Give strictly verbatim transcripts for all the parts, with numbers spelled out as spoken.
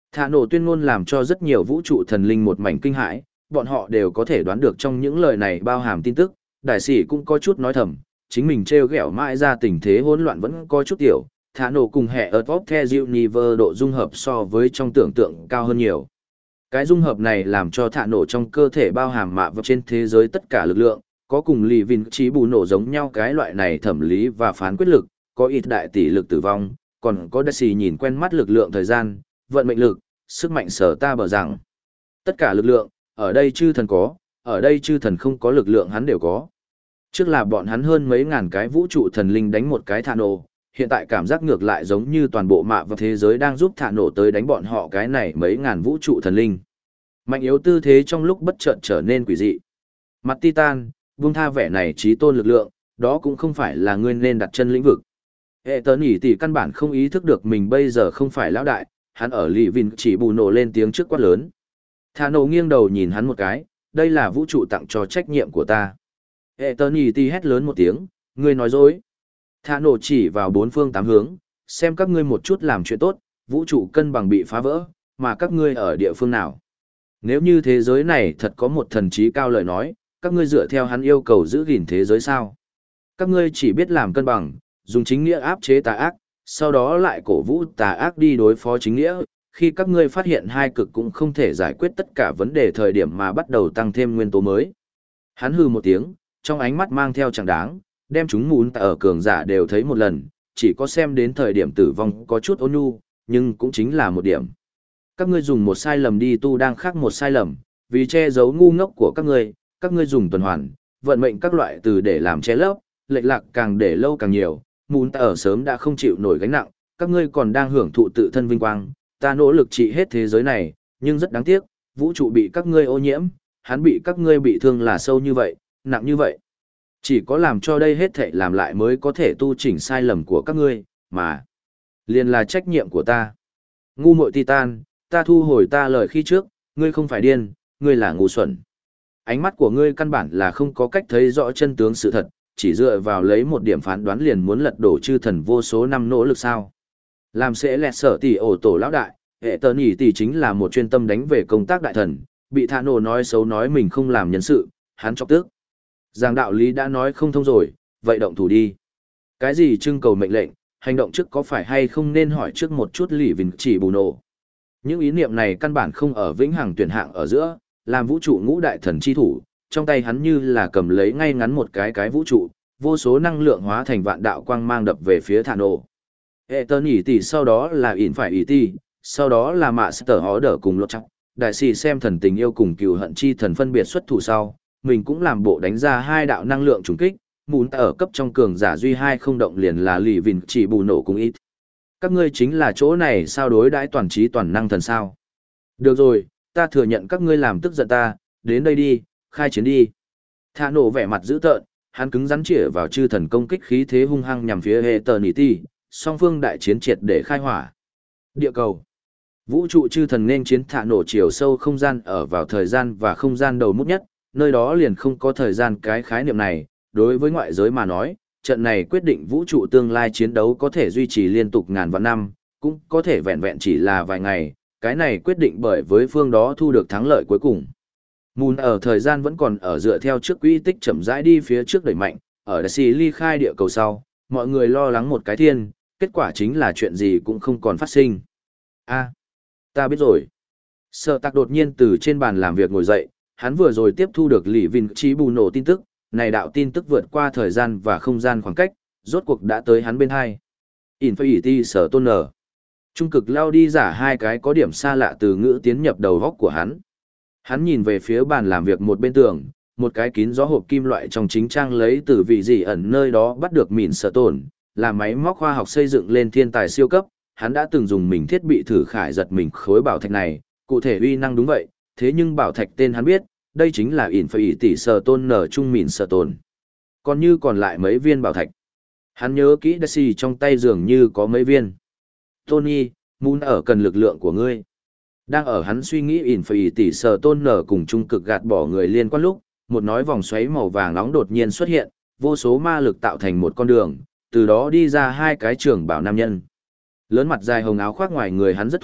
Thả nổ tuyên ngôn làm cho rất nhiều vũ trụ thần linh một mảnh kinh hãi, bọn họ đều có thể đoán được trong những lời này bao hàm tin tức, đại sĩ cũng có chút nói thầm, chính mình trêu ghẹo mãi ra tình thế hỗn loạn vẫn có chút tiểu, thả nổ cùng hệ ở top the universe độ dung hợp so với trong tưởng tượng cao hơn nhiều. Cái dung hợp này làm cho thả nổ trong cơ thể bao hàm mạ vật trên thế giới tất cả lực lượng, có cùng lì vinh trí bù nổ giống nhau cái loại này thẩm lý và phán quyết lực, có ít đại tỷ lực tử vong, còn có đại sĩ nhìn quen mắt lực lượng thời gian, vận mệnh lực, sức mạnh sở ta bờ rằng. Tất cả lực lượng, ở đây chư thần có, ở đây chư thần không có lực lượng hắn đều có. Trước là bọn hắn hơn mấy ngàn cái vũ trụ thần linh đánh một cái thả nổ, hiện tại cảm giác ngược lại giống như toàn bộ mạ và thế giới đang giúp thả nổ tới đánh bọn họ cái này mấy ngàn vũ trụ thần linh. Mạnh yếu tư thế trong lúc bất chợt trở nên quỷ dị. Mặt Titan, buông tha vẻ này trí tôn lực lượng, đó cũng không phải là ngươi nên đặt chân lĩnh vực. Hệ tớ nhỉ tỷ căn bản không ý thức được mình bây giờ không phải lão đại, hắn ở lì vinh chỉ bù nổ lên tiếng trước quát lớn. Thả nổ nghiêng đầu nhìn hắn một cái, đây là vũ trụ tặng cho trách nhiệm của ta. Hệ tớ nhỉ tỷ hét lớn một tiếng, ngươi nói dối. Thả nổ chỉ vào bốn phương tám hướng, xem các ngươi một chút làm chuyện tốt, vũ trụ cân bằng bị phá vỡ, mà các ngươi ở địa phương nào. Nếu như thế giới này thật có một thần trí cao lời nói, các ngươi dựa theo hắn yêu cầu giữ gìn thế giới sao? Các ngươi chỉ biết làm cân bằng, dùng chính nghĩa áp chế tà ác, sau đó lại cổ vũ tà ác đi đối phó chính nghĩa, khi các ngươi phát hiện hai cực cũng không thể giải quyết tất cả vấn đề thời điểm mà bắt đầu tăng thêm nguyên tố mới. Hắn hừ một tiếng, trong ánh mắt mang theo chẳng đáng, đem chúng mún ở cường giả đều thấy một lần, chỉ có xem đến thời điểm tử vong có chút ôn nhu, nhưng cũng chính là một điểm. Các ngươi dùng một sai lầm đi tu đang khác một sai lầm, vì che giấu ngu ngốc của các ngươi, các ngươi dùng tuần hoàn, vận mệnh các loại từ để làm che lấp, lệch lạc càng để lâu càng nhiều, mún ở sớm đã không chịu nổi gánh nặng, các ngươi còn đang hưởng thụ tự thân vinh quang, ta nỗ lực trị hết thế giới này, nhưng rất đáng tiếc, vũ trụ bị các ngươi ô nhiễm, hắn bị các ngươi bị thương là sâu như vậy, nặng như vậy. Chỉ có làm cho đây hết thảy làm lại mới có thể tu chỉnh sai lầm của các ngươi, mà liền là trách nhiệm của ta. Ngu muội Titan, ta thu hồi ta lời khi trước, ngươi không phải điên, ngươi là ngu xuẩn. Ánh mắt của ngươi căn bản là không có cách thấy rõ chân tướng sự thật, chỉ dựa vào lấy một điểm phán đoán liền muốn lật đổ chư thần vô số năm nỗ lực sao. Làm sẽ lẹt sở tỷ ổ tổ lão đại, hệ tờ nhỉ tỷ chính là một chuyên tâm đánh về công tác đại thần, bị thả nổ nói xấu nói mình không làm nhân sự, hắn chọc tức. Giang đạo lý đã nói không thông rồi, vậy động thủ đi. Cái gì trưng cầu mệnh lệnh, hành động trước có phải hay không nên hỏi trước một chút lì vinh chỉ bù nổ. Những ý niệm này căn bản không ở vĩnh hằng tuyển hạng ở giữa, làm vũ trụ ngũ đại thần chi thủ, trong tay hắn như là cầm lấy ngay ngắn một cái cái vũ trụ, vô số năng lượng hóa thành vạn đạo quang mang đập về phía thả nổ. Hệ tơn ỉ tỷ sau đó là ỉn phải ỉ tỷ, sau đó là mạ sở hó đỡ cùng lột chắc, đại sĩ xem thần tình yêu cùng cừu hận chi thần phân biệt xuất thủ sau, mình cũng làm bộ đánh ra hai đạo năng lượng trùng kích, muốn ở cấp trong cường giả duy hai không động liền là lì vìn chỉ bù nổ cùng ít. Các ngươi chính là chỗ này sao đối đãi toàn trí toàn năng thần sao. Được rồi, ta thừa nhận các ngươi làm tức giận ta, đến đây đi, khai chiến đi. Thả nổ vẻ mặt dữ tợn, hắn cứng rắn chĩa vào chư thần công kích khí thế hung hăng nhằm phía hệ tờ nỉ ti, song phương đại chiến triệt để khai hỏa. Địa cầu. Vũ trụ chư thần nên chiến thả nổ chiều sâu không gian ở vào thời gian và không gian đầu mút nhất, nơi đó liền không có thời gian cái khái niệm này, đối với ngoại giới mà nói, trận này quyết định vũ trụ tương lai chiến đấu có thể duy trì liên tục ngàn vạn năm, cũng có thể vẹn vẹn chỉ là vài ngày, cái này quyết định bởi với phương đó thu được thắng lợi cuối cùng. Moon ở thời gian vẫn còn ở dựa theo trước quỹ tích chậm rãi đi phía trước đẩy mạnh, ở đại sĩ ly khai địa cầu sau, mọi người lo lắng một cái thiên, kết quả chính là chuyện gì cũng không còn phát sinh. A, ta biết rồi. Sở Tạc đột nhiên từ trên bàn làm việc ngồi dậy, hắn vừa rồi tiếp thu được Lý Vinh Trí bù nổ tin tức, này đạo tin tức vượt qua thời gian và không gian khoảng cách, rốt cuộc đã tới hắn bên hai. Infinity Sở Tôn Nở. Trung cực lao đi giả hai cái có điểm xa lạ từ ngữ tiến nhập đầu góc của hắn. Hắn nhìn về phía bàn làm việc một bên tường, một cái kín gió hộp kim loại trong chính trang lấy từ vị gì ẩn nơi đó bắt được mìn sở tổn, là máy móc khoa học xây dựng lên thiên tài siêu cấp, hắn đã từng dùng mình thiết bị thử khải giật mình khối bảo thạch này, cụ thể uy năng đúng vậy, thế nhưng bảo thạch tên hắn biết, đây chính là ỉn phải tỷ sở tôn nở trung mìn sở tổn. Còn như còn lại mấy viên bảo thạch. Hắn nhớ kỹ Daisy trong tay dường như có mấy viên. Tony, Moon ở cần lực lượng của ngươi. Đang ở hắn suy nghĩ ỉn phải tỷ sở tôn nở cùng trung cực gạt bỏ người liên quan lúc, một nói vòng xoáy màu vàng nóng đột nhiên xuất hiện, vô số ma lực tạo thành một con đường, từ đó đi ra hai cái trưởng bảo nam nhân. Lớn mặt dài hồng áo khoác ngoài người hắn rất thuộc,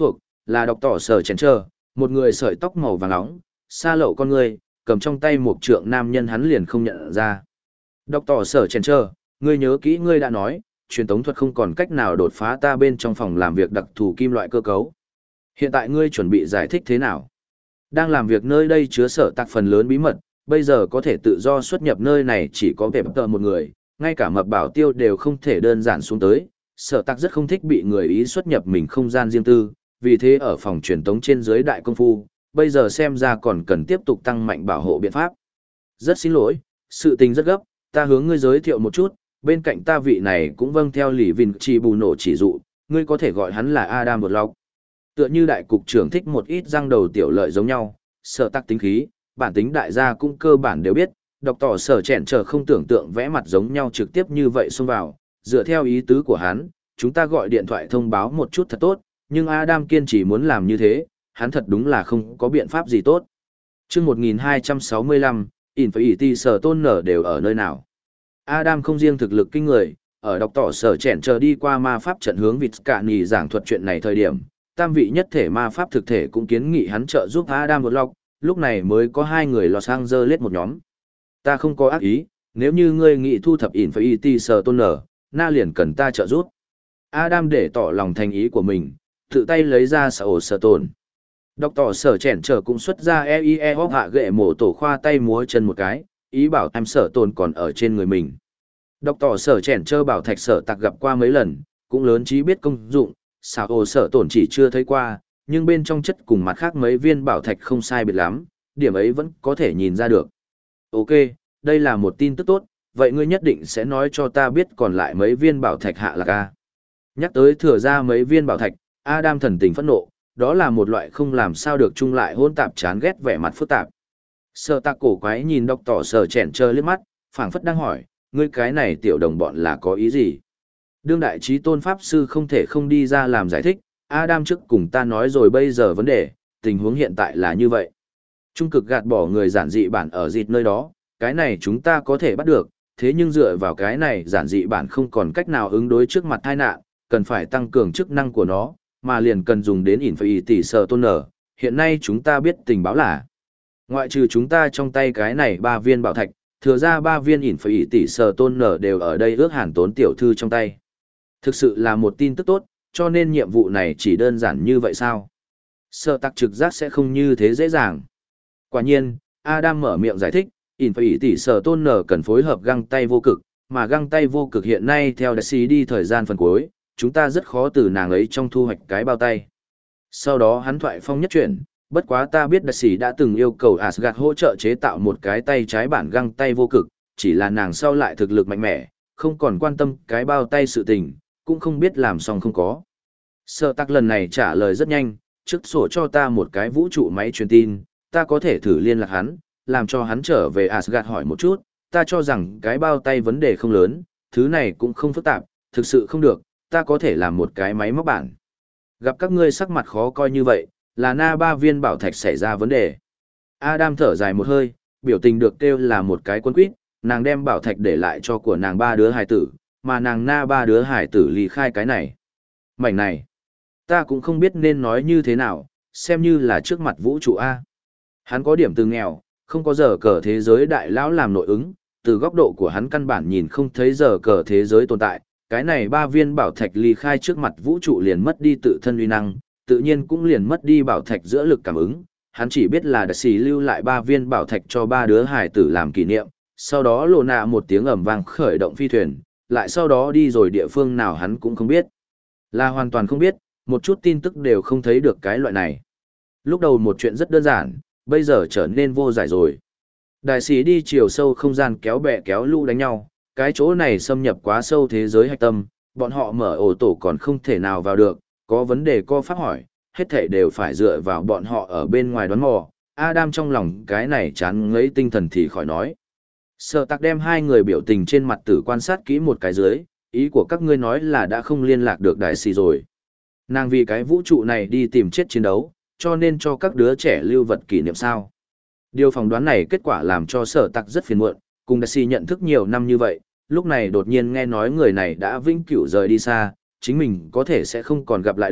là đọc tỏ sở chèn trơ, một người sợi tóc màu vàng nóng, xa lậu con người, cầm trong tay một trượng nam nhân hắn liền không nhận ra. Đọc tỏ sở chèn trơ, ngươi nhớ kỹ ngươi đã nói, truyền tống thuật không còn cách nào đột phá ta bên trong phòng làm việc đặc thù kim loại cơ cấu. Hiện tại ngươi chuẩn bị giải thích thế nào? Đang làm việc nơi đây chứa sở tạc phần lớn bí mật, bây giờ có thể tự do xuất nhập nơi này chỉ có vẻ tờ một người, ngay cả mập bảo tiêu đều không thể đơn giản xuống tới. Sở tạc rất không thích bị người ý xuất nhập mình không gian riêng tư, vì thế ở phòng truyền tống trên dưới đại công phu, bây giờ xem ra còn cần tiếp tục tăng mạnh bảo hộ biện pháp. Rất xin lỗi, sự tình rất gấp, ta hướng ngươi giới thiệu một chút, bên cạnh ta vị này cũng vâng theo lì vinh chỉ bù nổ chỉ dụ, ngươi có thể gọi hắn là Adam Bột Tựa như đại cục trưởng thích một ít răng đầu tiểu lợi giống nhau, sở tắc tính khí, bản tính đại gia cũng cơ bản đều biết, đọc tỏ sở chẹn trở không tưởng tượng vẽ mặt giống nhau trực tiếp như vậy xông vào, dựa theo ý tứ của hắn, chúng ta gọi điện thoại thông báo một chút thật tốt, nhưng Adam kiên trì muốn làm như thế, hắn thật đúng là không có biện pháp gì tốt. Chương một nghìn hai trăm sáu mươi lăm, Infinity sở tôn nở đều ở nơi nào? Adam không riêng thực lực kinh người, ở đọc tỏ sở chẹn chờ đi qua ma pháp trận hướng vịt cả nì giảng thuật chuyện này thời điểm, tam vị nhất thể ma pháp thực thể cũng kiến nghị hắn trợ giúp Adam một lọc, lúc này mới có hai người Los Angeles một nhóm. Ta không có ác ý, nếu như ngươi nghĩ thu thập Infinity sở tôn nở, na liền cần ta trợ giúp. Adam để tỏ lòng thành ý của mình, tự tay lấy ra sở ổ sở tồn. Đọc tỏ sở chèn trở cũng xuất ra e i e hóc hạ ghệ mổ tổ khoa tay múa chân một cái, ý bảo em sở tồn còn ở trên người mình. Đọc tỏ sở chèn trơ bảo thạch sở tạc gặp qua mấy lần, cũng lớn trí biết công dụng, xào ổ sở tồn chỉ chưa thấy qua, nhưng bên trong chất cùng mặt khác mấy viên bảo thạch không sai biệt lắm, điểm ấy vẫn có thể nhìn ra được. Ok, đây là một tin tức tốt, vậy ngươi nhất định sẽ nói cho ta biết còn lại mấy viên bảo thạch hạ lạc a. Nhắc tới thừa ra mấy viên bảo thạch, Adam thần tình phẫn nộ, đó là một loại không làm sao được chung lại hôn tạp chán ghét vẻ mặt phức tạp. Sở tạc cổ quái nhìn đọc tỏ sở chèn trơ liếc mắt, phảng phất đang hỏi, ngươi cái này tiểu đồng bọn là có ý gì? Đương đại trí tôn pháp sư không thể không đi ra làm giải thích, Adam trước cùng ta nói rồi bây giờ vấn đề, tình huống hiện tại là như vậy. Trung cực gạt bỏ người giản dị bản ở dịt nơi đó, cái này chúng ta có thể bắt được, thế nhưng dựa vào cái này giản dị bản không còn cách nào ứng đối trước mặt tai nạn, cần phải tăng cường chức năng của nó, mà liền cần dùng đến Infinity sở tôn nở. Hiện nay chúng ta biết tình báo là, ngoại trừ chúng ta trong tay cái này ba viên bảo thạch, thừa ra ba viên Infinity sở tôn nở đều ở đây ước hàn tốn tiểu thư trong tay. Thực sự là một tin tức tốt, cho nên nhiệm vụ này chỉ đơn giản như vậy sao? Sở tạc trực giác sẽ không như thế dễ dàng. Quả nhiên, Adam mở miệng giải thích, Infinity sở tôn nở cần phối hợp găng tay vô cực, mà găng tay vô cực hiện nay theo đại sĩ đi thời gian phần cuối, chúng ta rất khó từ nàng ấy trong thu hoạch cái bao tay. Sau đó hắn thoại phong nhất chuyển, bất quá ta biết đại sĩ đã từng yêu cầu Asgard hỗ trợ chế tạo một cái tay trái bản găng tay vô cực, chỉ là nàng sau lại thực lực mạnh mẽ, không còn quan tâm cái bao tay sự tình, cũng không biết làm xong không có. Sở tắc lần này trả lời rất nhanh, trước sổ cho ta một cái vũ trụ máy truyền tin, ta có thể thử liên lạc hắn, làm cho hắn trở về Asgard hỏi một chút, ta cho rằng cái bao tay vấn đề không lớn, thứ này cũng không phức tạp, thực sự không được, ta có thể làm một cái máy móc bản. Gặp các ngươi sắc mặt khó coi như vậy, là na ba viên bảo thạch xảy ra vấn đề. Adam thở dài một hơi, biểu tình được kêu là một cái quân quýt, nàng đem bảo thạch để lại cho của nàng ba đứa hài tử, mà nàng na ba đứa hài tử ly khai cái này. Mảnh này, ta cũng không biết nên nói như thế nào, xem như là trước mặt vũ trụ A. Hắn có điểm từ nghèo, không có giờ cờ thế giới đại lão làm nội ứng, từ góc độ của hắn căn bản nhìn không thấy giờ cờ thế giới tồn tại. Cái này ba viên bảo thạch ly khai trước mặt vũ trụ liền mất đi tự thân uy năng, tự nhiên cũng liền mất đi bảo thạch giữa lực cảm ứng. Hắn chỉ biết là đại sĩ lưu lại ba viên bảo thạch cho ba đứa hải tử làm kỷ niệm, sau đó lộ nạ một tiếng ầm vang khởi động phi thuyền, lại sau đó đi rồi địa phương nào hắn cũng không biết. Là hoàn toàn không biết, một chút tin tức đều không thấy được cái loại này. Lúc đầu một chuyện rất đơn giản, bây giờ trở nên vô giải rồi. Đại sĩ đi chiều sâu không gian kéo bè kéo lũ đánh nhau, cái chỗ này xâm nhập quá sâu thế giới hạch tâm, bọn họ mở ổ tổ còn không thể nào vào được, có vấn đề co pháp hỏi, hết thảy đều phải dựa vào bọn họ ở bên ngoài đoán mò. Adam trong lòng cái này chán ngấy tinh thần thì khỏi nói. Sở tạc đem hai người biểu tình trên mặt tử quan sát kỹ một cái dưới, ý của các ngươi nói là đã không liên lạc được đại sĩ rồi. Nàng vì cái vũ trụ này đi tìm chết chiến đấu, cho nên cho các đứa trẻ lưu vật kỷ niệm sao. Điều phỏng đoán này kết quả làm cho sở tạc rất phiền muộn, cùng đại sĩ nhận thức nhiều năm như vậy, lúc này đột nhiên nghe nói người này đã vĩnh cửu rời đi xa, chính mình có thể sẽ không còn gặp lại được,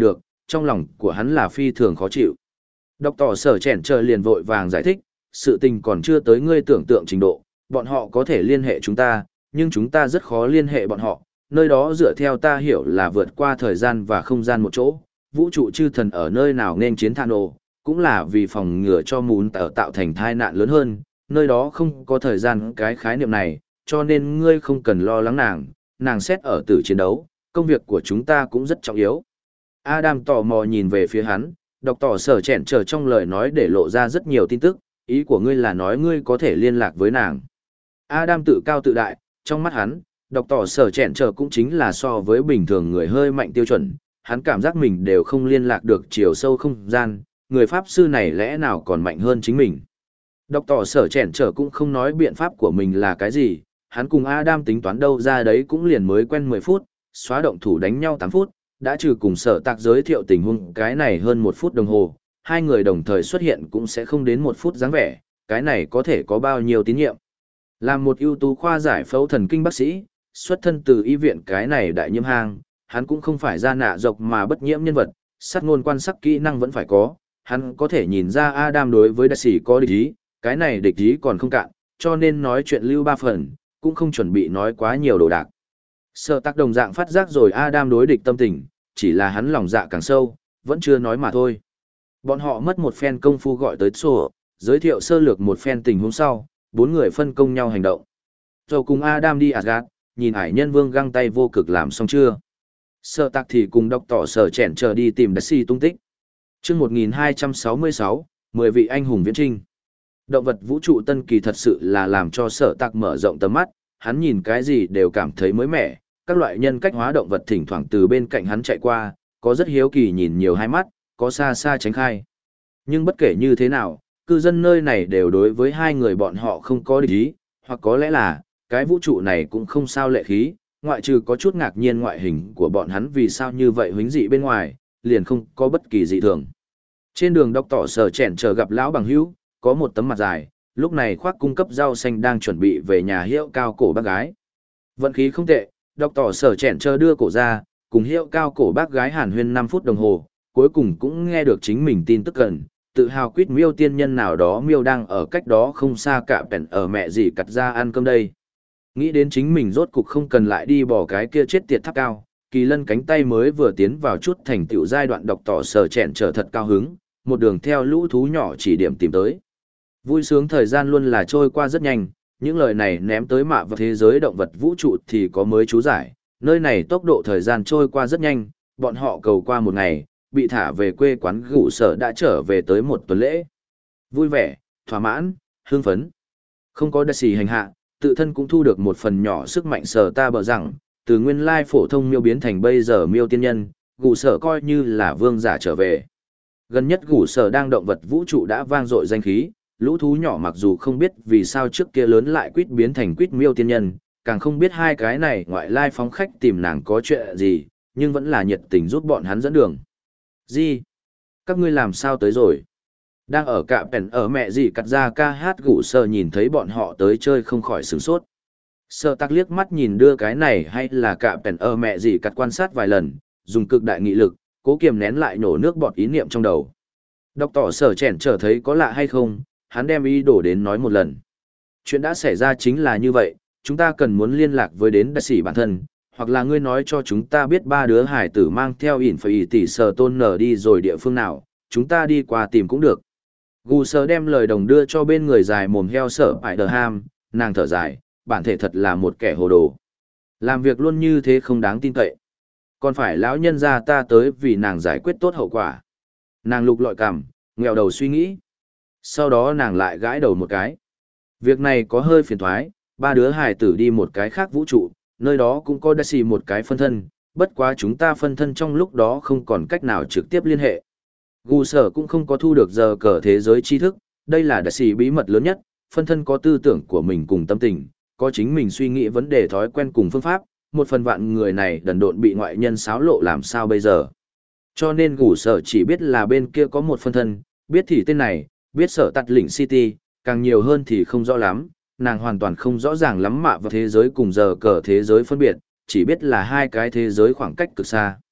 trong lòng của hắn là phi thường khó chịu. Đọc tỏ sở chèn chờ liền vội vàng giải thích, sự tình còn chưa tới ngươi tưởng tượng trình độ, bọn họ có thể liên hệ chúng ta, nhưng chúng ta rất khó liên hệ bọn họ, nơi đó dựa theo ta hiểu là vượt qua thời gian và không gian một chỗ, vũ trụ chư thần ở nơi nào nên chiến thản ổ, cũng là vì phòng ngừa cho mún tạo tạo thành tai nạn lớn hơn, nơi đó không có thời gian cái khái niệm này, cho nên ngươi không cần lo lắng nàng, nàng xét ở tử chiến đấu, công việc của chúng ta cũng rất trọng yếu. Adam tò mò nhìn về phía hắn, đọc tỏ sở chèn chờ trong lời nói để lộ ra rất nhiều tin tức, ý của ngươi là nói ngươi có thể liên lạc với nàng. Adam tự cao tự đại, trong mắt hắn, đọc tỏ sở chèn chờ cũng chính là so với bình thường người hơi mạnh tiêu chuẩn, hắn cảm giác mình đều không liên lạc được chiều sâu không gian, người pháp sư này lẽ nào còn mạnh hơn chính mình. Đọc tỏ sở chèn chờ cũng không nói biện pháp của mình là cái gì, hắn cùng Adam tính toán đâu ra đấy cũng liền mới quen mười phút, xóa động thủ đánh nhau tám phút, đã trừ cùng sở tạc giới thiệu tình huống cái này hơn một phút đồng hồ, hai người đồng thời xuất hiện cũng sẽ không đến một phút dáng vẻ, cái này có thể có bao nhiêu tín nhiệm. Làm một ưu tú khoa giải phẫu thần kinh bác sĩ, xuất thân từ y viện cái này đại nhiễm hang, hắn cũng không phải ra nạ dọc mà bất nhiễm nhân vật, sát ngôn quan sát kỹ năng vẫn phải có, hắn có thể nhìn ra Adam đối với đại sĩ có địch ý, cái này địch ý còn không cạn, cho nên nói chuyện lưu ba phần, cũng không chuẩn bị nói quá nhiều đồ đạc. Sở tác đồng dạng phát giác rồi Adam đối địch tâm tình, chỉ là hắn lòng dạ càng sâu, vẫn chưa nói mà thôi. Bọn họ mất một phen công phu gọi tới sổ, giới thiệu sơ lược một phen tình huống sau, bốn người phân công nhau hành động. Rồi cùng Adam đi Asgard, nhìn hải nhân vương găng tay vô cực làm xong chưa. Sở tạc thì cùng đọc tỏ sở chèn chờ đi tìm Daisy tung tích. Trước một nghìn hai trăm sáu mươi sáu, mười vị anh hùng viễn trinh. Động vật vũ trụ tân kỳ thật sự là làm cho sở tạc mở rộng tầm mắt, hắn nhìn cái gì đều cảm thấy mới mẻ, các loại nhân cách hóa động vật thỉnh thoảng từ bên cạnh hắn chạy qua, có rất hiếu kỳ nhìn nhiều hai mắt, có xa xa tránh khai. Nhưng bất kể như thế nào, cư dân nơi này đều đối với hai người bọn họ không có địch ý, hoặc có lẽ là, cái vũ trụ này cũng không sao lệ khí, ngoại trừ có chút ngạc nhiên ngoại hình của bọn hắn vì sao như vậy huống dị bên ngoài, liền không có bất kỳ dị thường. Trên đường đọc tỏ sở chèn chờ gặp lão bằng hữu, có một tấm mặt dài, lúc này khoác cung cấp rau xanh đang chuẩn bị về nhà hiệu cao cổ bác gái. Vận khí không tệ, đọc tỏ sở chèn chờ đưa cổ ra, cùng hiệu cao cổ bác gái hàn huyên năm phút đồng hồ, cuối cùng cũng nghe được chính mình tin tức cần, tự hào quýt miêu tiên nhân nào đó miêu đang ở cách đó không xa cả bèn ở mẹ gì cặt ra ăn cơm đây. Nghĩ đến chính mình rốt cục không cần lại đi bỏ cái kia chết tiệt tháp cao, kỳ lân cánh tay mới vừa tiến vào chút thành tựu giai đoạn đọc tỏ sở chèn trở thật cao hứng, một đường theo lũ thú nhỏ chỉ điểm tìm tới. Vui sướng thời gian luôn là trôi qua rất nhanh, những lời này ném tới mạ vào thế giới động vật vũ trụ thì có mới chú giải, nơi này tốc độ thời gian trôi qua rất nhanh, bọn họ cầu qua một ngày, bị thả về quê quán gủ sở đã trở về tới một tuần lễ. Vui vẻ, thỏa mãn, hưng phấn. Không có đại sĩ hành hạ, tự thân cũng thu được một phần nhỏ sức mạnh sở ta bờ rằng, từ nguyên lai phổ thông miêu biến thành bây giờ miêu tiên nhân, gủ sở coi như là vương giả trở về. Gần nhất gủ sở đang động vật vũ trụ đã vang dội danh khí, lũ thú nhỏ mặc dù không biết vì sao trước kia lớn lại quýt biến thành quýt miêu tiên nhân, càng không biết hai cái này ngoại lai phóng khách tìm nàng có chuyện gì, nhưng vẫn là nhiệt tình giúp bọn hắn dẫn đường. Gì? Các ngươi làm sao tới rồi? Đang ở cạm bèn ở mẹ gì cắt ra ca hát gủ sở nhìn thấy bọn họ tới chơi không khỏi sửng sốt. Sở tắc liếc mắt nhìn đưa cái này hay là cạm bèn ở mẹ gì cắt quan sát vài lần, dùng cực đại nghị lực, cố kiềm nén lại nổ nước bọt ý niệm trong đầu. Đọc tỏ sở chèn trở thấy có lạ hay không, hắn đem ý đổ đến nói một lần. Chuyện đã xảy ra chính là như vậy, chúng ta cần muốn liên lạc với đến đại sĩ bản thân, hoặc là ngươi nói cho chúng ta biết ba đứa hải tử mang theo ỉn phải ỉ tỷ sở tôn nở đi rồi địa phương nào, chúng ta đi qua tìm cũng được. Gù sở đem lời đồng đưa cho bên người dài mồm heo sở bại đờ ham, nàng thở dài, bản thể thật là một kẻ hồ đồ. Làm việc luôn như thế không đáng tin cậy. Còn phải lão nhân ra ta tới vì nàng giải quyết tốt hậu quả. Nàng lục lọi cằm, nghèo đầu suy nghĩ. Sau đó nàng lại gãi đầu một cái. Việc này có hơi phiền thoái, ba đứa hài tử đi một cái khác vũ trụ, nơi đó cũng có đa xì một cái phân thân, bất quá chúng ta phân thân trong lúc đó không còn cách nào trực tiếp liên hệ. Gù sở cũng không có thu được giờ cờ thế giới tri thức, đây là đa xì bí mật lớn nhất, phân thân có tư tưởng của mình cùng tâm tình, có chính mình suy nghĩ vấn đề thói quen cùng phương pháp, một phần vạn người này đần độn bị ngoại nhân xáo lộ làm sao bây giờ. Cho nên gù sở chỉ biết là bên kia có một phân thân, biết thì tên này, biết sở tạt lĩnh City, càng nhiều hơn thì không rõ lắm, nàng hoàn toàn không rõ ràng lắm mạ vào thế giới cùng giờ cờ thế giới phân biệt, chỉ biết là hai cái thế giới khoảng cách cực xa.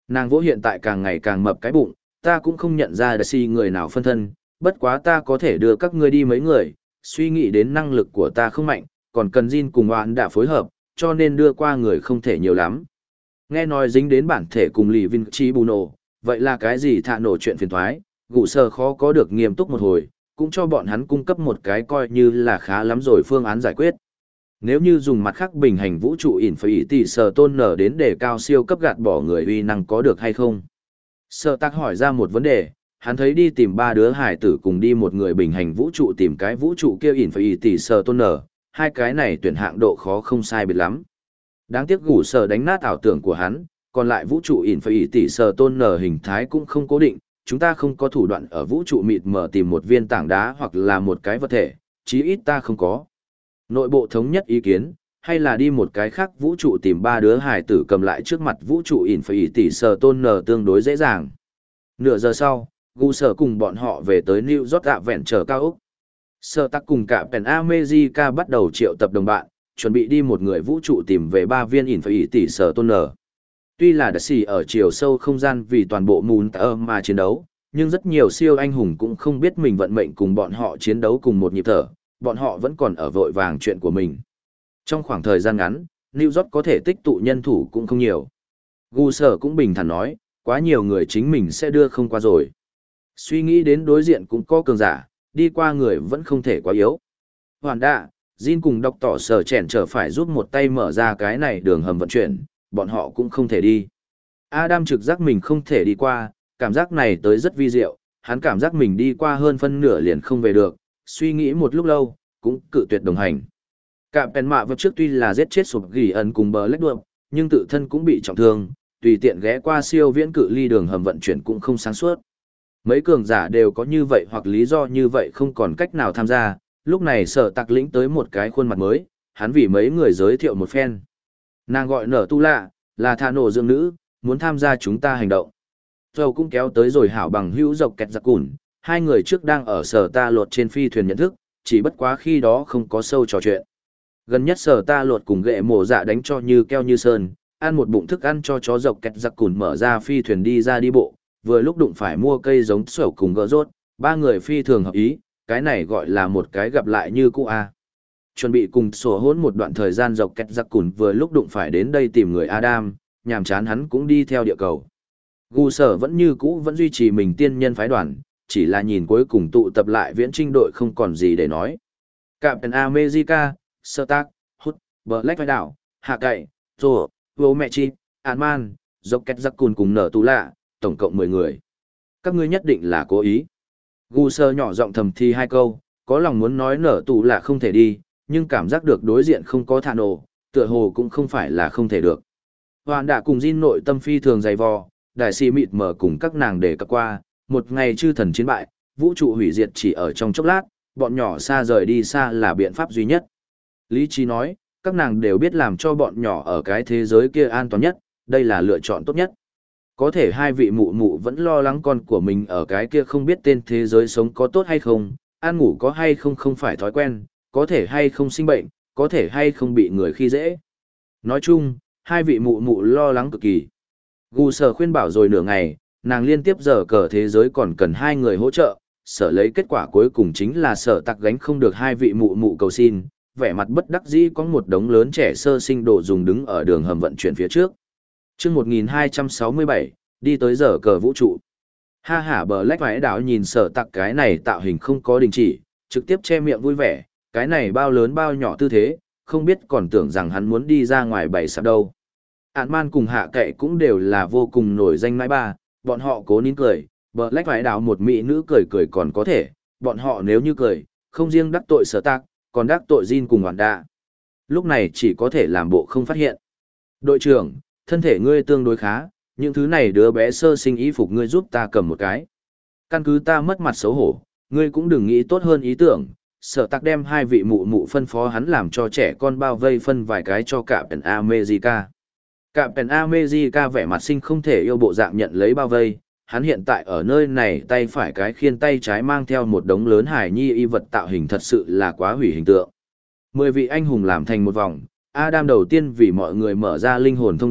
Nàng vỗ hiện tại càng ngày càng mập cái bụng, ta cũng không nhận ra đại si người nào phân thân, bất quá ta có thể đưa các ngươi đi mấy người, suy nghĩ đến năng lực của ta không mạnh, còn cần Jin cùng Oan đã phối hợp, cho nên đưa qua người không thể nhiều lắm. Nghe nói dính đến bản thể cùng Lý Vinh Chi bù nổ, vậy là cái gì thạ nổ chuyện phiền thoái, gụ sờ khó có được nghiêm túc một hồi, cũng cho bọn hắn cung cấp một cái coi như là khá lắm rồi phương án giải quyết. Nếu như dùng mặt khác bình hành vũ trụ ỉn phải tỷ sờ tôn nở đến để cao siêu cấp gạt bỏ người uy năng có được hay không? Sở Tạc hỏi ra một vấn đề, hắn thấy đi tìm ba đứa hải tử cùng đi một người bình hành vũ trụ tìm cái vũ trụ kia ỉn phải tỷ sờ tôn nở, hai cái này tuyển hạng độ khó không sai biệt lắm. Đáng tiếc gủ sở đánh nát ảo tưởng của hắn, còn lại vũ trụ ỉn phải tỷ sờ tôn nở hình thái cũng không cố định, chúng ta không có thủ đoạn ở vũ trụ mịt mờ tìm một viên tảng đá hoặc là một cái vật thể, chí ít ta không có. Nội bộ thống nhất ý kiến, hay là đi một cái khác vũ trụ tìm ba đứa hải tử cầm lại trước mặt vũ trụ ỉn phải tỷ sờ tôn nở tương đối dễ dàng. Nửa giờ sau, gu sở cùng bọn họ về tới New York ạ vẹn chờ cao ốc. Sở Tắc cùng cả Pen America bắt đầu triệu tập đồng bạn, chuẩn bị đi một người vũ trụ tìm về ba viên ỉn phải tỷ sờ tôn nở. Tuy là đặc sĩ ở chiều sâu không gian vì toàn bộ mùn tờ mà chiến đấu, nhưng rất nhiều siêu anh hùng cũng không biết mình vận mệnh cùng bọn họ chiến đấu cùng một nhịp thở, bọn họ vẫn còn ở vội vàng chuyện của mình. Trong khoảng thời gian ngắn, New York có thể tích tụ nhân thủ cũng không nhiều. Gu sở cũng bình thản nói, quá nhiều người chính mình sẽ đưa không qua rồi. Suy nghĩ đến đối diện cũng có cường giả, đi qua người vẫn không thể quá yếu. Hoàn đạ, Jin cùng đọc tỏ sở chèn trở phải giúp một tay mở ra cái này đường hầm vận chuyển, bọn họ cũng không thể đi. Adam trực giác mình không thể đi qua, cảm giác này tới rất vi diệu, hắn cảm giác mình đi qua hơn phân nửa liền không về được, suy nghĩ một lúc lâu, cũng cự tuyệt đồng hành. Cả Pen mạ vượt trước tuy là giết chết sụp ghi ẩn cùng bờ lách đuộm, nhưng tự thân cũng bị trọng thương, tùy tiện ghé qua siêu viễn cự ly đường hầm vận chuyển cũng không sáng suốt. Mấy cường giả đều có như vậy hoặc lý do như vậy không còn cách nào tham gia, lúc này Sở Tạc lĩnh tới một cái khuôn mặt mới, hắn vì mấy người giới thiệu một phen. Nàng gọi nở tu lạ, là thà nổ dương nữ, muốn tham gia chúng ta hành động. Dầu cũng kéo tới rồi hảo bằng hữu dọc kẹt giặc cùn, hai người trước đang ở Sở ta lột trên phi thuyền nhận thức, chỉ bất quá khi đó không có sâu trò chuyện. Gần nhất Sở ta lột cùng ghệ mổ dạ đánh cho như keo như sơn, ăn một bụng thức ăn cho chó dọc kẹt giặc cùn mở ra phi thuyền đi ra đi bộ, vừa lúc đụng phải mua cây giống sổ cùng gỡ rốt, ba người phi thường hợp ý, cái này gọi là một cái gặp lại như cũ a. Chuẩn bị cùng sổ hỗn một đoạn thời gian dọc kẹt giặc cùn vừa lúc đụng phải đến đây tìm người Adam, nhàm chán hắn cũng đi theo địa cầu. Gu sở vẫn như cũ vẫn duy trì mình tiên nhân phái đoàn, chỉ là nhìn cuối cùng tụ tập lại viễn trinh đội không còn gì để nói. Captain America, Stark, Hút, Black Vai đảo, Hạ Cậy, Rồ, Vô Mẹ Chi, Ant-Man, dọc kẹt giặc cùn cùng nở tù lạ, tổng cộng mười người. Các ngươi nhất định là cố ý. Gu sơ nhỏ giọng thầm thi hai câu, có lòng muốn nói nở tù lạ không thể đi, nhưng cảm giác được đối diện không có thả nổ, tựa hồ cũng không phải là không thể được. Hoàn đã cùng Jin nội tâm phi thường dày vò, đại sĩ mịt mở cùng các nàng để cập qua, một ngày chư thần chiến bại, vũ trụ hủy diệt chỉ ở trong chốc lát, bọn nhỏ xa rời đi xa là biện pháp duy nhất. Lý trí nói, các nàng đều biết làm cho bọn nhỏ ở cái thế giới kia an toàn nhất, đây là lựa chọn tốt nhất. Có thể hai vị mụ mụ vẫn lo lắng con của mình ở cái kia không biết tên thế giới sống có tốt hay không, ăn ngủ có hay không không phải thói quen, có thể hay không sinh bệnh, có thể hay không bị người khi dễ. Nói chung, hai vị mụ mụ lo lắng cực kỳ. Gu sở khuyên bảo rồi nửa ngày, nàng liên tiếp giờ cờ thế giới còn cần hai người hỗ trợ, sở lấy kết quả cuối cùng chính là sở tặc gánh không được hai vị mụ mụ cầu xin, vẻ mặt bất đắc dĩ có một đống lớn trẻ sơ sinh đồ dùng đứng ở đường hầm vận chuyển phía trước. Trước một nghìn hai trăm sáu mươi bảy, đi tới giờ cờ vũ trụ. Ha hả bờ lách vãi đảo nhìn sở tặc cái này tạo hình không có đình chỉ, trực tiếp che miệng vui vẻ, cái này bao lớn bao nhỏ tư thế, không biết còn tưởng rằng hắn muốn đi ra ngoài bày sạp đâu. Ant-Man cùng hạ kệ cũng đều là vô cùng nổi danh nãi ba, bọn họ cố nín cười, bờ lách vãi đảo một mỹ nữ cười cười còn có thể, bọn họ nếu như cười, không riêng đắc tội sở tặc, còn đắc tội Jin cùng hoàn đạ. Lúc này chỉ có thể làm bộ không phát hiện. Đội trưởng, thân thể ngươi tương đối khá, những thứ này đứa bé sơ sinh y phục ngươi giúp ta cầm một cái. Căn cứ ta mất mặt xấu hổ, ngươi cũng đừng nghĩ tốt hơn ý tưởng. Sở tặc đem hai vị mụ mụ phân phó hắn làm cho trẻ con bao vây phân vài cái cho cả Pen America. Cả Pen America vẻ mặt sinh không thể yêu bộ dạng nhận lấy bao vây, hắn hiện tại ở nơi này tay phải cái khiên tay trái mang theo một đống lớn hải nhi y vật tạo hình thật sự là quá hủy hình tượng. Mười vị anh hùng làm thành một vòng, Adam đầu tiên vì mọi người mở ra linh hồn thông đạo,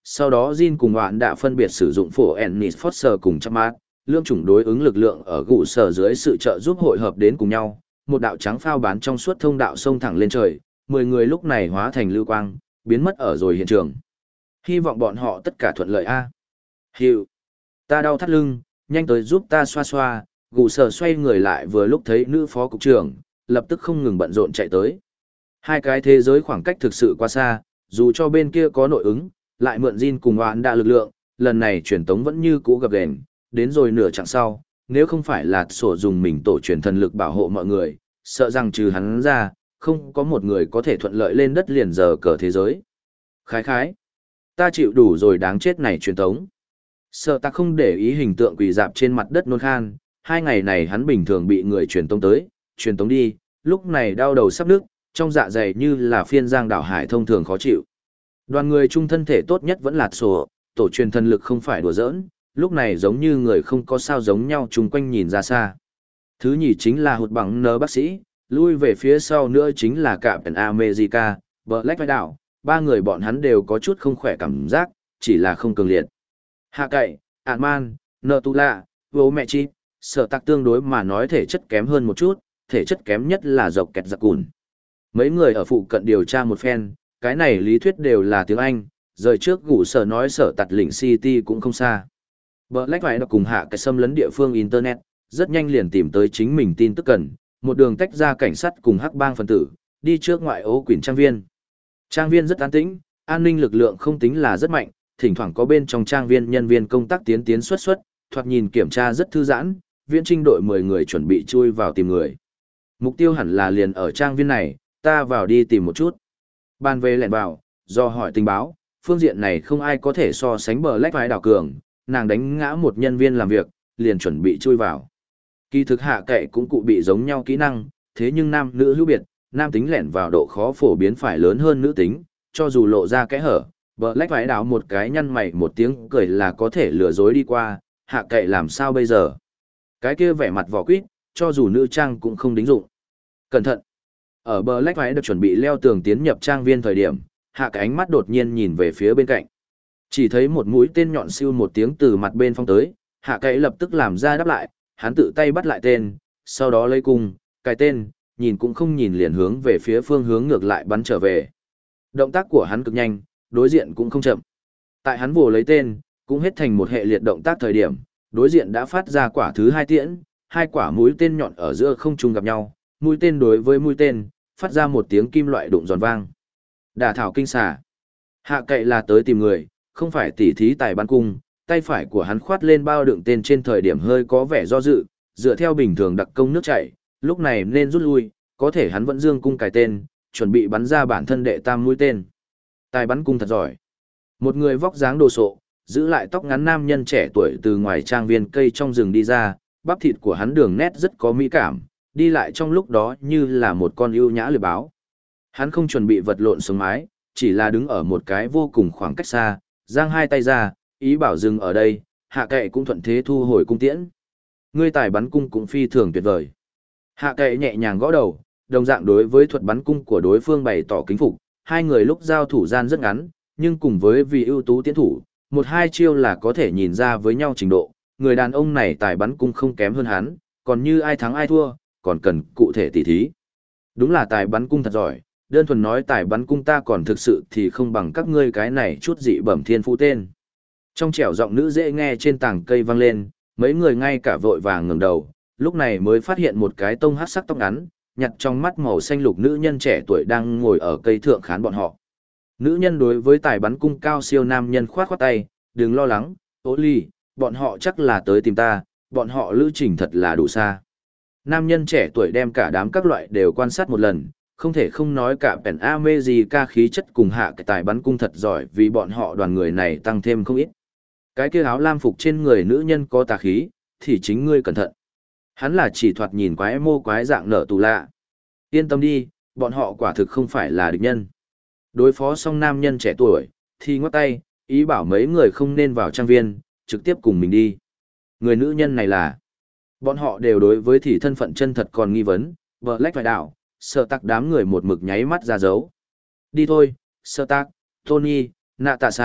Sau đó Jin cùng hoạn đã phân biệt sử dụng phổ Ennis Foster cùng Chapman, lương chủng đối ứng lực lượng ở gụ sở dưới sự trợ giúp hội hợp đến cùng nhau, một đạo trắng phao bán trong suốt thông đạo sông thẳng lên trời, mười người lúc này hóa thành lưu quang, biến mất ở rồi hiện trường. Hy vọng bọn họ tất cả thuận lợi a. Hiệu. Ta đau thắt lưng, nhanh tới giúp ta xoa xoa, gù sở xoay người lại vừa lúc thấy nữ phó cục trưởng, lập tức không ngừng bận rộn chạy tới. Hai cái thế giới khoảng cách thực sự quá xa, dù cho bên kia có nội ứng, lại mượn Jin cùng hoạn đạ lực lượng, lần này truyền tống vẫn như cũ gặp gền, đến rồi nửa chặng sau, nếu không phải là sổ dùng mình tổ truyền thần lực bảo hộ mọi người, sợ rằng trừ hắn ra, không có một người có thể thuận lợi lên đất liền giờ cờ thế giới. Khái khái, ta chịu đủ rồi đáng chết này truyền tống. Sợ ta không để ý hình tượng quỳ dạp trên mặt đất nôn khan, hai ngày này hắn bình thường bị người truyền tống tới, truyền tống đi, lúc này đau đầu sắp nước, trong dạ dày như là phiên giang đảo hải thông thường khó chịu. Đoàn người chung thân thể tốt nhất vẫn là sổ, tổ truyền thần lực không phải đùa giỡn, lúc này giống như người không có sao giống nhau chung quanh nhìn ra xa. Thứ nhì chính là hụt bằng nơ bác sĩ, lui về phía sau nữa chính là cả Pen America, Black Vai đảo, ba người bọn hắn đều có chút không khỏe cảm giác, chỉ là không cường liệt. Hạ cậy, ạn man, nợ tu lạ, vô mẹ chi, sở tạc tương đối mà nói thể chất kém hơn một chút, thể chất kém nhất là dọc kẹt giặc cùn. Mấy người ở phụ cận điều tra một phen, cái này lý thuyết đều là tiếng Anh, rời trước gủ sở nói sở tạt lĩnh City cũng không xa. Black Vai đọc cùng hạ cái xâm lấn địa phương Internet, rất nhanh liền tìm tới chính mình tin tức cần, một đường tách ra cảnh sát cùng hắc bang phân tử, đi trước ngoại ô Quỳnh Trang Viên. Trang viên rất an tĩnh, an ninh lực lượng không tính là rất mạnh, thỉnh thoảng có bên trong trang viên nhân viên công tác tiến tiến xuất xuất, thoạt nhìn kiểm tra rất thư giãn, viễn trinh đội mười người chuẩn bị chui vào tìm người. Mục tiêu hẳn là liền ở trang viên này, ta vào đi tìm một chút. Ban về lẹn vào, do hỏi tình báo, phương diện này không ai có thể so sánh bờ lách vai đảo cường, nàng đánh ngã một nhân viên làm việc, liền chuẩn bị chui vào. Kỳ thực hạ kệ cũng cụ bị giống nhau kỹ năng, thế nhưng nam nữ hữu biệt, nam tính lẻn vào độ khó phổ biến phải lớn hơn nữ tính, cho dù lộ ra kẽ hở, bờ lách vải đảo một cái nhăn mày một tiếng cười là có thể lừa dối đi qua, hạ kệ làm sao bây giờ? Cái kia vẻ mặt vỏ quýt, cho dù nữ trang cũng không đính dụng. Cẩn thận! Ở bờ lách vải được chuẩn bị leo tường tiến nhập trang viên thời điểm, hạ cái ánh mắt đột nhiên nhìn về phía bên cạnh. Chỉ thấy một mũi tên nhọn siêu một tiếng từ mặt bên phong tới, hạ cái lập tức làm ra đáp lại, hắn tự tay bắt lại tên, sau đó lấy cung, cài tên, nhìn cũng không nhìn liền hướng về phía phương hướng ngược lại bắn trở về. Động tác của hắn cực nhanh, đối diện cũng không chậm. Tại hắn vồ lấy tên, cũng hết thành một hệ liệt động tác thời điểm, đối diện đã phát ra quả thứ hai tiễn, hai quả mũi tên nhọn ở giữa không trung gặp nhau, mũi tên đối với mũi tên, phát ra một tiếng kim loại đụng giòn vang. Đả thảo kinh xà. Hạ cậy là tới tìm người, không phải tỉ thí tài bắn cung, tay phải của hắn khoát lên bao đựng tên trên thời điểm hơi có vẻ do dự, dựa theo bình thường đặc công nước chảy, lúc này nên rút lui, có thể hắn vẫn dương cung cài tên, chuẩn bị bắn ra bản thân đệ tam mũi tên. Tài bắn cung thật giỏi. Một người vóc dáng đồ sộ, giữ lại tóc ngắn nam nhân trẻ tuổi từ ngoài trang viên cây trong rừng đi ra, bắp thịt của hắn đường nét rất có mỹ cảm, đi lại trong lúc đó như là một con ưu nhã lười báo. Hắn không chuẩn bị vật lộn sống mái, chỉ là đứng ở một cái vô cùng khoảng cách xa, giang hai tay ra, ý bảo dừng ở đây, hạ kệ cũng thuận thế thu hồi cung tiễn. Ngươi tài bắn cung cũng phi thường tuyệt vời. Hạ kệ nhẹ nhàng gõ đầu, đồng dạng đối với thuật bắn cung của đối phương bày tỏ kính phục, hai người lúc giao thủ gian rất ngắn, nhưng cùng với vì ưu tú tiến thủ, một hai chiêu là có thể nhìn ra với nhau trình độ, người đàn ông này tài bắn cung không kém hơn hắn, còn như ai thắng ai thua, còn cần cụ thể tỉ thí. Đúng là tài bắn cung thật giỏi, đơn thuần nói tài bắn cung ta còn thực sự thì không bằng các ngươi cái này chút dị bẩm thiên phú tên. Trong trẻo giọng nữ dễ nghe trên tảng cây vang lên, mấy người ngay cả vội vàng ngẩng đầu, lúc này mới phát hiện một cái tông hắc sắc tóc ngắn, nhặt trong mắt màu xanh lục nữ nhân trẻ tuổi đang ngồi ở cây thượng khán bọn họ. Nữ nhân đối với tài bắn cung cao siêu nam nhân khoát khoát tay, đừng lo lắng, Ô Ly, bọn họ chắc là tới tìm ta, bọn họ lữ trình thật là đủ xa. Nam nhân trẻ tuổi đem cả đám các loại đều quan sát một lần, không thể không nói cả Pen America khí chất cùng hạ cái tài bắn cung thật giỏi vì bọn họ đoàn người này tăng thêm không ít. Cái kia áo lam phục trên người nữ nhân có tà khí, thì chính ngươi cẩn thận. Hắn là chỉ thoạt nhìn quái mô quái dạng nở tù lạ. Yên tâm đi, bọn họ quả thực không phải là địch nhân. Đối phó xong nam nhân trẻ tuổi, thì ngoắc tay, ý bảo mấy người không nên vào trang viên, trực tiếp cùng mình đi. Người nữ nhân này là... Bọn họ đều đối với thì thân phận chân thật còn nghi vấn, vợ lách phải đảo, sợ tắc đám người một mực nháy mắt ra dấu. Đi thôi, sợ tắc, Tony, nạ tạ xạ,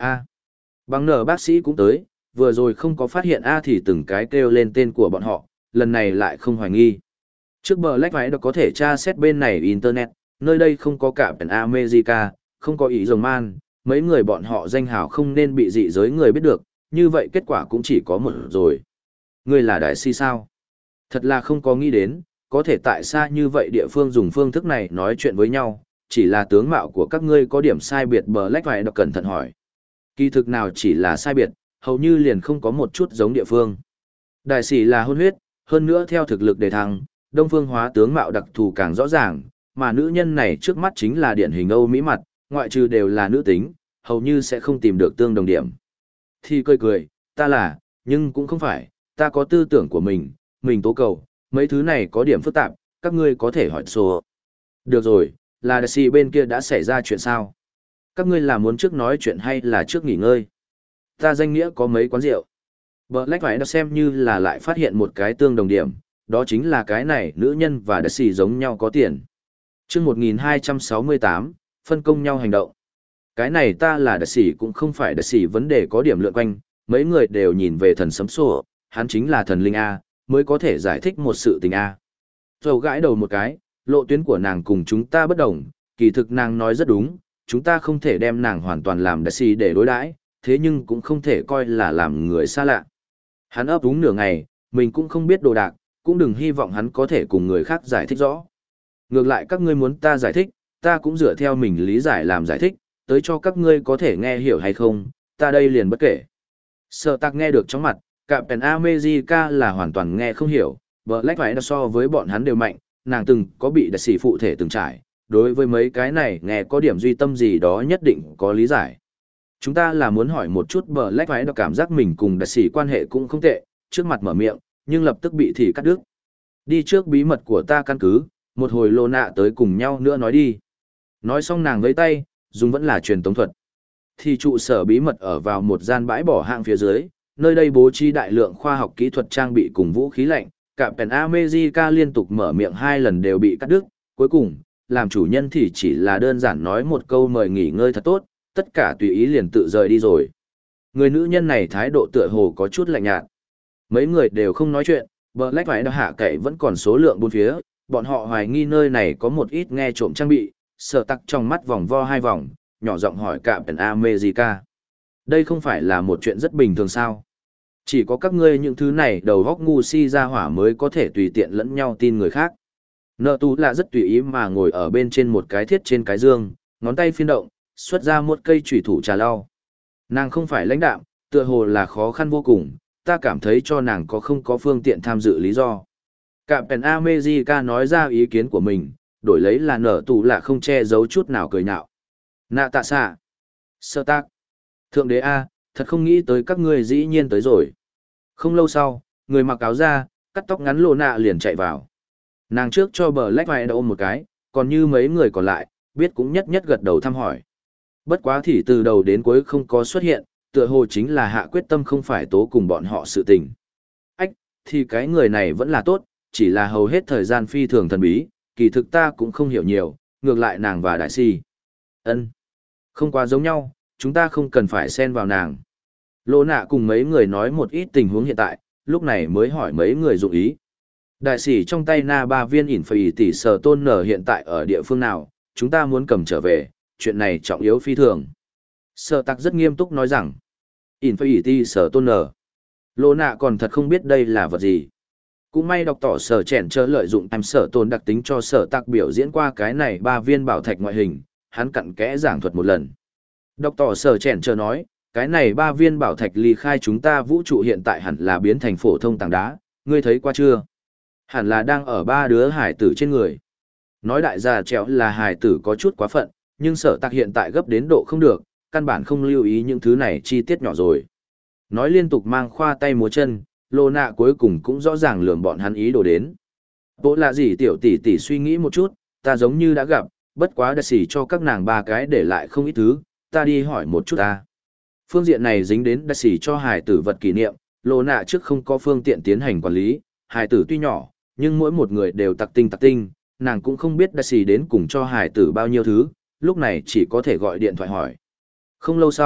A. Bằng nở bác sĩ cũng tới, vừa rồi không có phát hiện A thì từng cái kêu lên tên của bọn họ, lần này lại không hoài nghi. Trước bờ lách váy đã có thể tra xét bên này Internet, nơi đây không có cả Pen America, không có ý rồng man, mấy người bọn họ danh hào không nên bị dị giới người biết được, như vậy kết quả cũng chỉ có một rồi. Người là đại si sao? Thật là không có nghĩ đến, có thể tại sao như vậy địa phương dùng phương thức này nói chuyện với nhau, chỉ là tướng mạo của các ngươi có điểm sai biệt bờ lách váy đã cẩn thận hỏi. Kỳ thực nào chỉ là sai biệt, hầu như liền không có một chút giống địa phương. Đại sĩ là hôn huyết, hơn nữa theo thực lực đề thăng, đông phương hóa tướng mạo đặc thù càng rõ ràng, mà nữ nhân này trước mắt chính là điển hình Âu Mỹ mặt, ngoại trừ đều là nữ tính, hầu như sẽ không tìm được tương đồng điểm. Thì cười cười, ta là, nhưng cũng không phải, ta có tư tưởng của mình, mình tố cầu, mấy thứ này có điểm phức tạp, các ngươi có thể hỏi số. Được rồi, là đại sĩ bên kia đã xảy ra chuyện sao? Các ngươi là muốn trước nói chuyện hay là trước nghỉ ngơi? Ta danh nghĩa có mấy quán rượu. Black phải đã xem như là lại phát hiện một cái tương đồng điểm, đó chính là cái này nữ nhân và đại sĩ giống nhau có tiền. Chương một nghìn hai trăm sáu mươi tám, phân công nhau hành động. Cái này ta là đại sĩ cũng không phải đại sĩ vấn đề có điểm lượn quanh, mấy người đều nhìn về thần sấm sổ, hắn chính là thần linh A, mới có thể giải thích một sự tình A. Rồi gãi đầu một cái, lộ tuyến của nàng cùng chúng ta bất đồng, kỳ thực nàng nói rất đúng, chúng ta không thể đem nàng hoàn toàn làm đại sĩ để đối đãi, thế nhưng cũng không thể coi là làm người xa lạ. Hắn ấp úng nửa ngày, mình cũng không biết đồ đạc, cũng đừng hy vọng hắn có thể cùng người khác giải thích rõ. Ngược lại các ngươi muốn ta giải thích, ta cũng dựa theo mình lý giải làm giải thích, tới cho các ngươi có thể nghe hiểu hay không, ta đây liền bất kể. Sở Tạc nghe được trong mặt, cả Pen America là hoàn toàn nghe không hiểu, Black phải so với bọn hắn đều mạnh, nàng từng có bị đại sĩ phụ thể từng trải, đối với mấy cái này nghe có điểm duy tâm gì đó nhất định có lý giải. Chúng ta là muốn hỏi một chút Black phải đã cảm giác mình cùng đại sĩ quan hệ cũng không tệ, trước mặt mở miệng, nhưng lập tức bị thì cắt đứt. Đi trước bí mật của ta căn cứ, một hồi lô nạ tới cùng nhau nữa nói đi. Nói xong nàng với tay, dùng vẫn là truyền tống thuật. Thì trụ sở bí mật ở vào một gian bãi bỏ hạng phía dưới, nơi đây bố trí đại lượng khoa học kỹ thuật trang bị cùng vũ khí lạnh, cả Pen America liên tục mở miệng hai lần đều bị cắt đứt, cuối cùng, làm chủ nhân thì chỉ là đơn giản nói một câu mời nghỉ ngơi thật tốt, tất cả tùy ý liền tự rời đi rồi. Người nữ nhân này thái độ tựa hồ có chút lạnh nhạt. Mấy người đều không nói chuyện, Black phải đã hạ cậy vẫn còn số lượng bốn phía, bọn họ hoài nghi nơi này có một ít nghe trộm trang bị, Sở Tạc trong mắt vòng vo hai vòng, nhỏ giọng hỏi cả Pen America. Đây không phải là một chuyện rất bình thường sao? Chỉ có các ngươi những thứ này đầu góc ngu si ra hỏa mới có thể tùy tiện lẫn nhau tin người khác. Nợ tú là rất tùy ý mà ngồi ở bên trên một cái thiết trên cái dương, ngón tay phiên động, xuất ra một cây chủy thủ trà lau. Nàng không phải lãnh đạm, tựa hồ là khó khăn vô cùng, ta cảm thấy cho nàng có không có phương tiện tham dự lý do. Cả Pen America nói ra ý kiến của mình, đổi lấy là nở tù là không che giấu chút nào cười nhạo. Nạ tạ xạ. Sơ tác. Thượng đế A, thật không nghĩ tới các ngươi dĩ nhiên tới rồi. Không lâu sau, người mặc áo da, cắt tóc ngắn lộ nạ liền chạy vào. Nàng trước cho bờ lách vai đã ôm một cái, còn như mấy người còn lại, biết cũng nhất nhất gật đầu thăm hỏi. Bất quá thì từ đầu đến cuối không có xuất hiện, tựa hồ chính là hạ quyết tâm không phải tố cùng bọn họ sự tình. Ách, thì cái người này vẫn là tốt, chỉ là hầu hết thời gian phi thường thần bí, kỳ thực ta cũng không hiểu nhiều, ngược lại nàng và đại si. Ân, không quá giống nhau, chúng ta không cần phải xen vào nàng. Lô nạ cùng mấy người nói một ít tình huống hiện tại, lúc này mới hỏi mấy người dụng ý. Đại sĩ trong tay na ba viên ỉn phì tỷ sở tôn nở hiện tại ở địa phương nào, chúng ta muốn cầm trở về, chuyện này trọng yếu phi thường. Sở tắc rất nghiêm túc nói rằng, ỉn phì tỷ sở tôn nở. Lô nạ còn thật không biết đây là vật gì. Cũng may đọc tỏ sở chèn chớ lợi dụng em sở tôn đặc tính cho sở tắc biểu diễn qua cái này ba viên bảo thạch ngoại hình, hắn cặn kẽ giảng thuật một lần. Đọc tỏ sở chèn chớ nói, cái này ba viên bảo thạch ly khai chúng ta vũ trụ hiện tại hẳn là biến thành phổ thông tảng đá, ngươi thấy qua chưa? Hẳn là đang ở ba đứa hải tử trên người. Nói đại gia trèo là hải tử có chút quá phận, nhưng sở tạc hiện tại gấp đến độ không được, căn bản không lưu ý những thứ này chi tiết nhỏ rồi. Nói liên tục mang khoa tay múa chân, lô nạ cuối cùng cũng rõ ràng lường bọn hắn ý đồ đến. Bộ là gì tiểu tỷ tỷ suy nghĩ một chút, ta giống như đã gặp, bất quá đã xỉ cho các nàng ba cái để lại không ít thứ, ta đi hỏi một chút ta. Phương diện này dính đến đã xỉ cho hải tử vật kỷ niệm, lô nạ trước không có phương tiện tiến hành quản lý, hải tử tuy nhỏ, nhưng mỗi một người đều tặc tinh tặc tinh, nàng cũng không biết đã xỉ đến cùng cho hải tử bao nhiêu thứ, lúc này chỉ có thể gọi điện thoại hỏi. Không lâu sau,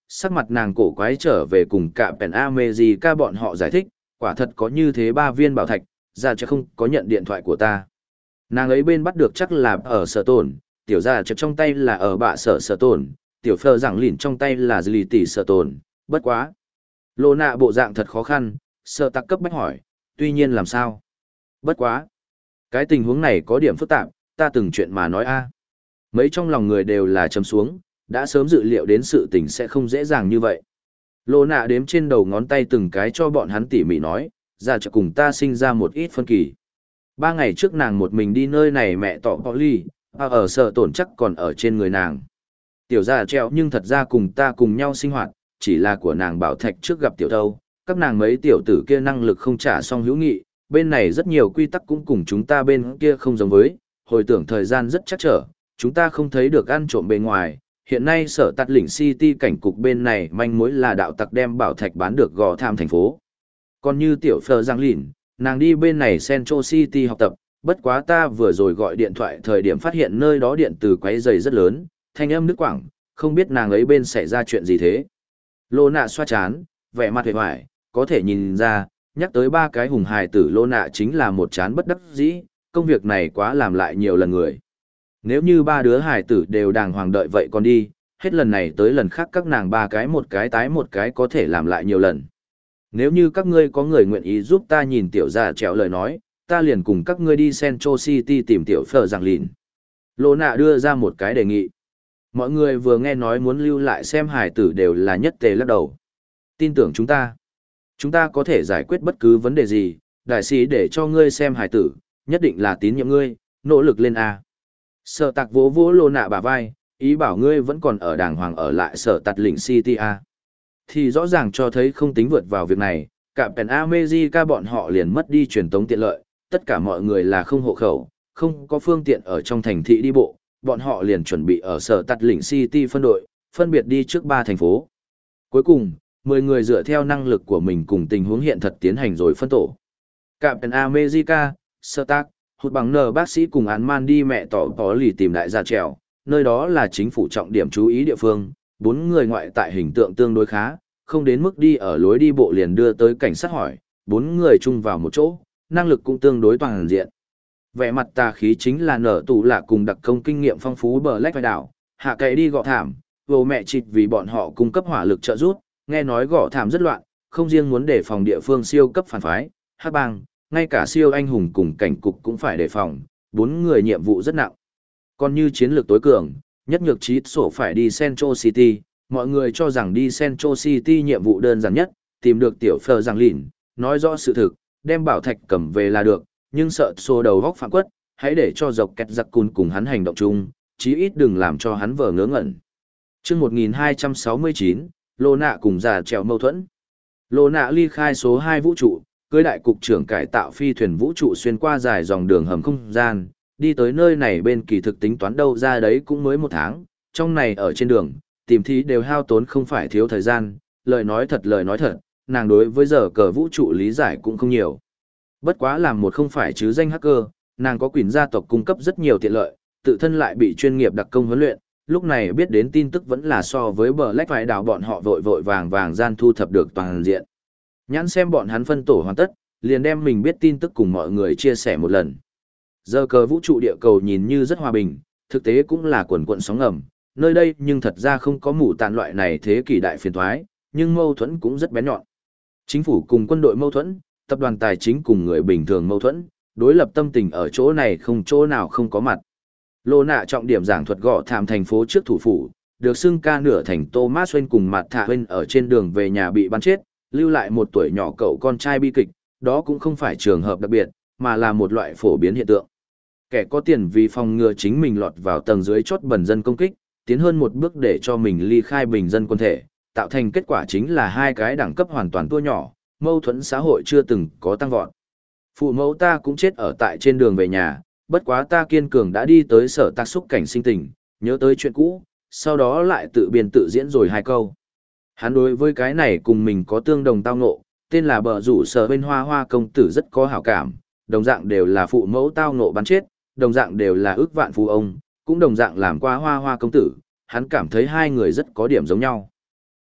sắc mặt nàng cổ quái trở về cùng cả Pen America bọn họ giải thích, quả thật có như thế ba viên bảo thạch, ra chứ không có nhận điện thoại của ta. Nàng ấy bên bắt được chắc là ở sở tổn, tiểu ra chợt trong tay là ở bạ sở sở tổn, tiểu phơ giảng lìn trong tay là lì tỷ sở tổn, bất quá. Lô nạ bộ dạng thật khó khăn, sợ tặc cấp bách hỏi, tuy nhiên làm sao? Bất quá. Cái tình huống này có điểm phức tạp, ta từng chuyện mà nói a. Mấy trong lòng người đều là chấm xuống, đã sớm dự liệu đến sự tình sẽ không dễ dàng như vậy. Lô nạ đếm trên đầu ngón tay từng cái cho bọn hắn tỉ mỉ nói, ra chợ cùng ta sinh ra một ít phân kỳ. Ba ngày trước nàng một mình đi nơi này mẹ tỏ bỏ ly, à ở sợ tổn chắc còn ở trên người nàng. Tiểu gia treo nhưng thật ra cùng ta cùng nhau sinh hoạt, chỉ là của nàng bảo thạch trước gặp tiểu thâu, các nàng mấy tiểu tử kia năng lực không trả xong hữu nghị, bên này rất nhiều quy tắc cũng cùng chúng ta bên kia không giống với, hồi tưởng thời gian rất chắc trở, chúng ta không thấy được ăn trộm bề ngoài. Hiện nay sở tạt lĩnh City cảnh cục bên này manh mối là đạo tặc đem bảo thạch bán được gò tham thành phố. Còn như tiểu Phờ Giang Lìn, nàng đi bên này Central City học tập, bất quá ta vừa rồi gọi điện thoại thời điểm phát hiện nơi đó điện từ quấy giày rất lớn, thanh âm nước quảng, không biết nàng ấy bên xảy ra chuyện gì thế. Lô nạ xoa chán, vẻ mặt hề hoài, có thể nhìn ra, nhắc tới ba cái hùng hài tử lô nạ chính là một chán bất đắc dĩ, công việc này quá làm lại nhiều lần người. Nếu như ba đứa hài tử đều đàng hoàng đợi vậy còn đi, hết lần này tới lần khác các nàng ba cái một cái tái một cái có thể làm lại nhiều lần. Nếu như các ngươi có người nguyện ý giúp ta nhìn tiểu gia trèo lời nói, ta liền cùng các ngươi đi Central City tìm tiểu Phờ Giang Lìn. Lô nạ đưa ra một cái đề nghị. Mọi người vừa nghe nói muốn lưu lại xem hài tử đều là nhất tề lắc đầu. Tin tưởng chúng ta. Chúng ta có thể giải quyết bất cứ vấn đề gì, đại sĩ để cho ngươi xem hài tử, nhất định là tín nhiệm ngươi, nỗ lực lên A. Sở tạc vỗ vỗ lô nạ bả vai, ý bảo ngươi vẫn còn ở đàng hoàng ở lại sở tạc lĩnh City A. Thì rõ ràng cho thấy không tính vượt vào việc này, cả Pen America bọn họ liền mất đi truyền tống tiện lợi, tất cả mọi người là không hộ khẩu, không có phương tiện ở trong thành thị đi bộ, bọn họ liền chuẩn bị ở sở tạc lĩnh City phân đội, phân biệt đi trước ba thành phố. Cuối cùng, mười người dựa theo năng lực của mình cùng tình huống hiện thật tiến hành rồi phân tổ. Captain America, Stark, hụt bằng nờ bác sĩ cùng án man đi mẹ tỏ tỏ lì tìm đại gia trèo, nơi đó là chính phủ trọng điểm chú ý địa phương, bốn người ngoại tại hình tượng tương đối khá, không đến mức đi ở lối đi bộ liền đưa tới cảnh sát hỏi, bốn người chung vào một chỗ, năng lực cũng tương đối toàn diện. Vẻ mặt tà khí chính là nở tù lạ cùng đặc công kinh nghiệm phong phú bờ lách vai đảo, hạ cậy đi gọ thảm, vô mẹ chịt vì bọn họ cung cấp hỏa lực trợ giúp, nghe nói gọ thảm rất loạn, không riêng muốn đề phòng địa phương siêu cấp phản phái, hắc bang, ngay cả siêu anh hùng cùng cảnh cục cũng phải đề phòng, bốn người nhiệm vụ rất nặng. Còn như chiến lược tối cường, nhất nhược trí sổ phải đi Central City, mọi người cho rằng đi Central City nhiệm vụ đơn giản nhất, tìm được tiểu Phờ Giang Lìn, nói rõ sự thực, đem bảo thạch cầm về là được, nhưng sợ xô đầu góc phạm quất, hãy để cho dọc kẹt giặc cùn cùng hắn hành động chung, chí ít đừng làm cho hắn vờ ngớ ngẩn. Trước một nghìn hai trăm sáu mươi chín, Lô Nạ cùng già trèo mâu thuẫn. Lô Nạ ly khai số hai vũ trụ, cưới đại cục trưởng cải tạo phi thuyền vũ trụ xuyên qua dài dòng đường hầm không gian, đi tới nơi này bên kỳ thực tính toán đâu ra đấy cũng mới một tháng, trong này ở trên đường, tìm thí đều hao tốn không phải thiếu thời gian, lời nói thật lời nói thật, nàng đối với giờ cờ vũ trụ lý giải cũng không nhiều. Bất quá làm một không phải chứ danh hacker, nàng có quyền gia tộc cung cấp rất nhiều tiện lợi, tự thân lại bị chuyên nghiệp đặc công huấn luyện, lúc này biết đến tin tức vẫn là so với bờ lách phải đào bọn họ vội vội vàng vàng gian thu thập được toàn diện. Nhãn xem bọn hắn phân tổ hoàn tất, liền đem mình biết tin tức cùng mọi người chia sẻ một lần. Giờ cờ vũ trụ địa cầu nhìn như rất hòa bình, thực tế cũng là quần quận sóng ngầm, nơi đây nhưng thật ra không có mù tàn loại này thế kỷ đại phiền thoái, nhưng mâu thuẫn cũng rất bén nhọn. Chính phủ cùng quân đội mâu thuẫn, tập đoàn tài chính cùng người bình thường mâu thuẫn, đối lập tâm tình ở chỗ này không chỗ nào không có mặt. Lô Nạ trọng điểm giảng thuật gõ thảm thành phố trước thủ phủ, được xưng ca nửa thành Thomas Wayne cùng mặt thạ Wayne ở trên đường về nhà bị bắn chết, lưu lại một tuổi nhỏ cậu con trai bi kịch, đó cũng không phải trường hợp đặc biệt, mà là một loại phổ biến hiện tượng. Kẻ có tiền vì phòng ngừa chính mình lọt vào tầng dưới chốt bẩn dân công kích, tiến hơn một bước để cho mình ly khai bình dân quân thể, tạo thành kết quả chính là hai cái đẳng cấp hoàn toàn tua nhỏ, mâu thuẫn xã hội chưa từng có tăng vọt. Phụ mẫu ta cũng chết ở tại trên đường về nhà, bất quá ta kiên cường đã đi tới sở tác xúc cảnh sinh tình, nhớ tới chuyện cũ, sau đó lại tự biên tự diễn rồi hai câu. Hắn đối với cái này cùng mình có tương đồng tao ngộ, tên là bờ rủ sở bên hoa hoa công tử rất có hảo cảm, đồng dạng đều là phụ mẫu tao ngộ bắn chết, đồng dạng đều là ước vạn phú ông, cũng đồng dạng làm qua hoa hoa công tử, hắn cảm thấy hai người rất có điểm giống nhau.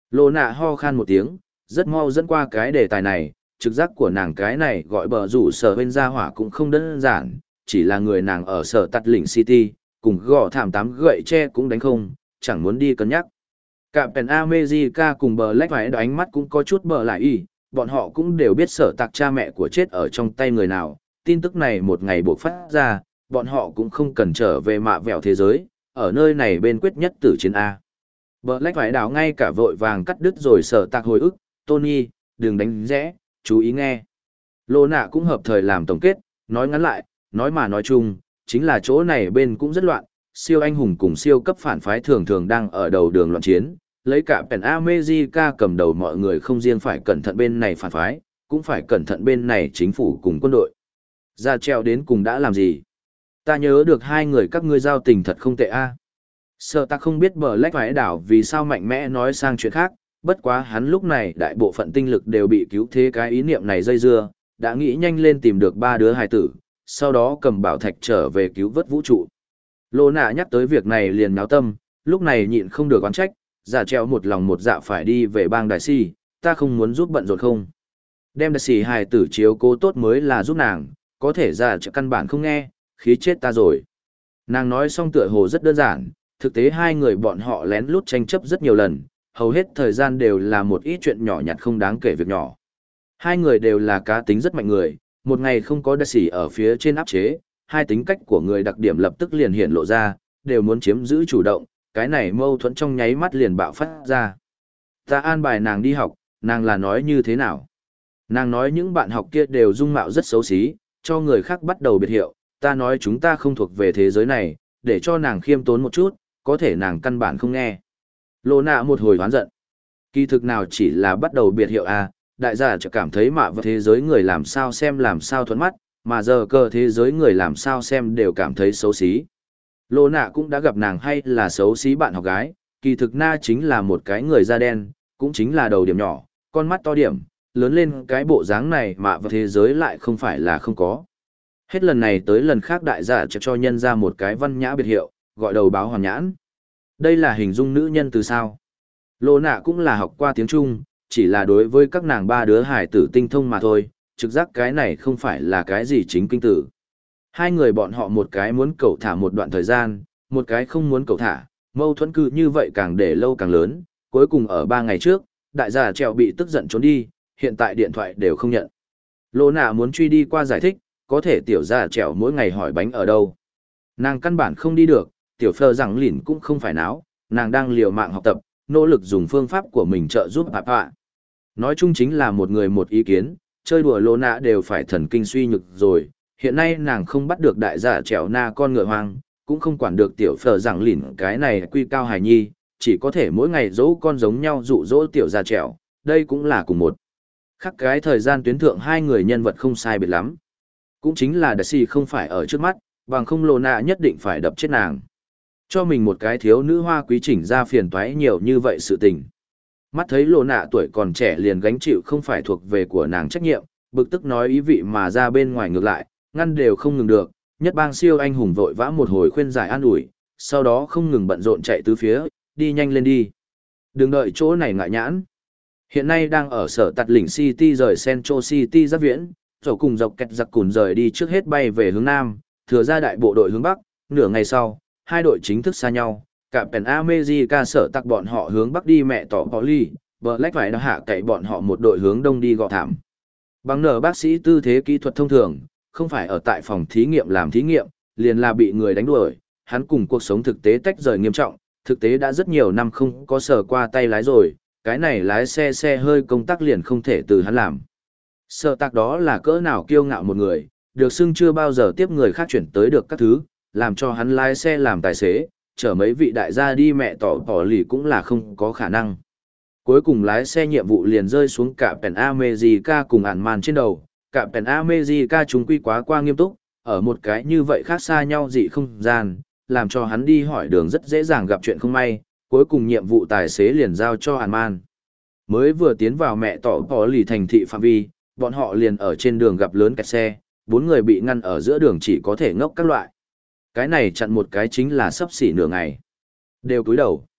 Lô nạ ho khan một tiếng, rất mau dẫn qua cái đề tài này, trực giác của nàng cái này gọi bờ rủ sở bên gia hỏa cũng không đơn giản, chỉ là người nàng ở sở tắt lĩnh City, cùng gõ thảm tám gậy tre cũng đánh không, chẳng muốn đi cân nhắc. Cả Pen America cùng bờ lách phải ánh mắt cũng có chút bờ lại y, bọn họ cũng đều biết sở tạc cha mẹ của chết ở trong tay người nào, tin tức này một ngày buộc phát ra, bọn họ cũng không cần trở về mạ vẹo thế giới, ở nơi này bên quyết nhất tử chiến A. Bờ lách phải đảo ngay cả vội vàng cắt đứt rồi sở tạc hồi ức, Tony, đừng đánh rẽ, chú ý nghe. Lô nạ cũng hợp thời làm tổng kết, nói ngắn lại, nói mà nói chung, chính là chỗ này bên cũng rất loạn, siêu anh hùng cùng siêu cấp phản phái thường thường đang ở đầu đường loạn chiến, lấy cả Pen America cầm đầu mọi người không riêng phải cẩn thận bên này phản phái, cũng phải cẩn thận bên này chính phủ cùng quân đội. Ra treo đến cùng đã làm gì? Ta nhớ được hai người các ngươi giao tình thật không tệ a. Sợ ta không biết bờ lách phải đảo vì sao mạnh mẽ nói sang chuyện khác, bất quá hắn lúc này đại bộ phận tinh lực đều bị cứu thế cái ý niệm này dây dưa, đã nghĩ nhanh lên tìm được ba đứa hài tử, sau đó cầm bảo thạch trở về cứu vớt vũ trụ. Lô nạ nhắc tới việc này liền náo tâm, lúc này nhịn không được oán trách, giả treo một lòng một dạ phải đi về bang đại si, ta không muốn giúp bận rộn không. Đem đại si hài tử chiếu cố tốt mới là giúp nàng, có thể giả treo căn bản không nghe, khí chết ta rồi. Nàng nói xong tựa hồ rất đơn giản, thực tế hai người bọn họ lén lút tranh chấp rất nhiều lần, hầu hết thời gian đều là một ít chuyện nhỏ nhặt không đáng kể việc nhỏ. Hai người đều là cá tính rất mạnh người, một ngày không có đại sĩ ở phía trên áp chế, hai tính cách của người đặc điểm lập tức liền hiện lộ ra, đều muốn chiếm giữ chủ động, cái này mâu thuẫn trong nháy mắt liền bạo phát ra. Ta an bài nàng đi học, nàng là nói như thế nào? Nàng nói những bạn học kia đều dung mạo rất xấu xí, cho người khác bắt đầu biệt hiệu, ta nói chúng ta không thuộc về thế giới này, để cho nàng khiêm tốn một chút, có thể nàng căn bản không nghe. Lô nạ một hồi hoán giận. Kỳ thực nào chỉ là bắt đầu biệt hiệu A, đại gia chỉ cảm thấy mạ vào thế giới người làm sao xem làm sao thuẫn mắt, mà giờ cờ thế giới người làm sao xem đều cảm thấy xấu xí. Lô nạ cũng đã gặp nàng hay là xấu xí bạn học gái, kỳ thực na chính là một cái người da đen, cũng chính là đầu điểm nhỏ, con mắt to điểm, lớn lên cái bộ dáng này mà vào thế giới lại không phải là không có. Hết lần này tới lần khác đại gia chỉ cho nhân ra một cái văn nhã biệt hiệu, gọi đầu báo hoàn nhãn. Đây là hình dung nữ nhân từ sao. Lô nạ cũng là học qua tiếng Trung, chỉ là đối với các nàng ba đứa hải tử tinh thông mà thôi, trực giác cái này không phải là cái gì chính kinh tử. Hai người bọn họ một cái muốn cầu thả một đoạn thời gian, một cái không muốn cầu thả, mâu thuẫn cư như vậy càng để lâu càng lớn, cuối cùng ở ba ngày trước, đại gia trèo bị tức giận trốn đi, hiện tại điện thoại đều không nhận. Lô nạ muốn truy đi qua giải thích, có thể tiểu gia trèo mỗi ngày hỏi bánh ở đâu. Nàng căn bản không đi được, tiểu phơ rằng lỉn cũng không phải náo, nàng đang liều mạng học tập, nỗ lực dùng phương pháp của mình trợ giúp hạp hạ. Nói chung chính là một người một ý kiến, chơi đùa lô nạ đều phải thần kinh suy nhược rồi, hiện nay nàng không bắt được đại giả trèo na con ngựa hoang, cũng không quản được tiểu phở rằng lỉn cái này quy cao hài nhi, chỉ có thể mỗi ngày dỗ con giống nhau dụ dỗ tiểu gia trèo, đây cũng là cùng một. Khắc cái thời gian tuyến thượng hai người nhân vật không sai biệt lắm. Cũng chính là đại si không phải ở trước mắt, bằng không lô nạ nhất định phải đập chết nàng. Cho mình một cái thiếu nữ hoa quý chỉnh ra phiền toái nhiều như vậy sự tình. Mắt thấy lô nạ tuổi còn trẻ liền gánh chịu không phải thuộc về của nàng trách nhiệm, bực tức nói ý vị mà ra bên ngoài ngược lại, ngăn đều không ngừng được, nhất bang siêu anh hùng vội vã một hồi khuyên giải an ủi, sau đó không ngừng bận rộn chạy tứ phía, đi nhanh lên đi. Đừng đợi chỗ này ngại nhãn. Hiện nay đang ở sở tạt lĩnh City rời Central City giáp viễn, rồi cùng dọc kẹt giặc cùn rời đi trước hết bay về hướng Nam, thừa ra đại bộ đội hướng Bắc, nửa ngày sau, hai đội chính thức xa nhau, cả Pen America sở tạc bọn họ hướng Bắc đi mẹ tỏ Polly, Black phải đã hạ cậy bọn họ một đội hướng Đông đi gọ thảm. Bằng nở bác sĩ tư thế kỹ thuật thông thường, không phải ở tại phòng thí nghiệm làm thí nghiệm, liền là bị người đánh đuổi, hắn cùng cuộc sống thực tế tách rời nghiêm trọng, thực tế đã rất nhiều năm không có sở qua tay lái rồi, cái này lái xe xe hơi công tác liền không thể từ hắn làm. Sở tạc đó là cỡ nào kiêu ngạo một người, được xưng chưa bao giờ tiếp người khác chuyển tới được các thứ, làm cho hắn lái xe làm tài xế, chở mấy vị đại gia đi mẹ tỏ tỏ lì cũng là không có khả năng. Cuối cùng lái xe nhiệm vụ liền rơi xuống cả Pen America cùng ản màn trên đầu, cả Pen America chúng quy quá qua nghiêm túc, ở một cái như vậy khác xa nhau dị không gian, làm cho hắn đi hỏi đường rất dễ dàng gặp chuyện không may, cuối cùng nhiệm vụ tài xế liền giao cho ản màn. Mới vừa tiến vào mẹ tỏ tỏ lì thành thị phạm vi, bọn họ liền ở trên đường gặp lớn kẹt xe, bốn người bị ngăn ở giữa đường chỉ có thể ngốc các loại. Cái này chặn một cái chính là sắp xỉ nửa ngày. Đều cúi đầu.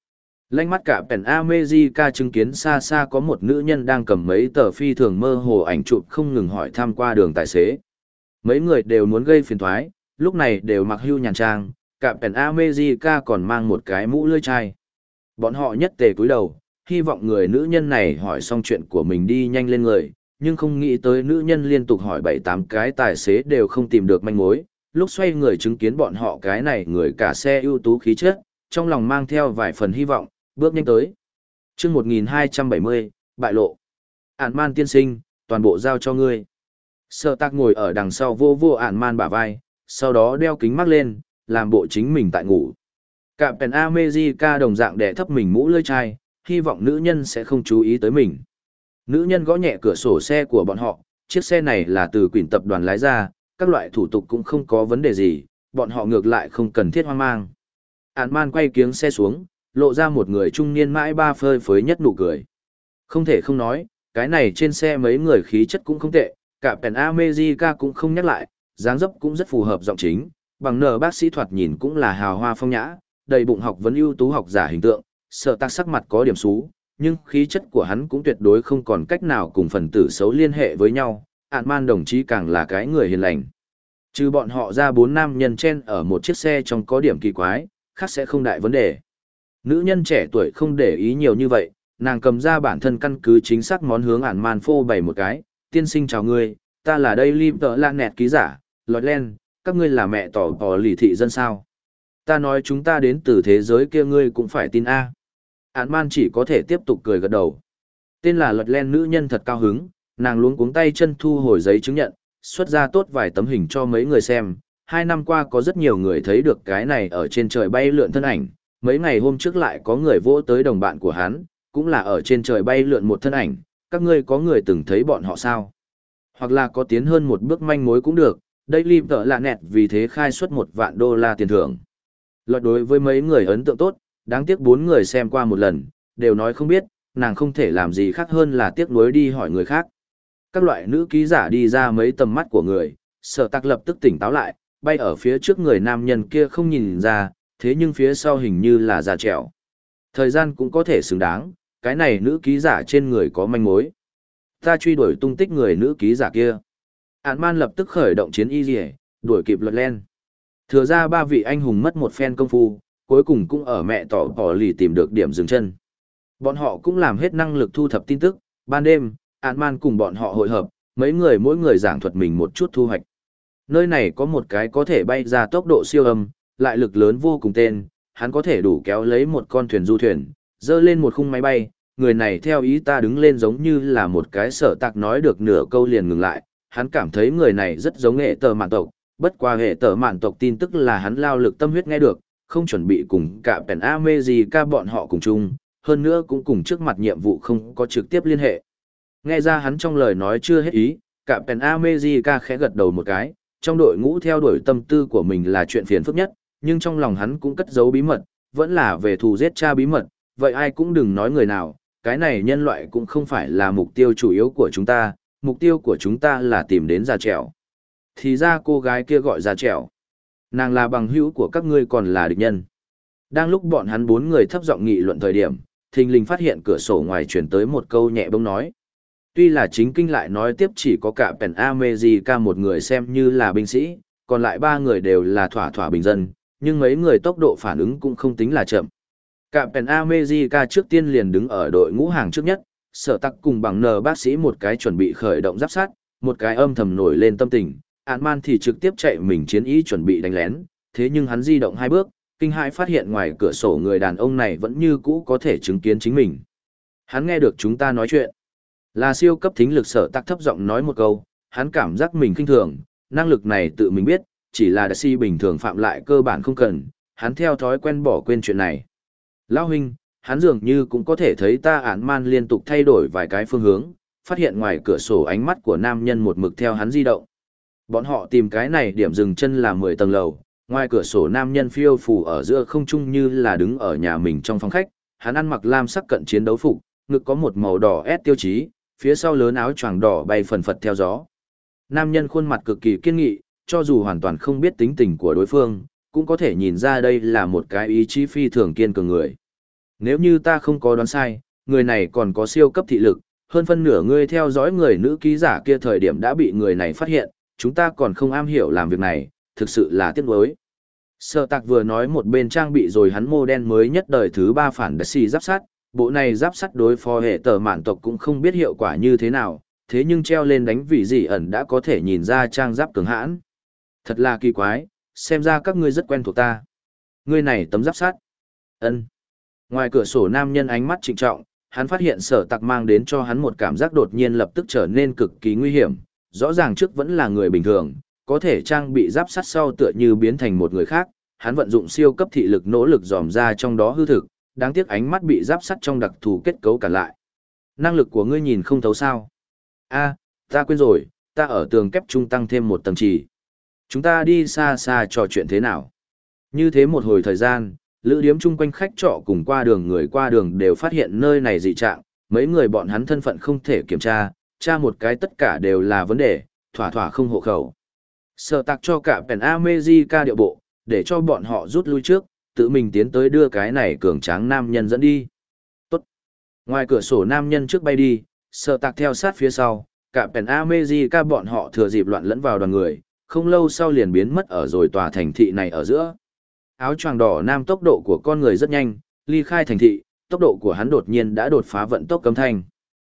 Lánh mắt cả Pèn America chứng kiến xa xa có một nữ nhân đang cầm mấy tờ phi thường mơ hồ ảnh chụp không ngừng hỏi thăm qua đường tài xế. Mấy người đều muốn gây phiền toái, lúc này đều mặc hưu nhàn trang, cả Pèn America còn mang một cái mũ lưỡi chai. Bọn họ nhất tề cúi đầu, hy vọng người nữ nhân này hỏi xong chuyện của mình đi nhanh lên người, nhưng không nghĩ tới nữ nhân liên tục hỏi bảy tám cái tài xế đều không tìm được manh mối, lúc xoay người chứng kiến bọn họ cái này người cả xe ưu tú khí chất, trong lòng mang theo vài phần hy vọng, bước nhanh tới. Chương một nghìn hai trăm bảy mươi, bại lộ. Ản Man tiên sinh, toàn bộ giao cho ngươi. Sở Tạc ngồi ở đằng sau vô vô Ản Man bả vai, sau đó đeo kính mắt lên, làm bộ chính mình tại ngủ. Cả Pèn America đồng dạng đè thấp mình mũ lưỡi chai, hy vọng nữ nhân sẽ không chú ý tới mình. Nữ nhân gõ nhẹ cửa sổ xe của bọn họ, chiếc xe này là từ Quỷ tập đoàn lái ra, các loại thủ tục cũng không có vấn đề gì, bọn họ ngược lại không cần thiết hoang mang. Ản Man quay kiếng xe xuống, lộ ra một người trung niên mãi ba phơi phới nhất nụ cười. Không thể không nói, cái này trên xe mấy người khí chất cũng không tệ, cả Pèn America cũng không nhắc lại, dáng dấp cũng rất phù hợp giọng chính, bằng nở bác sĩ thoạt nhìn cũng là hào hoa phong nhã, đầy bụng học vấn ưu tú học giả hình tượng, Sở Tạc sắc mặt có điểm xú, nhưng khí chất của hắn cũng tuyệt đối không còn cách nào cùng phần tử xấu liên hệ với nhau, Ản Man đồng chí càng là cái người hiền lành. Trừ bọn họ ra bốn nam nhân chen ở một chiếc xe trong có điểm kỳ quái, khác sẽ không đại vấn đề. Nữ nhân trẻ tuổi không để ý nhiều như vậy, nàng cầm ra bản thân căn cứ chính xác món hướng Ản Man phô bày một cái, tiên sinh chào ngươi, ta là đây Lim tợ lan nẹt ký giả, Lọt Len, các ngươi là mẹ tỏ tỏ lì thị dân sao. Ta nói chúng ta đến từ thế giới kia ngươi cũng phải tin A. Ản Man chỉ có thể tiếp tục cười gật đầu. Tên là Lọt Len nữ nhân thật cao hứng, nàng luống cuống tay chân thu hồi giấy chứng nhận, xuất ra tốt vài tấm hình cho mấy người xem. Hai năm qua có rất nhiều người thấy được cái này ở trên trời bay lượn thân ảnh, mấy ngày hôm trước lại có người vỗ tới đồng bạn của hắn, cũng là ở trên trời bay lượn một thân ảnh, các ngươi có người từng thấy bọn họ sao? Hoặc là có tiến hơn một bước manh mối cũng được, đây lim tợ lạ nẹt vì thế khai xuất một vạn đô la tiền thưởng. Lọt đối với mấy người ấn tượng tốt, đáng tiếc bốn người xem qua một lần, đều nói không biết, nàng không thể làm gì khác hơn là tiếc nuối đi hỏi người khác. Các loại nữ ký giả đi ra mấy tầm mắt của người, Sở Tạc lập tức tỉnh táo lại, bay ở phía trước người nam nhân kia không nhìn ra, thế nhưng phía sau hình như là già trẻo. Thời gian cũng có thể xứng đáng, cái này nữ ký giả trên người có manh mối. Ta truy đuổi tung tích người nữ ký giả kia. Ản Man lập tức khởi động chiến y rỉa, đuổi kịp Lọt Len. Thừa ra ba vị anh hùng mất một phen công phu, cuối cùng cũng ở mẹ tỏ bỏ lì tìm được điểm dừng chân. Bọn họ cũng làm hết năng lực thu thập tin tức, ban đêm, Ản Man cùng bọn họ hội hợp, mấy người mỗi người giảng thuật mình một chút thu hoạch. Nơi này có một cái có thể bay ra tốc độ siêu âm, lại lực lớn vô cùng tên, hắn có thể đủ kéo lấy một con thuyền du thuyền, dơ lên một khung máy bay, người này theo ý ta đứng lên giống như là một cái Sở Tạc nói được nửa câu liền ngừng lại, hắn cảm thấy người này rất giống hệ tờ mạn tộc, bất qua hệ tờ mạn tộc tin tức là hắn lao lực tâm huyết nghe được, không chuẩn bị cùng cả Pèn America bọn họ cùng chung, hơn nữa cũng cùng trước mặt nhiệm vụ không có trực tiếp liên hệ. Nghe ra hắn trong lời nói chưa hết ý, cả Pèn America khẽ gật đầu một cái, trong đội ngũ theo đuổi tâm tư của mình là chuyện phiền phức nhất, nhưng trong lòng hắn cũng cất giấu bí mật, vẫn là về thù giết cha bí mật, vậy ai cũng đừng nói người nào, cái này nhân loại cũng không phải là mục tiêu chủ yếu của chúng ta, mục tiêu của chúng ta là tìm đến Già Trẻo. Thì ra cô gái kia gọi Già Trẻo. Nàng là bằng hữu của các ngươi còn là địch nhân. Đang lúc bọn hắn bốn người thấp giọng nghị luận thời điểm, thình lình phát hiện cửa sổ ngoài chuyển tới một câu nhẹ bông nói. Tuy là chính kinh lại nói tiếp chỉ có cả Pèn America một người xem như là binh sĩ, còn lại ba người đều là thỏa thỏa bình dân, nhưng mấy người tốc độ phản ứng cũng không tính là chậm. Cả Pèn America trước tiên liền đứng ở đội ngũ hàng trước nhất, Sở Tạc cùng bằng nờ bác sĩ một cái chuẩn bị khởi động giáp sát, một cái âm thầm nổi lên tâm tình, Ản Man thì trực tiếp chạy mình chiến ý chuẩn bị đánh lén, thế nhưng hắn di động hai bước, kinh hãi phát hiện ngoài cửa sổ người đàn ông này vẫn như cũ có thể chứng kiến chính mình. Hắn nghe được chúng ta nói chuyện. Là siêu cấp thính lực Sở Tạc thấp giọng nói một câu, hắn cảm giác mình khinh thường, năng lực này tự mình biết, chỉ là đại si bình thường phạm lại cơ bản không cần, hắn theo thói quen bỏ quên chuyện này. Lão huynh, hắn dường như cũng có thể thấy ta Ản Man liên tục thay đổi vài cái phương hướng, phát hiện ngoài cửa sổ ánh mắt của nam nhân một mực theo hắn di động. Bọn họ tìm cái này điểm dừng chân là mười tầng lầu, ngoài cửa sổ nam nhân phiêu phù ở giữa không trung như là đứng ở nhà mình trong phòng khách, hắn ăn mặc lam sắc cận chiến đấu phục, ngực có một màu đỏ ép tiêu chí, phía sau lớn áo choàng đỏ bay phần phật theo gió. Nam nhân khuôn mặt cực kỳ kiên nghị, cho dù hoàn toàn không biết tính tình của đối phương, cũng có thể nhìn ra đây là một cái ý chí phi thường kiên cường người. Nếu như ta không có đoán sai, người này còn có siêu cấp thị lực, hơn phân nửa ngươi theo dõi người nữ ký giả kia thời điểm đã bị người này phát hiện, chúng ta còn không am hiểu làm việc này, thực sự là tiếc nuối. Sở Tạc vừa nói một bên trang bị rồi hắn mô đen mới nhất đời thứ ba phản đặc xì giáp sắt, bộ này giáp sắt đối phó hệ tờ mạn tộc cũng không biết hiệu quả như thế nào, thế nhưng treo lên đánh vị gì ẩn đã có thể nhìn ra trang giáp cường hãn. Thật là kỳ quái, xem ra các ngươi rất quen thuộc ta. Ngươi này tấm giáp sắt. Ân. Ngoài cửa sổ nam nhân ánh mắt trịnh trọng, hắn phát hiện Sở Tạc mang đến cho hắn một cảm giác đột nhiên lập tức trở nên cực kỳ nguy hiểm, rõ ràng trước vẫn là người bình thường, có thể trang bị giáp sắt sau tựa như biến thành một người khác, hắn vận dụng siêu cấp thị lực nỗ lực dòm ra trong đó hư thực, đáng tiếc ánh mắt bị giáp sắt trong đặc thù kết cấu cản lại. Năng lực của ngươi nhìn không thấu sao? A, ta quên rồi, ta ở tường kép trung tăng thêm một tầng trì. Chúng ta đi xa xa trò chuyện thế nào? Như thế một hồi thời gian, lữ điếm chung quanh khách trọ cùng qua đường người qua đường đều phát hiện nơi này dị trạng, mấy người bọn hắn thân phận không thể kiểm tra, tra một cái tất cả đều là vấn đề, thỏa thỏa không hộ khẩu. Sở Tạc cho cả Pen America điệu bộ, để cho bọn họ rút lui trước, tự mình tiến tới đưa cái này cường tráng nam nhân dẫn đi. Tốt. Ngoài cửa sổ nam nhân trước bay đi, Sở Tạc theo sát phía sau, cả Pen America bọn họ thừa dịp loạn lẫn vào đoàn người, không lâu sau liền biến mất ở rồi tòa thành thị này ở giữa. Áo choàng đỏ nam tốc độ của con người rất nhanh, ly khai thành thị, tốc độ của hắn đột nhiên đã đột phá vận tốc cấm thanh.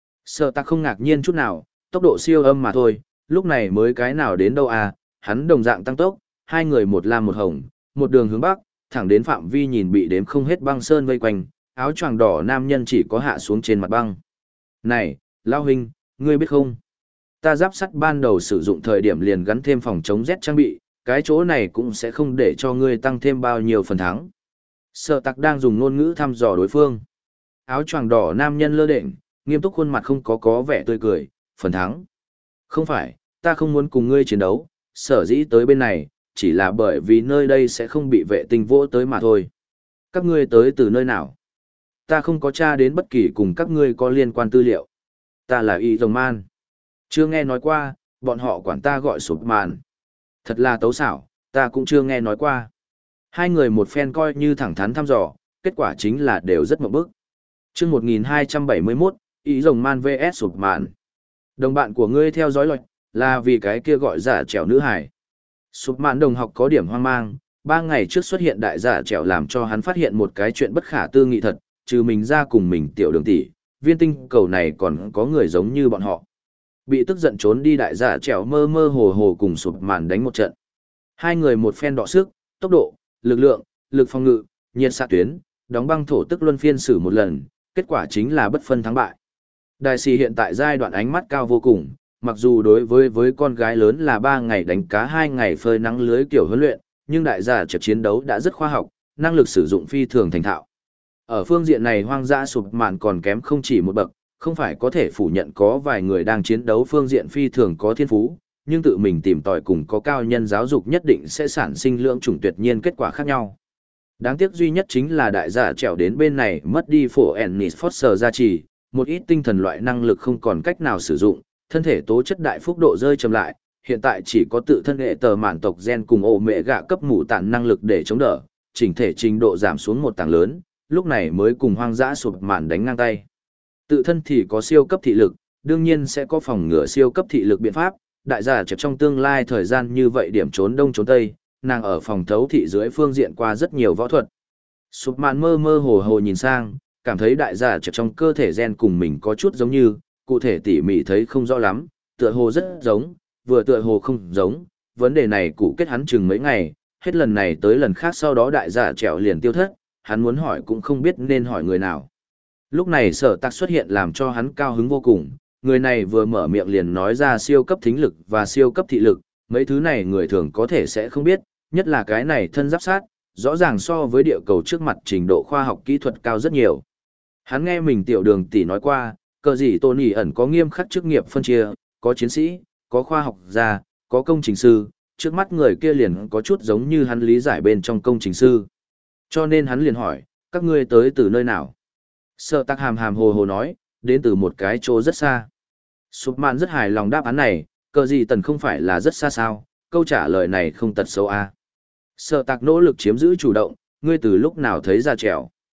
Sở Tạc không ngạc nhiên chút nào, tốc độ siêu âm mà thôi, lúc này mới cái nào đến đâu à, hắn đồng dạng tăng tốc, hai người một lam một hồng, một đường hướng bắc, thẳng đến phạm vi nhìn bị đếm không hết băng sơn vây quanh, áo choàng đỏ nam nhân chỉ có hạ xuống trên mặt băng. Này, Lao Huynh, ngươi biết không? Ta giáp sắt ban đầu sử dụng thời điểm liền gắn thêm phòng chống rét trang bị, cái chỗ này cũng sẽ không để cho ngươi tăng thêm bao nhiêu phần thắng. Sở Tạc đang dùng ngôn ngữ thăm dò đối phương. Áo choàng đỏ nam nhân lơ đễnh, nghiêm túc khuôn mặt không có có vẻ tươi cười, phần thắng. Không phải, ta không muốn cùng ngươi chiến đấu, sở dĩ tới bên này, chỉ là bởi vì nơi đây sẽ không bị vệ tinh vỗ tới mà thôi. Các ngươi tới từ nơi nào? Ta không có tra đến bất kỳ cùng các ngươi có liên quan tư liệu. Ta là Y Rồng Man. Chưa nghe nói qua, bọn họ quản ta gọi sụp màn. Thật là tấu xảo, ta cũng chưa nghe nói qua. Hai người một phen coi như thẳng thắn thăm dò, kết quả chính là đều rất mộng bức. Chương một nghìn hai trăm bảy mươi mốt, Y Rồng Man vs sụp màn. Đồng bạn của ngươi theo dõi lệch, là vì cái kia gọi giả trẻo nữ hải. Sụp mạn đồng học có điểm hoang mang, ba ngày trước xuất hiện đại giả trẻo làm cho hắn phát hiện một cái chuyện bất khả tư nghị thật, trừ mình ra cùng mình tiểu đường tỷ, viên tinh cầu này còn có người giống như bọn họ. Bị tức giận trốn đi đại giả trẻo mơ mơ hồ hồ cùng sụp mạn đánh một trận. Hai người một phen đọ sức, tốc độ, lực lượng, lực phòng ngự, nhiệt xạ tuyến, đóng băng thổ tức luân phiên xử một lần, kết quả chính là bất phân thắng bại. Đại sĩ hiện tại giai đoạn ánh mắt cao vô cùng, mặc dù đối với với con gái lớn là ba ngày đánh cá hai ngày phơi nắng lưới kiểu huấn luyện, nhưng đại giả trực chiến đấu đã rất khoa học, năng lực sử dụng phi thường thành thạo. Ở phương diện này hoang dã sụp mạn còn kém không chỉ một bậc, không phải có thể phủ nhận có vài người đang chiến đấu phương diện phi thường có thiên phú, nhưng tự mình tìm tòi cùng có cao nhân giáo dục nhất định sẽ sản sinh lượng chủng tuyệt nhiên kết quả khác nhau. Đáng tiếc duy nhất chính là đại giả trèo đến bên này mất đi phổ Ennis Foster gia trì, một ít tinh thần loại năng lực không còn cách nào sử dụng, thân thể tố chất đại phúc độ rơi chậm lại, hiện tại chỉ có tự thân hệ tờ mạn tộc gen cùng ổ mẹ gạ cấp mũ tản năng lực để chống đỡ, chỉnh thể trình độ giảm xuống một tầng lớn, lúc này mới cùng hoang dã sụp mạn đánh ngang tay. Tự thân thì có siêu cấp thị lực, đương nhiên sẽ có phòng ngừa siêu cấp thị lực biện pháp, đại giả chợt trong tương lai thời gian như vậy điểm trốn đông trốn tây, nàng ở phòng thấu thị dưới phương diện qua rất nhiều võ thuật. Sụp mạn mơ mơ hồ hồ nhìn sang, cảm thấy đại giả chợt trong cơ thể gen cùng mình có chút giống như, cụ thể tỉ mỉ thấy không rõ lắm, tựa hồ rất giống, vừa tựa hồ không giống, vấn đề này cụ kết hắn chừng mấy ngày, hết lần này tới lần khác sau đó đại giả trèo liền tiêu thất, hắn muốn hỏi cũng không biết nên hỏi người nào. Lúc này sở tạc xuất hiện làm cho hắn cao hứng vô cùng, người này vừa mở miệng liền nói ra siêu cấp thính lực và siêu cấp thị lực, mấy thứ này người thường có thể sẽ không biết, nhất là cái này thân giáp sát, rõ ràng so với địa cầu trước mặt trình độ khoa học kỹ thuật cao rất nhiều. Hắn nghe mình tiểu đường tỷ nói qua, cờ gì tôn ỉ ẩn có nghiêm khắc chức nghiệp phân chia, có chiến sĩ, có khoa học gia, có công trình sư, trước mắt người kia liền có chút giống như hắn lý giải bên trong công trình sư. Cho nên hắn liền hỏi, các ngươi tới từ nơi nào? Sở tạc hàm hàm hồ hồ nói, đến từ một cái chỗ rất xa. Sụp mạn rất hài lòng đáp án này, cờ gì tần không phải là rất xa sao, câu trả lời này không tật xấu à. Sở tạc nỗ lực chiếm giữ chủ động, ngươi từ lúc nào thấy ra trèo.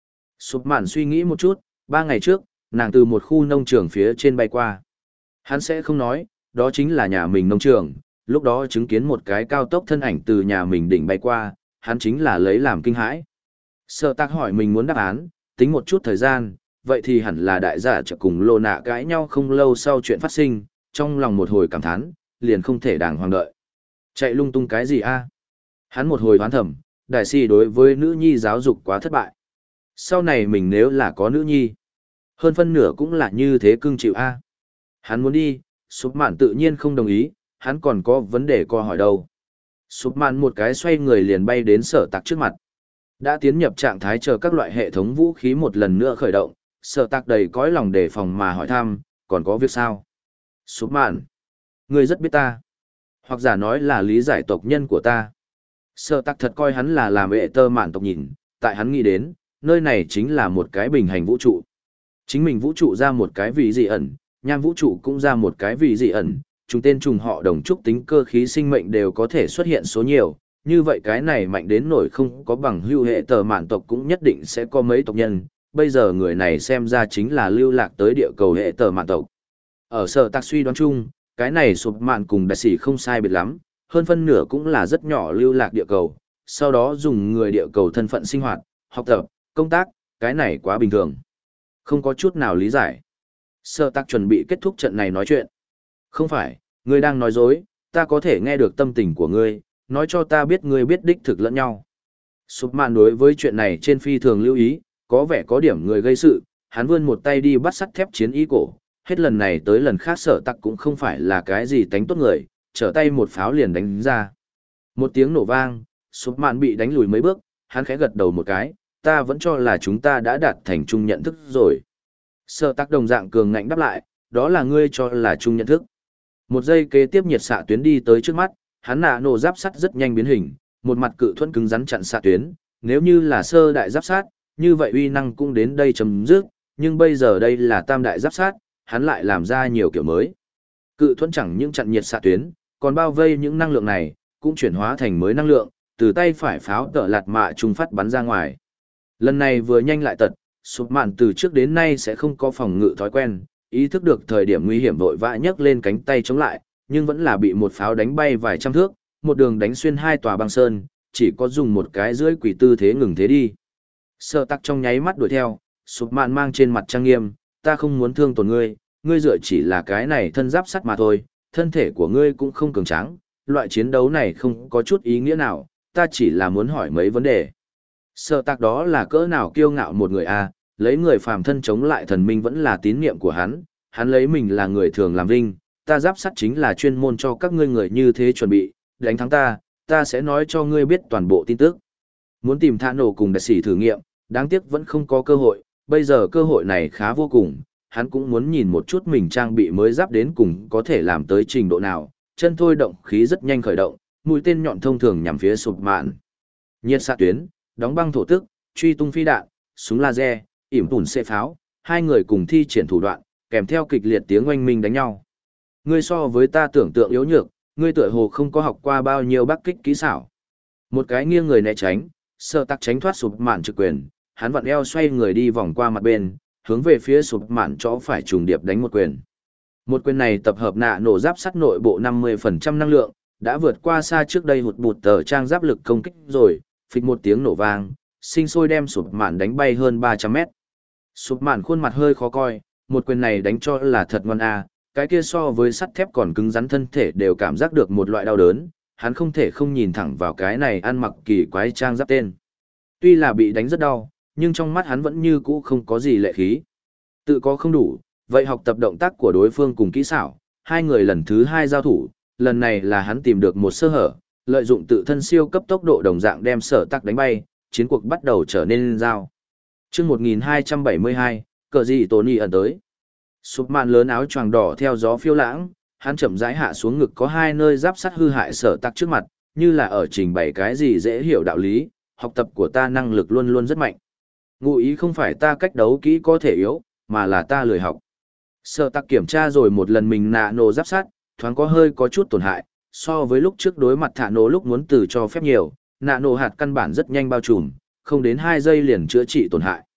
Sụp mạn suy nghĩ một chút, ba ngày trước, nàng từ một khu nông trường phía trên bay qua. Hắn sẽ không nói, đó chính là nhà mình nông trường, lúc đó chứng kiến một cái cao tốc thân ảnh từ nhà mình đỉnh bay qua, hắn chính là lấy làm kinh hãi. Sở Tạc hỏi mình muốn đáp án, tính một chút thời gian, vậy thì hẳn là đại giả trợ cùng Lô Nạ cãi nhau không lâu sau chuyện phát sinh, trong lòng một hồi cảm thán, liền không thể đàng hoàng đợi. Chạy lung tung cái gì a? Hắn một hồi hoán thầm, đại sĩ đối với nữ nhi giáo dục quá thất bại. Sau này mình nếu là có nữ nhi, hơn phân nửa cũng là như thế cưng chịu a. Hắn muốn đi, Sụp Mạn tự nhiên không đồng ý, hắn còn có vấn đề co hỏi đâu. Sụp Mạn một cái xoay người liền bay đến Sở Tạc trước mặt. Đã tiến nhập trạng thái chờ các loại hệ thống vũ khí một lần nữa khởi động, Sở Tạc đầy cõi lòng đề phòng mà hỏi thăm, còn có việc sao? Sụp Mạn, ngươi rất biết ta, hoặc giả nói là lý giải tộc nhân của ta. Sở Tạc thật coi hắn là làm vệ tơ mạn tộc nhìn, tại hắn nghĩ đến, nơi này chính là một cái bình hành vũ trụ. Chính mình vũ trụ ra một cái vị dị ẩn, nham vũ trụ cũng ra một cái vị dị ẩn, chúng tên trùng họ đồng trúc tính cơ khí sinh mệnh đều có thể xuất hiện số nhiều, như vậy cái này mạnh đến nổi không có bằng hưu hệ tờ mạn tộc cũng nhất định sẽ có mấy tộc nhân, bây giờ người này xem ra chính là lưu lạc tới địa cầu hệ tờ mạn tộc. Ở Sở Tạc suy đoán chung, cái này Sụp Mạn cùng đại sĩ không sai biệt lắm, hơn phân nửa cũng là rất nhỏ lưu lạc địa cầu, sau đó dùng người địa cầu thân phận sinh hoạt, học tập, công tác, cái này quá bình thường. Không có chút nào lý giải. Sở Tạc chuẩn bị kết thúc trận này nói chuyện. Không phải, ngươi đang nói dối, ta có thể nghe được tâm tình của ngươi, nói cho ta biết ngươi biết đích thực lẫn nhau. Sụp Mạn đối với chuyện này trên phi thường lưu ý, có vẻ có điểm người gây sự, hắn vươn một tay đi bắt sắt thép chiến ý cổ, hết lần này tới lần khác Sở Tạc cũng không phải là cái gì tánh tốt người, trở tay một pháo liền đánh ra. Một tiếng nổ vang, Sụp Mạn bị đánh lùi mấy bước, hắn khẽ gật đầu một cái, ta vẫn cho là chúng ta đã đạt thành chung nhận thức rồi. Sở Tạc đồng dạng cường ngạnh đáp lại, đó là ngươi cho là chung nhận thức. Một giây kế tiếp nhiệt xạ tuyến đi tới trước mắt, hắn nạ nổ giáp sắt rất nhanh biến hình, một mặt cự thuẫn cứng rắn chặn xạ tuyến, nếu như là sơ đại giáp sát, như vậy uy năng cũng đến đây chấm dứt, nhưng bây giờ đây là tam đại giáp sát, hắn lại làm ra nhiều kiểu mới. Cự thuẫn chẳng những chặn nhiệt xạ tuyến, còn bao vây những năng lượng này, cũng chuyển hóa thành mới năng lượng, từ tay phải pháo tợ lạt mạ trung phát bắn ra ngoài. Lần này vừa nhanh lại tật, Sụp Mạn từ trước đến nay sẽ không có phòng ngự thói quen, ý thức được thời điểm nguy hiểm vội vã nhấc lên cánh tay chống lại, nhưng vẫn là bị một pháo đánh bay vài trăm thước, một đường đánh xuyên hai tòa băng sơn, chỉ có dùng một cái dưới quỷ tư thế ngừng thế đi. Sở Tạc trong nháy mắt đuổi theo, Sụp Mạn mang trên mặt trang nghiêm, ta không muốn thương tổn ngươi, ngươi dựa chỉ là cái này thân giáp sắt mà thôi, thân thể của ngươi cũng không cường tráng, loại chiến đấu này không có chút ý nghĩa nào, ta chỉ là muốn hỏi mấy vấn đề. Sở Tạc đó là cỡ nào kiêu ngạo một người a, lấy người phàm thân chống lại thần minh vẫn là tín niệm của hắn, hắn lấy mình là người thường làm vinh, ta giáp sắt chính là chuyên môn cho các ngươi người như thế chuẩn bị, đánh thắng ta, ta sẽ nói cho ngươi biết toàn bộ tin tức. Muốn tìm Thả Nổ cùng đại sĩ thử nghiệm, đáng tiếc vẫn không có cơ hội, bây giờ cơ hội này khá vô cùng, hắn cũng muốn nhìn một chút mình trang bị mới giáp đến cùng có thể làm tới trình độ nào, chân thôi động khí rất nhanh khởi động, mũi tên nhọn thông thường nhằm phía Sụp Mạn. Nhiệt xạ tuyến, đóng băng thổ tức, truy tung phi đạn, súng laser, ỉm tủn xệ pháo, hai người cùng thi triển thủ đoạn, kèm theo kịch liệt tiếng oanh minh đánh nhau. Ngươi so với ta tưởng tượng yếu nhược, ngươi tựa hồ không có học qua bao nhiêu bắc kích kỹ xảo. Một cái nghiêng người né tránh, Sở Tạc tránh thoát Sụp Mạn trực quyền, hắn vặn eo xoay người đi vòng qua mặt bên, hướng về phía Sụp Mạn chỗ phải trùng điệp đánh một quyền. Một quyền này tập hợp nạ nổ giáp sắt nội bộ năm mươi phần trăm năng lượng, đã vượt qua xa trước đây hụt bụt tờ trang giáp lực công kích rồi, phịch một tiếng nổ vang, sinh sôi đem Sụp Mạn đánh bay hơn ba trăm mét. Sụp Mạn khuôn mặt hơi khó coi, một quyền này đánh cho là thật ngon à, cái kia so với sắt thép còn cứng rắn thân thể đều cảm giác được một loại đau đớn, hắn không thể không nhìn thẳng vào cái này ăn mặc kỳ quái trang giáp tên. Tuy là bị đánh rất đau, nhưng trong mắt hắn vẫn như cũ không có gì lệ khí. Tự có không đủ, vậy học tập động tác của đối phương cùng kỹ xảo, hai người lần thứ hai giao thủ, lần này là hắn tìm được một sơ hở, lợi dụng tự thân siêu cấp tốc độ đồng dạng đem Sở Tạc đánh bay, chiến cuộc bắt đầu trở nên giao. Chương một nghìn hai trăm bảy mươi hai, cờ gì Tony ẩn tới. Sụp Mạn lớn áo choàng đỏ theo gió phiêu lãng, hắn chậm rãi hạ xuống ngực có hai nơi giáp sắt hư hại Sở Tạc trước mặt, như là ở trình bày cái gì dễ hiểu đạo lý, học tập của ta năng lực luôn luôn rất mạnh. Ngụ ý không phải ta cách đấu kỹ có thể yếu, mà là ta lười học. Sở Tạc kiểm tra rồi một lần mình nạ nổ giáp sắt, thoáng có hơi có chút tổn hại, so với lúc trước đối mặt Thả Nổ lúc muốn từ cho phép nhiều, nạ nổ hạt căn bản rất nhanh bao trùm, không đến hai giây liền chữa trị tổn hại.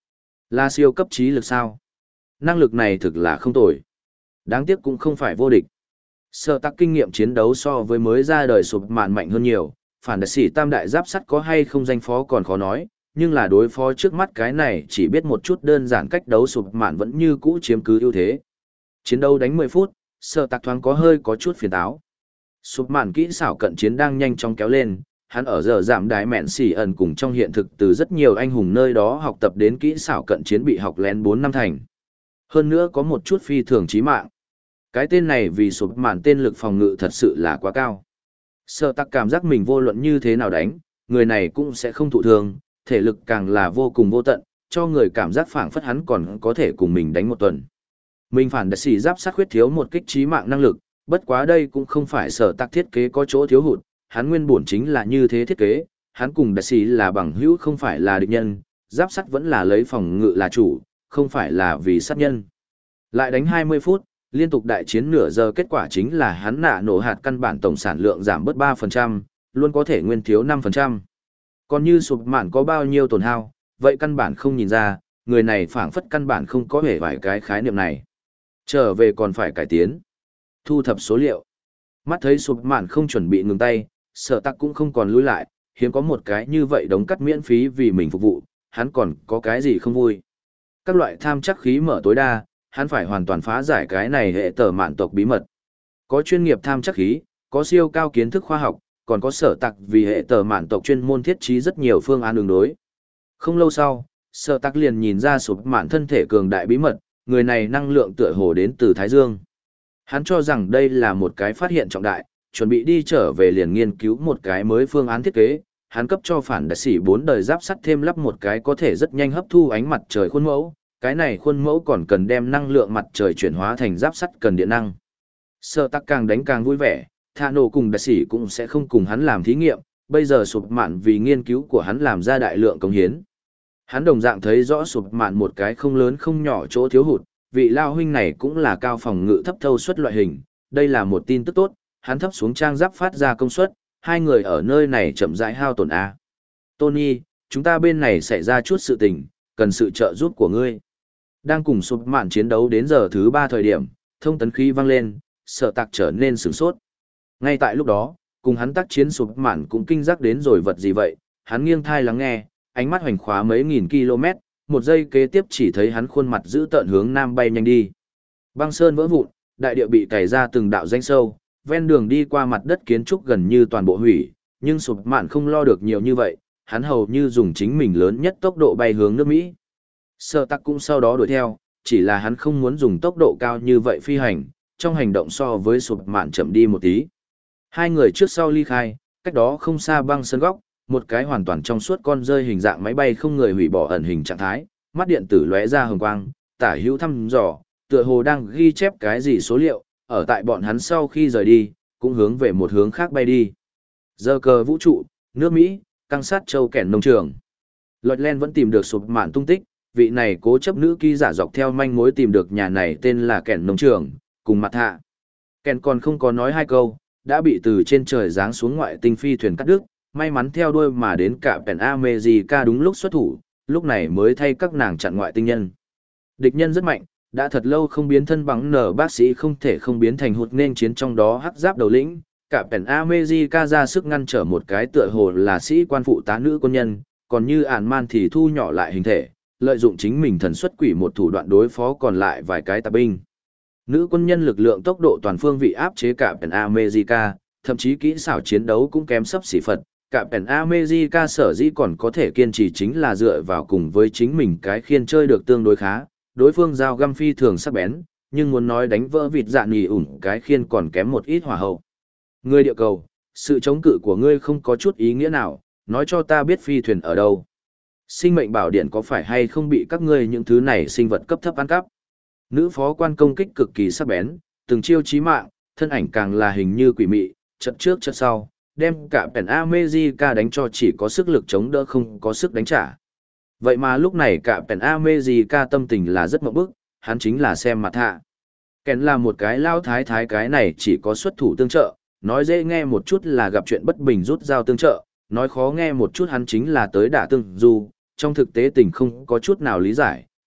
Là siêu cấp trí lực sao? Năng lực này thực là không tồi. Đáng tiếc cũng không phải vô địch. Sở tắc kinh nghiệm chiến đấu so với mới ra đời sụp mạn mạnh hơn nhiều, phản đặc sĩ tam đại giáp sắt có hay không danh phó còn khó nói, nhưng là đối phó trước mắt cái này chỉ biết một chút đơn giản cách đấu sụp mạn vẫn như cũ chiếm cứ ưu thế. Chiến đấu đánh mười phút, sở tắc thoáng có hơi có chút phiền táo. Sụp mạn kỹ xảo cận chiến đang nhanh chóng kéo lên, hắn ở giờ giảm đái mẹn xỉ ẩn cùng trong hiện thực từ rất nhiều anh hùng nơi đó học tập đến kỹ xảo cận chiến bị học lén bốn năm thành. Hơn nữa có một chút phi thường chí mạng. Cái tên này vì sụp mạn tên lực phòng ngự thật sự là quá cao. Sở tắc cảm giác mình vô luận như thế nào đánh, người này cũng sẽ không thụ thương, thể lực càng là vô cùng vô tận, cho người cảm giác phảng phất hắn còn có thể cùng mình đánh một tuần. Mình phản đặc sĩ giáp sát khuyết thiếu một kích trí mạng năng lực, bất quá đây cũng không phải sở tắc thiết kế có chỗ thiếu hụt, hắn nguyên bổn chính là như thế thiết kế, hắn cùng đặc sĩ là bằng hữu không phải là địch nhân, giáp sắt vẫn là lấy phòng ngự là chủ, không phải là vì sát nhân. Lại đánh hai mươi phút, liên tục đại chiến nửa giờ kết quả chính là hắn nạ nổ hạt căn bản tổng sản lượng giảm bớt ba phần trăm, luôn có thể nguyên thiếu năm phần trăm. Còn như sụp mạn có bao nhiêu tổn hao, vậy căn bản không nhìn ra, người này phảng phất căn bản không có hề vài cái khái niệm này. Trở về còn phải cải tiến. Thu thập số liệu. Mắt thấy sụp mạn không chuẩn bị ngừng tay, sở tắc cũng không còn lùi lại, hiếm có một cái như vậy đóng cắt miễn phí vì mình phục vụ, hắn còn có cái gì không vui. Các loại tham chắc khí mở tối đa, hắn phải hoàn toàn phá giải cái này hệ tờ mạn tộc bí mật. Có chuyên nghiệp tham chắc khí, có siêu cao kiến thức khoa học, còn có sở tặc vì hệ tờ mạn tộc chuyên môn thiết trí rất nhiều phương án ứng đối. Không lâu sau, sở tặc liền nhìn ra sụp mạn thân thể cường đại bí mật, người này năng lượng tựa hồ đến từ Thái Dương. Hắn cho rằng đây là một cái phát hiện trọng đại, chuẩn bị đi trở về liền nghiên cứu một cái mới phương án thiết kế. Hắn cấp cho phản đặc sĩ bốn đời giáp sắt thêm lắp một cái có thể rất nhanh hấp thu ánh mặt trời khuôn mẫu, cái này khuôn mẫu còn cần đem năng lượng mặt trời chuyển hóa thành giáp sắt cần điện năng. Sở tắc càng đánh càng vui vẻ, thà nổ cùng đặc sĩ cũng sẽ không cùng hắn làm thí nghiệm, bây giờ sụp mạn vì nghiên cứu của hắn làm ra đại lượng công hiến. Hắn đồng dạng thấy rõ sụp mạn một cái không lớn không nhỏ chỗ thiếu hụt, vị lao huynh này cũng là cao phòng ngự thấp thâu suất loại hình, đây là một tin tức tốt, hắn thấp xuống trang giáp phát ra công suất, hai người ở nơi này chậm rãi hao tổn A. Tony, chúng ta bên này xảy ra chút sự tình, cần sự trợ giúp của ngươi. Đang cùng sụp mạn chiến đấu đến giờ thứ ba thời điểm, thông tấn khí vang lên, sở tạc trở nên sửng sốt. Ngay tại lúc đó, cùng hắn tác chiến sụp mạn cũng kinh giác đến rồi vật gì vậy, hắn nghiêng thai lắng nghe, ánh mắt hoành khóa mấy nghìn km, một giây kế tiếp chỉ thấy hắn khuôn mặt giữ tợn hướng nam bay nhanh đi. Băng sơn vỡ vụn, đại địa bị cày ra từng đạo danh sâu, ven đường đi qua mặt đất kiến trúc gần như toàn bộ hủy, nhưng sụp mạn không lo được nhiều như vậy, hắn hầu như dùng chính mình lớn nhất tốc độ bay hướng nước Mỹ. Sở tắc cũng sau đó đuổi theo, chỉ là hắn không muốn dùng tốc độ cao như vậy phi hành, trong hành động so với sụp mạn chậm đi một tí. Hai người trước sau ly khai, cách đó không xa băng sơn góc, một cái hoàn toàn trong suốt con rơi hình dạng máy bay không người hủy bỏ ẩn hình trạng thái, mắt điện tử lóe ra hồng quang, tả hữu thăm dò, tựa hồ đang ghi chép cái gì số liệu, ở tại bọn hắn sau khi rời đi, cũng hướng về một hướng khác bay đi. Giờ cờ vũ trụ, nước Mỹ, căng sát châu kẻn nông trường. Lọt Len vẫn tìm được sụp mạn tung tích, vị này cố chấp nữ ký giả dọc theo manh mối tìm được nhà này tên là kẻn nông trường, cùng mặt hạ. Kẻn còn không có nói hai câu, đã bị từ trên trời giáng xuống ngoại tinh phi thuyền cắt đứt, may mắn theo đuôi mà đến cả Pen America đúng lúc xuất thủ, lúc này mới thay các nàng chặn ngoại tinh nhân. Địch nhân rất mạnh, đã thật lâu không biến thân bằng nở bác sĩ không thể không biến thành hụt nên chiến trong đó hắc giáp đầu lĩnh, cả Pen America ra sức ngăn trở một cái tựa hồ là sĩ quan phụ tá nữ quân nhân, còn như ản man thì thu nhỏ lại hình thể, lợi dụng chính mình thần xuất quỷ một thủ đoạn đối phó còn lại vài cái tạp binh. Nữ quân nhân lực lượng tốc độ toàn phương vị áp chế cả Pen America, thậm chí kỹ xảo chiến đấu cũng kém sấp xỉ Phật. Cả Pen America sở dĩ còn có thể kiên trì chính là dựa vào cùng với chính mình cái khiên chơi được tương đối khá, đối phương giao găm phi thường sắc bén, nhưng muốn nói đánh vỡ vịt dạ nhì ủng cái khiên còn kém một ít hỏa hậu. Ngươi địa cầu, sự chống cự của ngươi không có chút ý nghĩa nào, nói cho ta biết phi thuyền ở đâu. Sinh mệnh bảo điện có phải hay không bị các ngươi những thứ này sinh vật cấp thấp ăn cắp? Nữ phó quan công kích cực kỳ sắc bén, từng chiêu chí mạng, thân ảnh càng là hình như quỷ mị, chật trước chật sau, đem cả Pen America đánh cho chỉ có sức lực chống đỡ không có sức đánh trả. Vậy mà lúc này cả Pen America tâm tình là rất mộng bức, hắn chính là xem mặt hạ. Ken là một cái lao thái thái, cái này chỉ có xuất thủ tương trợ, nói dễ nghe một chút là gặp chuyện bất bình rút dao tương trợ, nói khó nghe một chút hắn chính là tới đả tương du, trong thực tế tình không có chút nào lý giải,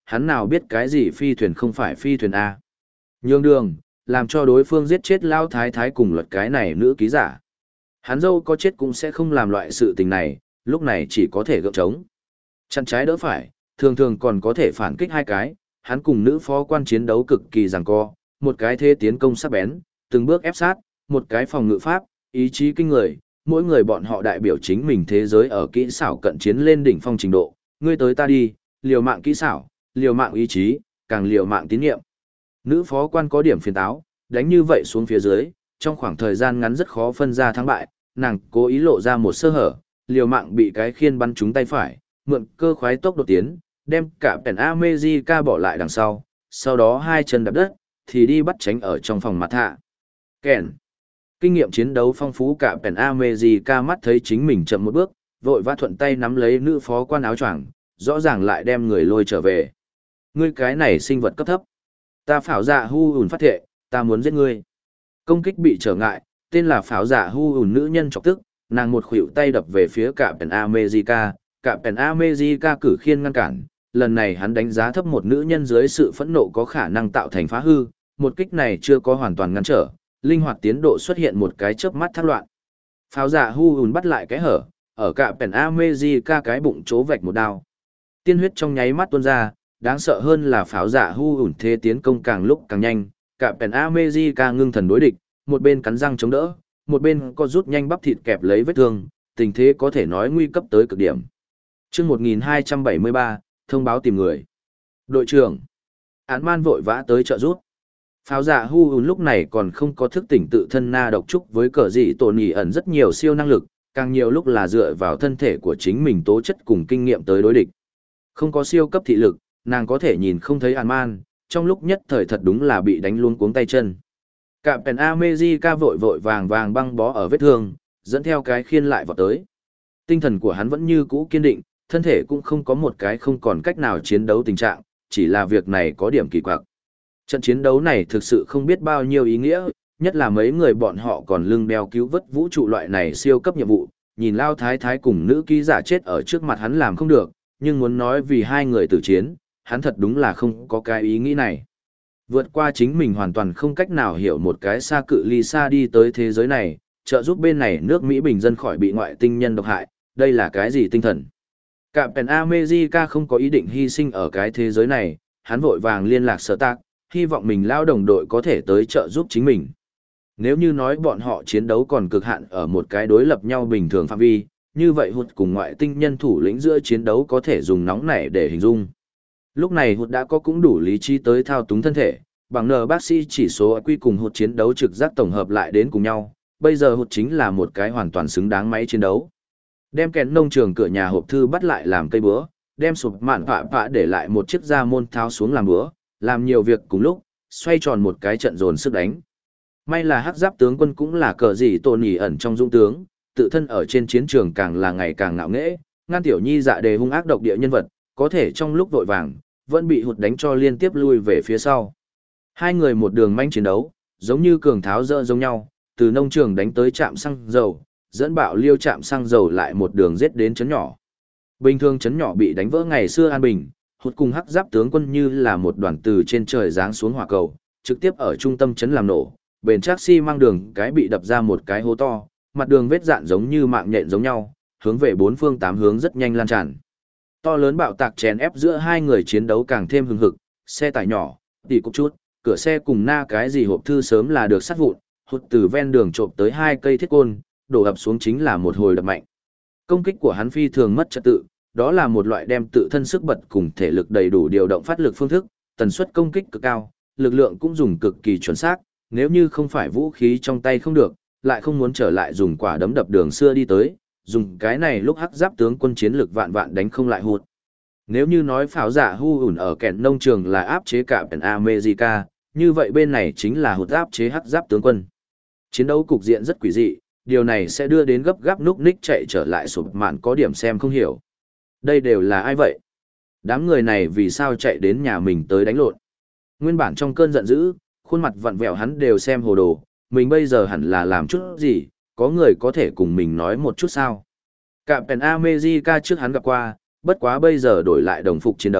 hắn nào biết cái gì phi thuyền không phải phi thuyền A. Nhường đường, làm cho đối phương giết chết lao thái thái cùng luật cái này nữ ký giả. Hắn dâu có chết cũng sẽ không làm loại sự tình này, lúc này chỉ có thể gượng trống. Chặn trái đỡ phải, thường thường còn có thể phản kích hai cái, hắn cùng nữ phó quan chiến đấu cực kỳ giằng co, một cái thế tiến công sắc bén, từng bước ép sát, một cái phòng ngự pháp, ý chí kinh người, mỗi người bọn họ đại biểu chính mình thế giới ở kỹ xảo cận chiến lên đỉnh phong trình độ, ngươi tới ta đi, liều mạng kỹ xảo, liều mạng ý chí, càng liều mạng tín nhiệm. Nữ phó quan có điểm phiền táo, đánh như vậy xuống phía dưới, trong khoảng thời gian ngắn rất khó phân ra thắng bại, nàng cố ý lộ ra một sơ hở, liều mạng bị cái khiên bắn trúng tay phải, mượn cơ khoái tốc độ tiến, đem cả Pèn America bỏ lại đằng sau, sau đó hai chân đạp đất, thì đi bắt tránh ở trong phòng mặt hạ. Kèn. Kinh nghiệm chiến đấu phong phú cả Pèn America mắt thấy chính mình chậm một bước, vội vã thuận tay nắm lấy nữ phó quan áo choàng, rõ ràng lại đem người lôi trở về. Ngươi cái này sinh vật cấp thấp. Ta phảo dạ hu ủn phát thệ, ta muốn giết ngươi. Công kích bị trở ngại, tên là phảo dạ hu ủn nữ nhân chọc tức, nàng một khuỷu tay đập về phía cả Pèn America, cả Pèn America cử khiên ngăn cản. Lần này hắn đánh giá thấp một nữ nhân dưới sự phẫn nộ có khả năng tạo thành phá hư, một kích này chưa có hoàn toàn ngăn trở, linh hoạt tiến độ xuất hiện một cái chớp mắt thác loạn. Pháo giả hu hùn bắt lại cái hở, ở cả Pèn America cái bụng chỗ vạch một đao. Tiên huyết trong nháy mắt tuôn ra, đáng sợ hơn là pháo giả hu hùn thế tiến công càng lúc càng nhanh, cả Pèn America ngưng thần đối địch, một bên cắn răng chống đỡ, một bên có rút nhanh bắp thịt kẹp lấy vết thương, tình thế có thể nói nguy cấp tới cực điểm. Chương một nghìn hai trăm bảy mươi ba, thông báo tìm người. Đội trưởng. Án man vội vã tới trợ giúp. Pháo giả hu ùn lúc này còn không có thức tỉnh tự thân na độc trúc với cờ dị tổn nhị ẩn rất nhiều siêu năng lực, càng nhiều lúc là dựa vào thân thể của chính mình tố chất cùng kinh nghiệm tới đối địch. Không có siêu cấp thị lực, nàng có thể nhìn không thấy án man, trong lúc nhất thời thật đúng là bị đánh luôn cuống tay chân. Cả Pèn America vội vội vàng vàng băng bó ở vết thương, dẫn theo cái khiên lại vào tới. Tinh thần của hắn vẫn như cũ kiên định, thân thể cũng không có một cái không còn cách nào chiến đấu tình trạng, chỉ là việc này có điểm kỳ quặc. Trận chiến đấu này thực sự không biết bao nhiêu ý nghĩa, nhất là mấy người bọn họ còn lưng đeo cứu vớt vũ trụ loại này siêu cấp nhiệm vụ, nhìn Lao Thái Thái cùng nữ ký giả chết ở trước mặt hắn làm không được, nhưng muốn nói vì hai người tử chiến, hắn thật đúng là không có cái ý nghĩ này. Vượt qua chính mình hoàn toàn không cách nào hiểu một cái xa cự ly xa đi tới thế giới này, trợ giúp bên này nước Mỹ bình dân khỏi bị ngoại tinh nhân độc hại, đây là cái gì tinh thần? Cả Pèn America không có ý định hy sinh ở cái thế giới này, hắn vội vàng liên lạc sở tạc, hy vọng mình lao đồng đội có thể tới trợ giúp chính mình. Nếu như nói bọn họ chiến đấu còn cực hạn ở một cái đối lập nhau bình thường phạm vi, như vậy hụt cùng ngoại tinh nhân thủ lĩnh giữa chiến đấu có thể dùng nóng nảy để hình dung. Lúc này hụt đã có cũng đủ lý trí tới thao túng thân thể, bằng nờ bác sĩ chỉ số quy cùng hụt chiến đấu trực giác tổng hợp lại đến cùng nhau, bây giờ hụt chính là một cái hoàn toàn xứng đáng máy chiến đấu. Đem kèn nông trường cửa nhà hộp thư bắt lại làm cây búa, đem sụp mạn phạ phạ để lại một chiếc da môn tháo xuống làm búa, làm nhiều việc cùng lúc, xoay tròn một cái trận dồn sức đánh. May là hắc giáp tướng quân cũng là cờ gì tồn nhỉ ẩn trong dũng tướng, tự thân ở trên chiến trường càng là ngày càng ngạo nghễ, ngăn tiểu nhi dạ đề hung ác độc địa nhân vật, có thể trong lúc vội vàng, vẫn bị hụt đánh cho liên tiếp lui về phía sau. Hai người một đường manh chiến đấu, giống như cường tháo dỡ giống nhau, từ nông trường đánh tới trạm xăng dầu, dẫn bạo liêu trạm xăng dầu lại một đường giết đến trấn nhỏ. Bình thường trấn nhỏ bị đánh vỡ ngày xưa an bình, hụt cùng hắc giáp tướng quân như là một đoàn từ trên trời giáng xuống hỏa cầu, trực tiếp ở trung tâm trấn làm nổ, bền chắc xi măng đường cái bị đập ra một cái hố to, mặt đường vết dạn giống như mạng nhện giống nhau, hướng về bốn phương tám hướng rất nhanh lan tràn. To lớn bạo tạc chèn ép giữa hai người chiến đấu càng thêm hừng hực, xe tải nhỏ, tỉ cục chút, cửa xe cùng na cái gì hộp thư sớm là được sát vụn, hụt từ ven đường trộm tới hai cây thiết côn, đổ ập xuống chính là một hồi đập mạnh. Công kích của hắn phi thường mất trật tự, đó là một loại đem tự thân sức bật cùng thể lực đầy đủ điều động phát lực phương thức, tần suất công kích cực cao, lực lượng cũng dùng cực kỳ chuẩn xác, nếu như không phải vũ khí trong tay không được, lại không muốn trở lại dùng quả đấm đập đường xưa đi tới, dùng cái này lúc hắc giáp tướng quân chiến lực vạn vạn đánh không lại hụt. Nếu như nói pháo giả hu ủn ở kẹn nông trường là áp chế cả Pèn America, như vậy bên này chính là hụt áp chế hắc giáp tướng quân. Chiến đấu cục diện rất quỷ dị, điều này sẽ đưa đến gấp gáp núc ních chạy trở lại sụp mạn có điểm xem không hiểu. Đây đều là ai vậy? Đám người này vì sao chạy đến nhà mình tới đánh lộn? Nguyên bản trong cơn giận dữ, khuôn mặt vặn vẹo hắn đều xem hồ đồ, mình bây giờ hẳn là làm chút gì, có người có thể cùng mình nói một chút sao? Cả Pèn America trước hắn gặp qua, bất quá bây giờ đổi lại đồng phục chiến đấu,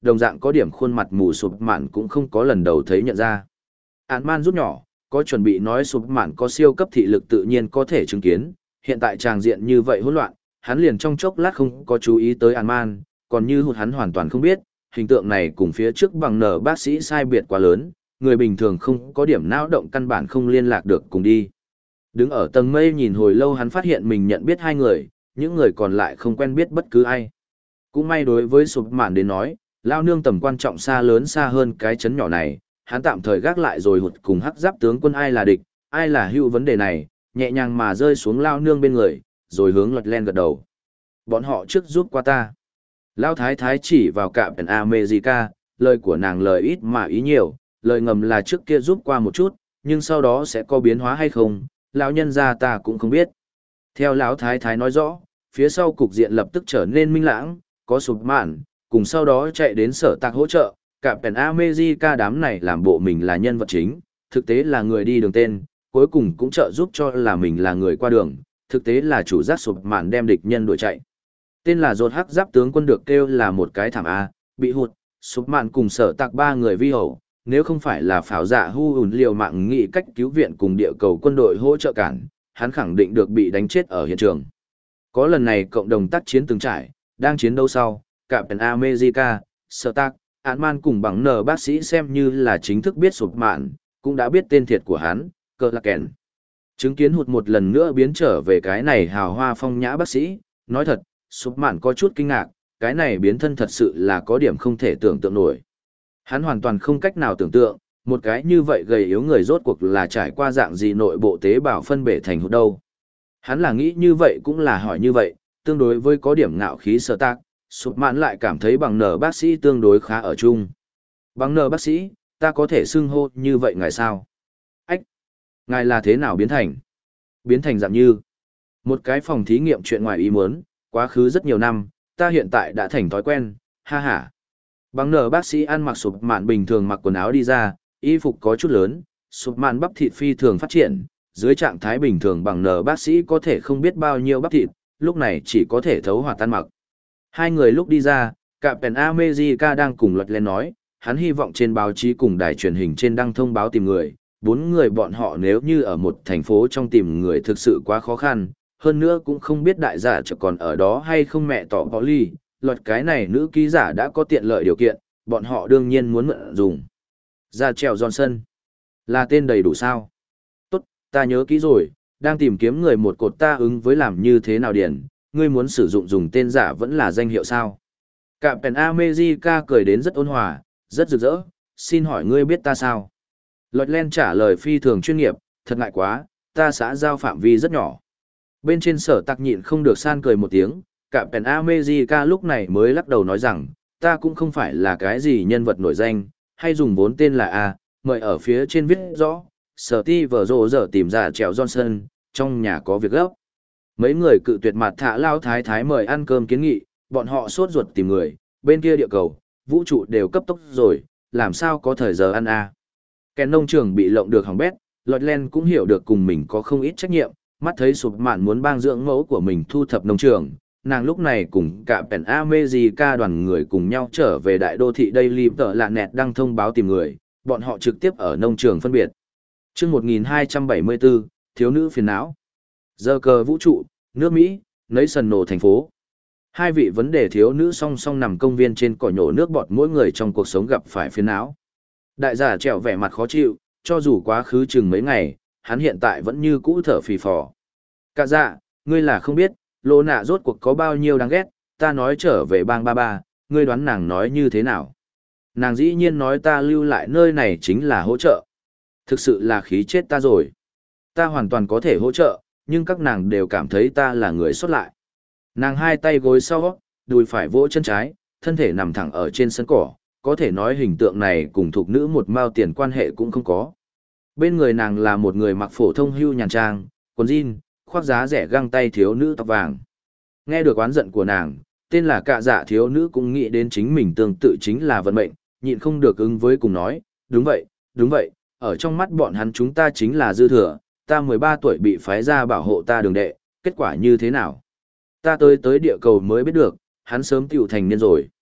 đồng dạng có điểm khuôn mặt mù sụp mạn cũng không có lần đầu thấy nhận ra. Án man rút nhỏ, có chuẩn bị nói sụp mạn có siêu cấp thị lực tự nhiên có thể chứng kiến, hiện tại tràng diện như vậy hỗn loạn, hắn liền trong chốc lát không có chú ý tới án man, còn như hụt hắn hoàn toàn không biết, hình tượng này cùng phía trước bằng nở bác sĩ sai biệt quá lớn, người bình thường không có điểm não động căn bản không liên lạc được cùng đi. Đứng ở tầng mây nhìn hồi lâu hắn phát hiện mình nhận biết hai người, những người còn lại không quen biết bất cứ ai. Cũng may đối với sụp mạn đến nói, lao nương tầm quan trọng xa lớn xa hơn cái chấn nhỏ này, hắn tạm thời gác lại rồi hụt cùng hắc giáp tướng quân ai là địch, ai là hữu vấn đề này, nhẹ nhàng mà rơi xuống lao nương bên người, rồi hướng lật len gật đầu. Bọn họ trước giúp qua ta. Lao thái thái chỉ vào cạm pèn America, lời của nàng lời ít mà ý nhiều, lời ngầm là trước kia giúp qua một chút, nhưng sau đó sẽ có biến hóa hay không, lão nhân gia ta cũng không biết. Theo lão thái thái nói rõ, phía sau cục diện lập tức trở nên minh lãng, có sụp mạn, cùng sau đó chạy đến sở tạc hỗ trợ, cả pèn America đám này làm bộ mình là nhân vật chính, thực tế là người đi đường tên, cuối cùng cũng trợ giúp cho là mình là người qua đường, thực tế là chủ giác sụp mạn đem địch nhân đuổi chạy. Tên là rột hắc giáp tướng quân được kêu là một cái thảm A, bị hụt, sụp mạn cùng sở tạc ba người vi hậu, nếu không phải là pháo dạ hu ủn liều mạng nghị cách cứu viện cùng địa cầu quân đội hỗ trợ cản, hắn khẳng định được bị đánh chết ở hiện trường. Có lần này cộng đồng tác chiến từng trải, đang chiến đấu sau, cả pèn America, sở tạc, án man cùng bằng nở bác sĩ xem như là chính thức biết sụp mạn, cũng đã biết tên thiệt của hắn, cờ lạc kèn. Chứng kiến hụt một lần nữa biến trở về cái này hào hoa phong nhã bác sĩ, nói thật, sụp mạn có chút kinh ngạc, cái này biến thân thật sự là có điểm không thể tưởng tượng nổi. Hắn hoàn toàn không cách nào tưởng tượng, một cái như vậy gầy yếu người rốt cuộc là trải qua dạng gì nội bộ tế bào phân bể thành hụt đâu. Hắn là nghĩ như vậy cũng là hỏi như vậy, tương đối với có điểm ngạo khí sở tác, sụp mạn lại cảm thấy bằng nở bác sĩ tương đối khá ở chung. Bằng nở bác sĩ, ta có thể xưng hô như vậy ngài sao? Ách! Ngài là thế nào biến thành? Biến thành dạng như một cái phòng thí nghiệm chuyện ngoài ý muốn, quá khứ rất nhiều năm, ta hiện tại đã thành thói quen, ha ha. Bằng nở bác sĩ ăn mặc sụp mạn bình thường mặc quần áo đi ra, y phục có chút lớn, sụp mạn bắp thịt phi thường phát triển, dưới trạng thái bình thường bằng nở bác sĩ có thể không biết bao nhiêu bắp thịt, lúc này chỉ có thể thấu hòa tan mặc. Hai người lúc đi ra, cả pèn America đang cùng luật lên nói, hắn hy vọng trên báo chí cùng đài truyền hình trên đăng thông báo tìm người, bốn người bọn họ nếu như ở một thành phố trong tìm người thực sự quá khó khăn, hơn nữa cũng không biết đại giả chợ còn ở đó hay không mẹ tỏ bỏ ly, luật cái này nữ ký giả đã có tiện lợi điều kiện, bọn họ đương nhiên muốn mượn dùng. Ra trèo Johnson. Là tên đầy đủ sao? Tốt, ta nhớ kỹ rồi, đang tìm kiếm người một cột ta ứng với làm như thế nào điển, ngươi muốn sử dụng dùng tên giả vẫn là danh hiệu sao? Cả pèn America cười đến rất ôn hòa, rất rực rỡ, xin hỏi ngươi biết ta sao? Lọt Len trả lời phi thường chuyên nghiệp, thật ngại quá, ta xã giao phạm vi rất nhỏ. Bên trên sở tặc nhịn không được san cười một tiếng, cả pèn America lúc này mới lắc đầu nói rằng, ta cũng không phải là cái gì nhân vật nổi danh, hay dùng vốn tên là A, mời ở phía trên viết rõ, sở ti vở rồ giờ tìm ra trèo Johnson, trong nhà có việc gấp. Mấy người cự tuyệt mặt thả lao thái thái mời ăn cơm kiến nghị, bọn họ sốt ruột tìm người, bên kia địa cầu, vũ trụ đều cấp tốc rồi, làm sao có thời giờ ăn A. Kèn nông trường bị lộng được hỏng bét, Lọt Len cũng hiểu được cùng mình có không ít trách nhiệm, mắt thấy sụp mạn muốn bang dưỡng mẫu của mình thu thập nông trường, nàng lúc này cùng cả pèn America đoàn người cùng nhau trở về đại đô thị Daily tờ lạ nẹt đăng thông báo tìm người, bọn họ trực tiếp ở nông trường phân biệt. Trước một nghìn hai trăm bảy mươi tư, thiếu nữ phiền não. Giờ cờ vũ trụ, nước Mỹ, nấy sần nổ thành phố. Hai vị vấn đề thiếu nữ song song nằm công viên trên cỏ nhổ nước bọt mỗi người trong cuộc sống gặp phải phiền não. Đại giả trèo vẻ mặt khó chịu, cho dù quá khứ chừng mấy ngày, hắn hiện tại vẫn như cũ thở phì phò. Cả dạ, ngươi là không biết, lô nạ rốt cuộc có bao nhiêu đáng ghét, ta nói trở về bang ba ba, ngươi đoán nàng nói như thế nào? Nàng dĩ nhiên nói ta lưu lại nơi này chính là hỗ trợ. Thực sự là khí chết ta rồi. Ta hoàn toàn có thể hỗ trợ, nhưng các nàng đều cảm thấy ta là người xuất lại. Nàng hai tay gối sau, đùi phải vỗ chân trái, thân thể nằm thẳng ở trên sân cỏ, có thể nói hình tượng này cùng thuộc nữ một mao tiền quan hệ cũng không có. Bên người nàng là một người mặc phổ thông hưu nhàn trang, quần jean, khoác giá rẻ găng tay thiếu nữ tóc vàng. Nghe được oán giận của nàng, tên là cạ dạ thiếu nữ cũng nghĩ đến chính mình tương tự chính là vận mệnh, nhịn không được ứng với cùng nói, đúng vậy, đúng vậy, ở trong mắt bọn hắn chúng ta chính là dư thừa, ta mười ba tuổi bị phái ra bảo hộ ta đường đệ, kết quả như thế nào? Ta tới tới địa cầu mới biết được, hắn sớm tiểu thành niên rồi.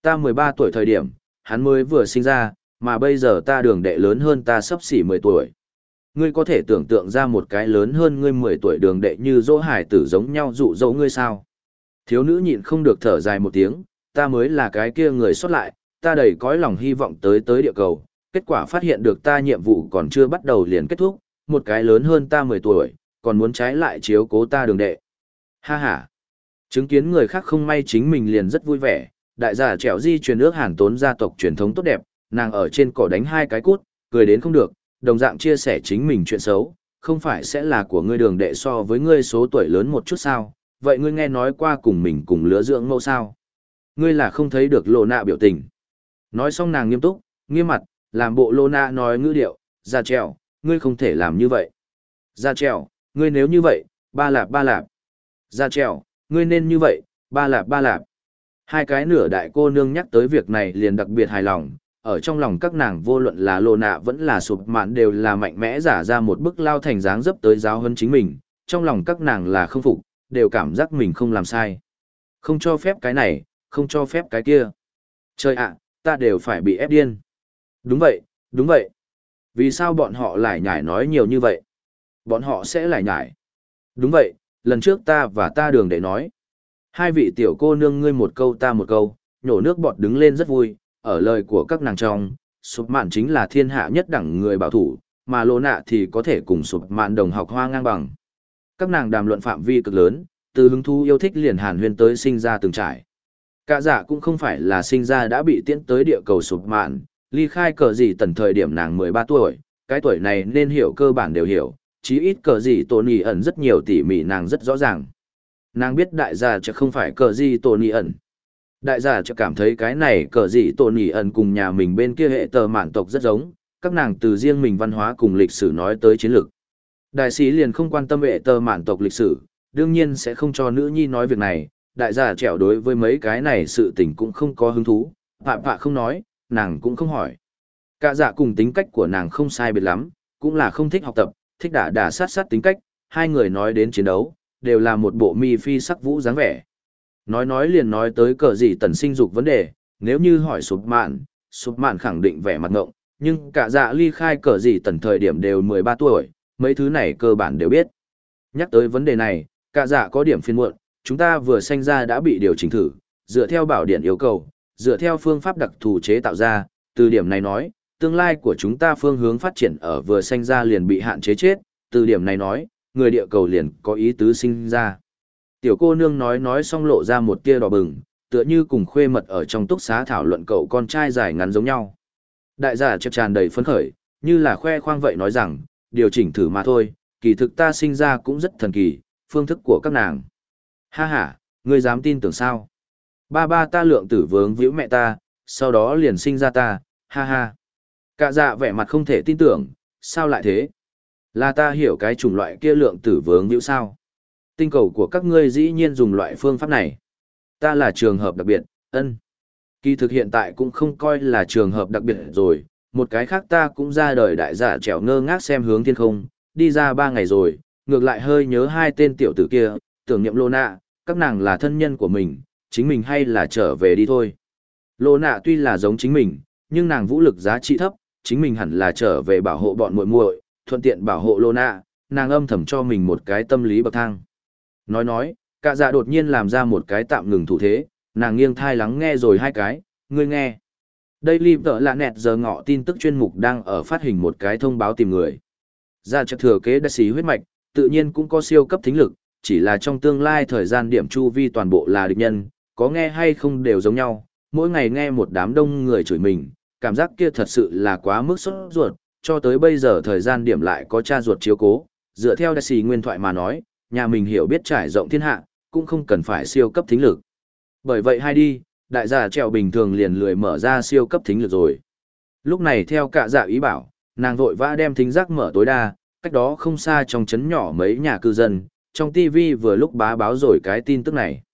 Ta mười ba tuổi thời điểm, hắn mới vừa sinh ra, mà bây giờ ta đường đệ lớn hơn ta sắp xỉ mười tuổi. Ngươi có thể tưởng tượng ra một cái lớn hơn ngươi mười tuổi đường đệ như dỗ hải tử giống nhau dụ dỗ ngươi sao? Thiếu nữ nhịn không được thở dài một tiếng, ta mới là cái kia người xuất lại, ta đầy cõi lòng hy vọng tới tới địa cầu, kết quả phát hiện được ta nhiệm vụ còn chưa bắt đầu liền kết thúc, một cái lớn hơn ta mười tuổi, còn muốn trái lại chiếu cố ta đường đệ. Ha ha! Chứng kiến người khác không may chính mình liền rất vui vẻ, đại giả trẻo di truyền ước Hàn Tốn gia tộc truyền thống tốt đẹp, nàng ở trên cỏ đánh hai cái cút, cười đến không được, đồng dạng chia sẻ chính mình chuyện xấu, không phải sẽ là của ngươi đường đệ so với ngươi số tuổi lớn một chút sao, vậy ngươi nghe nói qua cùng mình cùng lứa dưỡng mẫu sao? Ngươi là không thấy được Lô Nạ biểu tình. Nói xong nàng nghiêm túc, nghiêm mặt, làm bộ Lô Nạ nói ngữ điệu, ra trèo, ngươi không thể làm như vậy. Ra trèo, ngươi nếu như vậy, ba lạp ba lạp. Ra trèo, ngươi nên như vậy, ba lạp ba lạp. Hai cái nửa đại cô nương nhắc tới việc này liền đặc biệt hài lòng, ở trong lòng các nàng vô luận là Lô Nạ vẫn là sụp mạn đều là mạnh mẽ giả ra một bức lao thành dáng dấp tới giáo hơn chính mình, trong lòng các nàng là không phục, đều cảm giác mình không làm sai. Không cho phép cái này, không cho phép cái kia. Trời ạ, ta đều phải bị ép điên. Đúng vậy, đúng vậy. Vì sao bọn họ lại nhải nói nhiều như vậy? Bọn họ sẽ lại nhải. Đúng vậy, lần trước ta và ta đường để nói. Hai vị tiểu cô nương ngươi một câu ta một câu, nhổ nước bọt đứng lên rất vui, ở lời của các nàng trong, sụp mạn chính là thiên hạ nhất đẳng người bảo thủ, mà Lô Nạ thì có thể cùng sụp mạn đồng học hoa ngang bằng. Các nàng đàm luận phạm vi cực lớn, từ hứng thú yêu thích liền hàn huyên tới sinh ra từng trải. Cả giả cũng không phải là sinh ra đã bị tiễn tới địa cầu sụp mạn, ly khai cờ gì tần thời điểm nàng mười ba tuổi, cái tuổi này nên hiểu cơ bản đều hiểu, chí ít cờ gì tổ nì ẩn rất nhiều tỉ mỉ nàng rất rõ ràng. Nàng biết đại gia chắc không phải cờ gì tổ nì ẩn. Đại gia chắc cảm thấy cái này cờ gì tổ nì ẩn cùng nhà mình bên kia hệ tờ mạn tộc rất giống, các nàng từ riêng mình văn hóa cùng lịch sử nói tới chiến lược. Đại sĩ liền không quan tâm hệ tờ mạn tộc lịch sử, đương nhiên sẽ không cho nữ nhi nói việc này, đại gia trẻo đối với mấy cái này sự tình cũng không có hứng thú, pạ pạ không nói, nàng cũng không hỏi. Cả dạ cùng tính cách của nàng không sai biệt lắm, cũng là không thích học tập, thích đả đả sát sát tính cách, hai người nói đến chiến đấu, đều là một bộ mi phi sắc vũ dáng vẻ. Nói nói liền nói tới cờ gì tần sinh dục vấn đề, nếu như hỏi sụp mạn, sụp mạn khẳng định vẻ mặt ngộng, nhưng cả dạ ly khai cờ gì tần thời điểm đều mười ba tuổi, mấy thứ này cơ bản đều biết. Nhắc tới vấn đề này, cả dạ có điểm phiền muộn, chúng ta vừa sanh ra đã bị điều chỉnh thử, dựa theo bảo điện yêu cầu, dựa theo phương pháp đặc thù chế tạo ra, từ điểm này nói, tương lai của chúng ta phương hướng phát triển ở vừa sanh ra liền bị hạn chế chết, từ điểm này nói, người địa cầu liền có ý tứ sinh ra. Tiểu cô nương nói nói xong lộ ra một tia đỏ bừng, tựa như cùng khuê mật ở trong túc xá thảo luận cậu con trai dài ngắn giống nhau. Đại giả chợt tràn đầy phấn khởi, như là khoe khoang vậy nói rằng, điều chỉnh thử mà thôi, kỳ thực ta sinh ra cũng rất thần kỳ, phương thức của các nàng. Ha ha, ngươi dám tin tưởng sao? Ba ba ta lượng tử vướng víu mẹ ta, sau đó liền sinh ra ta, ha ha. Cả dạ vẻ mặt không thể tin tưởng, sao lại thế? Là ta hiểu cái chủng loại kia lượng tử vướng víu sao? Tinh cầu của các ngươi dĩ nhiên dùng loại phương pháp này. Ta là trường hợp đặc biệt, ân. Kỳ thực hiện tại cũng không coi là trường hợp đặc biệt rồi, một cái khác ta cũng ra đời đại giả trèo ngơ ngác xem hướng thiên không, đi ra ba ngày rồi, ngược lại hơi nhớ hai tên tiểu tử kia, tưởng niệm Lô Nạ, các nàng là thân nhân của mình, chính mình hay là trở về đi thôi. Lô Nạ tuy là giống chính mình, nhưng nàng vũ lực giá trị thấp, chính mình hẳn là trở về bảo hộ bọn muội muội, thuận tiện bảo hộ Lô Nạ, nàng âm thầm cho mình một cái tâm lý bậc thang. Nói nói, cả dạ đột nhiên làm ra một cái tạm ngừng thủ thế, nàng nghiêng thai lắng nghe rồi hai cái, ngươi nghe. Đây live tợ lạ nẹt giờ ngọ tin tức chuyên mục đang ở phát hình một cái thông báo tìm người. Ra chắc thừa kế đại sĩ huyết mạch, tự nhiên cũng có siêu cấp thính lực, chỉ là trong tương lai thời gian điểm chu vi toàn bộ là địch nhân, có nghe hay không đều giống nhau, mỗi ngày nghe một đám đông người chửi mình, cảm giác kia thật sự là quá mức sốt ruột, cho tới bây giờ thời gian điểm lại có cha ruột chiếu cố, dựa theo đại sĩ nguyên thoại mà nói, nhà mình hiểu biết trải rộng thiên hạ, cũng không cần phải siêu cấp thính lực. Bởi vậy hay đi, đại gia trèo bình thường liền lười mở ra siêu cấp thính lực rồi. Lúc này theo cả dạ ý bảo, nàng vội vã đem thính giác mở tối đa, cách đó không xa trong trấn nhỏ mấy nhà cư dân, trong ti vi vừa lúc bá báo rồi cái tin tức này.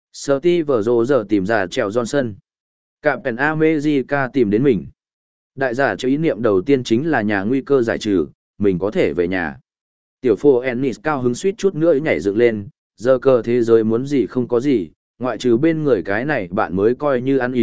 Steve rồ giờ tìm ra trèo Johnson. Captain America tìm đến mình. Đại giả cho ý niệm đầu tiên chính là nhà nguy cơ giải trừ, mình có thể về nhà. Tiểu phô Ennis cao hứng suýt chút nữa nhảy dựng lên, giờ cờ thế giới muốn gì không có gì, ngoại trừ bên người cái này bạn mới coi như ăn ý,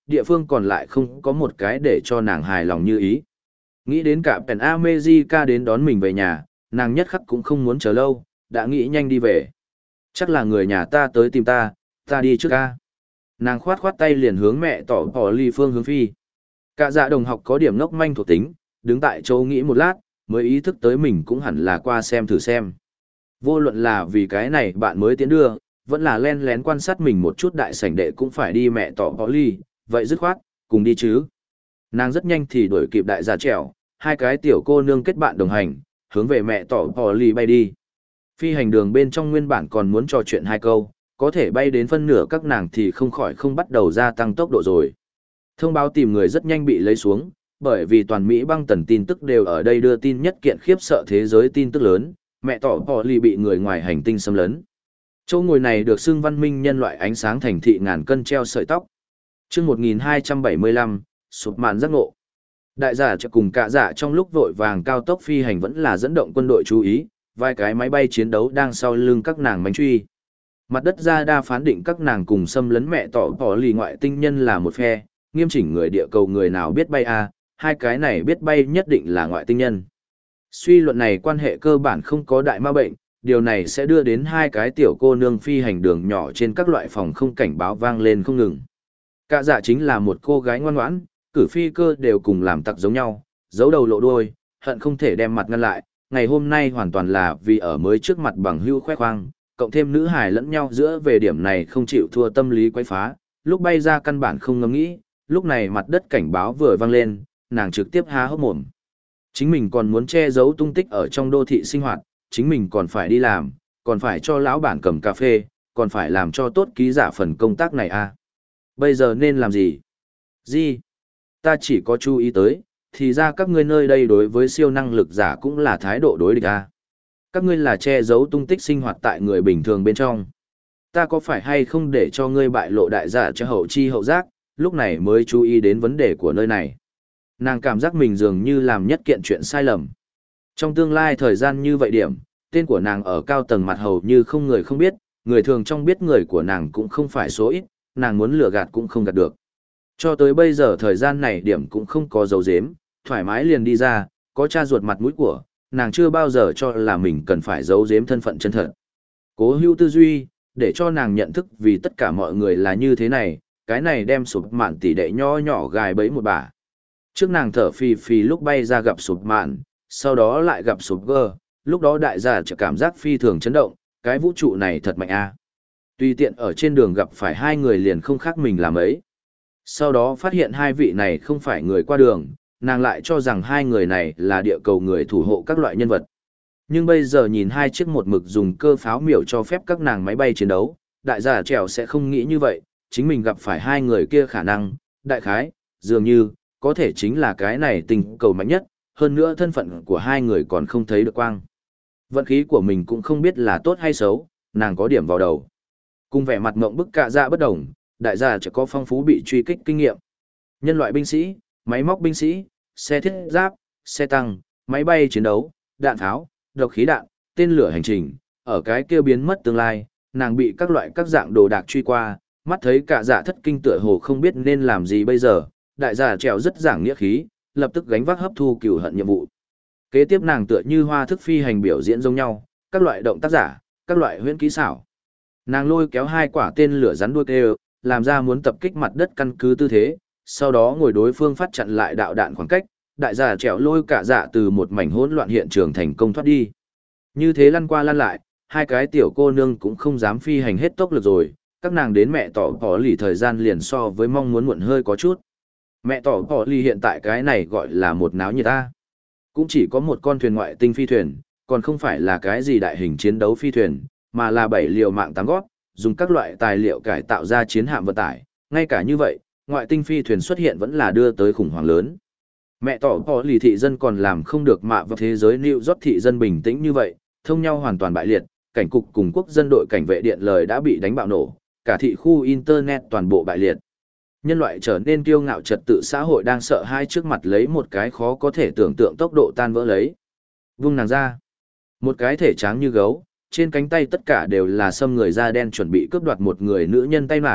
địa phương còn lại không có một cái để cho nàng hài lòng như ý. Nghĩ đến cả Pen America đến đón mình về nhà, nàng nhất khắc cũng không muốn chờ lâu, đã nghĩ nhanh đi về. Chắc là người nhà ta tới tìm ta, ta đi trước ca. Nàng khoát khoát tay liền hướng mẹ tỏ bỏ ly phương hướng phi. Cả dạ đồng học có điểm ngốc manh thuộc tính, đứng tại chỗ nghĩ một lát, mới ý thức tới mình cũng hẳn là qua xem thử xem. Vô luận là vì cái này bạn mới tiến đưa, vẫn là len lén quan sát mình một chút đại sảnh đệ cũng phải đi mẹ tỏ bỏ ly, vậy dứt khoát, cùng đi chứ. Nàng rất nhanh thì đuổi kịp đại gia trèo, hai cái tiểu cô nương kết bạn đồng hành, hướng về mẹ tỏ bỏ ly bay đi. Phi hành đường bên trong nguyên bản còn muốn trò chuyện hai câu, có thể bay đến phân nửa các nàng thì không khỏi không bắt đầu gia tăng tốc độ rồi. Thông báo tìm người rất nhanh bị lấy xuống, bởi vì toàn Mỹ băng tần tin tức đều ở đây đưa tin nhất kiện khiếp sợ thế giới tin tức lớn, mẹ tỏ bỏ ly bị người ngoài hành tinh xâm lấn. Chỗ ngồi này được xưng văn minh nhân loại ánh sáng thành thị ngàn cân treo sợi tóc. Trước một nghìn hai trăm bảy mươi lăm, sụp màn giác ngộ. Đại giả cho cùng cả giả trong lúc vội vàng cao tốc phi hành vẫn là dẫn động quân đội chú ý, vài cái máy bay chiến đấu đang sau lưng các nàng bánh truy. Mặt đất ra đa phán định các nàng cùng xâm lấn mẹ tỏ bỏ lì ngoại tinh nhân là một phe, nghiêm chỉnh người địa cầu người nào biết bay à, hai cái này biết bay nhất định là ngoại tinh nhân. Suy luận này quan hệ cơ bản không có đại ma bệnh, điều này sẽ đưa đến hai cái tiểu cô nương phi hành đường nhỏ trên các loại phòng không cảnh báo vang lên không ngừng. Cả dạ chính là một cô gái ngoan ngoãn, cử phi cơ đều cùng làm tặc giống nhau, giấu đầu lộ đuôi, hận không thể đem mặt ngăn lại, ngày hôm nay hoàn toàn là vì ở mới trước mặt bằng hưu khoe khoang, cộng thêm nữ hài lẫn nhau giữa về điểm này không chịu thua tâm lý quấy phá, lúc bay ra căn bản không ngẫm nghĩ, lúc này mặt đất cảnh báo vừa vang lên, nàng trực tiếp há hốc mồm. Chính mình còn muốn che giấu tung tích ở trong đô thị sinh hoạt, chính mình còn phải đi làm, còn phải cho lão bản cầm cà phê, còn phải làm cho tốt ký giả phần công tác này à. Bây giờ nên làm gì? Gì? Ta chỉ có chú ý tới, thì ra các ngươi nơi đây đối với siêu năng lực giả cũng là thái độ đối địch à. Các ngươi là che giấu tung tích sinh hoạt tại người bình thường bên trong. Ta có phải hay không để cho ngươi bại lộ đại giả cho hậu chi hậu giác, lúc này mới chú ý đến vấn đề của nơi này. Nàng cảm giác mình dường như làm nhất kiện chuyện sai lầm. Trong tương lai thời gian như vậy điểm, tên của nàng ở cao tầng mặt hầu như không người không biết, người thường trong biết người của nàng cũng không phải số ít, nàng muốn lừa gạt cũng không gạt được. Cho tới bây giờ thời gian này điểm cũng không có dấu dếm, thoải mái liền đi ra, có cha ruột mặt mũi của, nàng chưa bao giờ cho là mình cần phải giấu giếm thân phận chân thật. Cố hữu tư duy, để cho nàng nhận thức vì tất cả mọi người là như thế này, cái này đem sụp mạn tỷ đệ nho nhỏ gài bẫy một bà. Trước nàng thở phì phì lúc bay ra gặp sụp mạn, sau đó lại gặp sụp gơ, lúc đó đại gia chỉ cảm giác phi thường chấn động, cái vũ trụ này thật mạnh a. À. Tùy tiện ở trên đường gặp phải hai người liền không khác mình làm ấy. Sau đó phát hiện hai vị này không phải người qua đường, nàng lại cho rằng hai người này là địa cầu người thủ hộ các loại nhân vật. Nhưng bây giờ nhìn hai chiếc một mực dùng cơ pháo miểu cho phép các nàng máy bay chiến đấu, đại gia trèo sẽ không nghĩ như vậy, chính mình gặp phải hai người kia khả năng, đại khái, dường như, có thể chính là cái này tình cầu mạnh nhất, hơn nữa thân phận của hai người còn không thấy được quang. Vận khí của mình cũng không biết là tốt hay xấu, nàng có điểm vào đầu. Cùng vẻ mặt mộng bức cạ dạ bất đồng, đại gia chỉ có phong phú bị truy kích kinh nghiệm. Nhân loại binh sĩ, máy móc binh sĩ, xe thiết giáp, xe tăng, máy bay chiến đấu, đạn tháo, độc khí đạn, tên lửa hành trình, ở cái kia biến mất tương lai, nàng bị các loại các dạng đồ đạc truy qua, mắt thấy cạ dạ thất kinh tựa hồ không biết nên làm gì bây giờ, đại gia trèo rất giảng nghĩa khí, lập tức gánh vác hấp thu cửu hận nhiệm vụ. Kế tiếp nàng tựa như hoa thức phi hành biểu diễn giống nhau, các loại động tác giả, các loại huyễn kỹ xảo. Nàng lôi kéo hai quả tên lửa rắn đuôi kêu, làm ra muốn tập kích mặt đất căn cứ tư thế, sau đó ngồi đối phương phát chặn lại đạo đạn khoảng cách, đại gia trèo lôi cả dạ từ một mảnh hỗn loạn hiện trường thành công thoát đi. Như thế lăn qua lăn lại, hai cái tiểu cô nương cũng không dám phi hành hết tốc lực rồi, các nàng đến mẹ tỏ bỏ lì thời gian liền so với mong muốn muộn hơi có chút. Mẹ tỏ bỏ lì hiện tại cái này gọi là một náo nhiệt ta. Cũng chỉ có một con thuyền ngoại tinh phi thuyền, còn không phải là cái gì đại hình chiến đấu phi thuyền, mà là bảy liều mạng tám gót, dùng các loại tài liệu cải tạo ra chiến hạm vận tải. Ngay cả như vậy, ngoại tinh phi thuyền xuất hiện vẫn là đưa tới khủng hoảng lớn. Mẹ tỏ bỏ lì thị dân còn làm không được mạ vào thế giới New York thị dân bình tĩnh như vậy, thông nhau hoàn toàn bại liệt, cảnh cục cùng quốc dân đội cảnh vệ điện lời đã bị đánh bạo nổ, cả thị khu internet toàn bộ bại liệt. Nhân loại trở nên kiêu ngạo trật tự xã hội đang sợ hai trước mặt lấy một cái khó có thể tưởng tượng tốc độ tan vỡ lấy. Vung nàng ra. Một cái thể tráng như gấu, trên cánh tay tất cả đều là xâm người da đen chuẩn bị cướp đoạt một người nữ nhân tay mải,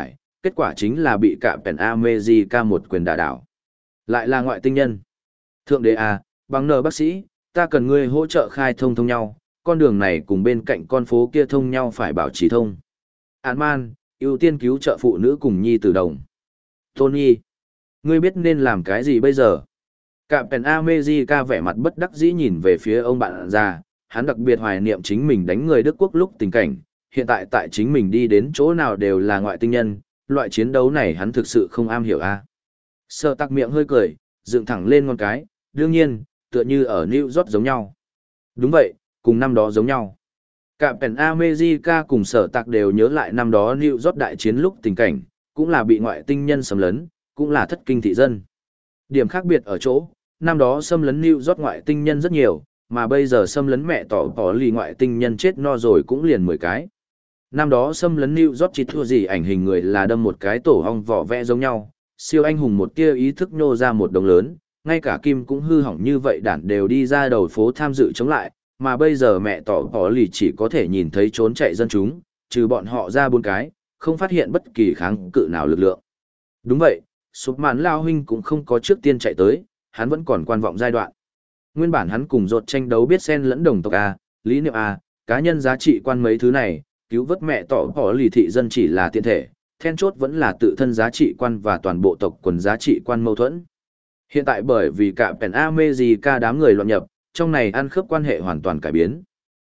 kết quả chính là bị cả Pen America một quyền đả đảo. Lại là ngoại tinh nhân. Thượng đế à, bằng nờ bác sĩ, ta cần ngươi hỗ trợ khai thông thông nhau, con đường này cùng bên cạnh con phố kia thông nhau phải bảo trì thông. Ant-Man, ưu tiên cứu trợ phụ nữ cùng nhi tử đồng. Tony, ngươi biết nên làm cái gì bây giờ? Captain America vẻ mặt bất đắc dĩ nhìn về phía ông bạn già, hắn đặc biệt hoài niệm chính mình đánh người Đức quốc lúc tình cảnh, hiện tại tại chính mình đi đến chỗ nào đều là ngoại tinh nhân, loại chiến đấu này hắn thực sự không am hiểu a. À? Sở Tạc miệng hơi cười, dựng thẳng lên ngón cái, đương nhiên, tựa như ở New York giống nhau. Đúng vậy, cùng năm đó giống nhau. Captain America cùng Sở Tạc đều nhớ lại năm đó New York đại chiến lúc tình cảnh, cũng là bị ngoại tinh nhân xâm lấn, cũng là thất kinh thị dân. Điểm khác biệt ở chỗ, năm đó xâm lấn New York ngoại tinh nhân rất nhiều, mà bây giờ xâm lấn mẹ tỏ tỏ lì ngoại tinh nhân chết no rồi cũng liền mười cái. Năm đó xâm lấn New York chỉ thua gì ảnh hình người là đâm một cái tổ hong vỏ vẽ giống nhau, siêu anh hùng một tia ý thức nhô ra một đồng lớn, ngay cả Kim cũng hư hỏng như vậy đản đều đi ra đầu phố tham dự chống lại, mà bây giờ mẹ tỏ tỏ lì chỉ có thể nhìn thấy trốn chạy dân chúng, trừ bọn họ ra bốn cái, không phát hiện bất kỳ kháng cự nào lực lượng. Đúng vậy, Sụp Mạn Lao huynh cũng không có trước tiên chạy tới, hắn vẫn còn quan vọng giai đoạn. Nguyên bản hắn cùng rột tranh đấu biết xen lẫn đồng tộc A, lý niệm A, cá nhân giá trị quan mấy thứ này, cứu vớt mẹ tỏ tỏ lì thị dân chỉ là tiện thể, then chốt vẫn là tự thân giá trị quan và toàn bộ tộc quần giá trị quan mâu thuẫn. Hiện tại bởi vì cả Pen America đám người loạn nhập, trong này ăn khớp quan hệ hoàn toàn cải biến.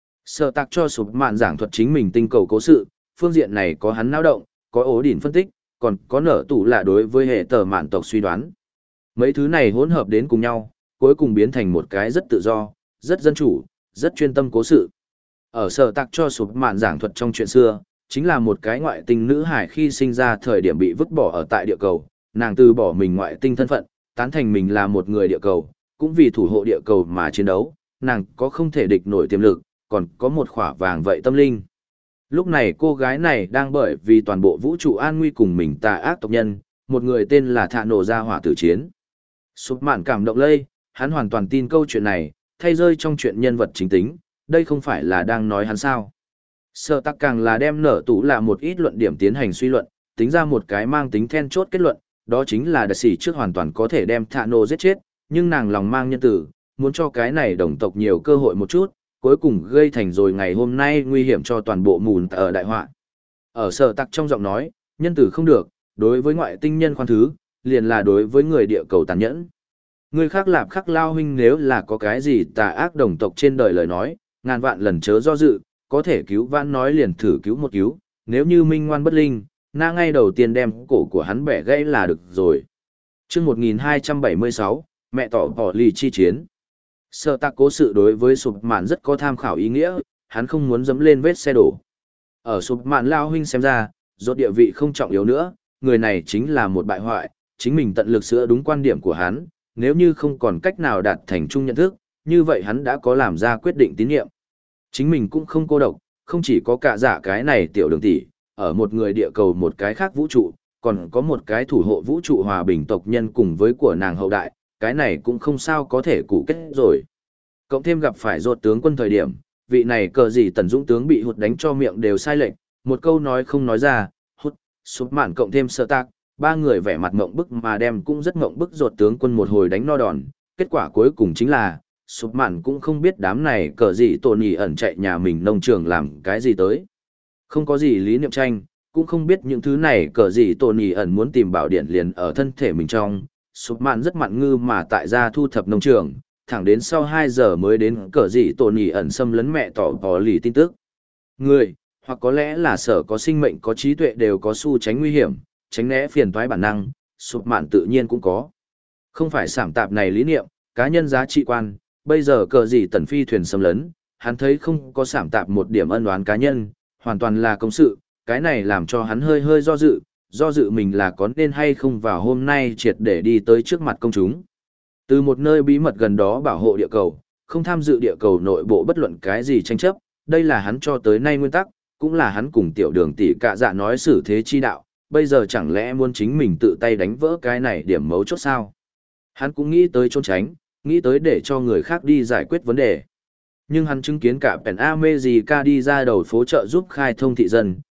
Sở Tạc cho Sụp Mạn giảng thuật chính mình tinh cầu cố sự, phương diện này có hắn náo động, có ố đỉnh phân tích, còn có nở tủ là đối với hệ tờ mạn tộc suy đoán. Mấy thứ này hỗn hợp đến cùng nhau, cuối cùng biến thành một cái rất tự do, rất dân chủ, rất chuyên tâm cố sự. Ở Sở Tạc cho Sụp Mạn giảng thuật trong chuyện xưa, chính là một cái ngoại tinh nữ hải khi sinh ra thời điểm bị vứt bỏ ở tại địa cầu, nàng từ bỏ mình ngoại tinh thân phận, tán thành mình là một người địa cầu, cũng vì thủ hộ địa cầu mà chiến đấu, nàng có không thể địch nổi tiềm lực, còn có một khỏa vàng vậy tâm linh. Lúc này cô gái này đang bởi vì toàn bộ vũ trụ an nguy cùng mình tà ác tộc nhân, một người tên là Thạ Nổ ra hỏa tử chiến. Sụp Mạn cảm động lây, hắn hoàn toàn tin câu chuyện này, thay rơi trong chuyện nhân vật chính tính, đây không phải là đang nói hắn sao. Sở Tạc càng là đem nở tủ là một ít luận điểm tiến hành suy luận, tính ra một cái mang tính then chốt kết luận, đó chính là Đại Sĩ trước hoàn toàn có thể đem Thạ Nổ giết chết, nhưng nàng lòng mang nhân tử, muốn cho cái này đồng tộc nhiều cơ hội một chút, cuối cùng gây thành rồi ngày hôm nay nguy hiểm cho toàn bộ mùn ở đại họa. Ở Sở Tạc trong giọng nói, nhân tử không được, đối với ngoại tinh nhân khoan thứ, liền là đối với người địa cầu tàn nhẫn. Người khác lạp khắc lao huynh nếu là có cái gì tà ác đồng tộc trên đời lời nói, ngàn vạn lần chớ do dự, có thể cứu vãn nói liền thử cứu một cứu, nếu như minh ngoan bất linh, na ngay đầu tiên đem cổ của hắn bẻ gãy là được rồi. Chương một nghìn hai trăm bảy mươi sáu, mẹ tỏ bỏ lì chi chiến. Sở Tạc cố sự đối với Sụp Mạn rất có tham khảo ý nghĩa, hắn không muốn dẫm lên vết xe đổ. Ở Sụp Mạn lao huynh xem ra, rốt địa vị không trọng yếu nữa, người này chính là một bại hoại, chính mình tận lực sửa đúng quan điểm của hắn, nếu như không còn cách nào đạt thành chung nhận thức, như vậy hắn đã có làm ra quyết định tín nhiệm. Chính mình cũng không cô độc, không chỉ có cả giả cái này tiểu đường tỷ, ở một người địa cầu một cái khác vũ trụ, còn có một cái thủ hộ vũ trụ hòa bình tộc nhân cùng với của nàng hậu đại, cái này cũng không sao có thể cụ kết rồi. Cộng thêm gặp phải rột tướng quân thời điểm, vị này cờ gì tần dũng tướng bị hụt đánh cho miệng đều sai lệch, một câu nói không nói ra, hụt, Sụp Mạn cộng thêm Sở Tạc, ba người vẻ mặt ngộng bức mà đem cũng rất ngộng bức rột tướng quân một hồi đánh no đòn, kết quả cuối cùng chính là, Sụp Mạn cũng không biết đám này cờ gì tổn nhì ẩn chạy nhà mình nông trường làm cái gì tới. Không có gì lý niệm tranh, cũng không biết những thứ này cờ gì tổn nhì ẩn muốn tìm bảo điện liền ở thân thể mình trong. Sụp Mạn rất mặn ngư mà tại gia thu thập nông trường, thẳng đến sau hai giờ mới đến cờ gì tổn nhì ẩn xâm lấn mẹ tỏ tỏ lì tin tức. Người, hoặc có lẽ là sở có sinh mệnh có trí tuệ đều có xu tránh nguy hiểm, tránh né phiền toái bản năng, Sụp Mạn tự nhiên cũng có. Không phải sảm tạp này lý niệm, cá nhân giá trị quan, bây giờ cờ gì tần phi thuyền xâm lấn, hắn thấy không có sảm tạp một điểm ân oán cá nhân, hoàn toàn là công sự, cái này làm cho hắn hơi hơi do dự, do dự mình là có nên hay không vào hôm nay triệt để đi tới trước mặt công chúng. Từ một nơi bí mật gần đó bảo hộ địa cầu, không tham dự địa cầu nội bộ bất luận cái gì tranh chấp, đây là hắn cho tới nay nguyên tắc, cũng là hắn cùng tiểu đường tỷ cạ dạ nói xử thế chi đạo, bây giờ chẳng lẽ muốn chính mình tự tay đánh vỡ cái này điểm mấu chốt sao? Hắn cũng nghĩ tới trốn tránh, nghĩ tới để cho người khác đi giải quyết vấn đề. Nhưng hắn chứng kiến cả Pen America đi ra đầu phố chợ giúp khai thông thị dân,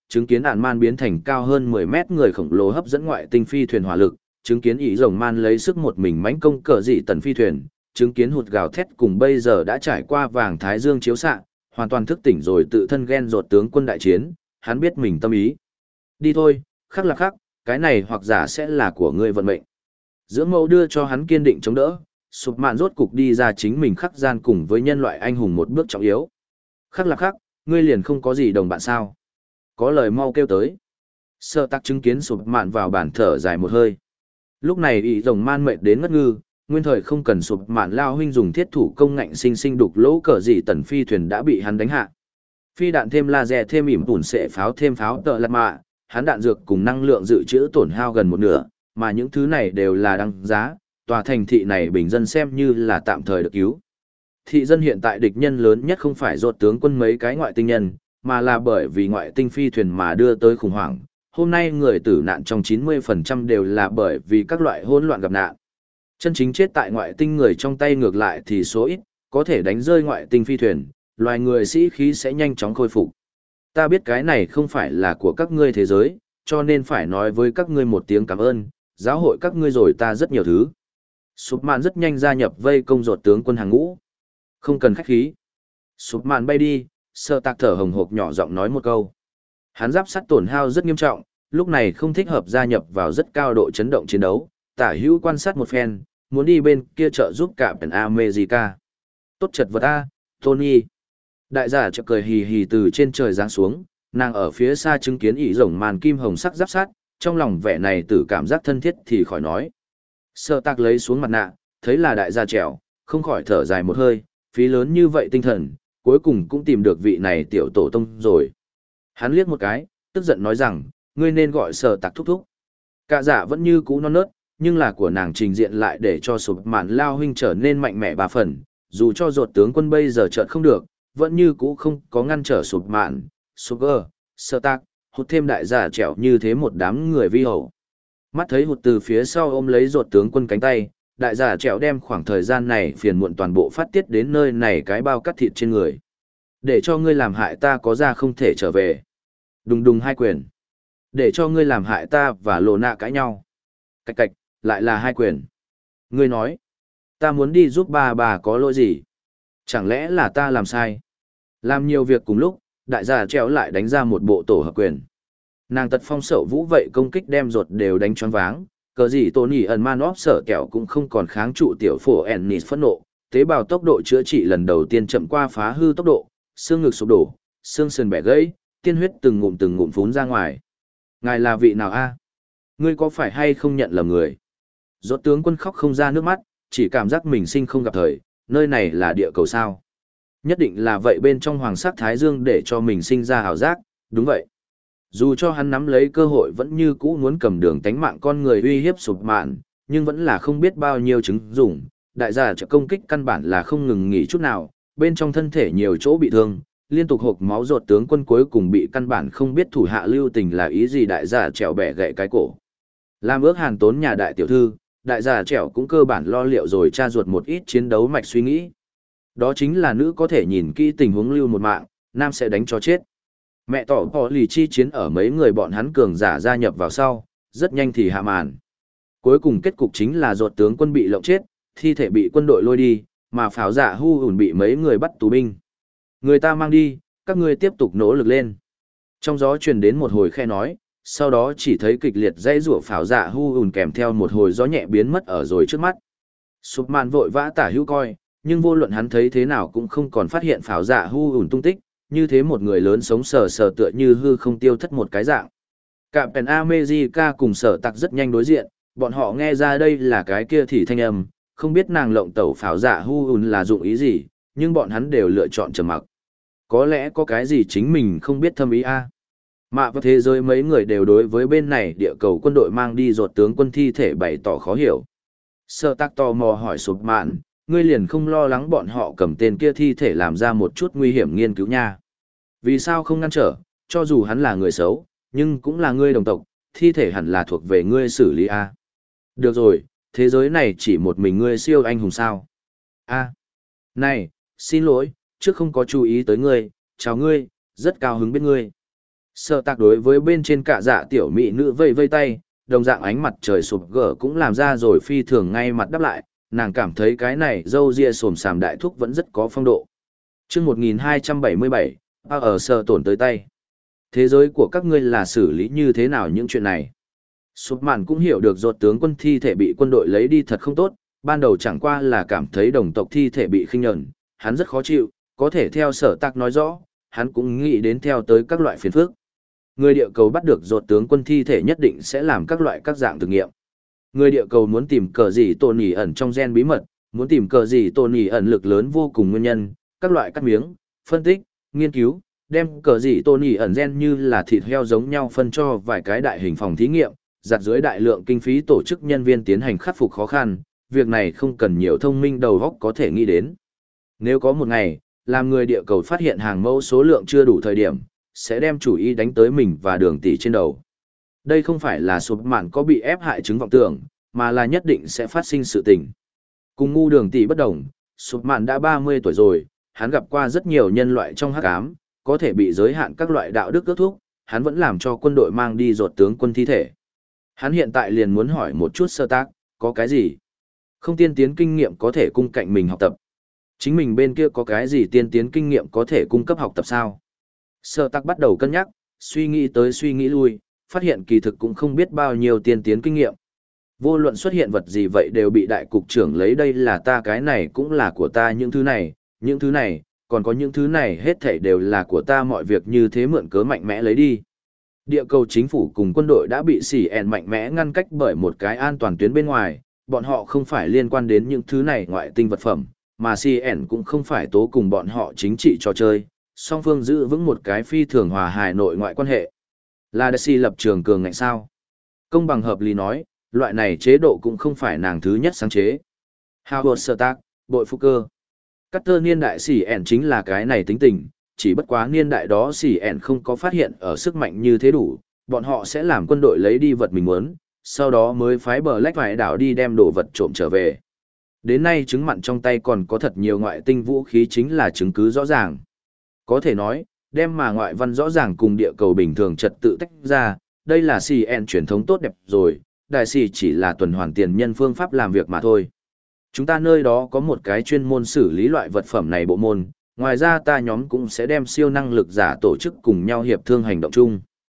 chứng kiến ản man biến thành cao hơn mười mét người khổng lồ hấp dẫn ngoại tinh phi thuyền hỏa lực, chứng kiến ý rồng man lấy sức một mình mãnh công cờ dị tần phi thuyền, chứng kiến hụt gào thét cùng bây giờ đã trải qua vàng thái dương chiếu xạ, hoàn toàn thức tỉnh rồi tự thân ghen rột tướng quân đại chiến, hắn biết mình tâm ý. Đi thôi, khắc là khắc, cái này hoặc giả sẽ là của ngươi vận mệnh. Dưỡng mẫu đưa cho hắn kiên định chống đỡ, sụp mạn rốt cục đi ra chính mình khắc gian cùng với nhân loại anh hùng một bước trọng yếu. Khắc là khắc, ngươi liền không có gì đồng bạn sao. Có lời mau kêu tới. Sợ tắc chứng kiến sụp mạn vào bản thở dài một hơi. Lúc này ý rồng man mệt đến ngất ngư, nguyên thời không cần sụp mạn lao huynh dùng thiết thủ công ngạnh sinh sinh đục lỗ cờ dị tần phi thuyền đã bị hắn đánh hạ. Phi đạn thêm laser thêm ỉm tủn sệ pháo thêm pháo tợ lạt mạ, hắn đạn dược cùng năng lượng dự trữ tổn hao gần một nửa, mà những thứ này đều là đăng giá, tòa thành thị này bình dân xem như là tạm thời được cứu. Thị dân hiện tại địch nhân lớn nhất không phải rốt tướng quân mấy cái ngoại tinh nhân, mà là bởi vì ngoại tinh phi thuyền mà đưa tới khủng hoảng. Hôm nay người tử nạn trong chín mươi phần trăm đều là bởi vì các loại hỗn loạn gặp nạn. Chân chính chết tại ngoại tinh người trong tay ngược lại thì số ít, có thể đánh rơi ngoại tinh phi thuyền, loài người sĩ khí sẽ nhanh chóng khôi phục. Ta biết cái này không phải là của các ngươi thế giới, cho nên phải nói với các ngươi một tiếng cảm ơn, giáo hội các ngươi rồi ta rất nhiều thứ. Sụp mạn rất nhanh gia nhập vây công rột tướng quân hàng ngũ. Không cần khách khí. Sụp mạn bay đi, Sợ Tạc thở hồng hộc nhỏ giọng nói một câu. Hắn giáp sắt tổn hao rất nghiêm trọng, lúc này không thích hợp gia nhập vào rất cao độ chấn động chiến đấu, tả hữu quan sát một phen, muốn đi bên kia trợ giúp cả Captain America. Tốt chật vật a, Tony. Đại giả chợt cười hì hì từ trên trời giáng xuống, nàng ở phía xa chứng kiến ỷ rồng màn kim hồng sắc giáp sắt, trong lòng vẻ này từ cảm giác thân thiết thì khỏi nói. Sợ Tạc lấy xuống mặt nạ, thấy là đại gia trèo, không khỏi thở dài một hơi, phí lớn như vậy tinh thần, cuối cùng cũng tìm được vị này tiểu tổ tông rồi. Hắn liếc một cái, tức giận nói rằng, ngươi nên gọi Sợ Tạc thúc thúc. Cả giả vẫn như cũ non nớt, nhưng là của nàng trình diện lại để cho sụp mạn lao huynh trở nên mạnh mẽ ba phần, dù cho ruột tướng quân bây giờ chợt không được, vẫn như cũ không có ngăn trở sụp mạn, Sugar, Sợ Tạc, hụt thêm đại giả trèo như thế một đám người vi hậu. Mắt thấy hụt từ phía sau ôm lấy ruột tướng quân cánh tay, đại giả trèo đem khoảng thời gian này phiền muộn toàn bộ phát tiết đến nơi này cái bao cắt thịt trên người. Để cho ngươi làm hại ta có ra không thể trở về. Đùng đùng hai quyền. Để cho ngươi làm hại ta và lộ nạ cãi nhau. Cạch cạch, lại là hai quyền. Ngươi nói, ta muốn đi giúp bà bà có lỗi gì? Chẳng lẽ là ta làm sai? Làm nhiều việc cùng lúc, đại giả trèo lại đánh ra một bộ tổ hợp quyền. Nàng tật phong sậu vũ vậy công kích đem ruột đều đánh choáng váng, cờ gì tổ nỉ ẩn man óp sở kẹo cũng không còn kháng trụ tiểu phổ ennis phẫn nộ, tế bào tốc độ chữa trị lần đầu tiên chậm qua phá hư tốc độ, xương ngực sụp đổ, xương sườn bẻ gãy, tiên huyết từng ngụm từng ngụm phún ra ngoài. Ngài là vị nào a? Ngươi có phải hay không nhận lầm người? Rốt tướng quân khóc không ra nước mắt, chỉ cảm giác mình sinh không gặp thời, nơi này là địa cầu sao? Nhất định là vậy bên trong hoàng sắc thái dương để cho mình sinh ra ảo giác, đúng vậy. Dù cho hắn nắm lấy cơ hội vẫn như cũ muốn cầm đường tánh mạng con người uy hiếp sụp mạn, nhưng vẫn là không biết bao nhiêu chứng dùng. Đại giả trợ công kích căn bản là không ngừng nghỉ chút nào, bên trong thân thể nhiều chỗ bị thương, liên tục hộc máu rột tướng quân cuối cùng bị căn bản không biết thủ hạ lưu tình là ý gì đại giả trèo bẻ gãy cái cổ. Làm ước hàn tốn nhà đại tiểu thư, đại giả trèo cũng cơ bản lo liệu rồi tra ruột một ít chiến đấu mạch suy nghĩ. Đó chính là nữ có thể nhìn kỹ tình huống lưu một mạng, nam sẽ đánh cho chết. Mẹ tỏ bỏ lì chi chiến ở mấy người bọn hắn cường giả gia nhập vào sau, rất nhanh thì hạ màn. Cuối cùng kết cục chính là ruột tướng quân bị lộng chết, thi thể bị quân đội lôi đi, mà pháo giả hu hùn bị mấy người bắt tù binh. Người ta mang đi, các ngươi tiếp tục nỗ lực lên. Trong gió truyền đến một hồi khe nói, sau đó chỉ thấy kịch liệt dãy rủa pháo giả hu hùn kèm theo một hồi gió nhẹ biến mất ở rồi trước mắt. Sụp màn vội vã tả hữu coi, nhưng vô luận hắn thấy thế nào cũng không còn phát hiện pháo giả hu hùn tung tích, như thế một người lớn sống sờ sờ tựa như hư không tiêu thất một cái dạng. Captain America cùng Sở Tạc rất nhanh đối diện, bọn họ nghe ra đây là cái kia thì thanh âm, không biết nàng lộng tẩu pháo giả hu hùn là dụng ý gì, nhưng bọn hắn đều lựa chọn trầm mặc. Có lẽ có cái gì chính mình không biết thâm ý a. À? Mạ và thế giới mấy người đều đối với bên này địa cầu quân đội mang đi rột tướng quân thi thể bày tỏ khó hiểu. Sở Tạc tò mò hỏi sụp mạn, ngươi liền không lo lắng bọn họ cầm tên kia thi thể làm ra một chút nguy hiểm nghiên cứu nha. Vì sao không ngăn trở, cho dù hắn là người xấu, nhưng cũng là ngươi đồng tộc, thi thể hẳn là thuộc về ngươi xử lý a. À? Được rồi, thế giới này chỉ một mình ngươi siêu anh hùng sao. A. À. Này, xin lỗi, trước không có chú ý tới ngươi, chào ngươi, rất cao hứng biết ngươi. Sở tạc đối với bên trên cả dạ tiểu mỹ nữ vây vây tay, đồng dạng ánh mặt trời sụp gở cũng làm ra rồi phi thường ngay mặt đáp lại, nàng cảm thấy cái này dâu ria sồm sàm đại thúc vẫn rất có phong độ. chương một nghìn hai trăm bảy mươi bảy, ba ở sở tổn tới tay. Thế giới của các ngươi là xử lý như thế nào những chuyện này? Sụp mạn cũng hiểu được rột tướng quân thi thể bị quân đội lấy đi thật không tốt, ban đầu chẳng qua là cảm thấy đồng tộc thi thể bị khinh nhẫn, hắn rất khó chịu, có thể theo sở tạc nói rõ, hắn cũng nghĩ đến theo tới các loại phiền phức. Người địa cầu bắt được rột tướng quân thi thể nhất định sẽ làm các loại các dạng thực nghiệm. Người địa cầu muốn tìm cờ gì tồn ỉ ẩn trong gen bí mật, muốn tìm cờ gì tồn ỉ ẩn lực lớn vô cùng nguyên nhân, các loại cắt miếng, phân tích, nghiên cứu, đem cờ gì tồn ỉ ẩn gen như là thịt heo giống nhau phân cho vài cái đại hình phòng thí nghiệm, giặt dưới đại lượng kinh phí tổ chức nhân viên tiến hành khắc phục khó khăn, việc này không cần nhiều thông minh đầu óc có thể nghĩ đến. Nếu có một ngày, làm người địa cầu phát hiện hàng mẫu số lượng chưa đủ thời điểm, sẽ đem chủ ý đánh tới mình và đường tỷ trên đầu. Đây không phải là sụp mạn có bị ép hại chứng vọng tưởng, mà là nhất định sẽ phát sinh sự tình. Cùng ngu đường tỷ bất đồng, sụp mạn đã ba mươi tuổi rồi, hắn gặp qua rất nhiều nhân loại trong hắc ám, có thể bị giới hạn các loại đạo đức ước thúc, hắn vẫn làm cho quân đội mang đi rột tướng quân thi thể. Hắn hiện tại liền muốn hỏi một chút sơ tác, có cái gì? Không tiên tiến kinh nghiệm có thể cung cạnh mình học tập. Chính mình bên kia có cái gì tiên tiến kinh nghiệm có thể cung cấp học tập sao? Sơ tác bắt đầu cân nhắc, suy nghĩ tới suy nghĩ lui, phát hiện kỳ thực cũng không biết bao nhiêu tiên tiến kinh nghiệm. Vô luận xuất hiện vật gì vậy đều bị đại cục trưởng lấy đây là ta cái này cũng là của ta những thứ này, những thứ này, còn có những thứ này hết thảy đều là của ta mọi việc như thế mượn cớ mạnh mẽ lấy đi. Địa cầu chính phủ cùng quân đội đã bị xỉ ẹn mạnh mẽ ngăn cách bởi một cái an toàn tuyến bên ngoài, bọn họ không phải liên quan đến những thứ này ngoại tinh vật phẩm, mà xỉ ẹn cũng không phải tố cùng bọn họ chính trị trò chơi, song phương giữ vững một cái phi thường hòa hài nội ngoại quan hệ. Là đại si lập trường cường ngạnh sao? Công bằng hợp lý nói, loại này chế độ cũng không phải nàng thứ nhất sáng chế. Howard Stark, bội phu cơ. Carter niên đại xỉ ẹn chính là cái này tính tình, chỉ bất quá niên đại đó xỉ ẹn không có phát hiện ở sức mạnh như thế đủ, bọn họ sẽ làm quân đội lấy đi vật mình muốn, sau đó mới phái bờ lách vải đảo đi đem đồ vật trộm trở về. Đến nay chứng mặn trong tay còn có thật nhiều ngoại tinh vũ khí chính là chứng cứ rõ ràng. Có thể nói, đem mà ngoại văn rõ ràng cùng địa cầu bình thường trật tự tách ra, đây là xỉ ẹn truyền thống tốt đẹp rồi, đại xỉ chỉ là tuần hoàn tiền nhân phương pháp làm việc mà thôi. Chúng ta nơi đó có một cái chuyên môn xử lý loại vật phẩm này bộ môn, ngoài ra ta nhóm cũng sẽ đem siêu năng lực giả tổ chức cùng nhau hiệp thương hành động chung.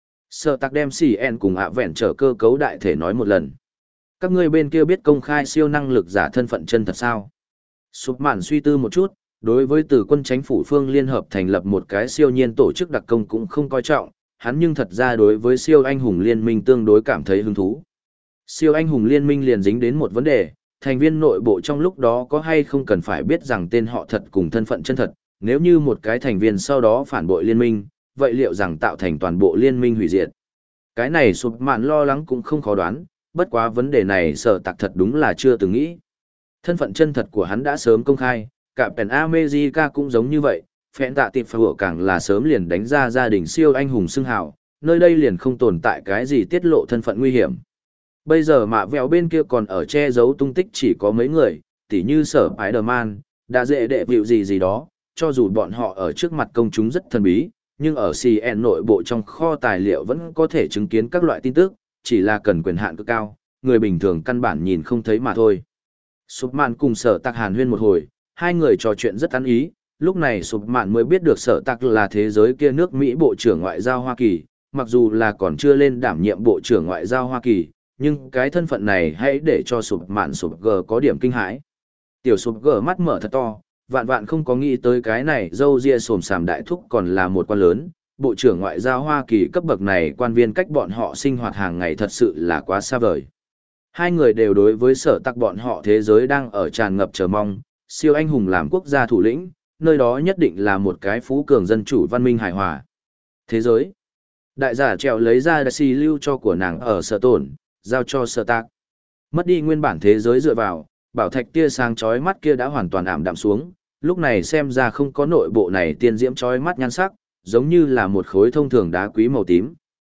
Sở tạc đem xỉ ẹn cùng ạ vẹn trở cơ cấu đại thể nói một lần. Các ngươi bên kia biết công khai siêu năng lực giả thân phận chân thật sao? Sụp mạn suy tư một chút, đối với từ quân chánh phủ phương liên hợp thành lập một cái siêu nhiên tổ chức đặc công cũng không coi trọng, hắn nhưng thật ra đối với siêu anh hùng liên minh tương đối cảm thấy hứng thú. Siêu anh hùng liên minh liền dính đến một vấn đề, thành viên nội bộ trong lúc đó có hay không cần phải biết rằng tên họ thật cùng thân phận chân thật, nếu như một cái thành viên sau đó phản bội liên minh, vậy liệu rằng tạo thành toàn bộ liên minh hủy diệt? Cái này sụp mạn lo lắng cũng không khó đoán, bất quá vấn đề này sở tạc thật đúng là chưa từng nghĩ. Thân phận chân thật của hắn đã sớm công khai, cả Pen America cũng giống như vậy, phẹn tạ tiệp phở càng là sớm liền đánh ra gia đình siêu anh hùng xưng hào, nơi đây liền không tồn tại cái gì tiết lộ thân phận nguy hiểm. Bây giờ mạ vẹo bên kia còn ở che giấu tung tích chỉ có mấy người, tỉ như sở Spider-Man, đã dễ đệ vịu gì gì đó, cho dù bọn họ ở trước mặt công chúng rất thần bí, nhưng ở xê en nội bộ trong kho tài liệu vẫn có thể chứng kiến các loại tin tức, chỉ là cần quyền hạn cực cao, người bình thường căn bản nhìn không thấy mà thôi. Sụp mạn cùng sở tạc hàn huyên một hồi, hai người trò chuyện rất ăn ý, lúc này sụp mạn mới biết được sở tạc là thế giới kia nước Mỹ Bộ trưởng Ngoại giao Hoa Kỳ, mặc dù là còn chưa lên đảm nhiệm Bộ trưởng Ngoại giao Hoa Kỳ, nhưng cái thân phận này hãy để cho sụp mạn sụp g có điểm kinh hãi. Tiểu sụp g mắt mở thật to, vạn vạn không có nghĩ tới cái này dâu ria sồm sàm đại thúc còn là một quan lớn, Bộ trưởng Ngoại giao Hoa Kỳ cấp bậc này quan viên cách bọn họ sinh hoạt hàng ngày thật sự là quá xa vời. Hai người đều đối với sở tạc bọn họ thế giới đang ở tràn ngập chờ mong, siêu anh hùng làm quốc gia thủ lĩnh, nơi đó nhất định là một cái phú cường dân chủ văn minh hài hòa. Thế giới. Đại giả trèo lấy ra đại si lưu cho của nàng ở sở tổn, giao cho sở tạc. Mất đi nguyên bản thế giới dựa vào, bảo thạch tia sáng chói mắt kia đã hoàn toàn ảm đạm xuống, lúc này xem ra không có nội bộ này tiên diễm chói mắt nhan sắc, giống như là một khối thông thường đá quý màu tím.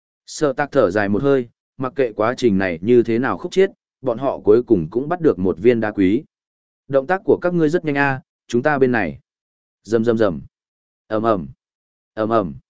Sở tạc thở dài một hơi, mặc kệ quá trình này như thế nào khúc chiết, bọn họ cuối cùng cũng bắt được một viên đá quý. Động tác của các ngươi rất nhanh a, chúng ta bên này. Rầm rầm rầm. Ầm ầm. Ầm ầm.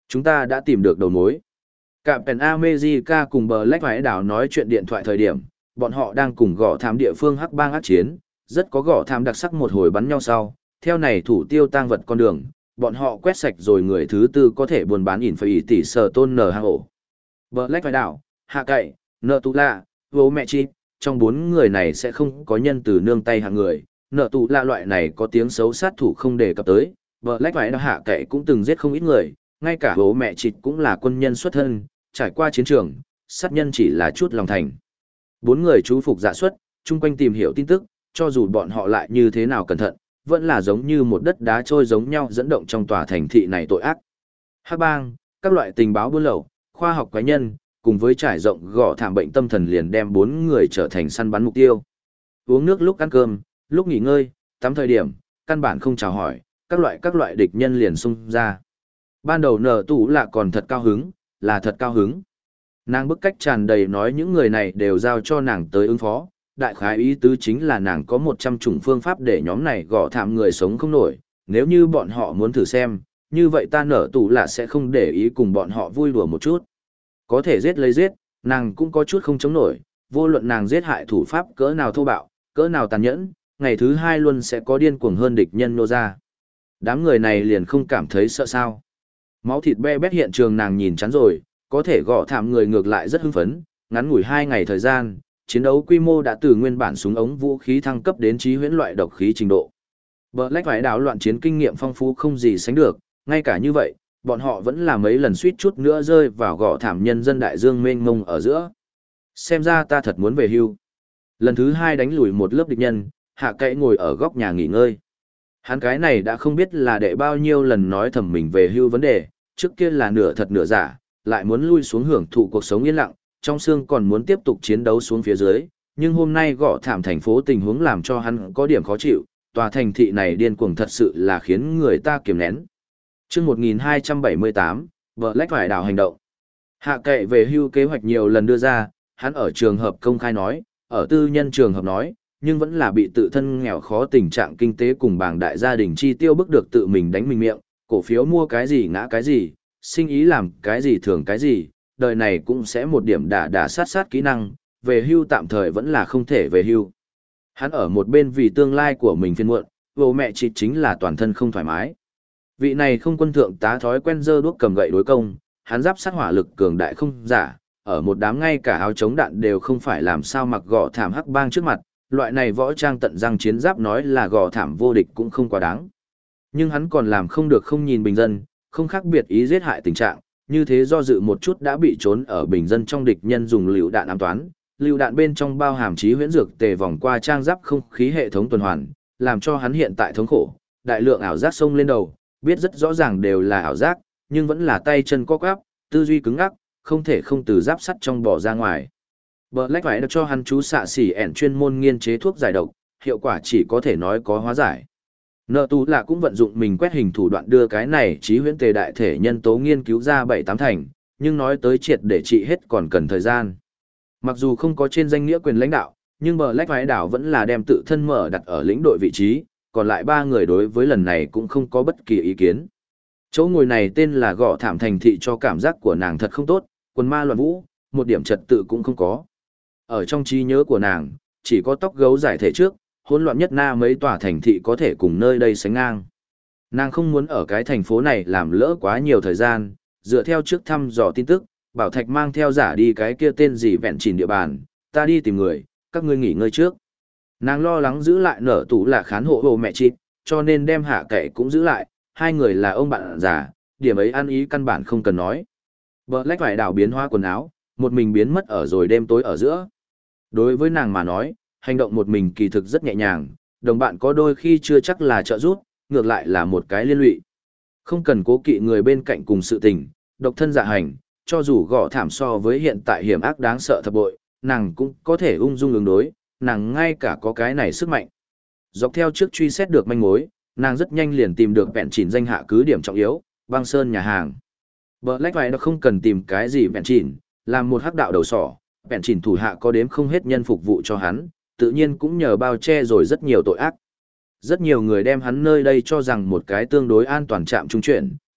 Chúng ta đã tìm được đầu mối. Cả Pen America cùng Black Hải đảo nói chuyện điện thoại thời điểm, bọn họ đang cùng gõ thám địa phương hắc bang ác chiến, rất có gõ thám đặc sắc một hồi bắn nhau sau, theo này thủ tiêu tang vật con đường, bọn họ quét sạch rồi người thứ tư có thể buôn bán ỉn phải tỷ sở tôn nở hang ổ. Black Hải đảo, hạ cậy, nợ tụ lạ, vô mẹ chi, trong bốn người này sẽ không có nhân từ nương tay hạng người, nợ tụ lạ loại này có tiếng xấu sát thủ không đề cập tới, Black Hải đảo hạ cậy cũng từng giết không ít người, ngay cả bố mẹ chịt cũng là quân nhân xuất thân, trải qua chiến trường, sát nhân chỉ là chút lòng thành. Bốn người chú phục dạ xuất, chung quanh tìm hiểu tin tức, cho dù bọn họ lại như thế nào cẩn thận, vẫn là giống như một đất đá trôi giống nhau dẫn động trong tòa thành thị này tội ác. Hắc bang, các loại tình báo buôn lậu, khoa học cá nhân, cùng với trải rộng gõ thảm bệnh tâm thần liền đem bốn người trở thành săn bắn mục tiêu. Uống nước lúc ăn cơm, lúc nghỉ ngơi, tắm thời điểm, căn bản không chào hỏi, các loại các loại địch nhân liền xung ra. Ban đầu nở tủ là còn thật cao hứng, là thật cao hứng. Nàng bức cách tràn đầy nói những người này đều giao cho nàng tới ứng phó, đại khái ý tứ chính là nàng có một trăm chủng phương pháp để nhóm này gõ thảm người sống không nổi, nếu như bọn họ muốn thử xem, như vậy ta nở tủ là sẽ không để ý cùng bọn họ vui đùa một chút. Có thể giết lấy giết, nàng cũng có chút không chống nổi, vô luận nàng giết hại thủ pháp cỡ nào thô bạo, cỡ nào tàn nhẫn, ngày thứ hai luôn sẽ có điên cuồng hơn địch nhân nô ra. Đám người này liền không cảm thấy sợ sao. Máu thịt be bét hiện trường nàng nhìn chán rồi, có thể gõ thảm người ngược lại rất hưng phấn, ngắn ngủi hai ngày thời gian, chiến đấu quy mô đã từ nguyên bản súng ống vũ khí thăng cấp đến trí huyễn loại độc khí trình độ. Black Hải đảo loạn chiến kinh nghiệm phong phú không gì sánh được, ngay cả như vậy, bọn họ vẫn là mấy lần suýt chút nữa rơi vào gõ thảm nhân dân đại dương mênh mông ở giữa. Xem ra ta thật muốn về hưu. Lần thứ hai đánh lùi một lớp địch nhân, hạ cậy ngồi ở góc nhà nghỉ ngơi. Hắn cái này đã không biết là đệ bao nhiêu lần nói thầm mình về hưu vấn đề, trước kia là nửa thật nửa giả, lại muốn lui xuống hưởng thụ cuộc sống yên lặng, trong xương còn muốn tiếp tục chiến đấu xuống phía dưới, nhưng hôm nay gõ thảm thành phố tình huống làm cho hắn có điểm khó chịu, tòa thành thị này điên cuồng thật sự là khiến người ta kiềm nén. Chương một nghìn hai trăm bảy mươi tám, Black Hải đảo hành động. Hạ kệ về hưu kế hoạch nhiều lần đưa ra, hắn ở trường hợp công khai nói, ở tư nhân trường hợp nói, nhưng vẫn là bị tự thân nghèo khó tình trạng kinh tế cùng bảng đại gia đình chi tiêu bức được tự mình đánh mình miệng, cổ phiếu mua cái gì ngã cái gì, sinh ý làm cái gì thường cái gì, đời này cũng sẽ một điểm đả đả sát sát kỹ năng, về hưu tạm thời vẫn là không thể về hưu. Hắn ở một bên vì tương lai của mình phiền muộn, vô mẹ chỉ chính là toàn thân không thoải mái. Vị này không quân thượng tá thói quen dơ đuốc cầm gậy đối công, hắn giáp sát hỏa lực cường đại không giả, ở một đám ngay cả áo chống đạn đều không phải làm sao mặc gò thảm hắc bang trước mặt, loại này võ trang tận răng chiến giáp nói là gò thảm vô địch cũng không quá đáng. Nhưng hắn còn làm không được không nhìn bình dân, không khác biệt ý giết hại tình trạng, như thế do dự một chút đã bị trốn ở bình dân trong địch nhân dùng lựu đạn ám toán, lựu đạn bên trong bao hàm chí huyễn dược tề vòng qua trang giáp không khí hệ thống tuần hoàn, làm cho hắn hiện tại thống khổ, đại lượng ảo giác xông lên đầu, biết rất rõ ràng đều là ảo giác, nhưng vẫn là tay chân co quắp, tư duy cứng ngắc, không thể không từ giáp sắt trong bỏ ra ngoài. Black phải được cho hắn chú xạ xỉ ẻn chuyên môn nghiên chế thuốc giải độc, hiệu quả chỉ có thể nói có hóa giải. Nợ tú là cũng vận dụng mình quét hình thủ đoạn đưa cái này trí huyễn tề đại thể nhân tố nghiên cứu ra bảy tám thành, nhưng nói tới triệt để trị hết còn cần thời gian. Mặc dù không có trên danh nghĩa quyền lãnh đạo, nhưng Black phái đảo vẫn là đem tự thân mở đặt ở lĩnh đội vị trí, còn lại ba người đối với lần này cũng không có bất kỳ ý kiến. Chỗ ngồi này tên là gõ thảm thành thị cho cảm giác của nàng thật không tốt, quần ma loạn vũ, một điểm trật tự cũng không có. Ở trong trí nhớ của nàng, chỉ có tóc gấu giải thể trước, hỗn loạn nhất na mấy tòa thành thị có thể cùng nơi đây sánh ngang. Nàng không muốn ở cái thành phố này làm lỡ quá nhiều thời gian, dựa theo trước thăm dò tin tức, Bảo Thạch mang theo giả đi cái kia tên gì vẹn chỉnh địa bàn, ta đi tìm người, các ngươi nghỉ ngơi trước. Nàng lo lắng giữ lại nở tủ là khán hộ hồ mẹ chịt, cho nên đem hạ kệ cũng giữ lại, hai người là ông bạn già, điểm ấy ăn ý căn bản không cần nói. Black phải đảo biến hóa quần áo, một mình biến mất ở rồi đêm tối ở giữa. Đối với nàng mà nói, hành động một mình kỳ thực rất nhẹ nhàng, đồng bạn có đôi khi chưa chắc là trợ giúp, ngược lại là một cái liên lụy. Không cần cố kỵ người bên cạnh cùng sự tình, độc thân dạ hành, cho dù gõ thảm so với hiện tại hiểm ác đáng sợ thập bội, nàng cũng có thể ung dung ứng đối, nàng ngay cả có cái này sức mạnh. Dọc theo trước truy xét được manh mối, nàng rất nhanh liền tìm được vẹn chỉnh danh hạ cứ điểm trọng yếu, băng sơn nhà hàng. Black phải nó không cần tìm cái gì vẹn chỉnh, làm một hắc đạo đầu sỏ, vẹn chỉnh thủ hạ có đếm không hết nhân phục vụ cho hắn, tự nhiên cũng nhờ bao che rồi rất nhiều tội ác. Rất nhiều người đem hắn nơi đây cho rằng một cái tương đối an toàn trạm trung chuyển,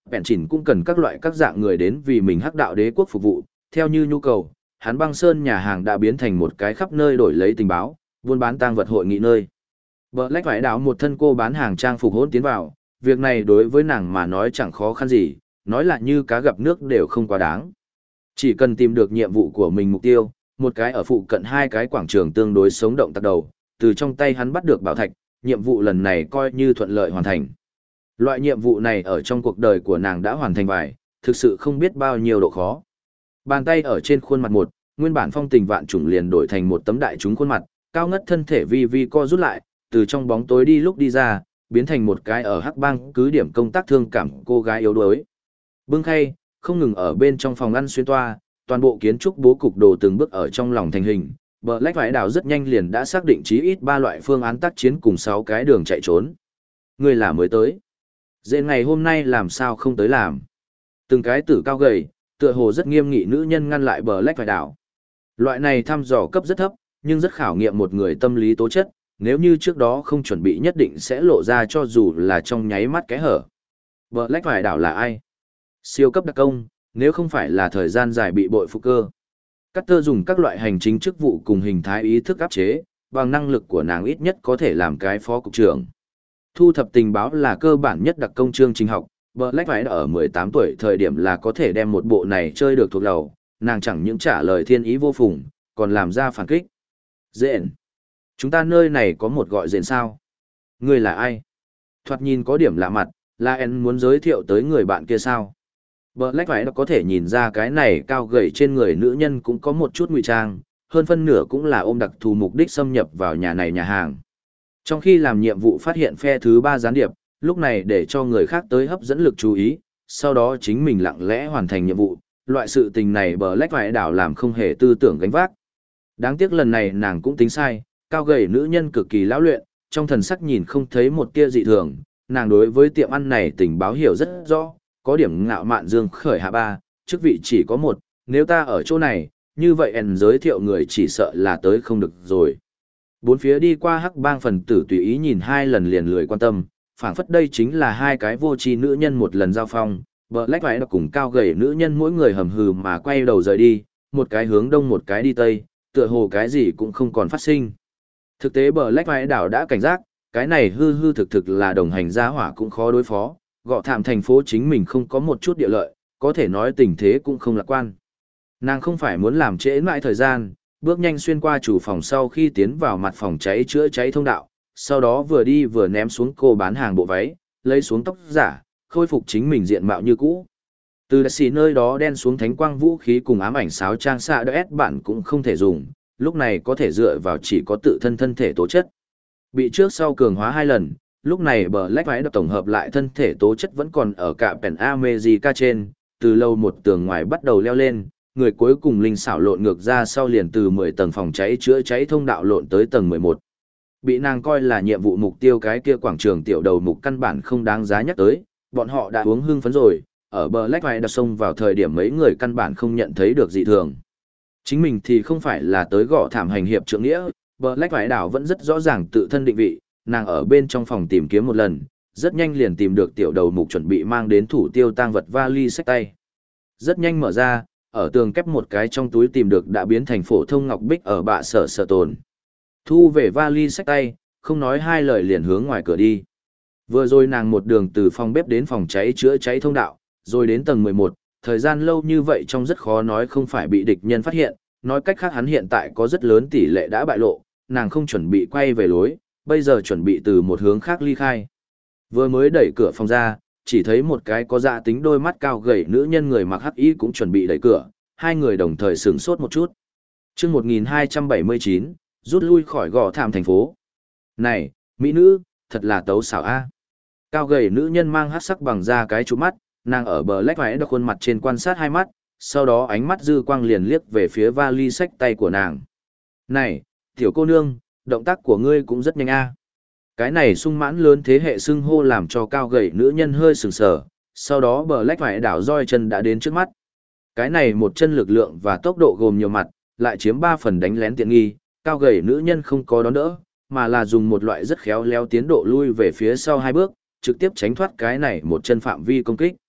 Bèn chỉnh cũng cần các loại các dạng người đến vì mình hắc đạo đế quốc phục vụ, theo như nhu cầu, hắn băng sơn nhà hàng đã biến thành một cái khắp nơi đổi lấy tình báo, buôn bán tang vật hội nghị nơi. Black phải đảo một thân cô bán hàng trang phục hỗn tiến vào, việc này đối với nàng mà nói chẳng khó khăn gì, nói là như cá gặp nước đều không quá đáng. Chỉ cần tìm được nhiệm vụ của mình mục tiêu, một cái ở phụ cận hai cái quảng trường tương đối sống động tác đầu, từ trong tay hắn bắt được bảo thạch, nhiệm vụ lần này coi như thuận lợi hoàn thành. Loại nhiệm vụ này ở trong cuộc đời của nàng đã hoàn thành vài, thực sự không biết bao nhiêu độ khó. Bàn tay ở trên khuôn mặt một, nguyên bản phong tình vạn trùng liền đổi thành một tấm đại trúng khuôn mặt, cao ngất thân thể vi vi co rút lại, từ trong bóng tối đi lúc đi ra, biến thành một cái ở hắc bang cứ điểm công tác thương cảm cô gái yếu đuối. Bưng khay, không ngừng ở bên trong phòng ăn xuyên toa, toàn bộ kiến trúc bố cục đồ từng bước ở trong lòng thành hình. Black Vãi Đảo rất nhanh liền đã xác định chí ít ba loại phương án tác chiến cùng sáu cái đường chạy trốn. Người là mới tới. Dễ ngày hôm nay làm sao không tới làm. Từng cái tử cao gầy, tựa hồ rất nghiêm nghị nữ nhân ngăn lại Black Vãi Đảo. Loại này thăm dò cấp rất thấp, nhưng rất khảo nghiệm một người tâm lý tố chất, nếu như trước đó không chuẩn bị nhất định sẽ lộ ra cho dù là trong nháy mắt cái hở. Black Vãi Đảo là ai? Siêu cấp đặc công, nếu không phải là thời gian dài bị bội phụ cơ. Carter dùng các loại hành chính chức vụ cùng hình thái ý thức áp chế, bằng năng lực của nàng ít nhất có thể làm cái phó cục trưởng. Thu thập tình báo là cơ bản nhất đặc công chương trình học, Black Vãi Đảo ở mười tám tuổi thời điểm là có thể đem một bộ này chơi được thuộc đầu, nàng chẳng những trả lời thiên ý vô phùng, còn làm ra phản kích. Dện! Chúng ta nơi này có một gọi dện sao? Người là ai? Thoạt nhìn có điểm lạ mặt, là em muốn giới thiệu tới người bạn kia sao? Black Vãi Đảo có thể nhìn ra cái này cao gầy trên người nữ nhân cũng có một chút ngụy trang, hơn phân nửa cũng là ôm đặc thù mục đích xâm nhập vào nhà này nhà hàng. Trong khi làm nhiệm vụ phát hiện phe thứ ba gián điệp, lúc này để cho người khác tới hấp dẫn lực chú ý, sau đó chính mình lặng lẽ hoàn thành nhiệm vụ, loại sự tình này Black Vãi Đảo làm không hề tư tưởng gánh vác. Đáng tiếc lần này nàng cũng tính sai, cao gầy nữ nhân cực kỳ lão luyện, trong thần sắc nhìn không thấy một tia dị thường, nàng đối với tiệm ăn này tình báo hiểu rất rõ, có điểm ngạo mạn dương khởi hạ ba, chức vị chỉ có một, nếu ta ở chỗ này, như vậy ẩn giới thiệu người chỉ sợ là tới không được rồi. Bốn phía đi qua hắc bang phần tử tùy ý nhìn hai lần liền lười quan tâm, phảng phất đây chính là hai cái vô tri nữ nhân một lần giao phong, Black Vãi Đảo cùng cao gầy nữ nhân mỗi người hầm hừ mà quay đầu rời đi, một cái hướng đông một cái đi tây, tựa hồ cái gì cũng không còn phát sinh. Thực tế Black Vãi Đảo đã cảnh giác, cái này hư hư thực thực là đồng hành gia hỏa cũng khó đối phó, gọ thảm thành phố chính mình không có một chút địa lợi, có thể nói tình thế cũng không lạc quan. Nàng không phải muốn làm trễ mãi thời gian, bước nhanh xuyên qua chủ phòng sau khi tiến vào mặt phòng cháy chữa cháy thông đạo, sau đó vừa đi vừa ném xuống cô bán hàng bộ váy, lấy xuống tóc giả, khôi phục chính mình diện mạo như cũ. Từ đại sĩ nơi đó đen xuống thánh quang vũ khí cùng ám ảnh sáo trang xạ đỡ ép bản cũng không thể dùng, lúc này có thể dựa vào chỉ có tự thân thân thể tố chất. Bị trước sau cường hóa hai lần, lúc này Black Vãi Đảo tổng hợp lại thân thể tố chất vẫn còn ở cả Pen America trên, từ lâu một tường ngoài bắt đầu leo lên, người cuối cùng linh xảo lộn ngược ra sau liền từ mười tầng phòng cháy chữa cháy thông đạo lộn tới tầng mười một. Bị nàng coi là nhiệm vụ mục tiêu cái kia quảng trường tiểu đầu mục căn bản không đáng giá nhắc tới, bọn họ đã uống hưng phấn rồi, ở Black Vãi Đảo xông vào thời điểm mấy người căn bản không nhận thấy được dị thường. Chính mình thì không phải là tới gõ thảm hành hiệp trượng nghĩa, Black Vãi Đảo vẫn rất rõ ràng tự thân định vị, nàng ở bên trong phòng tìm kiếm một lần, rất nhanh liền tìm được tiểu đầu mục chuẩn bị mang đến thủ tiêu tang vật vali xách tay. Rất nhanh mở ra, ở tường kép một cái trong túi tìm được đã biến thành phổ thông ngọc bích ở bạ sở sở tồn. Thu về vali xách tay, không nói hai lời liền hướng ngoài cửa đi. Vừa rồi nàng một đường từ phòng bếp đến phòng cháy chữa cháy thông đạo, rồi đến tầng mười một, thời gian lâu như vậy trong rất khó nói không phải bị địch nhân phát hiện, nói cách khác hắn hiện tại có rất lớn tỷ lệ đã bại lộ, nàng không chuẩn bị quay về lối, bây giờ chuẩn bị từ một hướng khác ly khai. Vừa mới đẩy cửa phòng ra, chỉ thấy một cái có dạ tính đôi mắt cao gầy nữ nhân người mặc hắc y cũng chuẩn bị đẩy cửa, hai người đồng thời sửng sốt một chút. Chương một nghìn hai trăm bảy mươi chín, rút lui khỏi gò thảm thành phố. Này, mỹ nữ, thật là tấu xảo a. Cao gầy nữ nhân mang hắc sắc bằng da cái chú mắt, nàng ở bờ lách vải đọc khuôn mặt trên quan sát hai mắt, sau đó ánh mắt dư quang liền liếc về phía vali sách tay của nàng. Này, tiểu cô nương, động tác của ngươi cũng rất nhanh a. Cái này sung mãn lớn thế hệ xưng hô làm cho cao gầy nữ nhân hơi sừng sờ, sau đó bờ lách vải đảo roi chân đã đến trước mắt. Cái này một chân lực lượng và tốc độ gồm nhiều mặt, lại chiếm ba phần đánh lén tiện nghi, cao gầy nữ nhân không có đón đỡ, mà là dùng một loại rất khéo léo tiến độ lui về phía sau hai bước, trực tiếp tránh thoát cái này một chân phạm vi công kích.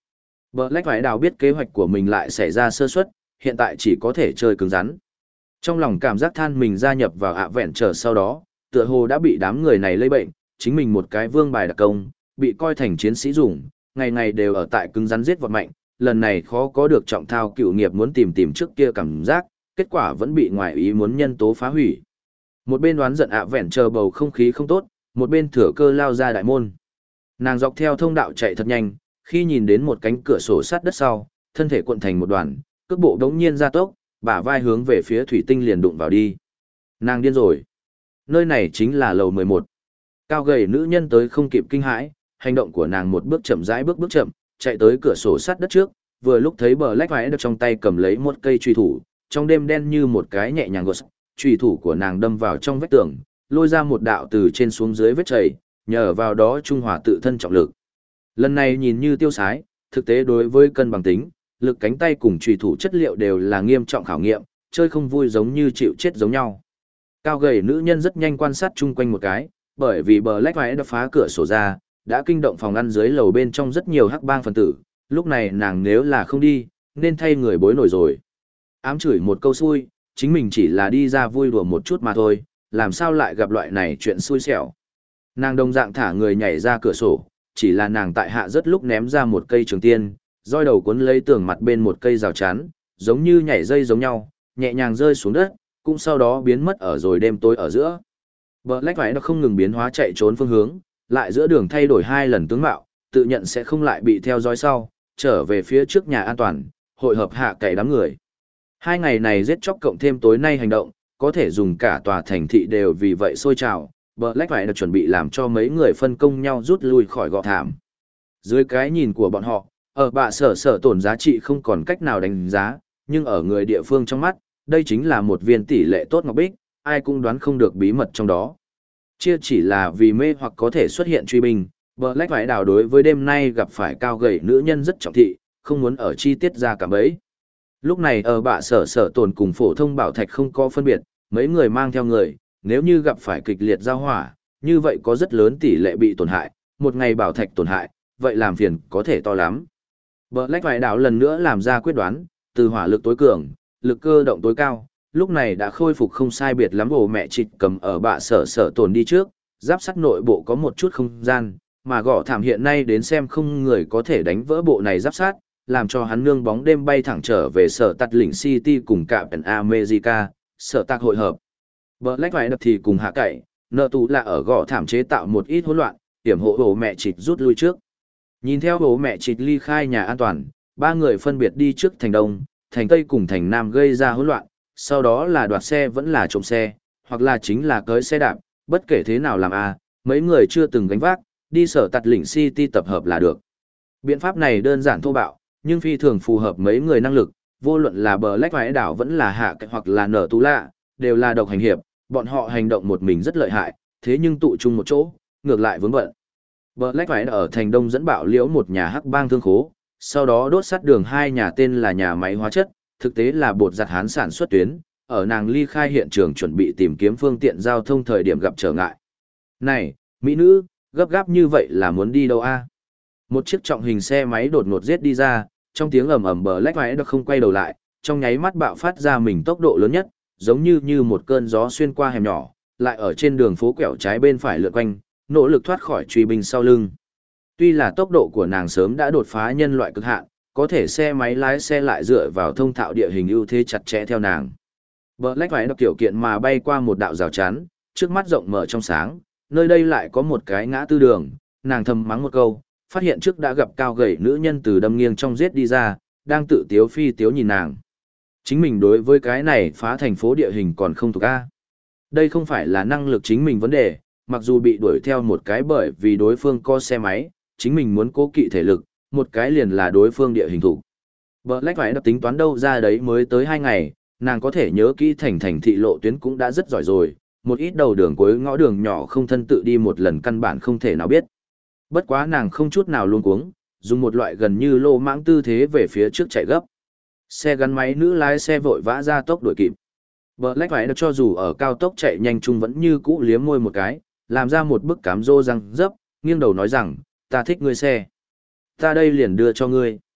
Black Vãi Đào biết kế hoạch của mình lại xảy ra sơ suất, hiện tại chỉ có thể chơi cứng rắn. Trong lòng cảm giác than mình gia nhập vào ạ vẹn trở sau đó, tựa hồ đã bị đám người này lây bệnh, chính mình một cái vương bài đặc công, bị coi thành chiến sĩ dùng, ngày ngày đều ở tại cứng rắn giết vọt mạnh, lần này khó có được trọng thao cựu nghiệp muốn tìm tìm trước kia cảm giác, kết quả vẫn bị ngoại ý muốn nhân tố phá hủy. Một bên đoán giận ạ vẹn chờ bầu không khí không tốt, một bên thừa cơ lao ra đại môn. Nàng dọc theo thông đạo chạy thật nhanh, khi nhìn đến một cánh cửa sổ sát đất sau, thân thể cuộn thành một đoàn, cước bộ đống nhiên ra tốc, bả vai hướng về phía thủy tinh liền đụng vào đi. Nàng điên rồi. Nơi này chính là lầu mười một. Cao gầy nữ nhân tới không kịp kinh hãi, hành động của nàng một bước chậm rãi bước bước chậm, chạy tới cửa sổ sát đất trước, vừa lúc thấy bờ lách vải được trong tay cầm lấy một cây truy thủ, trong đêm đen như một cái nhẹ nhàng gọt, truy thủ của nàng đâm vào trong vách tường, lôi ra một đạo từ trên xuống dưới vết chảy, nhờ vào đó trung hòa tự thân trọng lực. Lần này nhìn như tiêu sái, thực tế đối với cân bằng tính, lực cánh tay cùng truy thủ chất liệu đều là nghiêm trọng khảo nghiệm, chơi không vui giống như chịu chết giống nhau. Cao gầy nữ nhân rất nhanh quan sát chung quanh một cái, bởi vì bờ lách vải đã phá cửa sổ ra, đã kinh động phòng ăn dưới lầu bên trong rất nhiều hắc bang phần tử, lúc này nàng nếu là không đi, nên thay người bối nổi rồi. Ám chửi một câu xui, chính mình chỉ là đi ra vui đùa một chút mà thôi, làm sao lại gặp loại này chuyện xui xẻo. Nàng đồng dạng thả người nhảy ra cửa sổ, chỉ là nàng tại hạ rất lúc ném ra một cây trường tiên, roi đầu cuốn lấy tường mặt bên một cây rào chắn, giống như nhảy dây giống nhau, nhẹ nhàng rơi xuống đất, cũng sau đó biến mất ở rồi đêm tối ở giữa. Black Vải nó không ngừng biến hóa chạy trốn phương hướng, lại giữa đường thay đổi hai lần tướng mạo, tự nhận sẽ không lại bị theo dõi sau, trở về phía trước nhà an toàn, hội hợp hạ cày đám người. Hai ngày này giết chóc cộng thêm tối nay hành động, có thể dùng cả tòa thành thị đều vì vậy sôi trào, Black Vải được chuẩn bị làm cho mấy người phân công nhau rút lui khỏi gò thảm. Dưới cái nhìn của bọn họ, ở bạ sở sở tổn giá trị không còn cách nào đánh giá, nhưng ở người địa phương trong mắt, đây chính là một viên tỷ lệ tốt ngọc bích, ai cũng đoán không được bí mật trong đó. Chia chỉ là vì mê hoặc có thể xuất hiện truy binh, Black Vải đào đối với đêm nay gặp phải cao gầy nữ nhân rất trọng thị, không muốn ở chi tiết ra cả bấy. Lúc này ở bạ sở sở tổn cùng phổ thông bảo thạch không có phân biệt, mấy người mang theo người, nếu như gặp phải kịch liệt giao hỏa, như vậy có rất lớn tỷ lệ bị tổn hại, một ngày bảo thạch tổn hại, vậy làm phiền có thể to lắm. Black Vải đào lần nữa làm ra quyết đoán, từ hỏa lực tối cường, lực cơ động tối cao, lúc này đã khôi phục không sai biệt lắm bồ mẹ trịch cầm ở bạ sở sở tồn đi trước, giáp sắt nội bộ có một chút không gian, mà gõ thảm hiện nay đến xem không người có thể đánh vỡ bộ này giáp sát, làm cho hắn nương bóng đêm bay thẳng trở về sở tạt lĩnh City cùng cả Pen America, sở tạc hội hợp. Black Vải đập thì cùng hạ cậy, nợ tù là ở gõ thảm chế tạo một ít hỗn loạn, hiểm hộ bồ mẹ trịch rút lui trước. Nhìn theo bố mẹ trịch ly khai nhà an toàn, ba người phân biệt đi trước thành đông, thành tây cùng thành nam gây ra hỗn loạn, sau đó là đoạt xe vẫn là trộm xe, hoặc là chính là cưới xe đạp, bất kể thế nào làm a, mấy người chưa từng gánh vác, đi sở tạt lĩnh City tập hợp là được. Biện pháp này đơn giản thô bạo, nhưng phi thường phù hợp mấy người năng lực, vô luận là Black Vải đảo vẫn là hạ cạnh hoặc là nở tú lạ, đều là độc hành hiệp, bọn họ hành động một mình rất lợi hại, thế nhưng tụ chung một chỗ, ngược lại vướng bận. Black Vải ở thành đông dẫn bạo liễu một nhà hắc bang thương khố, sau đó đốt sát đường hai nhà tên là nhà máy hóa chất, thực tế là bột giặt hán sản xuất tuyến, ở nàng ly khai hiện trường chuẩn bị tìm kiếm phương tiện giao thông thời điểm gặp trở ngại. Này, mỹ nữ, gấp gáp như vậy là muốn đi đâu a? Một chiếc trọng hình xe máy đột ngột giết đi ra, trong tiếng ầm ầm Black Vải đã không quay đầu lại, trong nháy mắt bạo phát ra mình tốc độ lớn nhất, giống như như một cơn gió xuyên qua hẻm nhỏ, lại ở trên đường phố quẹo trái bên phải lượn quanh, nỗ lực thoát khỏi truy binh sau lưng. Tuy là tốc độ của nàng sớm đã đột phá nhân loại cực hạn, có thể xe máy lái xe lại dựa vào thông thạo địa hình ưu thế chặt chẽ theo nàng. Black Vải đọc tiểu kiện mà bay qua một đạo rào chắn, trước mắt rộng mở trong sáng, nơi đây lại có một cái ngã tư đường, nàng thầm mắng một câu, phát hiện trước đã gặp cao gầy nữ nhân từ đâm nghiêng trong giết đi ra, đang tự tiếu phi tiếu nhìn nàng. Chính mình đối với cái này phá thành phố địa hình còn không thuộc a. Đây không phải là năng lực chính mình vấn đề, mặc dù bị đuổi theo một cái bởi vì đối phương có xe máy, chính mình muốn cố kỵ thể lực, một cái liền là đối phương địa hình thủ. Black Vải đập tính toán đâu ra đấy mới tới hai ngày, nàng có thể nhớ kỹ thành thành thị lộ tuyến cũng đã rất giỏi rồi, một ít đầu đường cuối ngõ đường nhỏ không thân tự đi một lần căn bản không thể nào biết. Bất quá nàng không chút nào luôn cuống, dùng một loại gần như lô mãng tư thế về phía trước chạy gấp. Xe gắn máy nữ lái xe vội vã ra tốc đuổi kịp. Black Vải đập cho dù ở cao tốc chạy nhanh chung vẫn như cũ liếm môi một cái, làm ra một bức cám dô răng dấp, nghiêng đầu nói rằng, ta thích ngươi xe. Ta đây liền đưa cho ngươi.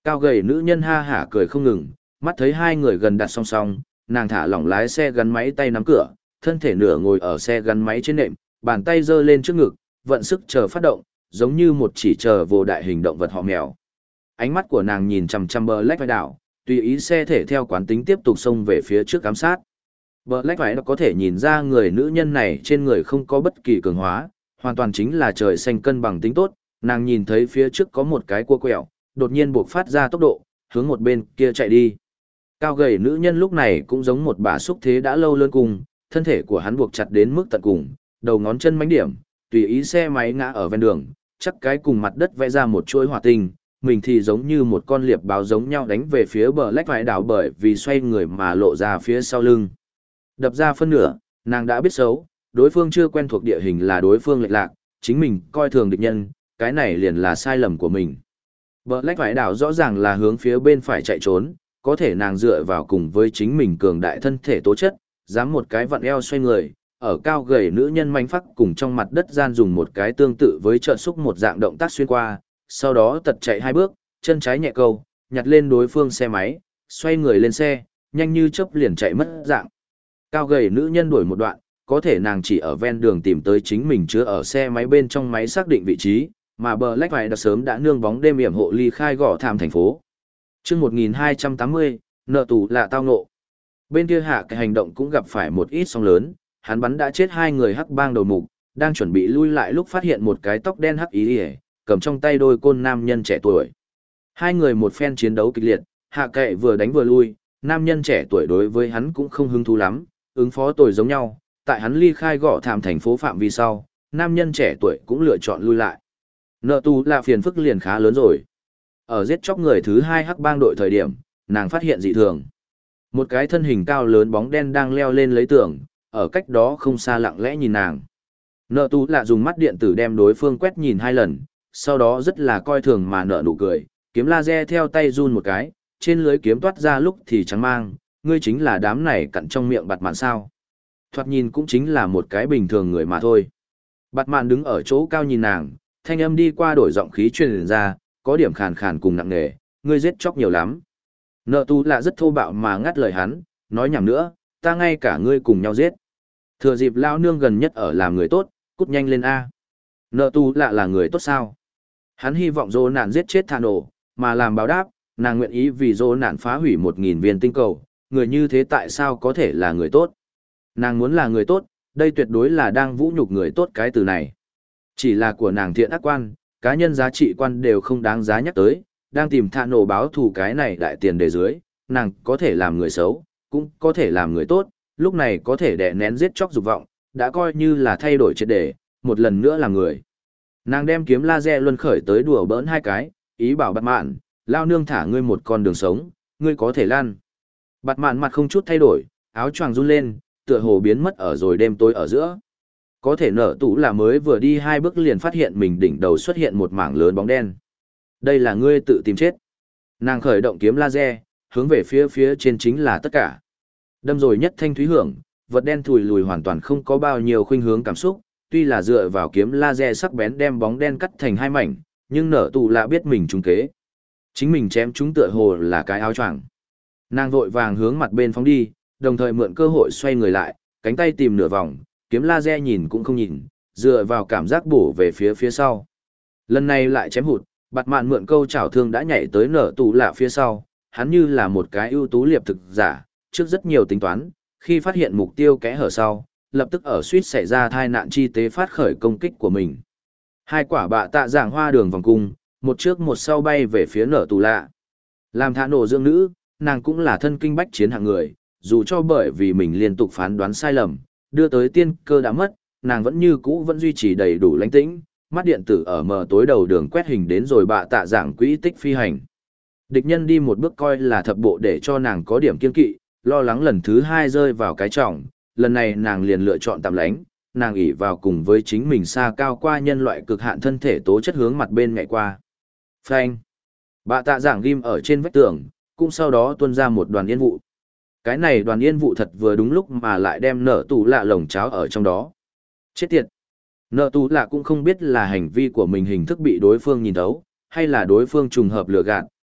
Cao gầy nữ nhân ha hả cười không ngừng, mắt thấy hai người gần đặt song song, nàng thả lỏng lái xe gắn máy tay nắm cửa, thân thể nửa ngồi ở xe gắn máy trên nệm, bàn tay giơ lên trước ngực, vận sức chờ phát động, giống như một chỉ chờ vô đại hình động vật họ mèo. Ánh mắt của nàng nhìn chằm chằm Black vai đảo, tùy ý xe thể theo quán tính tiếp tục xông về phía trước ám sát. Black vai có thể nhìn ra người nữ nhân này trên người không có bất kỳ cường hóa, hoàn toàn chính là trời xanh cân bằng tính tốt, nàng nhìn thấy phía trước có một cái cua quẹo, đột nhiên buộc phát ra tốc độ, hướng một bên kia chạy đi. Cao gầy nữ nhân lúc này cũng giống một bà xúc thế đã lâu lớn cùng, thân thể của hắn buộc chặt đến mức tận cùng, đầu ngón chân mánh điểm, tùy ý xe máy ngã ở ven đường, chắc cái cùng mặt đất vẽ ra một chuỗi hỏa tinh, mình thì giống như một con liệp báo giống nhau đánh về phía bờ lách vải đảo bởi vì xoay người mà lộ ra phía sau lưng. Đập ra phân nửa, nàng đã biết xấu, đối phương chưa quen thuộc địa hình là đối phương lệch lạc, chính mình coi thường địch nhân, cái này liền là sai lầm của mình. Bờ lách vải đảo rõ ràng là hướng phía bên phải chạy trốn, có thể nàng dựa vào cùng với chính mình cường đại thân thể tố chất, dám một cái vặn eo xoay người, ở cao gầy nữ nhân manh phắc cùng trong mặt đất gian dùng một cái tương tự với trợn xúc một dạng động tác xuyên qua, sau đó tật chạy hai bước, chân trái nhẹ câu, nhặt lên đối phương xe máy, xoay người lên xe, nhanh như chớp liền chạy mất dạng. Cao gầy nữ nhân đuổi một đoạn, có thể nàng chỉ ở ven đường tìm tới chính mình chứa ở xe máy bên trong máy xác định vị trí, mà bờ lách vải đã sớm đã nương bóng đêm yểm hộ ly khai gõ thảm thành phố. Trước một nghìn hai trăm tám mươi, nợ tù là tao ngộ. Bên kia hạ cái hành động cũng gặp phải một ít sóng lớn, hắn bắn đã chết hai người hắc bang đầu mục, đang chuẩn bị lui lại lúc phát hiện một cái tóc đen hắc ý ỉa, cầm trong tay đôi côn nam nhân trẻ tuổi. Hai người một phen chiến đấu kịch liệt, hạ kệ vừa đánh vừa lui, nam nhân trẻ tuổi đối với hắn cũng không hứng thú lắm, ứng phó tồi giống nhau, tại hắn ly khai gõ thảm thành phố phạm vi sau, nam nhân trẻ tuổi cũng lựa chọn lui lại. Nợ tù là phiền phức liền khá lớn rồi. Ở giết chóc người thứ hai hắc bang đội thời điểm, nàng phát hiện dị thường. Một cái thân hình cao lớn bóng đen đang leo lên lấy tường, ở cách đó không xa lặng lẽ nhìn nàng. Nợ tù là dùng mắt điện tử đem đối phương quét nhìn hai lần, sau đó rất là coi thường mà nở nụ cười, kiếm laser theo tay run một cái, trên lưới kiếm toát ra lúc thì trắng mang, ngươi chính là đám này cặn trong miệng bạt mạn sao. Thoạt nhìn cũng chính là một cái bình thường người mà thôi. Bạt mạn đứng ở chỗ cao nhìn nàng, thanh âm đi qua đổi giọng khí truyền ra, có điểm khàn khàn cùng nặng nề, ngươi giết chóc nhiều lắm. Nợ tù là rất thô bạo mà ngắt lời hắn, nói nhảm nữa, ta ngay cả ngươi cùng nhau giết. Thừa dịp lão nương gần nhất ở làm người tốt, cút nhanh lên A. Nợ tù lạ là người tốt sao? Hắn hy vọng dô nạn giết chết thà nổ, mà làm báo đáp, nàng nguyện ý vì dô nạn phá hủy một nghìn viên tinh cầu, người như thế tại sao có thể là người tốt? Nàng muốn là người tốt, đây tuyệt đối là đang vũ nhục người tốt cái từ này. Chỉ là của nàng thiện ác quan, cá nhân giá trị quan đều không đáng giá nhắc tới, đang tìm thà nổ báo thù cái này đại tiền đề dưới, nàng có thể làm người xấu, cũng có thể làm người tốt, lúc này có thể đè nén giết chóc dục vọng, đã coi như là thay đổi triệt đề, một lần nữa là người. Nàng đem kiếm laser luân khởi tới đùa bỡn hai cái, ý bảo Bạt Mạn, lao nương thả ngươi một con đường sống, ngươi có thể lan. Bạt Mạn mặt không chút thay đổi, áo choàng run lên, tựa hồ biến mất ở rồi đêm tối ở giữa. Có thể nở tủ là mới vừa đi hai bước liền phát hiện mình đỉnh đầu xuất hiện một mảng lớn bóng đen. Đây là ngươi tự tìm chết. Nàng khởi động kiếm laser, hướng về phía phía trên chính là tất cả. Đâm rồi nhất thanh thúy hưởng, vật đen thùi lùi hoàn toàn không có bao nhiêu khuynh hướng cảm xúc, tuy là dựa vào kiếm laser sắc bén đem bóng đen cắt thành hai mảnh, nhưng nở tù lạ biết mình trúng kế. Chính mình chém chúng tựa hồ là cái áo choàng. Nàng vội vàng hướng mặt bên phóng đi, đồng thời mượn cơ hội xoay người lại, cánh tay tìm nửa vòng, kiếm laser nhìn cũng không nhìn, dựa vào cảm giác bổ về phía phía sau. Lần này lại chém hụt, Bạt Mạn mượn câu chảo thương đã nhảy tới nở tù lạ phía sau, hắn như là một cái ưu tú liệp thực giả, trước rất nhiều tính toán, khi phát hiện mục tiêu kẽ hở sau, lập tức ở suýt xảy ra tai nạn chi tế phát khởi công kích của mình. Hai quả bạ tạ giảng hoa đường vòng cung, một trước một sau bay về phía nở tù lạ. Làm thả nổ dưỡng nữ, nàng cũng là thân kinh bách chiến hạng người, dù cho bởi vì mình liên tục phán đoán sai lầm, đưa tới tiên cơ đã mất, nàng vẫn như cũ vẫn duy trì đầy đủ lãnh tĩnh, mắt điện tử ở mờ tối đầu đường quét hình đến rồi bạ tạ giảng quỹ tích phi hành. Địch nhân đi một bước coi là thập bộ để cho nàng có điểm kiên kỵ, lo lắng lần thứ hai rơi vào cái trọng, lần này nàng liền lựa chọn tạm lánh, nàng ỷ vào cùng với chính mình xa cao qua nhân loại cực hạn thân thể tố chất hướng mặt bên nhảy qua. Phanh. Bạ tạ giảng ghim ở trên vách tường, cũng sau đó tuôn ra một đoàn yên vụ. Cái này đoàn yên vụ thật vừa đúng lúc mà lại đem nở tù lạ lồng cháo ở trong đó. Chết tiệt. Nở tù lạ cũng không biết là hành vi của mình hình thức bị đối phương nhìn thấu, hay là đối phương trùng hợp lừa gạt,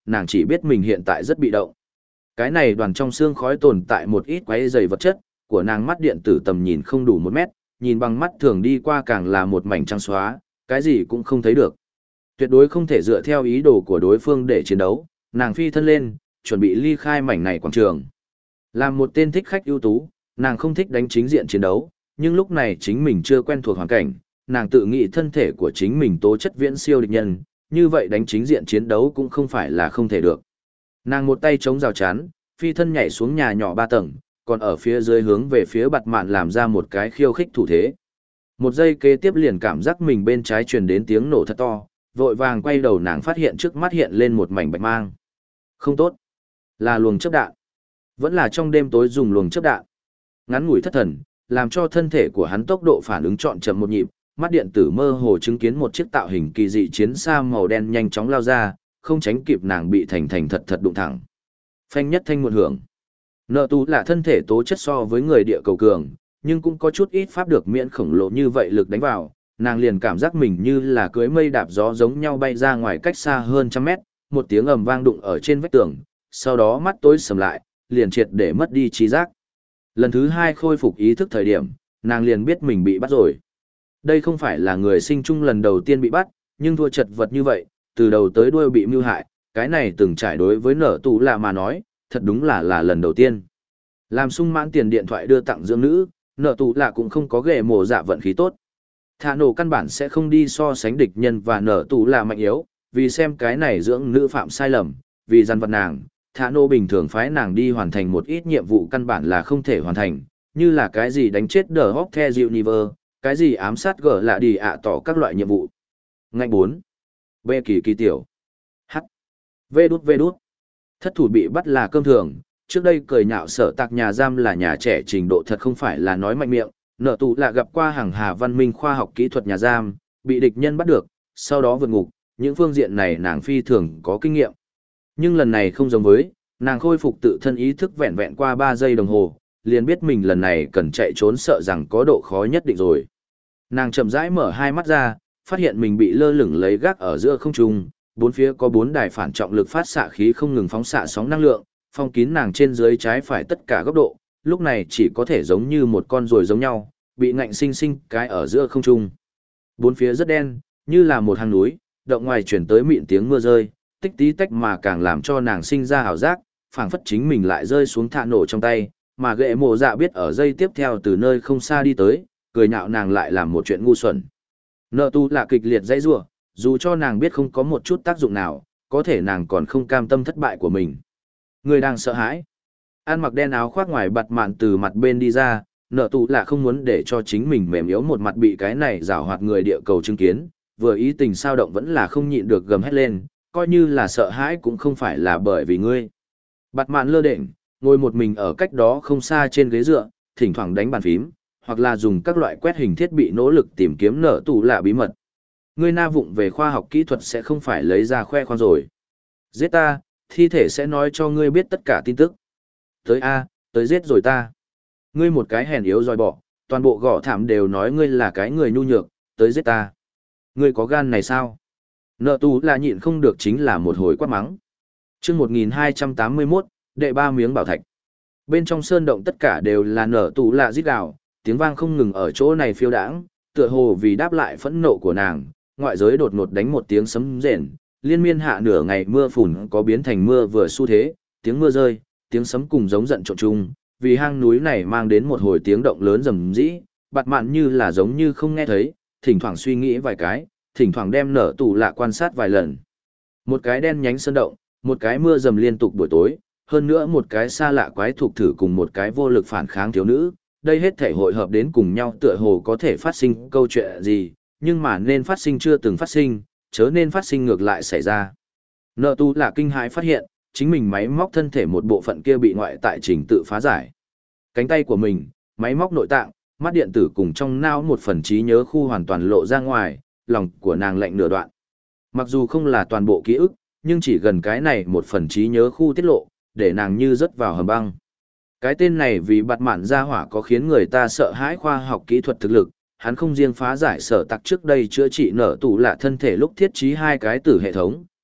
nàng chỉ biết mình hiện tại rất bị động. Cái này đoàn trong xương khói tồn tại một ít quấy dày vật chất, của nàng mắt điện tử tầm nhìn không đủ một mét, nhìn bằng mắt thường đi qua càng là một mảnh trắng xóa, cái gì cũng không thấy được. Tuyệt đối không thể dựa theo ý đồ của đối phương để chiến đấu, nàng phi thân lên, chuẩn bị ly khai mảnh này quảng trường. Làm một tên thích khách ưu tú, nàng không thích đánh chính diện chiến đấu, nhưng lúc này chính mình chưa quen thuộc hoàn cảnh, nàng tự nghĩ thân thể của chính mình tố chất viễn siêu địch nhân, như vậy đánh chính diện chiến đấu cũng không phải là không thể được. Nàng một tay chống rào chắn, phi thân nhảy xuống nhà nhỏ ba tầng, còn ở phía dưới hướng về phía bạt mạn làm ra một cái khiêu khích thủ thế. Một giây kế tiếp liền cảm giác mình bên trái truyền đến tiếng nổ thật to, vội vàng quay đầu nàng phát hiện trước mắt hiện lên một mảnh bạch mang. Không tốt, là luồng chớp đạn. Vẫn là trong đêm tối dùng luồng chớp đạn. Ngắn ngủi thất thần, làm cho thân thể của hắn tốc độ phản ứng chọn chậm một nhịp, mắt điện tử mơ hồ chứng kiến một chiếc tạo hình kỳ dị chiến xa màu đen nhanh chóng lao ra, không tránh kịp nàng bị thành thành thật thật đụng thẳng. Phanh nhất thanh muộn hưởng. Nợ tú là thân thể tố chất so với người địa cầu cường, nhưng cũng có chút ít pháp được miễn khổng lồ như vậy lực đánh vào, nàng liền cảm giác mình như là cưới mây đạp gió giống nhau bay ra ngoài cách xa hơn trăm mét, một tiếng ầm vang đụng ở trên vách tường, sau đó mắt tối sầm lại, liền triệt để mất đi trí giác. Lần thứ hai khôi phục ý thức thời điểm, nàng liền biết mình bị bắt rồi. Đây không phải là người sinh chung lần đầu tiên bị bắt, nhưng thua chật vật như vậy, từ đầu tới đuôi bị mưu hại, cái này từng trải đối với nở tù lạ mà nói, thật đúng là là lần đầu tiên. Làm sung mãn tiền điện thoại đưa tặng dưỡng nữ, nở tù lạ cũng không có ghệ mồ dạ vận khí tốt. Thả nổ căn bản sẽ không đi so sánh địch nhân và nở tù lạ mạnh yếu, vì xem cái này dưỡng nữ phạm sai lầm, vì dằn vặt nàng, thả nổ bình thường phái nàng đi hoàn thành một ít nhiệm vụ căn bản là không thể hoàn thành, như là cái gì đánh chết đờ hóc the dịu niver, cái gì ám sát gở lạ đi ạ tỏ các loại nhiệm vụ. Ngạnh bốn. V kỳ kỳ tiểu. H. V đút V đút. Thất thủ bị bắt là cơm thường, trước đây cười nhạo sở tạc nhà giam là nhà trẻ trình độ thật không phải là nói mạnh miệng, nợ tù là gặp qua hàng hà văn minh khoa học kỹ thuật nhà giam, bị địch nhân bắt được, sau đó vượt ngục, những phương diện này nàng phi thường có kinh nghiệm. Nhưng lần này không giống với, nàng khôi phục tự thân ý thức vẹn vẹn qua ba giây đồng hồ, liền biết mình lần này cần chạy trốn sợ rằng có độ khó nhất định rồi. Nàng chậm rãi mở hai mắt ra, phát hiện mình bị lơ lửng lấy gác ở giữa không trung, bốn phía có bốn đài phản trọng lực phát xạ khí không ngừng phóng xạ sóng năng lượng, phong kín nàng trên dưới trái phải tất cả góc độ, lúc này chỉ có thể giống như một con ruồi giống nhau, bị ngạnh sinh sinh cái ở giữa không trung. Bốn phía rất đen, như là một hang núi, động ngoài chuyển tới mịn tiếng mưa rơi, tích tí tách mà càng làm cho nàng sinh ra ảo giác, phảng phất chính mình lại rơi xuống thạ nổ trong tay, mà ghệ mộ dạ biết ở dây tiếp theo từ nơi không xa đi tới, cười nhạo nàng lại làm một chuyện ngu xuẩn. Nợ tu là kịch liệt dãy rủa, dù cho nàng biết không có một chút tác dụng nào, có thể nàng còn không cam tâm thất bại của mình. Người đang sợ hãi. Ăn mặc đen áo khoác ngoài bặt mạn từ mặt bên đi ra, nợ tu là không muốn để cho chính mình mềm yếu một mặt bị cái này giảo hoạt người địa cầu chứng kiến, vừa ý tình sao động vẫn là không nhịn được gầm hét lên, coi như là sợ hãi cũng không phải là bởi vì ngươi. Bặt mạn lơ đễnh, ngồi một mình ở cách đó không xa trên ghế dựa, thỉnh thoảng đánh bàn phím, hoặc là dùng các loại quét hình thiết bị nỗ lực tìm kiếm nợ tù lạ bí mật. Ngươi na vụng về khoa học kỹ thuật sẽ không phải lấy ra khoe khoang rồi. Giết ta, thi thể sẽ nói cho ngươi biết tất cả tin tức. Tới A, tới giết rồi ta. Ngươi một cái hèn yếu dòi bỏ, toàn bộ gõ thảm đều nói ngươi là cái người nhu nhược, tới giết ta. Ngươi có gan này sao? Nợ tù là nhịn không được chính là một hồi quát mắng. Trước một nghìn hai trăm tám mươi mốt, đệ ba miếng bảo thạch. Bên trong sơn động tất cả đều là nở tù lạ rít gào, tiếng vang không ngừng ở chỗ này phiêu đãng, tựa hồ vì đáp lại phẫn nộ của nàng, ngoại giới đột ngột đánh một tiếng sấm rền, liên miên hạ nửa ngày mưa phùn có biến thành mưa vừa xu thế, tiếng mưa rơi, tiếng sấm cùng giống giận trộn chung, vì hang núi này mang đến một hồi tiếng động lớn rầm rĩ, bạt mạn như là giống như không nghe thấy, thỉnh thoảng suy nghĩ vài cái, thỉnh thoảng đem nở tù lạ quan sát vài lần. Một cái đen nhánh sơn động, một cái mưa rầm liên tục buổi tối, hơn nữa một cái xa lạ quái thuộc thử cùng một cái vô lực phản kháng thiếu nữ, đây hết thể hội hợp đến cùng nhau tựa hồ có thể phát sinh câu chuyện gì, nhưng mà nên phát sinh chưa từng phát sinh, chớ nên phát sinh ngược lại xảy ra. Nợ tu là kinh hãi phát hiện, chính mình máy móc thân thể một bộ phận kia bị ngoại tại trình tự phá giải. Cánh tay của mình, máy móc nội tạng, mắt điện tử cùng trong não một phần trí nhớ khu hoàn toàn lộ ra ngoài, lòng của nàng lạnh nửa đoạn. Mặc dù không là toàn bộ ký ức, nhưng chỉ gần cái này một phần trí nhớ khu tiết lộ, để nàng như rớt vào hầm băng. Cái tên này vì bạt mạn gia hỏa có khiến người ta sợ hãi khoa học kỹ thuật thực lực, hắn không riêng phá giải sở tặc trước đây chữa trị nở tù lạ thân thể lúc thiết trí hai cái tử hệ thống,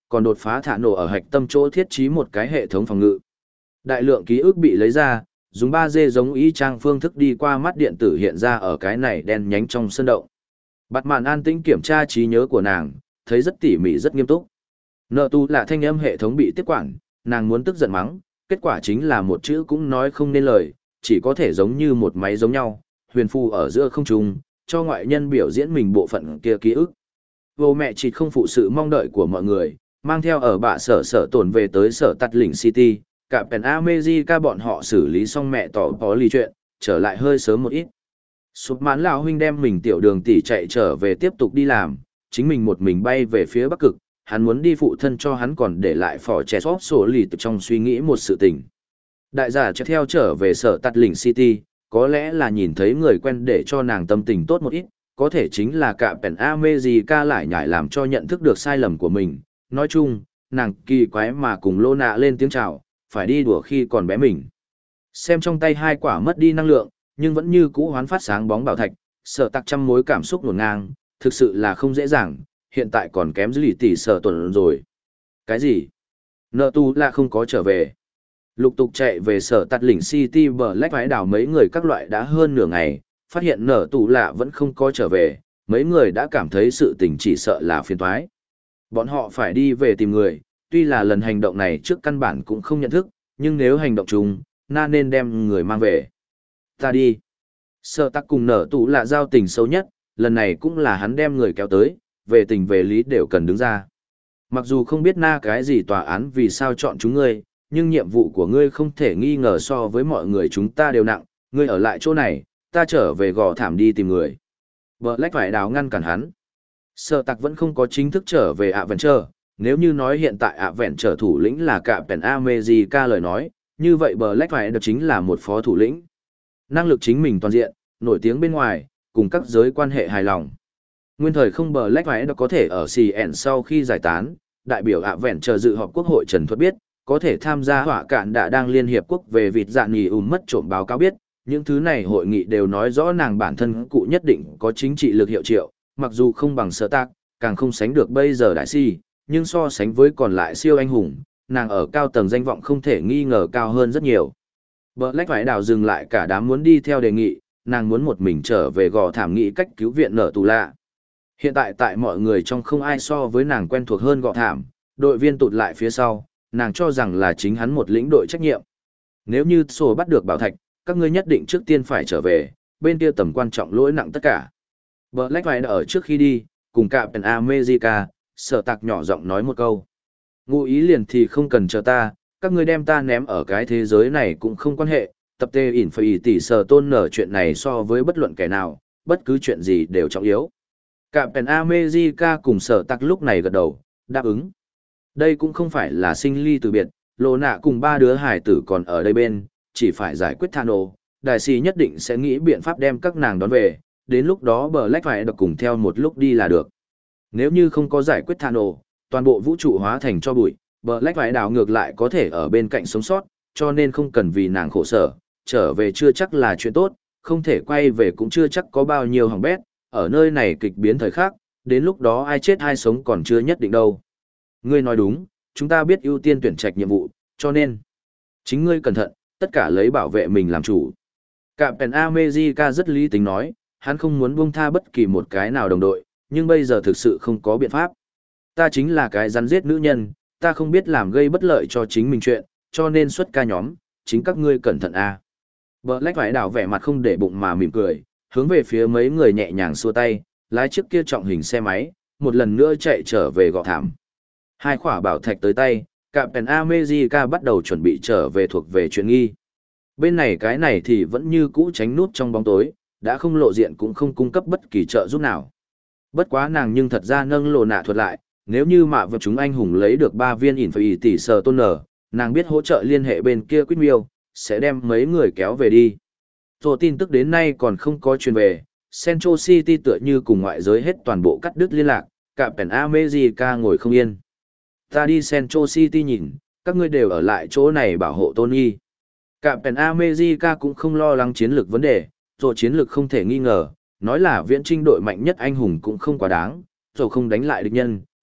còn đột phá thả nổ ở hạch tâm chỗ thiết trí một cái hệ thống phòng ngự. Đại lượng ký ức bị lấy ra, dùng ba D giống y chang phương thức đi qua mắt điện tử hiện ra ở cái này đen nhánh trong sân động. Bạt mạn an tĩnh kiểm tra trí nhớ của nàng, thấy rất tỉ mỉ rất nghiêm túc. Nợ tu là thanh âm hệ thống bị tiếp quản, nàng muốn tức giận mắng, kết quả chính là một chữ cũng nói không nên lời, chỉ có thể giống như một máy giống nhau, huyền phù ở giữa không trung, cho ngoại nhân biểu diễn mình bộ phận kia ký ức. Vô mẹ chỉ không phụ sự mong đợi của mọi người, mang theo ở bạ sở sở tổn về tới sở tắt lĩnh City, cả Pen America bọn họ xử lý xong mẹ tỏ có ly chuyện, trở lại hơi sớm một ít. Sụp mãn lão huynh đem mình tiểu đường tỷ chạy trở về tiếp tục đi làm, chính mình một mình bay về phía Bắc Cực, hắn muốn đi phụ thân cho hắn còn để lại phỏ trẻ xóp sổ lì từ trong suy nghĩ một sự tình. Đại giả chạy theo trở về sở tắt lĩnh City, có lẽ là nhìn thấy người quen để cho nàng tâm tình tốt một ít, có thể chính là cả Pen America lại nhảy làm cho nhận thức được sai lầm của mình. Nói chung, nàng kỳ quái mà cùng Lô Nạ lên tiếng chào, phải đi đùa khi còn bé mình. Xem trong tay hai quả mất đi năng lượng, nhưng vẫn như cũ hoán phát sáng bóng bảo thạch, sở tặc trăm mối cảm xúc nổn ngang, thực sự là không dễ dàng, hiện tại còn kém dư lì tỷ sở tuần rồi. Cái gì? Nợ tu là không có trở về. Lục tục chạy về sở tạt lĩnh City bờ lách vái đảo mấy người các loại đã hơn nửa ngày, phát hiện nợ tù lạ vẫn không có trở về, mấy người đã cảm thấy sự tình chỉ sợ là phiền toái. Bọn họ phải đi về tìm người, tuy là lần hành động này trước căn bản cũng không nhận thức, nhưng nếu hành động chung, na nên đem người mang về. Ta đi. Sở tắc cùng nở tù là giao tình sâu nhất, lần này cũng là hắn đem người kéo tới, về tình về lý đều cần đứng ra. Mặc dù không biết na cái gì tòa án vì sao chọn chúng ngươi, nhưng nhiệm vụ của ngươi không thể nghi ngờ so với mọi người chúng ta đều nặng, ngươi ở lại chỗ này, ta trở về gò thảm đi tìm người. Bờ lách phải đào ngăn cản hắn. Sở tặc vẫn không có chính thức trở về ạ vẹn trờ, nếu như nói hiện tại ạ vẹn trờ thủ lĩnh là cả Pen America lời nói, như vậy bờ lách phải được chính là một phó thủ lĩnh. Năng lực chính mình toàn diện, nổi tiếng bên ngoài, cùng các giới quan hệ hài lòng. Nguyên thời không bờ lách phải được có thể ở xê en sau khi giải tán, đại biểu ạ vẹn trờ dự họp quốc hội Trần Thuật biết, có thể tham gia họa cạn đã đang Liên Hiệp Quốc về vịt dạ nghỉ ùm mất trộm báo cáo biết, những thứ này hội nghị đều nói rõ nàng bản thân cụ nhất định có chính trị lực hiệu triệu, mặc dù không bằng sở tạc, càng không sánh được bây giờ đại si, nhưng so sánh với còn lại siêu anh hùng, nàng ở cao tầng danh vọng không thể nghi ngờ cao hơn rất nhiều. Black phải đào dừng lại cả đám muốn đi theo đề nghị, nàng muốn một mình trở về gò thảm nghị cách cứu viện nở tù lạ. Hiện tại tại mọi người trong không ai so với nàng quen thuộc hơn gò thảm, đội viên tụt lại phía sau, nàng cho rằng là chính hắn một lĩnh đội trách nhiệm. Nếu như sổ bắt được bảo thạch, các ngươi nhất định trước tiên phải trở về, bên kia tầm quan trọng lỗi nặng tất cả. Black phải ở trước khi đi, cùng cả Pen America, sở tạc nhỏ giọng nói một câu. Ngụ ý liền thì không cần chờ ta, các ngươi đem ta ném ở cái thế giới này cũng không quan hệ, tập tê ỉn phải tỉ sở tôn nở chuyện này so với bất luận kẻ nào, bất cứ chuyện gì đều trọng yếu. Cả Pen America cùng sở tạc lúc này gật đầu, đáp ứng. Đây cũng không phải là sinh ly từ biệt, Lô Nạ cùng ba đứa hải tử còn ở đây bên, chỉ phải giải quyết Thano, đại sĩ nhất định sẽ nghĩ biện pháp đem các nàng đón về, đến lúc đó bờ lách phải được cùng theo một lúc đi là được. Nếu như không có giải quyết Thano, toàn bộ vũ trụ hóa thành cho bụi, bờ lách phải đảo ngược lại có thể ở bên cạnh sống sót, cho nên không cần vì nàng khổ sở, trở về chưa chắc là chuyện tốt, không thể quay về cũng chưa chắc có bao nhiêu hỏng bét, ở nơi này kịch biến thời khắc, đến lúc đó ai chết ai sống còn chưa nhất định đâu. Ngươi nói đúng, chúng ta biết ưu tiên tuyển trạch nhiệm vụ, cho nên chính ngươi cẩn thận, tất cả lấy bảo vệ mình làm chủ. Cả Pen America rất lý tính nói, hắn không muốn buông tha bất kỳ một cái nào đồng đội, nhưng bây giờ thực sự không có biện pháp. Ta chính là cái rắn giết nữ nhân, ta không biết làm gây bất lợi cho chính mình chuyện, cho nên xuất ca nhóm, chính các ngươi cẩn thận a. À. Black phải đảo vẻ mặt không để bụng mà mỉm cười, hướng về phía mấy người nhẹ nhàng xua tay, lái chiếc kia trọng hình xe máy, một lần nữa chạy trở về gò thảm. Hai khỏa bảo thạch tới tay, cả Pen America bắt đầu chuẩn bị trở về thuộc về chuyện nghi. Bên này cái này thì vẫn như cũ tránh nút trong bóng tối, đã không lộ diện cũng không cung cấp bất kỳ trợ giúp nào. Bất quá nàng nhưng thật ra nâng lộ nạ thuật lại, nếu như mạ vật chúng anh hùng lấy được ba viên ỉn phải tỷ sờ tôn nở, nàng biết hỗ trợ liên hệ bên kia Quýt Miêu, sẽ đem mấy người kéo về đi. Rồi tin tức đến nay còn không có truyền về, Central City tựa như cùng ngoại giới hết toàn bộ cắt đứt liên lạc, cả Pen America ngồi không yên. Ta đi Central City nhìn, các ngươi đều ở lại chỗ này bảo hộ Tony. Cả Pen America cũng không lo lắng chiến lược vấn đề, rồi chiến lược không thể nghi ngờ, nói là viễn trinh đội mạnh nhất anh hùng cũng không quá đáng, rồi không đánh lại địch nhân,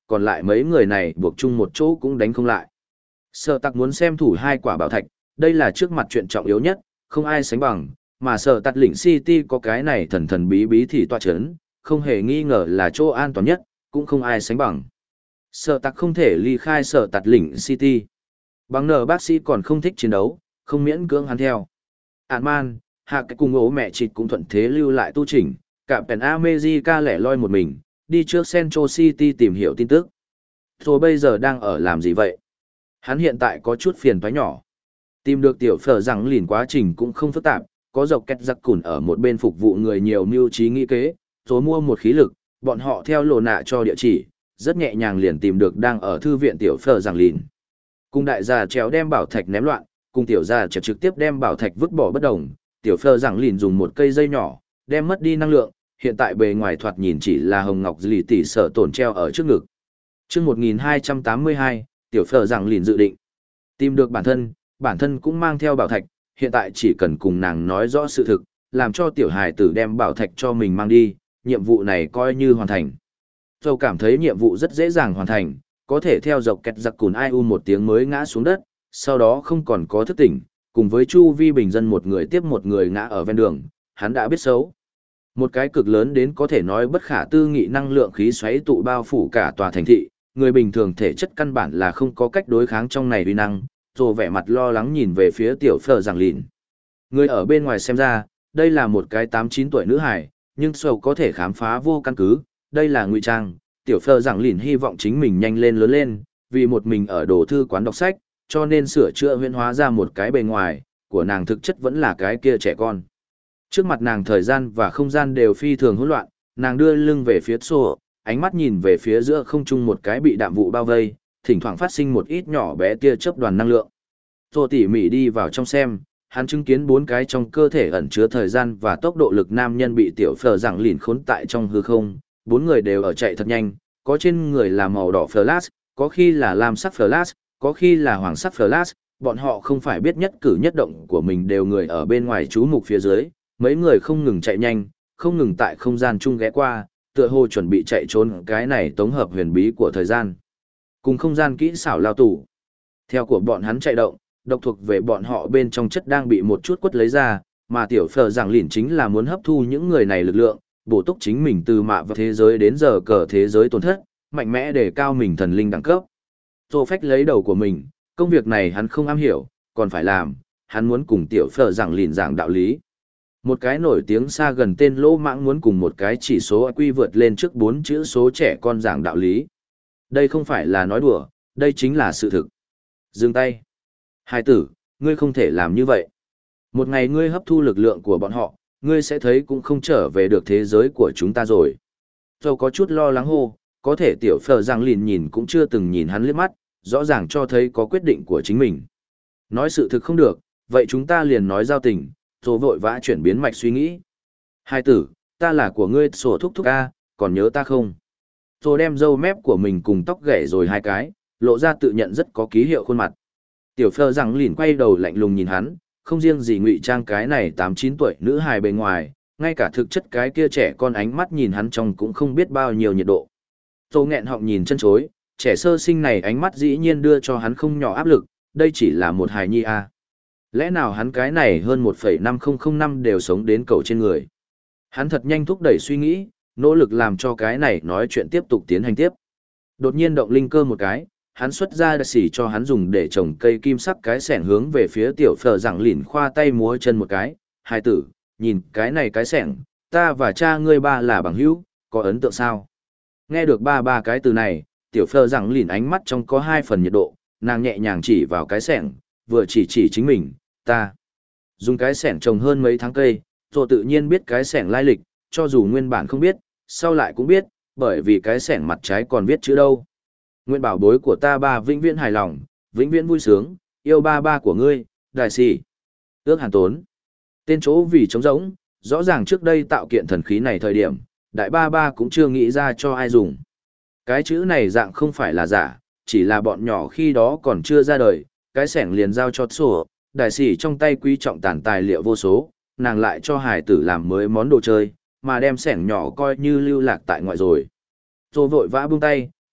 còn lại mấy người này buộc chung một chỗ cũng đánh không lại. Sở tặc muốn xem thủ hai quả bảo thạch, đây là trước mặt chuyện trọng yếu nhất, không ai sánh bằng, mà sở tặc lĩnh City có cái này thần thần bí bí thì tọa chấn, không hề nghi ngờ là chỗ an toàn nhất, cũng không ai sánh bằng. Sở tặc không thể ly khai sở tặc lĩnh City. Bằng nở bác sĩ còn không thích chiến đấu, không miễn cưỡng hắn theo. Ant-Man, hạ cái cùng ố mẹ chịt cũng thuận thế lưu lại tu chỉnh, cả Pen America lẻ loi một mình, đi trước Central City tìm hiểu tin tức. Rồi bây giờ đang ở làm gì vậy? Hắn hiện tại có chút phiền toái nhỏ. Tìm được tiểu phở rằng lìn quá trình cũng không phức tạp, có dọc kẹt giặc cùn ở một bên phục vụ người nhiều mưu trí nghĩ kế, rồi mua một khí lực, bọn họ theo lộ nạ cho địa chỉ, rất nhẹ nhàng liền tìm được đang ở thư viện tiểu phở rằng lìn. Cùng đại gia chéo đem bảo thạch ném loạn, cùng tiểu gia chéo trực tiếp đem bảo thạch vứt bỏ bất đồng, tiểu phở rằng lìn dùng một cây dây nhỏ, đem mất đi năng lượng, hiện tại bề ngoài thoạt nhìn chỉ là hồng ngọc lì tỉ sợ tổn treo ở trước ngực. Chương một nghìn hai trăm tám mươi hai, tiểu phở rằng lìn dự định tìm được bản thân, bản thân cũng mang theo bảo thạch, hiện tại chỉ cần cùng nàng nói rõ sự thực, làm cho tiểu hài tử đem bảo thạch cho mình mang đi, nhiệm vụ này coi như hoàn thành. Tôi cảm thấy nhiệm vụ rất dễ dàng hoàn thành, có thể theo dọc kẹt giặc cùn ai u một tiếng mới ngã xuống đất, sau đó không còn có thức tỉnh, cùng với chu vi bình dân một người tiếp một người ngã ở ven đường, hắn đã biết xấu. Một cái cực lớn đến có thể nói bất khả tư nghị năng lượng khí xoáy tụ bao phủ cả tòa thành thị, người bình thường thể chất căn bản là không có cách đối kháng trong này uy năng, rồi vẻ mặt lo lắng nhìn về phía tiểu phở rằng lìn. Người ở bên ngoài xem ra, đây là một cái tám chín tuổi nữ hài, nhưng sầu có thể khám phá vô căn cứ, đây là ngụy trang. Tiểu phở rằng lìn hy vọng chính mình nhanh lên lớn lên, vì một mình ở đồ thư quán đọc sách, cho nên sửa chữa huyễn hóa ra một cái bề ngoài, của nàng thực chất vẫn là cái kia trẻ con. Trước mặt nàng thời gian và không gian đều phi thường hỗn loạn, nàng đưa lưng về phía sổ, ánh mắt nhìn về phía giữa không trung một cái bị đạm vụ bao vây, thỉnh thoảng phát sinh một ít nhỏ bé tia chớp đoàn năng lượng. Tô tỉ mỉ đi vào trong xem, hắn chứng kiến bốn cái trong cơ thể ẩn chứa thời gian và tốc độ lực nam nhân bị tiểu phở rằng lìn khốn tại trong hư không, bốn người đều ở chạy thật nhanh, có trên người là màu đỏ flash, có khi là lam sắc flash, có khi là hoàng sắc flash, bọn họ không phải biết nhất cử nhất động của mình đều người ở bên ngoài chú mục phía dưới, mấy người không ngừng chạy nhanh, không ngừng tại không gian chung ghé qua, tựa hồ chuẩn bị chạy trốn cái này tổng hợp huyền bí của thời gian. Cùng không gian kỹ xảo lao tủ. Theo của bọn hắn chạy động, độc thuộc về bọn họ bên trong chất đang bị một chút quất lấy ra, mà tiểu phở rằng lìn chính là muốn hấp thu những người này lực lượng, bổ túc chính mình từ mạ vào thế giới đến giờ cờ thế giới tổn thất, mạnh mẽ để cao mình thần linh đẳng cấp. Tô Phách lấy đầu của mình, công việc này hắn không am hiểu, còn phải làm, hắn muốn cùng tiểu phở rằng lìn giảng đạo lý. Một cái nổi tiếng xa gần tên lỗ mãng muốn cùng một cái chỉ số i kiu vượt lên trước bốn chữ số trẻ con giảng đạo lý. Đây không phải là nói đùa, đây chính là sự thực. Dừng tay. Hai tử, ngươi không thể làm như vậy. Một ngày ngươi hấp thu lực lượng của bọn họ, ngươi sẽ thấy cũng không trở về được thế giới của chúng ta rồi. Tôi có chút lo lắng hô, có thể tiểu phở rằng lìn nhìn cũng chưa từng nhìn hắn liếc mắt, rõ ràng cho thấy có quyết định của chính mình. Nói sự thực không được, vậy chúng ta liền nói giao tình, rồi vội vã chuyển biến mạch suy nghĩ. Hai tử, ta là của ngươi sổ thúc thúc a, còn nhớ ta không? Rồi đem râu mép của mình cùng tóc ghẻ rồi hai cái, lộ ra tự nhận rất có ký hiệu khuôn mặt. Tiểu phơ rằng lìn quay đầu lạnh lùng nhìn hắn, không riêng gì ngụy trang cái này tám chín tuổi nữ hài bề ngoài, ngay cả thực chất cái kia trẻ con ánh mắt nhìn hắn trong cũng không biết bao nhiêu nhiệt độ. Tô nghẹn họng nhìn chân chối, trẻ sơ sinh này ánh mắt dĩ nhiên đưa cho hắn không nhỏ áp lực, đây chỉ là một hài nhi a. Lẽ nào hắn cái này hơn một phẩy năm không không năm đều sống đến cầu trên người. Hắn thật nhanh thúc đẩy suy nghĩ, nỗ lực làm cho cái này nói chuyện tiếp tục tiến hành tiếp. Đột nhiên động linh cơ một cái, hắn xuất ra đặc xỉ cho hắn dùng để trồng cây kim sắc cái sẻng hướng về phía tiểu phở rằng lìn khoa tay múa chân một cái. Hai tử, nhìn cái này cái sẻng, ta và cha ngươi ba là bằng hữu, có ấn tượng sao? Nghe được ba ba cái từ này, tiểu phở rằng lìn ánh mắt trong có hai phần nhiệt độ, nàng nhẹ nhàng chỉ vào cái sẻng, vừa chỉ chỉ chính mình, ta. Dùng cái sẻng trồng hơn mấy tháng cây, rồi tự nhiên biết cái sẻng lai lịch, cho dù nguyên bản không biết, sau lại cũng biết, bởi vì cái sẻng mặt trái còn viết chữ đâu. Nguyện bảo bối của ta ba vĩnh viễn hài lòng, vĩnh viễn vui sướng, yêu ba ba của ngươi, đại sĩ. Ước Hàn Tốn. Tên chỗ vì trống rỗng, rõ ràng trước đây tạo kiện thần khí này thời điểm, đại ba ba cũng chưa nghĩ ra cho ai dùng. Cái chữ này dạng không phải là giả, chỉ là bọn nhỏ khi đó còn chưa ra đời, cái sẻng liền giao cho sổ, đại sĩ trong tay quý trọng tàn tài liệu vô số, nàng lại cho hải tử làm mới món đồ chơi, mà đem sẻng nhỏ coi như lưu lạc tại ngoại rồi. Rồi vội vã buông tay,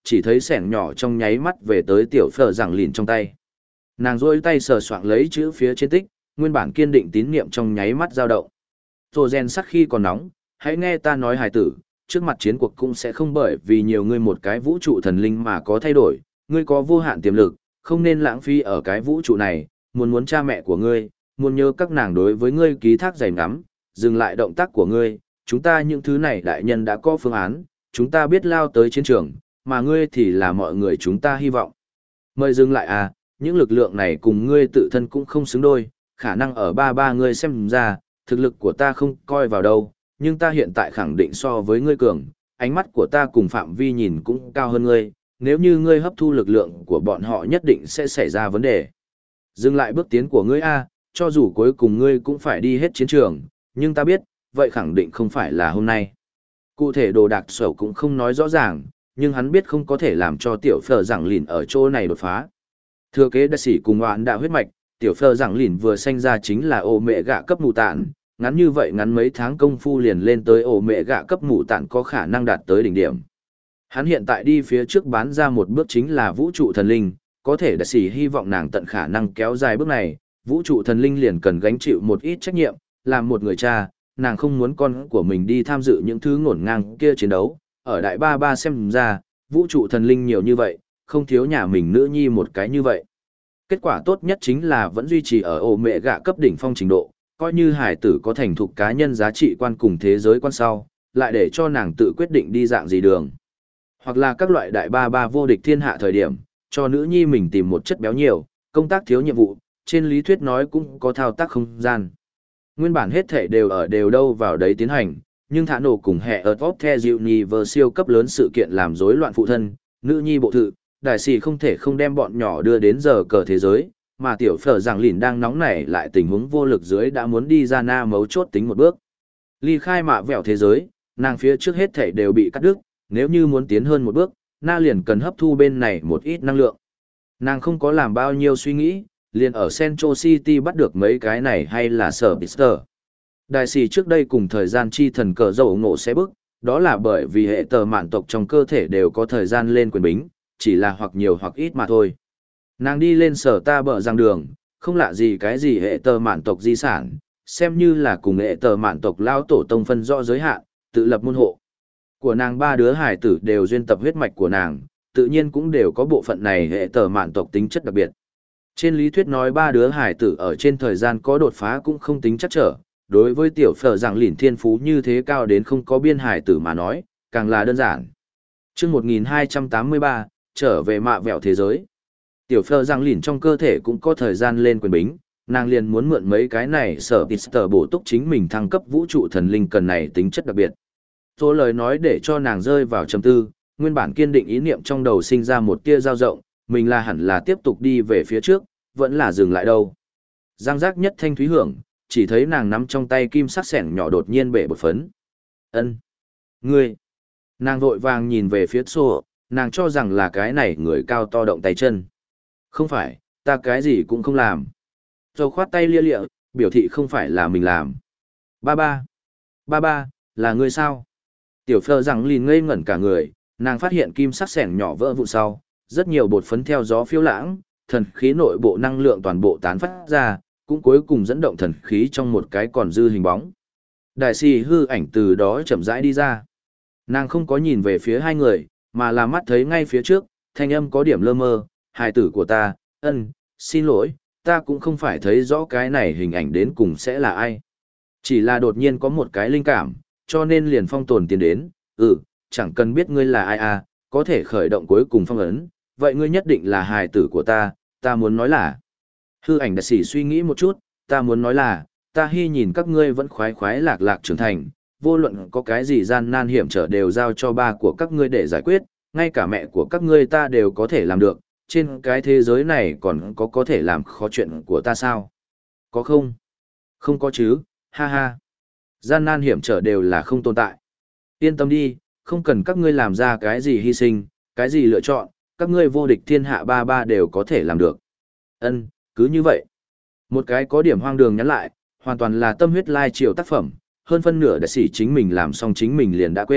chỉ thấy sẻng nhỏ trong nháy mắt về tới tiểu phở rằng lìn trong tay. Nàng rôi tay sờ soạng lấy chữ phía trên tích, nguyên bản kiên định tín niệm trong nháy mắt dao động. Rồ rèn sắc khi còn nóng, hãy nghe ta nói hài tử, trước mặt chiến cuộc cũng sẽ không bởi vì nhiều ngươi một cái vũ trụ thần linh mà có thay đổi, ngươi có vô hạn tiềm lực, không nên lãng phí ở cái vũ trụ này, muốn muốn cha mẹ của ngươi, muốn nhớ các nàng đối với ngươi ký thác dày ngắm, dừng lại động tác của ngươi, chúng ta những thứ này đại nhân đã có phương án, chúng ta biết lao tới chiến trường, mà ngươi thì là mọi người chúng ta hy vọng. Mời dừng lại à, những lực lượng này cùng ngươi tự thân cũng không xứng đôi, khả năng ở ba ba ngươi xem ra, thực lực của ta không coi vào đâu, nhưng ta hiện tại khẳng định so với ngươi cường, ánh mắt của ta cùng phạm vi nhìn cũng cao hơn ngươi, nếu như ngươi hấp thu lực lượng của bọn họ nhất định sẽ xảy ra vấn đề. Dừng lại bước tiến của ngươi a, cho dù cuối cùng ngươi cũng phải đi hết chiến trường, nhưng ta biết, vậy khẳng định không phải là hôm nay. Cụ thể đồ đạc sổ cũng không nói rõ ràng, nhưng hắn biết không có thể làm cho tiểu phở giảng lìn ở chỗ này đột phá. Thừa kế đại sĩ cùng hoạn đạo huyết mạch, tiểu phở giảng lìn vừa sanh ra chính là ổ mẹ gạ cấp mù tạn, ngắn như vậy ngắn mấy tháng công phu liền lên tới ổ mẹ gạ cấp mù tạn có khả năng đạt tới đỉnh điểm. Hắn hiện tại đi phía trước bán ra một bước chính là vũ trụ thần linh, có thể đại sĩ hy vọng nàng tận khả năng kéo dài bước này, vũ trụ thần linh liền cần gánh chịu một ít trách nhiệm, làm một người cha, nàng không muốn con của mình đi tham dự những thứ ngổn ngang kia chiến đấu, ở đại ba ba xem ra, vũ trụ thần linh nhiều như vậy, không thiếu nhà mình nữ nhi một cái như vậy. Kết quả tốt nhất chính là vẫn duy trì ở ổ mẹ gạ cấp đỉnh phong trình độ, coi như hải tử có thành thục cá nhân giá trị quan cùng thế giới quan sau, lại để cho nàng tự quyết định đi dạng gì đường. Hoặc là các loại đại ba ba vô địch thiên hạ thời điểm, cho nữ nhi mình tìm một chất béo nhiều, công tác thiếu nhiệm vụ, trên lý thuyết nói cũng có thao tác không gian. Nguyên bản hết thể đều ở đều đâu vào đấy tiến hành, nhưng thả nổ cùng hệ ở top the dịu nì vờ siêu cấp lớn sự kiện làm rối loạn phụ thân, nữ nhi bộ thự, đại sĩ không thể không đem bọn nhỏ đưa đến giờ cờ thế giới, mà tiểu phở giảng lìn đang nóng nảy lại tình huống vô lực dưới đã muốn đi ra na mấu chốt tính một bước. Ly khai mạ vẹo thế giới, nàng phía trước hết thể đều bị cắt đứt, nếu như muốn tiến hơn một bước, na liền cần hấp thu bên này một ít năng lượng. Nàng không có làm bao nhiêu suy nghĩ, liền ở Central City bắt được mấy cái này hay là sở Bister. Đại sĩ trước đây cùng thời gian chi thần cờ dầu ngộ sẽ bức, đó là bởi vì hệ tờ mạn tộc trong cơ thể đều có thời gian lên quyền bính, chỉ là hoặc nhiều hoặc ít mà thôi. Nàng đi lên sở ta bờ giang đường, không lạ gì cái gì hệ tờ mạn tộc di sản, xem như là cùng hệ tờ mạn tộc lao tổ tông phân rõ giới hạn, tự lập môn hộ. Của nàng ba đứa hải tử đều duyên tập huyết mạch của nàng, tự nhiên cũng đều có bộ phận này hệ tờ mạn tộc tính chất đặc biệt. Trên lý thuyết nói ba đứa hải tử ở trên thời gian có đột phá cũng không tính chắc trở, đối với tiểu phở giảng lìn thiên phú như thế cao đến không có biên hải tử mà nói, càng là đơn giản. Chương một nghìn hai trăm tám mươi ba, trở về mạ vẹo thế giới. Tiểu phở giảng lìn trong cơ thể cũng có thời gian lên quyền bính, nàng liền muốn mượn mấy cái này sở Pister bổ túc chính mình thăng cấp vũ trụ thần linh cần này tính chất đặc biệt. Số lời nói để cho nàng rơi vào trầm tư, nguyên bản kiên định ý niệm trong đầu sinh ra một tia dao rộng, mình là hẳn là tiếp tục đi về phía trước, vẫn là dừng lại đâu. Giang giác nhất thanh thúy hưởng, chỉ thấy nàng nắm trong tay kim sắc sẻng nhỏ đột nhiên bể bột phấn. Ân, ngươi. Nàng vội vàng nhìn về phía xô, nàng cho rằng là cái này người cao to động tay chân. Không phải, ta cái gì cũng không làm. Rồi khoát tay lia lịa, biểu thị không phải là mình làm. Ba ba. Ba ba, là ngươi sao? Tiểu phơ rằng lìn ngây ngẩn cả người, nàng phát hiện kim sắc sẻng nhỏ vỡ vụn sau, rất nhiều bột phấn theo gió phiêu lãng, thần khí nội bộ năng lượng toàn bộ tán phát ra, cũng cuối cùng dẫn động thần khí trong một cái còn dư hình bóng. Đại sĩ hư ảnh từ đó chậm rãi đi ra. Nàng không có nhìn về phía hai người, mà là mắt thấy ngay phía trước, thanh âm có điểm lơ mơ, hài tử của ta, ân, xin lỗi, ta cũng không phải thấy rõ cái này hình ảnh đến cùng sẽ là ai. Chỉ là đột nhiên có một cái linh cảm, cho nên liền phong tồn tiến đến, ừ, chẳng cần biết ngươi là ai à, có thể khởi động cuối cùng phong ấn, vậy ngươi nhất định là hài tử của ta, ta muốn nói là. Hư ảnh đại sĩ suy nghĩ một chút, ta muốn nói là, ta hy nhìn các ngươi vẫn khoái khoái lạc lạc trưởng thành, vô luận có cái gì gian nan hiểm trở đều giao cho ba của các ngươi để giải quyết, ngay cả mẹ của các ngươi ta đều có thể làm được, trên cái thế giới này còn có có thể làm khó chuyện của ta sao? Có không? Không có chứ, ha ha. Gian nan hiểm trở đều là không tồn tại. Yên tâm đi, không cần các ngươi làm ra cái gì hy sinh, cái gì lựa chọn, các ngươi vô địch thiên hạ ba ba đều có thể làm được. Ân, cứ như vậy. Một cái có điểm hoang đường nhắn lại, hoàn toàn là tâm huyết lai triều tác phẩm, hơn phân nửa đại sĩ chính mình làm xong chính mình liền đã quên,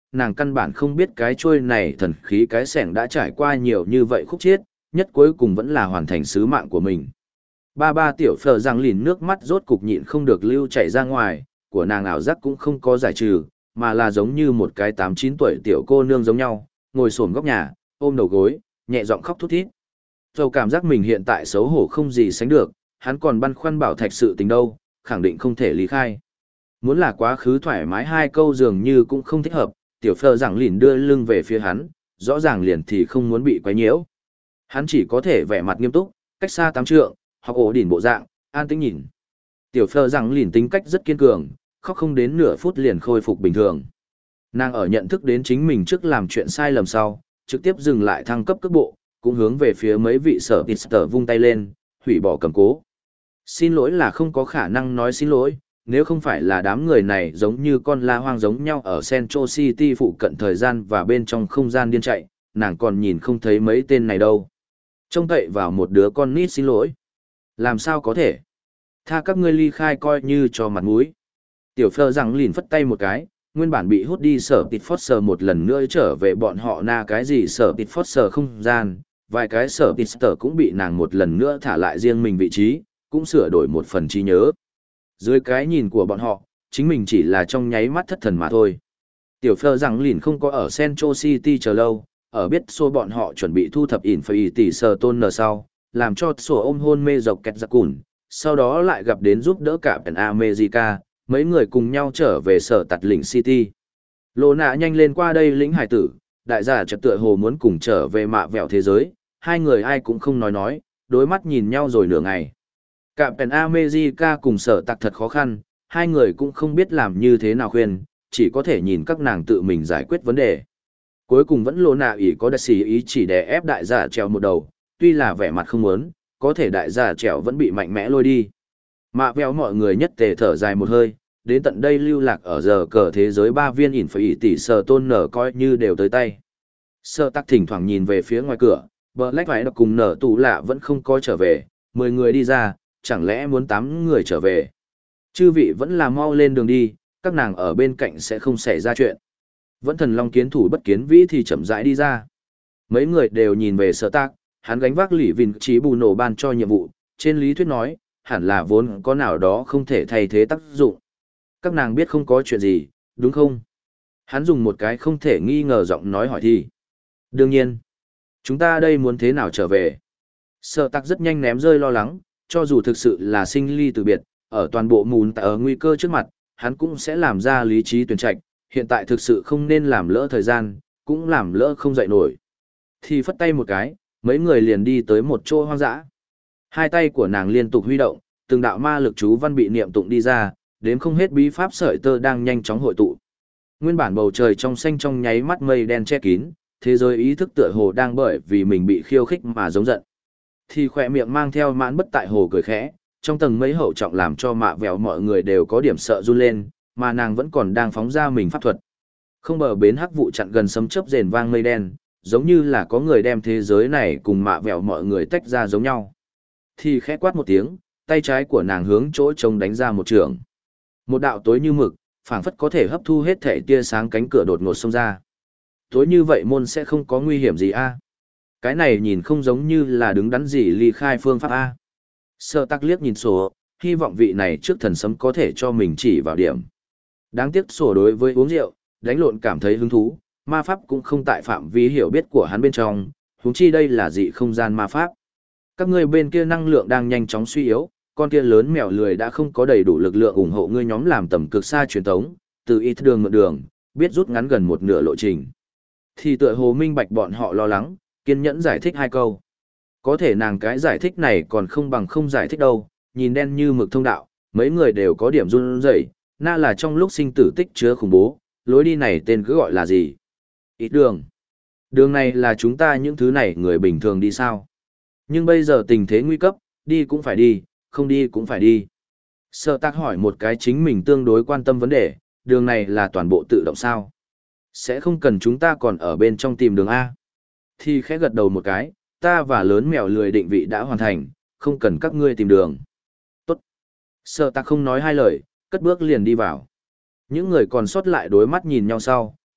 nàng căn bản không biết cái trôi này thần khí cái sẻng đã trải qua nhiều như vậy khúc chiết, nhất cuối cùng vẫn là hoàn thành sứ mạng của mình. Ba ba tiểu phở rằng lìn nước mắt rốt cục nhịn không được lưu chảy ra ngoài, của nàng ảo giác cũng không có giải trừ, mà là giống như một cái tám chín tuổi tiểu cô nương giống nhau, ngồi xổm góc nhà, ôm đầu gối, nhẹ giọng khóc thút thít. Dầu cảm giác mình hiện tại xấu hổ không gì sánh được, hắn còn băn khoăn bảo thạch sự tình đâu, khẳng định không thể lý khai. Muốn là quá khứ thoải mái hai câu dường như cũng không thích hợp, tiểu phở rằng lìn đưa lưng về phía hắn, rõ ràng liền thì không muốn bị quấy nhiễu. Hắn chỉ có thể vẻ mặt nghiêm túc, cách xa tám trượng, học ổ đỉnh bộ dạng, an tĩnh nhìn. Tiểu phở rằng lìn tính cách rất kiên cường, khóc không đến nửa phút liền khôi phục bình thường. Nàng ở nhận thức đến chính mình trước làm chuyện sai lầm sau, trực tiếp dừng lại thăng cấp cước bộ, cũng hướng về phía mấy vị sở Pister vung tay lên, hủy bỏ cầm cố. Xin lỗi là không có khả năng nói xin lỗi, nếu không phải là đám người này giống như con la hoang giống nhau ở Central City phụ cận thời gian và bên trong không gian điên chạy, nàng còn nhìn không thấy mấy tên này đâu. Trông cậy vào một đứa con nít xin lỗi. Làm sao có thể? Tha các ngươi ly khai coi như cho mặt mũi. Tiểu phơ rằng lìn phất tay một cái, nguyên bản bị hút đi sở tịt phót sờ một lần nữa trở về bọn họ na cái gì sở tịt phót sờ không gian, vài cái sở tịt sờ cũng bị nàng một lần nữa thả lại riêng mình vị trí, cũng sửa đổi một phần trí nhớ. Dưới cái nhìn của bọn họ, chính mình chỉ là trong nháy mắt thất thần mà thôi. Tiểu phơ rằng lìn không có ở Central City chờ lâu, ở biết xô bọn họ chuẩn bị thu thập ỉn phải tỷ sờ tôn nờ sau, làm cho sổ ôm hôn mê dọc kẹt giặc cùn, sau đó lại gặp đến giúp đỡ cả Pen America, mấy người cùng nhau trở về sở tạt lĩnh City. Lô nạ nhanh lên qua đây lĩnh hải tử, đại giả trật tựa hồ muốn cùng trở về mạ vẹo thế giới, hai người ai cũng không nói nói, đối mắt nhìn nhau rồi nửa ngày. Cả Pen America cùng sở tạc thật khó khăn, hai người cũng không biết làm như thế nào khuyên, chỉ có thể nhìn các nàng tự mình giải quyết vấn đề. Cuối cùng vẫn lô nạ ý có đặc sĩ ý chỉ để ép đại giả trèo một đầu, tuy là vẻ mặt không muốn, có thể đại giả trèo vẫn bị mạnh mẽ lôi đi. Mạ vẹo mọi người nhất tề thở dài một hơi, đến tận đây lưu lạc ở giờ cờ thế giới ba viên ỉn phải ỉ tỷ sờ tôn nở coi như đều tới tay. Sơ tắc thỉnh thoảng nhìn về phía ngoài cửa, bờ lách vải cùng nở tù lạ vẫn không có trở về, mười người đi ra, chẳng lẽ muốn tám người trở về. Chư vị vẫn là mau lên đường đi, các nàng ở bên cạnh sẽ không xảy ra chuyện. Vẫn thần long kiến thủ bất kiến vĩ thì chậm rãi đi ra. Mấy người đều nhìn về sơ tắc, hắn gánh vác lỷ vinh trí bù nổ ban cho nhiệm vụ, trên lý thuyết nói, hẳn là vốn có nào đó không thể thay thế tác dụng. Các nàng biết không có chuyện gì, đúng không? Hắn dùng một cái không thể nghi ngờ giọng nói hỏi thì. Đương nhiên. Chúng ta đây muốn thế nào trở về? Sở tắc rất nhanh ném rơi lo lắng, cho dù thực sự là sinh ly từ biệt, ở toàn bộ mùn tại ở nguy cơ trước mặt, hắn cũng sẽ làm ra lý trí tuyển trạch, hiện tại thực sự không nên làm lỡ thời gian, cũng làm lỡ không dậy nổi. Thì phất tay một cái, mấy người liền đi tới một chỗ hoang dã. Hai tay của nàng liên tục huy động, từng đạo ma lực chú văn bị niệm tụng đi ra, đến không hết bí pháp sợi tơ đang nhanh chóng hội tụ. Nguyên bản bầu trời trong xanh trong nháy mắt mây đen che kín, thế giới ý thức tựa hồ đang bởi vì mình bị khiêu khích mà giống giận. Thì khỏe miệng mang theo mãn bất tại hồ cười khẽ, trong tầng mấy hậu trọng làm cho mạ vẹo mọi người đều có điểm sợ run lên, mà nàng vẫn còn đang phóng ra mình pháp thuật. Không bờ bến hắc vụ chặn gần sấm chớp rền vang mây đen, giống như là có người đem thế giới này cùng mạ vẹo mọi người tách ra giống nhau. Thì khẽ quát một tiếng, tay trái của nàng hướng chỗ trông đánh ra một trường. Một đạo tối như mực, phảng phất có thể hấp thu hết thể tia sáng cánh cửa đột ngột xông ra. Tối như vậy môn sẽ không có nguy hiểm gì a? Cái này nhìn không giống như là đứng đắn gì ly khai phương pháp a. Sơ tắc liếc nhìn sổ, hy vọng vị này trước thần sấm có thể cho mình chỉ vào điểm. Đáng tiếc sổ đối với uống rượu, đánh lộn cảm thấy hứng thú, ma pháp cũng không tại phạm vi hiểu biết của hắn bên trong, huống chi đây là dị không gian ma pháp. Các ngươi bên kia năng lượng đang nhanh chóng suy yếu, con kia lớn mèo lười đã không có đầy đủ lực lượng ủng hộ ngươi nhóm làm tầm cực xa truyền tống, từ ít đường mượn đường, biết rút ngắn gần một nửa lộ trình. Thì tựa hồ minh bạch bọn họ lo lắng, kiên nhẫn giải thích hai câu. Có thể nàng cái giải thích này còn không bằng không giải thích đâu, nhìn đen như mực thông đạo, mấy người đều có điểm run rẩy, na là trong lúc sinh tử tích chứa khủng bố, lối đi này tên cứ gọi là gì? Ít đường. Đường này là chúng ta những thứ này người bình thường đi sao? Nhưng bây giờ tình thế nguy cấp, đi cũng phải đi, không đi cũng phải đi. Sở tạc hỏi một cái chính mình tương đối quan tâm vấn đề, đường này là toàn bộ tự động sao? Sẽ không cần chúng ta còn ở bên trong tìm đường A. Thì khẽ gật đầu một cái, ta và lớn mèo lười định vị đã hoàn thành, không cần các ngươi tìm đường. Tốt. Sở tạc không nói hai lời, cất bước liền đi vào. Những người còn sót lại đối mắt nhìn nhau sau,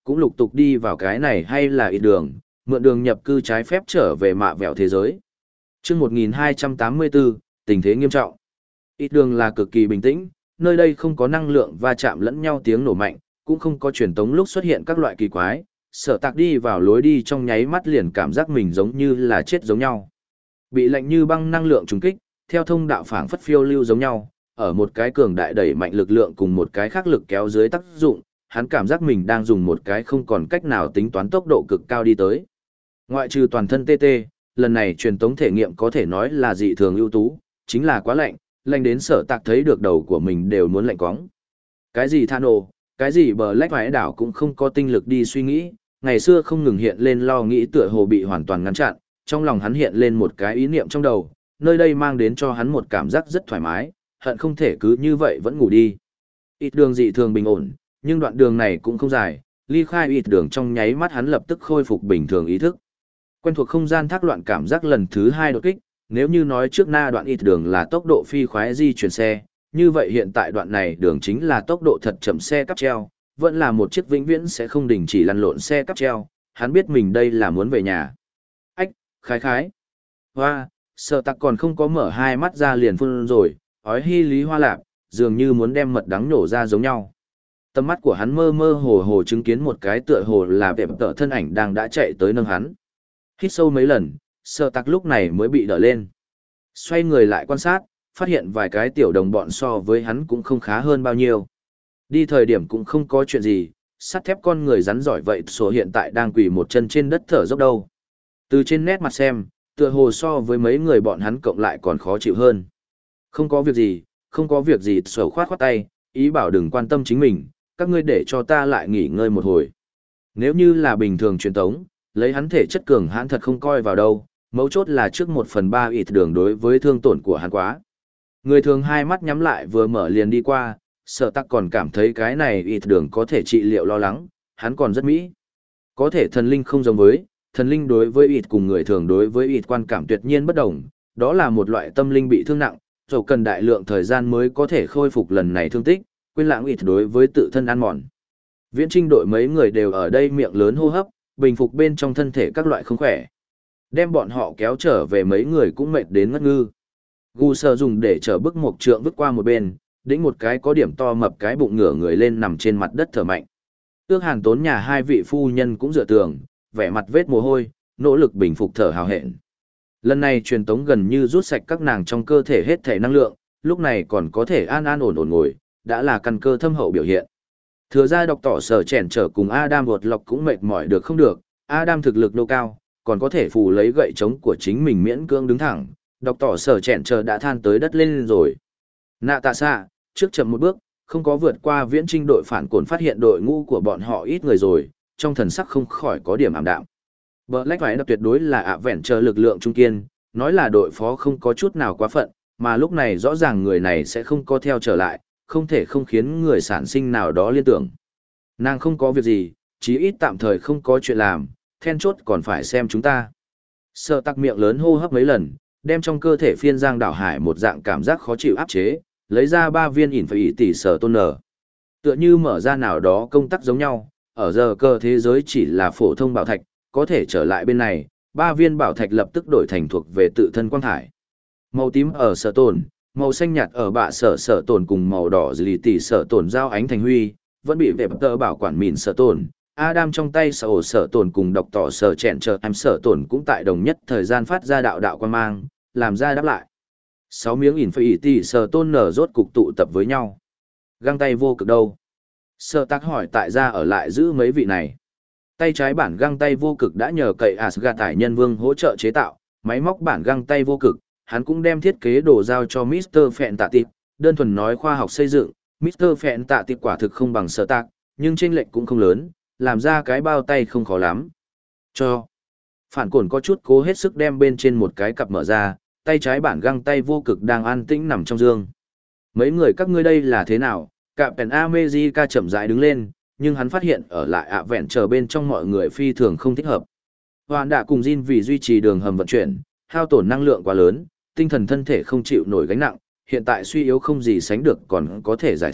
cũng lục tục đi vào cái này hay là ít đường, mượn đường nhập cư trái phép trở về mạ vẹo thế giới. Trước một nghìn hai trăm tám mươi tư, tình thế nghiêm trọng. Ít đường là cực kỳ bình tĩnh, nơi đây không có năng lượng va chạm lẫn nhau tiếng nổ mạnh, cũng không có truyền tống lúc xuất hiện các loại kỳ quái. Sở Tạc đi vào lối đi trong nháy mắt liền cảm giác mình giống như là chết giống nhau. Bị lạnh như băng năng lượng trùng kích, theo thông đạo phảng phất phiêu lưu giống nhau, ở một cái cường đại đẩy mạnh lực lượng cùng một cái khác lực kéo dưới tác dụng, hắn cảm giác mình đang dùng một cái không còn cách nào tính toán tốc độ cực cao đi tới. Ngoại trừ toàn thân tê tê, lần này truyền tống thể nghiệm có thể nói là dị thường ưu tú, chính là quá lạnh, lạnh đến Sở Tạc thấy được đầu của mình đều muốn lạnh cóng. Cái gì Thano, cái gì bờ lách vãi đảo cũng không có tinh lực đi suy nghĩ, ngày xưa không ngừng hiện lên lo nghĩ tựa hồ bị hoàn toàn ngăn chặn, trong lòng hắn hiện lên một cái ý niệm trong đầu, nơi đây mang đến cho hắn một cảm giác rất thoải mái, hận không thể cứ như vậy vẫn ngủ đi. Ít đường dị thường bình ổn, nhưng đoạn đường này cũng không dài, ly khai ít đường trong nháy mắt hắn lập tức khôi phục bình thường ý thức. Quen thuộc không gian thác loạn cảm giác lần thứ hai đột kích, nếu như nói trước na đoạn ít đường là tốc độ phi khoái di chuyển xe, như vậy hiện tại đoạn này đường chính là tốc độ thật chậm xe cắp treo, vẫn là một chiếc vĩnh viễn sẽ không đình chỉ lăn lộn xe cắp treo, hắn biết mình đây là muốn về nhà. Ách, khái khái. Hoa, Sở Tạc còn không có mở hai mắt ra liền phun rồi, ói hy lý hoa lạp, dường như muốn đem mật đắng nổ ra giống nhau. Tầm mắt của hắn mơ mơ hồ hồ chứng kiến một cái tựa hồ là vẹp tợ thân ảnh đang đã chạy tới nâng hắn. Hít sâu mấy lần, Sở Tạc lúc này mới bị đỡ lên. Xoay người lại quan sát, phát hiện vài cái tiểu đồng bọn so với hắn cũng không khá hơn bao nhiêu. Đi thời điểm cũng không có chuyện gì, sắt thép con người rắn giỏi vậy số hiện tại đang quỳ một chân trên đất thở dốc đâu. Từ trên nét mặt xem, tựa hồ so với mấy người bọn hắn cộng lại còn khó chịu hơn. Không có việc gì, không có việc gì, sổ khoát khoát tay, ý bảo đừng quan tâm chính mình, các ngươi để cho ta lại nghỉ ngơi một hồi. Nếu như là bình thường truyền tống, lấy hắn thể chất cường hãn thật không coi vào đâu, mấu chốt là trước một phần ba ít đường đối với thương tổn của hắn quá. Người thường hai mắt nhắm lại vừa mở liền đi qua, Sở Tạc còn cảm thấy cái này ít đường có thể trị liệu lo lắng, hắn còn rất mỹ. Có thể thần linh không giống với, thần linh đối với ít cùng người thường đối với ít quan cảm tuyệt nhiên bất đồng, đó là một loại tâm linh bị thương nặng, rồi cần đại lượng thời gian mới có thể khôi phục lần này thương tích, quên lãng ít đối với tự thân ăn mòn. Viễn Trinh đội mấy người đều ở đây miệng lớn hô hấp, bình phục bên trong thân thể các loại không khỏe. Đem bọn họ kéo trở về mấy người cũng mệt đến ngất ngư. Gu Sơ dùng để chở bức một trượng vứt qua một bên, đĩnh một cái có điểm to mập cái bụng ngửa người lên nằm trên mặt đất thở mạnh. Ước Hàn Tốn nhà hai vị phu nhân cũng dựa tường, vẻ mặt vết mồ hôi, nỗ lực bình phục thở hào hẹn. Lần này truyền tống gần như rút sạch các nàng trong cơ thể hết thể năng lượng, lúc này còn có thể an an ổn ổn ngồi, đã là căn cơ thâm hậu biểu hiện. Thừa ra đọc tỏ sở chèn trở cùng Adam vượt lọc cũng mệt mỏi được không được, Adam thực lực nô cao, còn có thể phù lấy gậy chống của chính mình miễn cưỡng đứng thẳng, đọc tỏ sở chèn trở đã than tới đất lên rồi. Nạ tạ xạ, trước chậm một bước, không có vượt qua Viễn Trinh đội phản cồn phát hiện đội ngũ của bọn họ ít người rồi, trong thần sắc không khỏi có điểm ảm đạm. Black phải tuyệt đối là ạ vẹn chờ lực lượng trung kiên, nói là đội phó không có chút nào quá phận, mà lúc này rõ ràng người này sẽ không có theo trở lại, không thể không khiến người sản sinh nào đó liên tưởng. Nàng không có việc gì, chí ít tạm thời không có chuyện làm, then chốt còn phải xem chúng ta. Sợ tắc miệng lớn hô hấp mấy lần, đem trong cơ thể phiên giang đảo hải một dạng cảm giác khó chịu áp chế, lấy ra ba viên ỉn phải tỷ sở tôn nở. Tựa như mở ra nào đó công tắc giống nhau, ở giờ cơ thế giới chỉ là phổ thông bảo thạch, có thể trở lại bên này, ba viên bảo thạch lập tức đổi thành thuộc về tự thân quang thải. Màu tím ở sở tồn, màu xanh nhạt ở bạ sở sở tồn cùng màu đỏ lì tỷ sở tồn giao ánh thành huy, vẫn bị vệ tờ bảo quản mìn sở tồn. Adam trong tay sở ổ sở tồn cùng đọc tỏ sở chẹn chờ em sở tồn cũng tại đồng nhất thời gian phát ra đạo đạo quan mang, làm ra đáp lại. Sáu miếng ỉn phải tỷ sở tôn nở rốt cục tụ tập với nhau. Găng tay vô cực đâu? Sở tác hỏi tại gia ở lại giữ mấy vị này. Tay trái bản găng tay vô cực đã nhờ cậy Asgard tải nhân vương hỗ trợ chế tạo, máy móc bản găng tay vô cực, hắn cũng đem thiết kế đồ giao cho mít tơ Phẹn Tạ Tiệp, đơn thuần nói khoa học xây dựng, mít tơ Phẹn Tạ Tiệp quả thực không bằng Sở Tạc, nhưng chênh lệch cũng không lớn, làm ra cái bao tay không khó lắm. Cho. Phản cổn có chút cố hết sức đem bên trên một cái cặp mở ra, tay trái bản găng tay vô cực đang an tĩnh nằm trong giường. Mấy người các ngươi đây là thế nào? Cạm Pèn America chậm rãi đứng lên, nhưng hắn phát hiện ở lại ạ vẹn chờ bên trong mọi người phi thường không thích hợp. Hoàn đã cùng Jin vì duy trì đường hầm vận chuyển, hao tổn năng lượng quá lớn, tinh thần thân thể không chịu nổi gánh nặng, hiện tại suy yếu không gì sánh được còn có thể giải thích,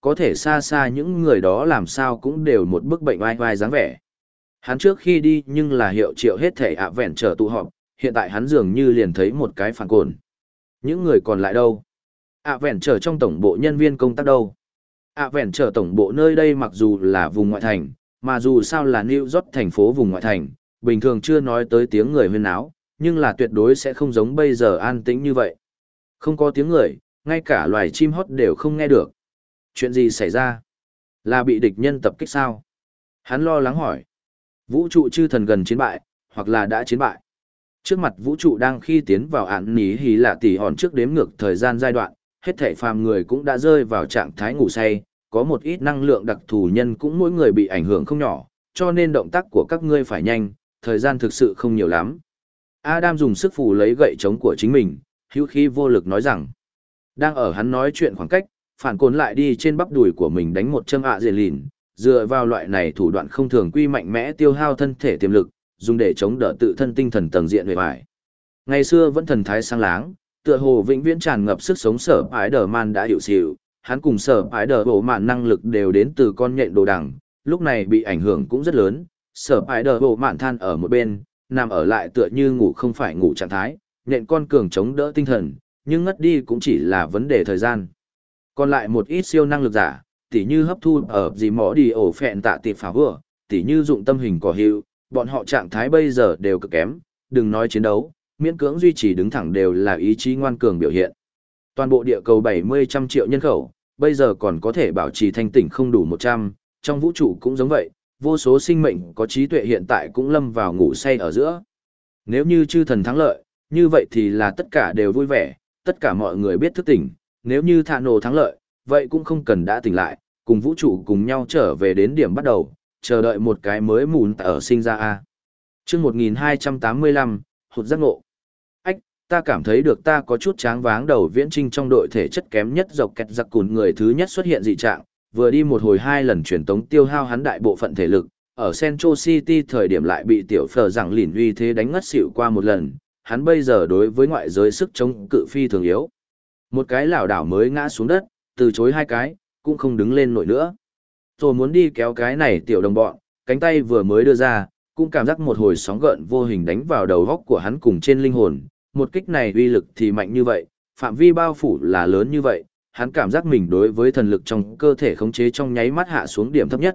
có thể xa xa những người đó làm sao cũng đều một bức bệnh oai oai dáng vẻ. Hắn trước khi đi nhưng là hiệu triệu hết thể ạ vẹn trở tụ họp, hiện tại hắn dường như liền thấy một cái phản cồn. Những người còn lại đâu? ạ vẹn trở trong tổng bộ nhân viên công tác đâu? ạ vẹn trở tổng bộ nơi đây mặc dù là vùng ngoại thành, mà dù sao là New York thành phố vùng ngoại thành, bình thường chưa nói tới tiếng người huyên náo, nhưng là tuyệt đối sẽ không giống bây giờ an tĩnh như vậy. Không có tiếng người, ngay cả loài chim hót đều không nghe được. Chuyện gì xảy ra? Là bị địch nhân tập kích sao? Hắn lo lắng hỏi. Vũ trụ chư thần gần chiến bại, hoặc là đã chiến bại. Trước mặt vũ trụ đang khi tiến vào án ní hí lạ tỷ hòn trước đếm ngược thời gian giai đoạn, hết thảy phàm người cũng đã rơi vào trạng thái ngủ say, có một ít năng lượng đặc thù nhân cũng mỗi người bị ảnh hưởng không nhỏ, cho nên động tác của các ngươi phải nhanh, thời gian thực sự không nhiều lắm. Adam dùng sức phủ lấy gậy chống của chính mình, hữu khí vô lực nói rằng, đang ở hắn nói chuyện khoảng cách, phản cồn lại đi trên bắp đùi của mình đánh một châm ạ dề lìn, dựa vào loại này thủ đoạn không thường quy mạnh mẽ tiêu hao thân thể tiềm lực, dùng để chống đỡ tự thân tinh thần tầng diện về vải. Ngày xưa vẫn thần thái sáng láng, tựa hồ vĩnh viễn tràn ngập sức sống sở ái đờ man đã hiểu xỉu, hắn cùng sở ái đờ bộ mạn năng lực đều đến từ con nhện đồ đằng, lúc này bị ảnh hưởng cũng rất lớn, sở ái đờ bộ mạn than ở một bên, nằm ở lại tựa như ngủ không phải ngủ trạng thái, nhện con cường chống đỡ tinh thần, nhưng ngất đi cũng chỉ là vấn đề thời gian. Còn lại một ít siêu năng lực giả, tỉ như hấp thu ở gì mỏ đi ổ phẹn tạ tiệp phá vừa, tỉ như dụng tâm hình cỏ hiệu, bọn họ trạng thái bây giờ đều cực kém, đừng nói chiến đấu, miễn cưỡng duy trì đứng thẳng đều là ý chí ngoan cường biểu hiện. Toàn bộ địa cầu bảy mươi trăm triệu nhân khẩu, bây giờ còn có thể bảo trì thanh tỉnh không đủ một trăm, trong vũ trụ cũng giống vậy, vô số sinh mệnh có trí tuệ hiện tại cũng lâm vào ngủ say ở giữa. Nếu như chư thần thắng lợi, như vậy thì là tất cả đều vui vẻ, tất cả mọi người biết thức tỉnh, nếu như thạ nổ thắng lợi, vậy cũng không cần đã tỉnh lại, cùng vũ trụ cùng nhau trở về đến điểm bắt đầu, chờ đợi một cái mới mùn ở sinh ra a. Chương một nghìn hai trăm tám mươi lăm, hụt giác ngộ. Ách, ta cảm thấy được ta có chút tráng váng đầu viễn trinh trong đội thể chất kém nhất dọc kẹt giặc cùn người thứ nhất xuất hiện dị trạng, vừa đi một hồi hai lần truyền tống tiêu hao hắn đại bộ phận thể lực, ở Central City thời điểm lại bị tiểu phở rằng lìn uy thế đánh ngất xỉu qua một lần, hắn bây giờ đối với ngoại giới sức chống cự phi thường yếu. Một cái lảo đảo mới ngã xuống đất, từ chối hai cái, cũng không đứng lên nổi nữa. Rồi muốn đi kéo cái này tiểu đồng bọn, cánh tay vừa mới đưa ra, cũng cảm giác một hồi sóng gợn vô hình đánh vào đầu góc của hắn cùng trên linh hồn. Một kích này uy lực thì mạnh như vậy, phạm vi bao phủ là lớn như vậy, hắn cảm giác mình đối với thần lực trong cơ thể khống chế trong nháy mắt hạ xuống điểm thấp nhất.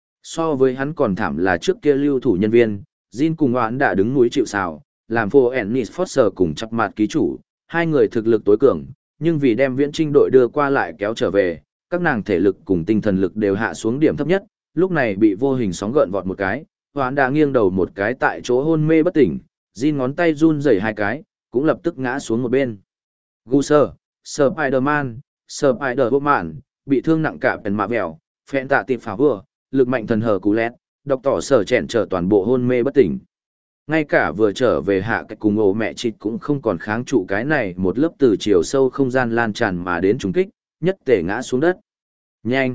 So với hắn còn thảm là trước kia lưu thủ nhân viên, Jin cùng Hoãn đã đứng núi chịu sào, làm phô Ennis Foster cùng chặt mặt ký chủ, hai người thực lực tối cường, nhưng vì đem viễn trinh đội đưa qua lại kéo trở về, các nàng thể lực cùng tinh thần lực đều hạ xuống điểm thấp nhất, lúc này bị vô hình sóng gợn vọt một cái, Hoãn đã nghiêng đầu một cái tại chỗ hôn mê bất tỉnh, Jin ngón tay run rẩy hai cái, cũng lập tức ngã xuống một bên. Guser, Spider-Man, Spider-Woman, bị thương nặng cả bèn mạ vẹo, phẹn tạ tiệp phá vừa, lực mạnh thần hờ cú lét, độc tỏ sở chèn trở toàn bộ hôn mê bất tỉnh. Ngay cả vừa trở về hạ cách cùng ổ mẹ chịt cũng không còn kháng trụ cái này một lớp từ chiều sâu không gian lan tràn mà đến trùng kích, nhất tể ngã xuống đất. Nhanh!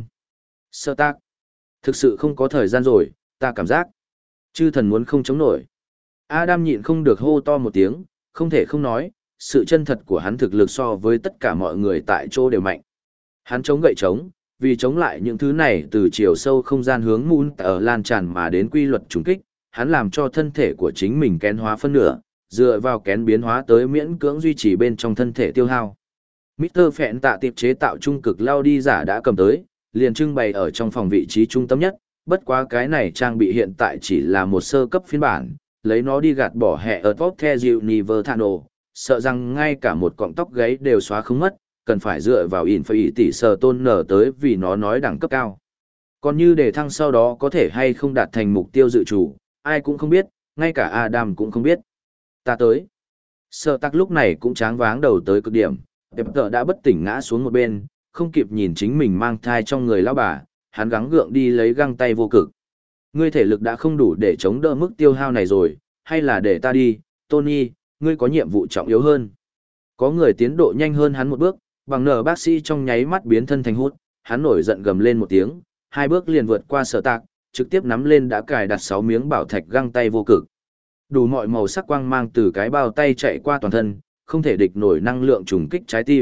Sơ tác! Thực sự không có thời gian rồi, ta cảm giác. Chư thần muốn không chống nổi. Adam nhịn không được hô to một tiếng, không thể không nói, sự chân thật của hắn thực lực so với tất cả mọi người tại chỗ đều mạnh. Hắn chống gậy chống, vì chống lại những thứ này từ chiều sâu không gian hướng mún ở lan tràn mà đến quy luật trùng kích, hắn làm cho thân thể của chính mình kén hóa phân nửa, dựa vào kén biến hóa tới miễn cưỡng duy trì bên trong thân thể tiêu hao. mít tơ Phẹn tạ tiệp chế tạo trung cực lao đi giả đã cầm tới, liền trưng bày ở trong phòng vị trí trung tâm nhất, bất quá cái này trang bị hiện tại chỉ là một sơ cấp phiên bản, lấy nó đi gạt bỏ hệ ở top the dịu niver thano, sợ rằng ngay cả một cọng tóc gáy đều xóa không mất, cần phải dựa vào in phải tỷ sờ tôn nở tới vì nó nói đẳng cấp cao. Còn như để thăng sau đó có thể hay không đạt thành mục tiêu dự chủ, ai cũng không biết, ngay cả Adam cũng không biết. Ta tới. Sợ tắc lúc này cũng tráng váng đầu tới cực điểm, Pep tờ đã bất tỉnh ngã xuống một bên, không kịp nhìn chính mình mang thai trong người lão bà, hắn gắng gượng đi lấy găng tay vô cực. Ngươi thể lực đã không đủ để chống đỡ mức tiêu hao này rồi, hay là để ta đi, Tony, ngươi có nhiệm vụ trọng yếu hơn. Có người tiến độ nhanh hơn hắn một bước, bằng nở bác sĩ trong nháy mắt biến thân thành hút, hắn nổi giận gầm lên một tiếng, hai bước liền vượt qua Sở Tạc, trực tiếp nắm lên đã cài đặt sáu miếng bảo thạch găng tay vô cực. Đủ mọi màu sắc quang mang từ cái bao tay chạy qua toàn thân, không thể địch nổi năng lượng trùng kích trái tim,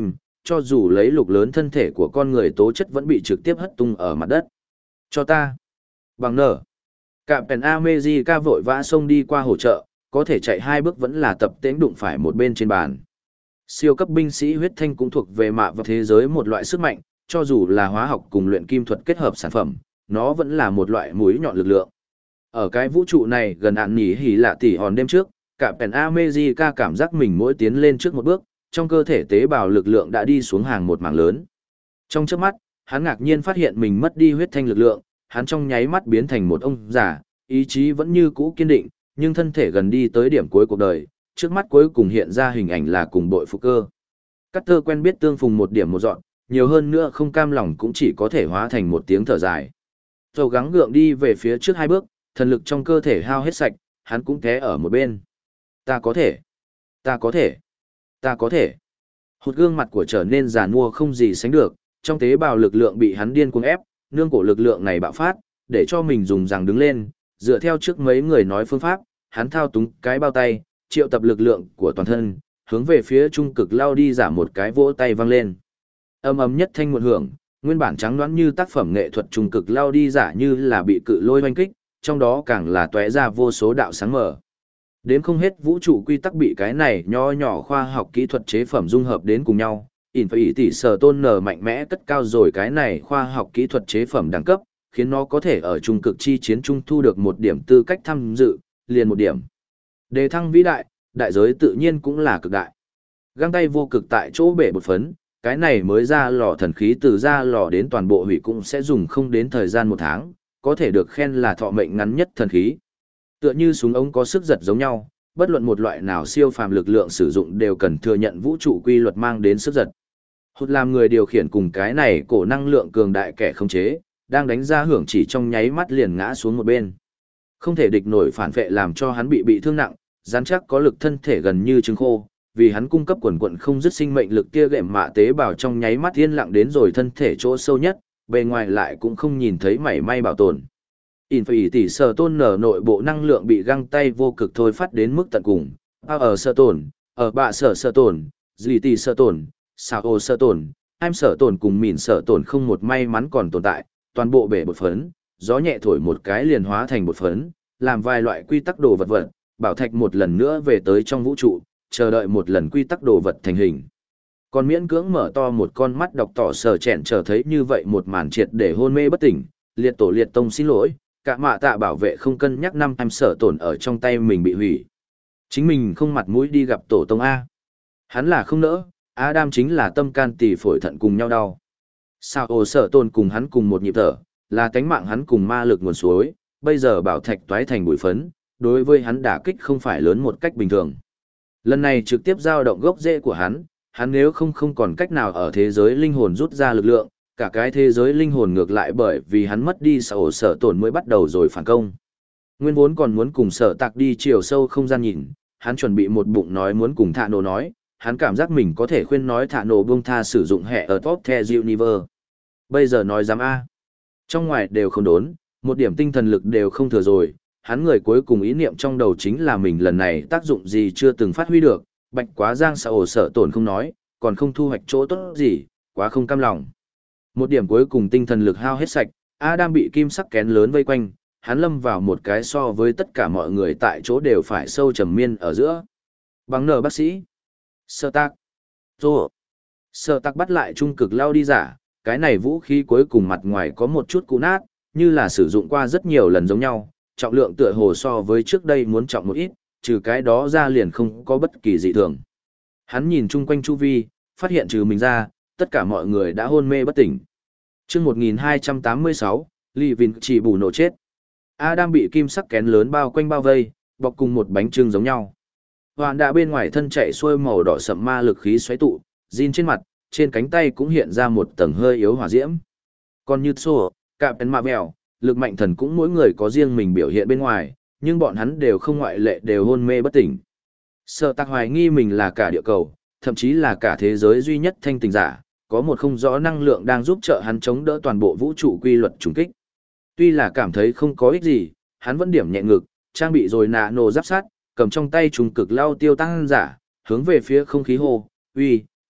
cho dù lấy lục lớn thân thể của con người tố chất vẫn bị trực tiếp hất tung ở mặt đất. Cho ta. Bằng nở. Cạm Pèn America vội vã xông đi qua hỗ trợ, có thể chạy hai bước vẫn là tập tễnh đụng phải một bên trên bàn. Siêu cấp binh sĩ huyết thanh cũng thuộc về mạ vào thế giới một loại sức mạnh, cho dù là hóa học cùng luyện kim thuật kết hợp sản phẩm, nó vẫn là một loại mũi nhọn lực lượng. Ở cái vũ trụ này gần ạn nhỉ hỉ lạ tỷ hòn đêm trước, cả Pèn America cảm giác mình mỗi tiến lên trước một bước, trong cơ thể tế bào lực lượng đã đi xuống hàng một mảng lớn. Trong chớp mắt, hắn ngạc nhiên phát hiện mình mất đi huyết thanh lực lượng, hắn trong nháy mắt biến thành một ông già, ý chí vẫn như cũ kiên định, nhưng thân thể gần đi tới điểm cuối cuộc đời, trước mắt cuối cùng hiện ra hình ảnh là cùng bội phục cơ. Cắt tơ quen biết tương phùng một điểm một dọn, nhiều hơn nữa không cam lòng cũng chỉ có thể hóa thành một tiếng thở dài. Rồi gắng gượng đi về phía trước hai bước, thần lực trong cơ thể hao hết sạch, hắn cũng té ở một bên. Ta có thể, ta có thể, ta có thể. Hụt gương mặt của trở nên già nua không gì sánh được, trong tế bào lực lượng bị hắn điên cuồng ép, nương cổ lực lượng này bạo phát, để cho mình dùng rằng đứng lên, dựa theo trước mấy người nói phương pháp, hắn thao túng cái bao tay, triệu tập lực lượng của toàn thân, hướng về phía trung cực lao đi giả một cái vỗ tay vang lên. Âm ấm nhất thanh muộn hưởng, nguyên bản trắng đoán như tác phẩm nghệ thuật trung cực lao đi giả như là bị cự lôi oanh kích, trong đó càng là tóe ra vô số đạo sáng mở. Đến không hết vũ trụ quy tắc bị cái này nho nhỏ khoa học kỹ thuật chế phẩm dung hợp đến cùng nhau, in phải tỷ sở tôn nở mạnh mẽ cất cao rồi cái này khoa học kỹ thuật chế phẩm đẳng cấp, khiến nó có thể ở trung cực chi chiến trung thu được một điểm tư cách tham dự, liền một điểm. Đề thăng vĩ đại, đại giới tự nhiên cũng là cực đại. Găng tay vô cực tại chỗ bể bột phấn, cái này mới ra lò thần khí từ ra lò đến toàn bộ hủy cũng sẽ dùng không đến thời gian một tháng, có thể được khen là thọ mệnh ngắn nhất thần khí. Tựa như súng ống có sức giật giống nhau, bất luận một loại nào siêu phàm lực lượng sử dụng đều cần thừa nhận vũ trụ quy luật mang đến sức giật. Hụt làm người điều khiển cùng cái này cổ năng lượng cường đại kẻ khống chế, đang đánh ra hưởng chỉ trong nháy mắt liền ngã xuống một bên. Không thể địch nổi phản vệ làm cho hắn bị bị thương nặng, rắn chắc có lực thân thể gần như trứng khô, vì hắn cung cấp quần quận không dứt sinh mệnh lực kia gệm mạ tế bào trong nháy mắt yên lặng đến rồi thân thể chỗ sâu nhất, bề ngoài lại cũng không nhìn thấy mảy may bảo tồn. In phải tỷ sở tôn nở nội bộ năng lượng bị găng tay vô cực thôi phát đến mức tận cùng, bao ở sở tổn, ở bạ sở sở tổn, dì tỷ sở tổn, sao ô sở tổn, em sở tổn cùng mìn sở tổn không một may mắn còn tồn tại, toàn bộ bể bột phấn, gió nhẹ thổi một cái liền hóa thành bột phấn, làm vài loại quy tắc đồ vật vật, bảo thạch một lần nữa về tới trong vũ trụ, chờ đợi một lần quy tắc đồ vật thành hình. Còn miễn cưỡng mở to một con mắt đọc tỏ sở chẹn chờ thấy như vậy một màn triệt để hôn mê bất tỉnh, liệt tổ liệt tông xin lỗi, cả mạ tạ bảo vệ không cân nhắc năm em sở tổn ở trong tay mình bị hủy. Chính mình không mặt mũi đi gặp tổ tông A. Hắn là không nỡ, Adam chính là tâm can tỳ phổi thận cùng nhau đau. Sao ồ sở tổn cùng hắn cùng một nhịp thở, là tánh mạng hắn cùng ma lực nguồn suối, bây giờ bảo thạch toái thành bụi phấn, đối với hắn đả kích không phải lớn một cách bình thường. Lần này trực tiếp giao động gốc rễ của hắn, hắn nếu không không còn cách nào ở thế giới linh hồn rút ra lực lượng, cả cái thế giới linh hồn ngược lại bởi vì hắn mất đi sở sở tổn mới bắt đầu rồi phản công. Nguyên vốn còn muốn cùng sở tạc đi chiều sâu không gian nhìn, hắn chuẩn bị một bụng nói muốn cùng thạ nổ nói, hắn cảm giác mình có thể khuyên nói thạ nổ buông tha sử dụng hệ ở top the universe. Bây giờ nói dám A. Trong ngoài đều không đốn, một điểm tinh thần lực đều không thừa rồi, hắn người cuối cùng ý niệm trong đầu chính là mình lần này tác dụng gì chưa từng phát huy được, bạch quá giang sở sở tổn không nói, còn không thu hoạch chỗ tốt gì, quá không cam lòng. Một điểm cuối cùng tinh thần lực hao hết sạch, Adam bị kim sắc kén lớn vây quanh, hắn lâm vào một cái so với tất cả mọi người tại chỗ đều phải sâu trầm miên ở giữa. Bằng nở bác sĩ. Sơ tác. Rô. Sơ tác bắt lại trung cực lao đi giả, cái này vũ khí cuối cùng mặt ngoài có một chút cũ nát, như là sử dụng qua rất nhiều lần giống nhau, trọng lượng tựa hồ so với trước đây muốn trọng một ít, trừ cái đó ra liền không có bất kỳ dị thường. Hắn nhìn chung quanh chu vi, phát hiện trừ mình ra, tất cả mọi người đã hôn mê bất tỉnh. Chương một nghìn hai trăm tám mươi sáu, Lý Vin chỉ bù nổ chết. Adam bị kim sắc kén lớn bao quanh bao vây, bọc cùng một bánh trưng giống nhau. Hoàn đã bên ngoài thân chạy xuôi màu đỏ sậm ma lực khí xoáy tụ, Jin trên mặt, trên cánh tay cũng hiện ra một tầng hơi yếu hỏa diễm. Còn như Sô, Cạm Pèn Mạ Vèo, lực mạnh thần cũng mỗi người có riêng mình biểu hiện bên ngoài, nhưng bọn hắn đều không ngoại lệ đều hôn mê bất tỉnh. Sở Tạc hoài nghi mình là cả địa cầu, thậm chí là cả thế giới duy nhất thanh tỉnh giả, có một không rõ năng lượng đang giúp trợ hắn chống đỡ toàn bộ vũ trụ quy luật trùng kích. Tuy là cảm thấy không có ích gì, hắn vẫn điểm nhẹ ngực, trang bị rồi nạ nổ giáp sát, cầm trong tay trùng cực lao tiêu tăng giả, hướng về phía không khí hô, uy,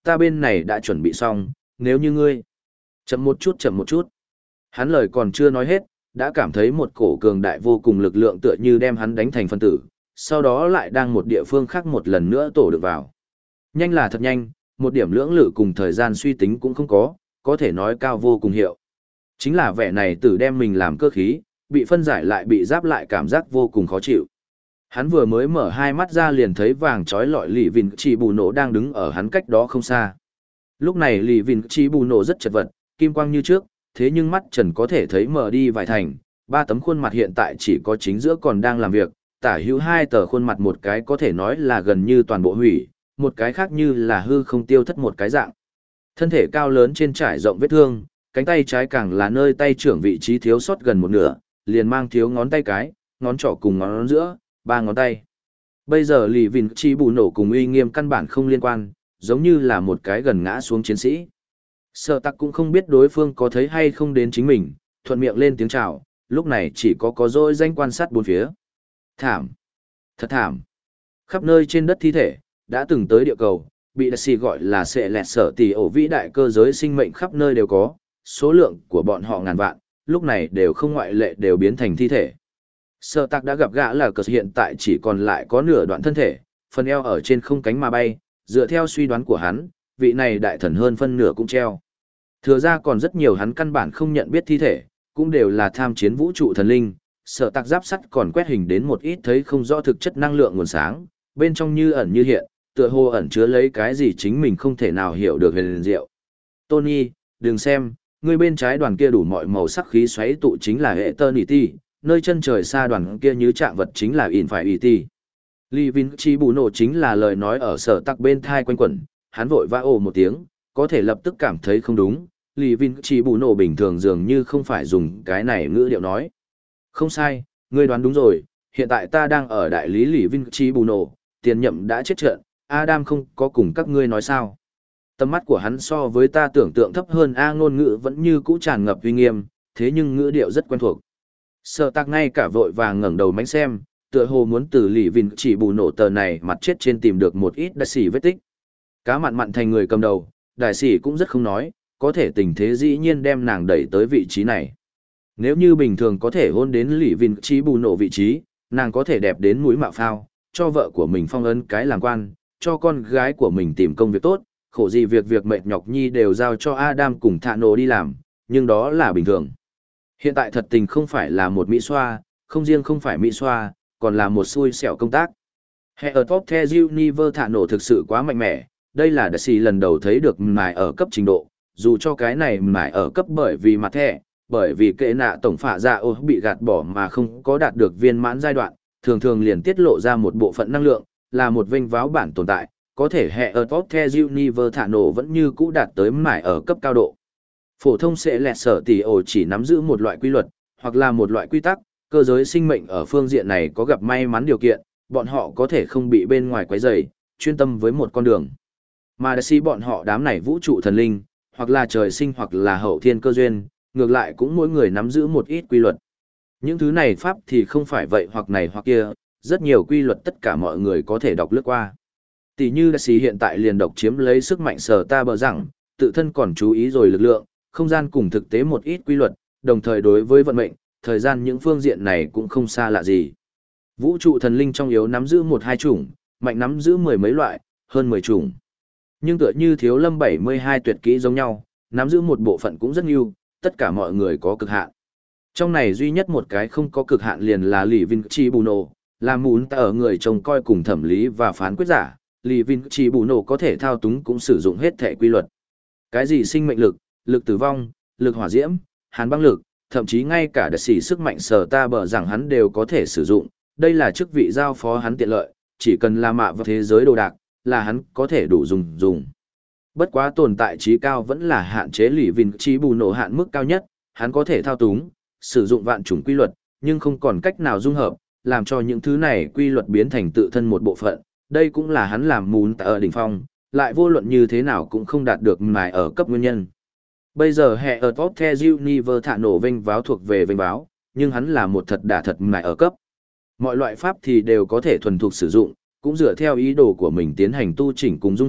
ta bên này đã chuẩn bị xong, nếu như ngươi. Chậm một chút chậm một chút. Hắn lời còn chưa nói hết, đã cảm thấy một cổ cường đại vô cùng lực lượng tựa như đem hắn đánh thành phân tử, sau đó lại đang một địa phương khác một lần nữa tổ được vào. Nhanh là thật nhanh, một điểm lưỡng lự cùng thời gian suy tính cũng không có, có thể nói cao vô cùng hiệu. Chính là vẻ này tử đem mình làm cơ khí, bị phân giải lại bị giáp lại cảm giác vô cùng khó chịu. Hắn vừa mới mở hai mắt ra liền thấy vàng trói lọi Lì Vìn Chỉ Bù Nổ đang đứng ở hắn cách đó không xa. Lúc này Lì Vìn Chỉ Bù Nổ rất chật vật, kim quang như trước, thế nhưng mắt trần có thể thấy mở đi vài thành, ba tấm khuôn mặt hiện tại chỉ có chính giữa còn đang làm việc, tả hữu hai tờ khuôn mặt, một cái có thể nói là gần như toàn bộ hủy, một cái khác như là hư không tiêu thất một cái dạng. Thân thể cao lớn trên trải rộng vết thương, cánh tay trái càng là nơi tay trưởng vị trí thiếu sót gần một nửa, liền mang thiếu ngón tay cái, ngón trỏ cùng ngón giữa, ba ngón tay. Bây giờ Lì Vìn Chi Bù Nổ cùng uy nghiêm căn bản không liên quan, giống như là một cái gần ngã xuống chiến sĩ. Sở Tặc cũng không biết đối phương có thấy hay không đến chính mình, thuận miệng lên tiếng chào, lúc này chỉ có có dỗi danh quan sát bốn phía. Thảm! Thật thảm! Khắp nơi trên đất thi thể, đã từng tới địa cầu, bị đặc sĩ gọi là sệ lẹt sở tỷ ổ vĩ đại cơ giới sinh mệnh khắp nơi đều có, số lượng của bọn họ ngàn vạn, lúc này đều không ngoại lệ đều biến thành thi thể. Sở Tặc đã gặp gã là cờ hiện tại chỉ còn lại có nửa đoạn thân thể, phần eo ở trên không cánh mà bay, dựa theo suy đoán của hắn, vị này đại thần hơn phân nửa cũng treo. Thừa ra còn rất nhiều hắn căn bản không nhận biết thi thể, cũng đều là tham chiến vũ trụ thần linh. Sở Tặc giáp sắt còn quét hình đến một ít thấy không rõ thực chất năng lượng nguồn sáng, bên trong như ẩn như hiện, tựa hồ ẩn chứa lấy cái gì chính mình không thể nào hiểu được huyền diệu. Tony, đừng xem, người bên trái đoàn kia đủ mọi màu sắc khí xoáy tụ chính là Eternity, nơi chân trời xa đoàn kia như trạng vật chính là Infinity. Lì Vìn Chi Bù Nổ chính là lời nói ở Sở Tặc bên thai quanh quẩn, hắn vội vã ồ một tiếng, có thể lập tức cảm thấy không đúng. Lì Vìn Chi Bù Nổ bình thường dường như không phải dùng cái này ngữ điệu nói. Không sai, ngươi đoán đúng rồi, hiện tại ta đang ở đại lý Lì Vìn Chi Bù Nổ, tiền nhậm đã chết trận, Adam không có cùng các ngươi nói sao. Tầm mắt của hắn so với ta tưởng tượng thấp hơn, A ngôn ngữ vẫn như cũ tràn ngập uy nghiêm, thế nhưng ngữ điệu rất quen thuộc. Sở Tặc ngay cả vội vàng ngẩng đầu mánh xem, tựa hồ muốn từ Lì Vìn Chỉ Bù Nổ tờ này mặt chết trên tìm được một ít đại sĩ vết tích. Cá mặn mặn thành người cầm đầu, đại sĩ cũng rất không nói, có thể tình thế dĩ nhiên đem nàng đẩy tới vị trí này. Nếu như bình thường có thể hôn đến Lì Vìn Chỉ Bù Nổ vị trí, nàng có thể đẹp đến mũi mạo phao, cho vợ của mình phong ấn cái làm quan, cho con gái của mình tìm công việc tốt, khổ gì việc việc mệt nhọc nhi đều giao cho Adam cùng Thạ Nổ đi làm, nhưng đó là bình thường. Hiện tại thật tình không phải là một mỹ xoa, không riêng không phải mỹ xoa, còn là một xui xẻo công tác. Hệ ở Top The Universe Thạ Nổ thực sự quá mạnh mẽ, đây là đại sĩ lần đầu thấy được mài ở cấp trình độ, dù cho cái này mài ở cấp bởi vì mặt thẻ, bởi vì kệ nạ tổng phạ dạ ô bị gạt bỏ mà không có đạt được viên mãn giai đoạn, thường thường liền tiết lộ ra một bộ phận năng lượng, là một vênh váo bản tồn tại, có thể hệ ở Top The Universe Thạ Nổ vẫn như cũ đạt tới mài ở cấp cao độ. Phổ thông sẽ lẹt sở tỷ ổ chỉ nắm giữ một loại quy luật, hoặc là một loại quy tắc, cơ giới sinh mệnh ở phương diện này có gặp may mắn điều kiện, bọn họ có thể không bị bên ngoài quấy rầy, chuyên tâm với một con đường. Mà đại sĩ bọn họ đám này vũ trụ thần linh, hoặc là trời sinh hoặc là hậu thiên cơ duyên, ngược lại cũng mỗi người nắm giữ một ít quy luật. Những thứ này pháp thì không phải vậy hoặc này hoặc kia, rất nhiều quy luật tất cả mọi người có thể đọc lướt qua. Tỷ như đại sĩ hiện tại liền độc chiếm lấy sức mạnh sở ta bờ rằng, tự thân còn chú ý rồi lực lượng, không gian cùng thực tế một ít quy luật, đồng thời đối với vận mệnh, thời gian những phương diện này cũng không xa lạ gì. Vũ trụ thần linh trong yếu nắm giữ một hai chủng, mạnh nắm giữ mười mấy loại, hơn mười chủng. Nhưng tựa như thiếu lâm bảy mươi hai tuyệt kỹ giống nhau, nắm giữ một bộ phận cũng rất nhiều, tất cả mọi người có cực hạn. Trong này duy nhất một cái không có cực hạn liền là Lì Vìn Chi Bù Nổ, là muốn ta ở người trông coi cùng thẩm lý và phán quyết giả, Lì Vìn Chi Bù Nổ có thể thao túng cũng sử dụng hết thể quy luật. Cái gì sinh mệnh lực, lực tử vong, lực hỏa diễm, hàn băng lực, thậm chí ngay cả đặc sĩ sức mạnh sở ta bờ rằng hắn đều có thể sử dụng, đây là chức vị giao phó hắn tiện lợi, chỉ cần là mạ vào thế giới đồ đạc, là hắn có thể đủ dùng dùng. Bất quá tồn tại trí cao vẫn là hạn chế Lì Vìn Chi Bù Nổ hạn mức cao nhất, hắn có thể thao túng, sử dụng vạn chủng quy luật, nhưng không còn cách nào dung hợp, làm cho những thứ này quy luật biến thành tự thân một bộ phận, đây cũng là hắn làm mún tại ở đỉnh phong, lại vô luận như thế nào cũng không đạt được mài ở cấp nguyên nhân. Bây giờ hệ ở Top The Universe Thạ Nổ vênh váo thuộc về vênh váo, nhưng hắn là một thật đả thật mài ở cấp. Mọi loại pháp thì đều có thể thuần thục sử dụng, cũng dựa theo ý đồ của mình tiến hành tu chỉnh cùng dung hợp,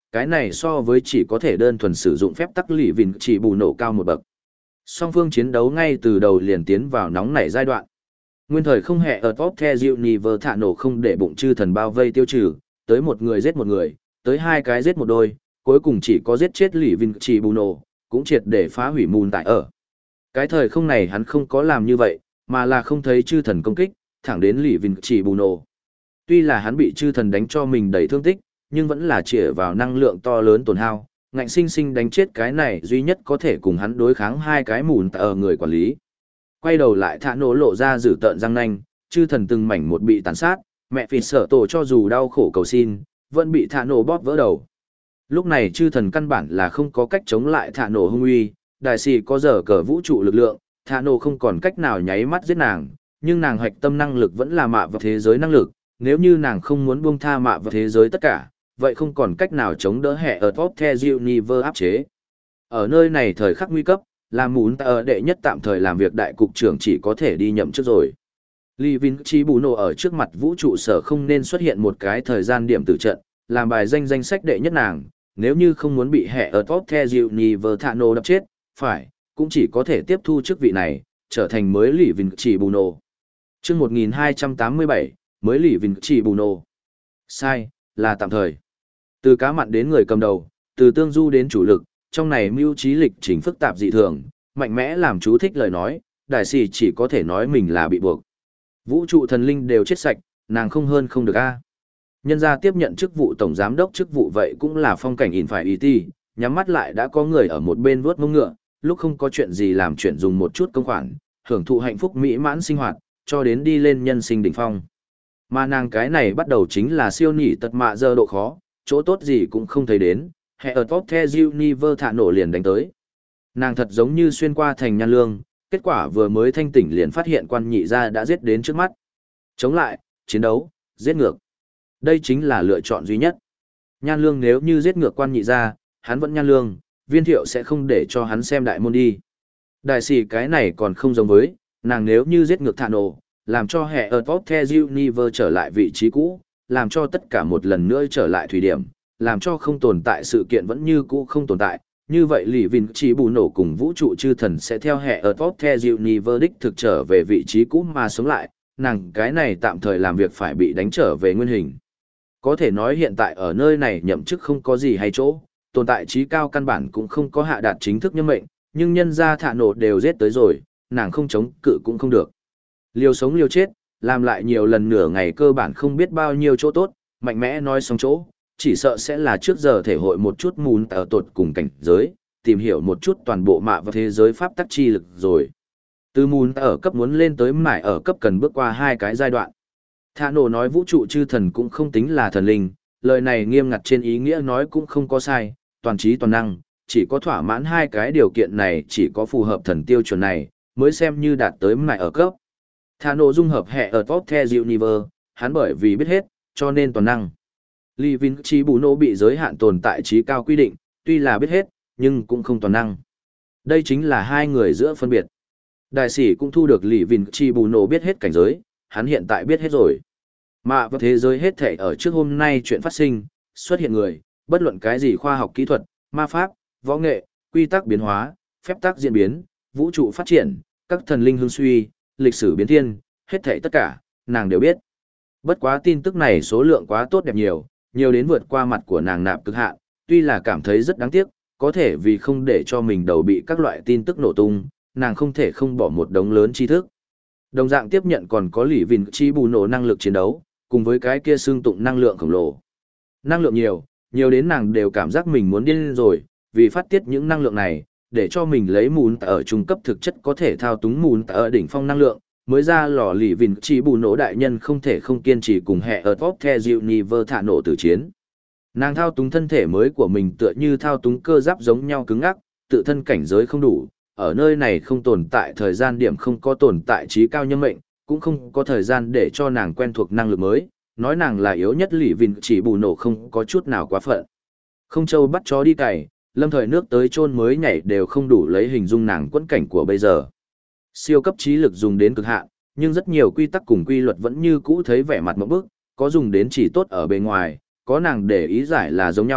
cái này so với chỉ có thể đơn thuần sử dụng phép tắc lì vìn chỉ bù nổ cao một bậc. Song phương chiến đấu ngay từ đầu liền tiến vào nóng nảy giai đoạn. Nguyên thời không hề ở top the Universe thả nổ không để bụng chư thần bao vây tiêu trừ, tới một người giết một người, tới hai cái giết một đôi, cuối cùng chỉ có giết chết lì vìn chỉ bù nổ, cũng triệt để phá hủy mùn tại ở. Cái thời không này hắn không có làm như vậy, mà là không thấy chư thần công kích, thẳng đến lì vìn chỉ bù nổ. Tuy là hắn bị chư thần đánh cho mình đầy thương tích, nhưng vẫn là chĩa vào năng lượng to lớn tổn hao, ngạnh sinh sinh đánh chết cái này duy nhất có thể cùng hắn đối kháng hai cái mùn tại ở người quản lý. Quay đầu lại thả nổ lộ ra dữ tợn răng nanh, chư thần từng mảnh một bị tàn sát, mẹ phì sở tổ cho dù đau khổ cầu xin, vẫn bị thả nổ bóp vỡ đầu. Lúc này chư thần căn bản là không có cách chống lại thả nổ hung uy, đại sĩ có giờ cờ vũ trụ lực lượng, thả nổ không còn cách nào nháy mắt giết nàng, nhưng nàng hoạch tâm năng lực vẫn là mạ vào thế giới năng lực, nếu như nàng không muốn buông tha mạ vào thế giới tất cả, vậy không còn cách nào chống đỡ hệ ở top the universe áp chế. Ở nơi này thời khắc nguy cấp, làm muốn ở đệ nhất tạm thời làm việc đại cục trưởng chỉ có thể đi nhậm chức rồi. Lý Vinh Chi bù nổ ở trước mặt vũ trụ sở không nên xuất hiện một cái thời gian điểm tử trận, làm bài danh danh sách đệ nhất nàng, nếu như không muốn bị hệ ở top the universe thả nổ đập chết, phải, cũng chỉ có thể tiếp thu chức vị này, trở thành mới Lý Vinh Chi bù nổ. Chương một nghìn hai trăm tám mươi bảy, mới Lý Vinh Chi bù nổ. Sai, là tạm thời. Từ cá mặn đến người cầm đầu, từ tương du đến chủ lực, trong này mưu trí lịch trình phức tạp dị thường, mạnh mẽ làm chú thích lời nói, đại sĩ chỉ có thể nói mình là bị buộc. Vũ trụ thần linh đều chết sạch, nàng không hơn không được a. Nhân gia tiếp nhận chức vụ tổng giám đốc chức vụ vậy cũng là phong cảnh in phải ý ti, nhắm mắt lại đã có người ở một bên vuốt mông ngựa, lúc không có chuyện gì làm chuyện dùng một chút công khoản, hưởng thụ hạnh phúc mỹ mãn sinh hoạt, cho đến đi lên nhân sinh đỉnh phong. Mà nàng cái này bắt đầu chính là siêu nhị tật mạ giờ độ khó, chỗ tốt gì cũng không thấy đến, hệ ở top the universe thả nổ liền đánh tới. Nàng thật giống như xuyên qua thành nhan lương, kết quả vừa mới thanh tỉnh liền phát hiện quan nhị gia đã giết đến trước mắt. Chống lại, chiến đấu, giết ngược. Đây chính là lựa chọn duy nhất. Nhan lương nếu như giết ngược quan nhị gia, hắn vẫn nhan lương, viên thiệu sẽ không để cho hắn xem đại môn đi. Đại sĩ cái này còn không giống với, nàng nếu như giết ngược thả nổ, làm cho hệ ở top the universe trở lại vị trí cũ, làm cho tất cả một lần nữa trở lại thủy điểm, làm cho không tồn tại sự kiện vẫn như cũ không tồn tại. Như vậy Lý Vinh chỉ bù nổ cùng vũ trụ chư thần sẽ theo hệ ở top the universe đích thực trở về vị trí cũ mà sống lại, nàng cái này tạm thời làm việc phải bị đánh trở về nguyên hình. Có thể nói hiện tại ở nơi này nhậm chức không có gì hay chỗ, tồn tại trí cao căn bản cũng không có hạ đạt chính thức nhân mệnh, nhưng nhân gia thả nổ đều giết tới rồi, nàng không chống cự cũng không được. Liều sống liều chết, làm lại nhiều lần nửa ngày cơ bản không biết bao nhiêu chỗ tốt, mạnh mẽ nói xong chỗ, chỉ sợ sẽ là trước giờ thể hội một chút mùn ở tột cùng cảnh giới, tìm hiểu một chút toàn bộ mạ và thế giới pháp tắc chi lực rồi. Từ mùn ở cấp muốn lên tới mải ở cấp cần bước qua hai cái giai đoạn. Thả nổ nói vũ trụ chư thần cũng không tính là thần linh, lời này nghiêm ngặt trên ý nghĩa nói cũng không có sai, toàn trí toàn năng, chỉ có thỏa mãn hai cái điều kiện này chỉ có phù hợp thần tiêu chuẩn này, mới xem như đạt tới mải ở cấp. Thả nổ dung hợp hệ ở top the universe, hắn bởi vì biết hết, cho nên toàn năng. Lý Vinh Chi bù nổ bị giới hạn tồn tại trí cao quy định, tuy là biết hết, nhưng cũng không toàn năng. Đây chính là hai người giữa phân biệt. Đại sĩ cũng thu được Lý Vinh Chi bù nổ biết hết cảnh giới, hắn hiện tại biết hết rồi. Mà và thế giới hết thể ở trước hôm nay chuyện phát sinh, xuất hiện người, bất luận cái gì khoa học kỹ thuật, ma pháp, võ nghệ, quy tắc biến hóa, phép tắc diễn biến, vũ trụ phát triển, các thần linh hưng suy, lịch sử biến thiên, hết thể tất cả, nàng đều biết. Bất quá tin tức này số lượng quá tốt đẹp nhiều, nhiều đến vượt qua mặt của nàng nạp cực hạn, tuy là cảm thấy rất đáng tiếc, có thể vì không để cho mình đầu bị các loại tin tức nổ tung, nàng không thể không bỏ một đống lớn tri thức. Đồng dạng tiếp nhận còn có Lý Vinh Chi bù nổ năng lực chiến đấu, cùng với cái kia xương tụng năng lượng khổng lồ. Năng lượng nhiều, nhiều đến nàng đều cảm giác mình muốn điên rồi, vì phát tiết những năng lượng này, để cho mình lấy mùn ở trung cấp thực chất có thể thao túng mùn ở đỉnh phong năng lượng, mới ra lò Lý Vinh Chi bù nổ đại nhân không thể không kiên trì cùng hệ ở top the universe thả nổ tử chiến. Nàng thao túng thân thể mới của mình tựa như thao túng cơ giáp giống nhau cứng ngắc, tự thân cảnh giới không đủ, ở nơi này không tồn tại thời gian điểm không có tồn tại trí cao nhân mệnh, cũng không có thời gian để cho nàng quen thuộc năng lực mới, nói nàng là yếu nhất Lý Vinh chỉ bù nổ không có chút nào quá phận. Không châu bắt chó đi cày, lâm thời nước tới chôn mới nhảy đều không đủ lấy hình dung nàng quẫn cảnh của bây giờ. Siêu cấp trí lực dùng đến cực hạn, nhưng rất nhiều quy tắc cùng quy luật vẫn như cũ thấy vẻ mặt mộng bức, có dùng đến chỉ tốt ở bề ngoài, có nàng để ý giải là giống nhau,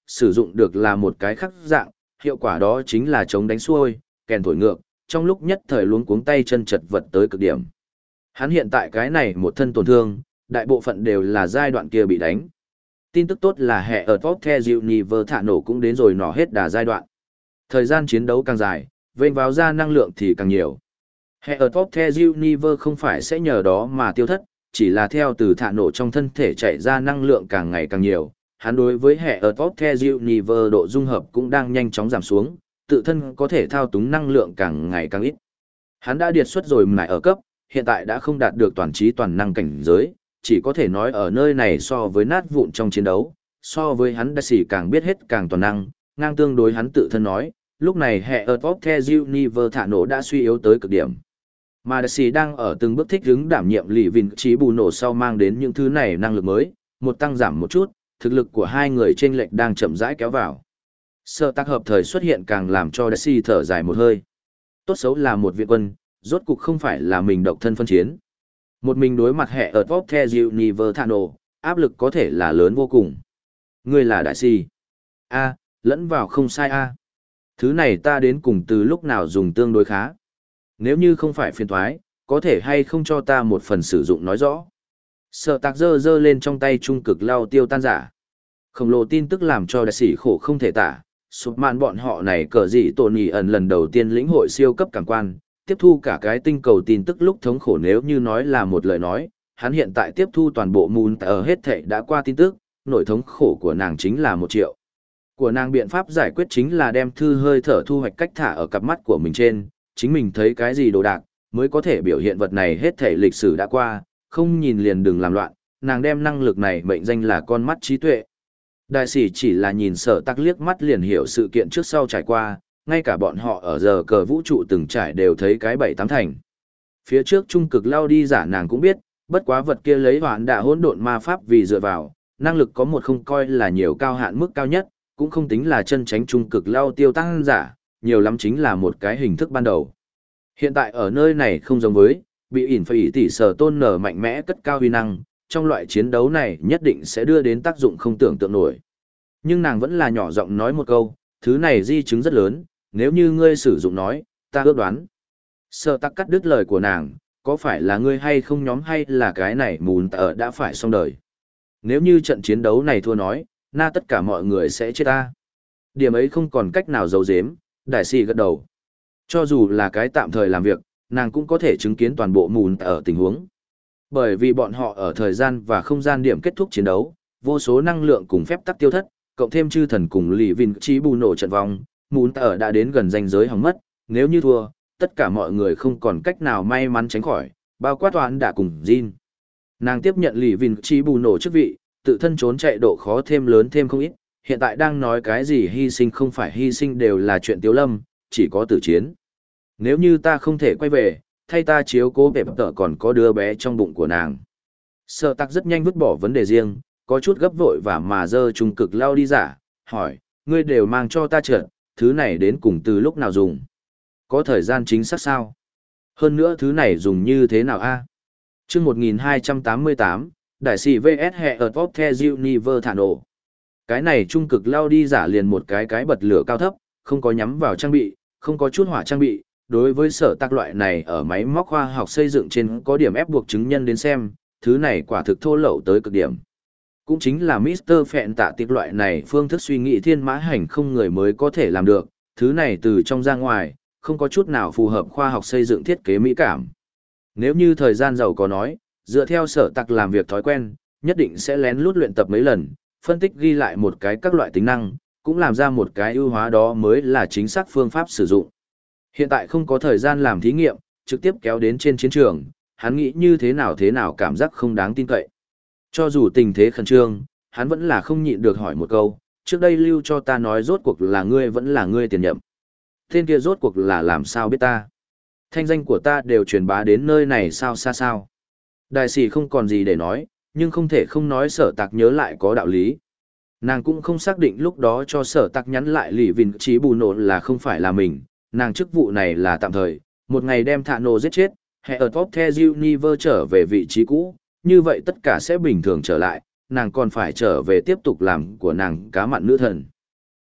sử dụng được là một cái khắc dạng, hiệu quả đó chính là chống đánh xuôi, kèn thổi ngược, trong lúc nhất thời luống cuống tay chân chật vật tới cực điểm. Hắn hiện tại cái này một thân tổn thương, đại bộ phận đều là giai đoạn kia bị đánh. Tin tức tốt là hệ ở top the Universe thả nổ cũng đến rồi nỏ hết đà giai đoạn. Thời gian chiến đấu càng dài, vênh vào ra năng lượng thì càng nhiều. Hệ ở top the Universe không phải sẽ nhờ đó mà tiêu thất, chỉ là theo từ thả nổ trong thân thể chạy ra năng lượng càng ngày càng nhiều. Hắn đối với hệ ở top the Universe độ dung hợp cũng đang nhanh chóng giảm xuống, tự thân có thể thao túng năng lượng càng ngày càng ít. Hắn đã điệt xuất rồi mải ở cấp, hiện tại đã không đạt được toàn trí toàn năng cảnh giới, chỉ có thể nói ở nơi này so với nát vụn trong chiến đấu, so với hắn đã xỉ càng biết hết càng toàn năng, ngang tương đối hắn tự thân nói, lúc này hệ ở top the Universe thả nổ đã suy yếu tới cực điểm. Mà Đại sĩ đang ở từng bước thích ứng đảm nhiệm lì vinh trí bù nổ sau mang đến những thứ này năng lực mới, một tăng giảm một chút, thực lực của hai người chênh lệch đang chậm rãi kéo vào. Sở tác hợp thời xuất hiện càng làm cho Đại sĩ thở dài một hơi. Tốt xấu là một viện quân, rốt cục không phải là mình độc thân phân chiến. Một mình đối mặt hệ ở top the Universe thả nổ, áp lực có thể là lớn vô cùng. Ngươi là Đại sĩ. A, lẫn vào không sai a. Thứ này ta đến cùng từ lúc nào dùng tương đối khá. Nếu như không phải phiền thoái, có thể hay không cho ta một phần sử dụng nói rõ. Sở tạc dơ dơ lên trong tay trung cực lao tiêu tan giả. Khổng lồ tin tức làm cho đại sĩ khổ không thể tả. Sụp mạn bọn họ này cờ gì tổn nhì ẩn lần đầu tiên lĩnh hội siêu cấp cảm quan, tiếp thu cả cái tinh cầu tin tức lúc thống khổ nếu như nói là một lời nói, hắn hiện tại tiếp thu toàn bộ mùn ở hết thệ đã qua tin tức, nỗi thống khổ của nàng chính là một triệu. Của nàng biện pháp giải quyết chính là đem thư hơi thở thu hoạch cách thả ở cặp mắt của mình trên, chính mình thấy cái gì đồ đạc, mới có thể biểu hiện vật này hết thể lịch sử đã qua, không nhìn liền đừng làm loạn, nàng đem năng lực này mệnh danh là con mắt trí tuệ. Đại sĩ chỉ là nhìn sở tắc liếc mắt liền hiểu sự kiện trước sau trải qua, ngay cả bọn họ ở giờ cờ vũ trụ từng trải đều thấy cái bảy tám thành. Phía trước trung cực lao đi giả nàng cũng biết, bất quá vật kia lấy hoán đạ hỗn độn ma pháp vì dựa vào, năng lực có một không coi là nhiều cao hạn mức cao nhất, cũng không tính là chân tránh trung cực lao tiêu tăng giả, nhiều lắm chính là một cái hình thức ban đầu. Hiện tại ở nơi này không giống với, bị ỉn phải tỷ sở tôn nở mạnh mẽ cất cao huy năng, trong loại chiến đấu này nhất định sẽ đưa đến tác dụng không tưởng tượng nổi. Nhưng nàng vẫn là nhỏ giọng nói một câu, thứ này di chứng rất lớn, nếu như ngươi sử dụng nói, ta ước đoán. Sở tắc cắt đứt lời của nàng, có phải là ngươi hay không nhóm hay là cái này mùn tờ đã phải xong đời. Nếu như trận chiến đấu này thua nói, na tất cả mọi người sẽ chết ta. Điểm ấy không còn cách nào giấu giếm, đại sĩ gật đầu. Cho dù là cái tạm thời làm việc, nàng cũng có thể chứng kiến toàn bộ mùn ở tình huống. Bởi vì bọn họ ở thời gian và không gian điểm kết thúc chiến đấu, vô số năng lượng cùng phép tắc tiêu thất, cộng thêm chư thần cùng lì vinh trí bù nổ trận vong, mùn ở đã đến gần ranh giới hỏng mất, nếu như thua, tất cả mọi người không còn cách nào may mắn tránh khỏi, bao quát toán đã cùng Jin. Nàng tiếp nhận lì vinh trí bù nổ chức vị, tự thân trốn chạy độ khó thêm lớn thêm không ít, hiện tại đang nói cái gì hy sinh không phải hy sinh đều là chuyện tiếu lâm, chỉ có tử chiến. Nếu như ta không thể quay về, thay ta chiếu cố bẹp tợ còn có đứa bé trong bụng của nàng. Sở tắc rất nhanh vứt bỏ vấn đề riêng, có chút gấp vội và mà dơ trung cực lao đi giả, hỏi, ngươi đều mang cho ta trượt, thứ này đến cùng từ lúc nào dùng? Có thời gian chính xác sao? Hơn nữa thứ này dùng như thế nào a? Chương một nghìn hai trăm tám mươi tám, Đại sĩ vê ét hệ ở top the Universe thả nổ. Cái này trung cực lao đi giả liền một cái cái bật lửa cao thấp, không có nhắm vào trang bị, không có chút hỏa trang bị. Đối với sở tác loại này ở máy móc khoa học xây dựng trên có điểm ép buộc chứng nhân đến xem, thứ này quả thực thô lậu tới cực điểm. Cũng chính là mít tơ Phẹn tạ tiệp loại này phương thức suy nghĩ thiên mã hành không người mới có thể làm được, thứ này từ trong ra ngoài, không có chút nào phù hợp khoa học xây dựng thiết kế mỹ cảm. Nếu như thời gian giàu có nói, dựa theo sở tạc làm việc thói quen, nhất định sẽ lén lút luyện tập mấy lần, phân tích ghi lại một cái các loại tính năng, cũng làm ra một cái ưu hóa đó mới là chính xác phương pháp sử dụng. Hiện tại không có thời gian làm thí nghiệm, trực tiếp kéo đến trên chiến trường, hắn nghĩ như thế nào thế nào cảm giác không đáng tin cậy. Cho dù tình thế khẩn trương, hắn vẫn là không nhịn được hỏi một câu, trước đây lưu cho ta nói rốt cuộc là ngươi vẫn là ngươi tiền nhậm. Tên kia rốt cuộc là làm sao biết ta. Thanh danh của ta đều truyền bá đến nơi này sao xa sao. Đại sĩ không còn gì để nói, nhưng không thể không nói sở tạc nhớ lại có đạo lý. Nàng cũng không xác định lúc đó cho sở tạc nhắn lại lì vinh trí bù nổ là không phải là mình, nàng chức vụ này là tạm thời, một ngày đem thạ nổ giết chết, hệ ở top the Universe trở về vị trí cũ, như vậy tất cả sẽ bình thường trở lại, nàng còn phải trở về tiếp tục làm của nàng cá mặn nữ thần.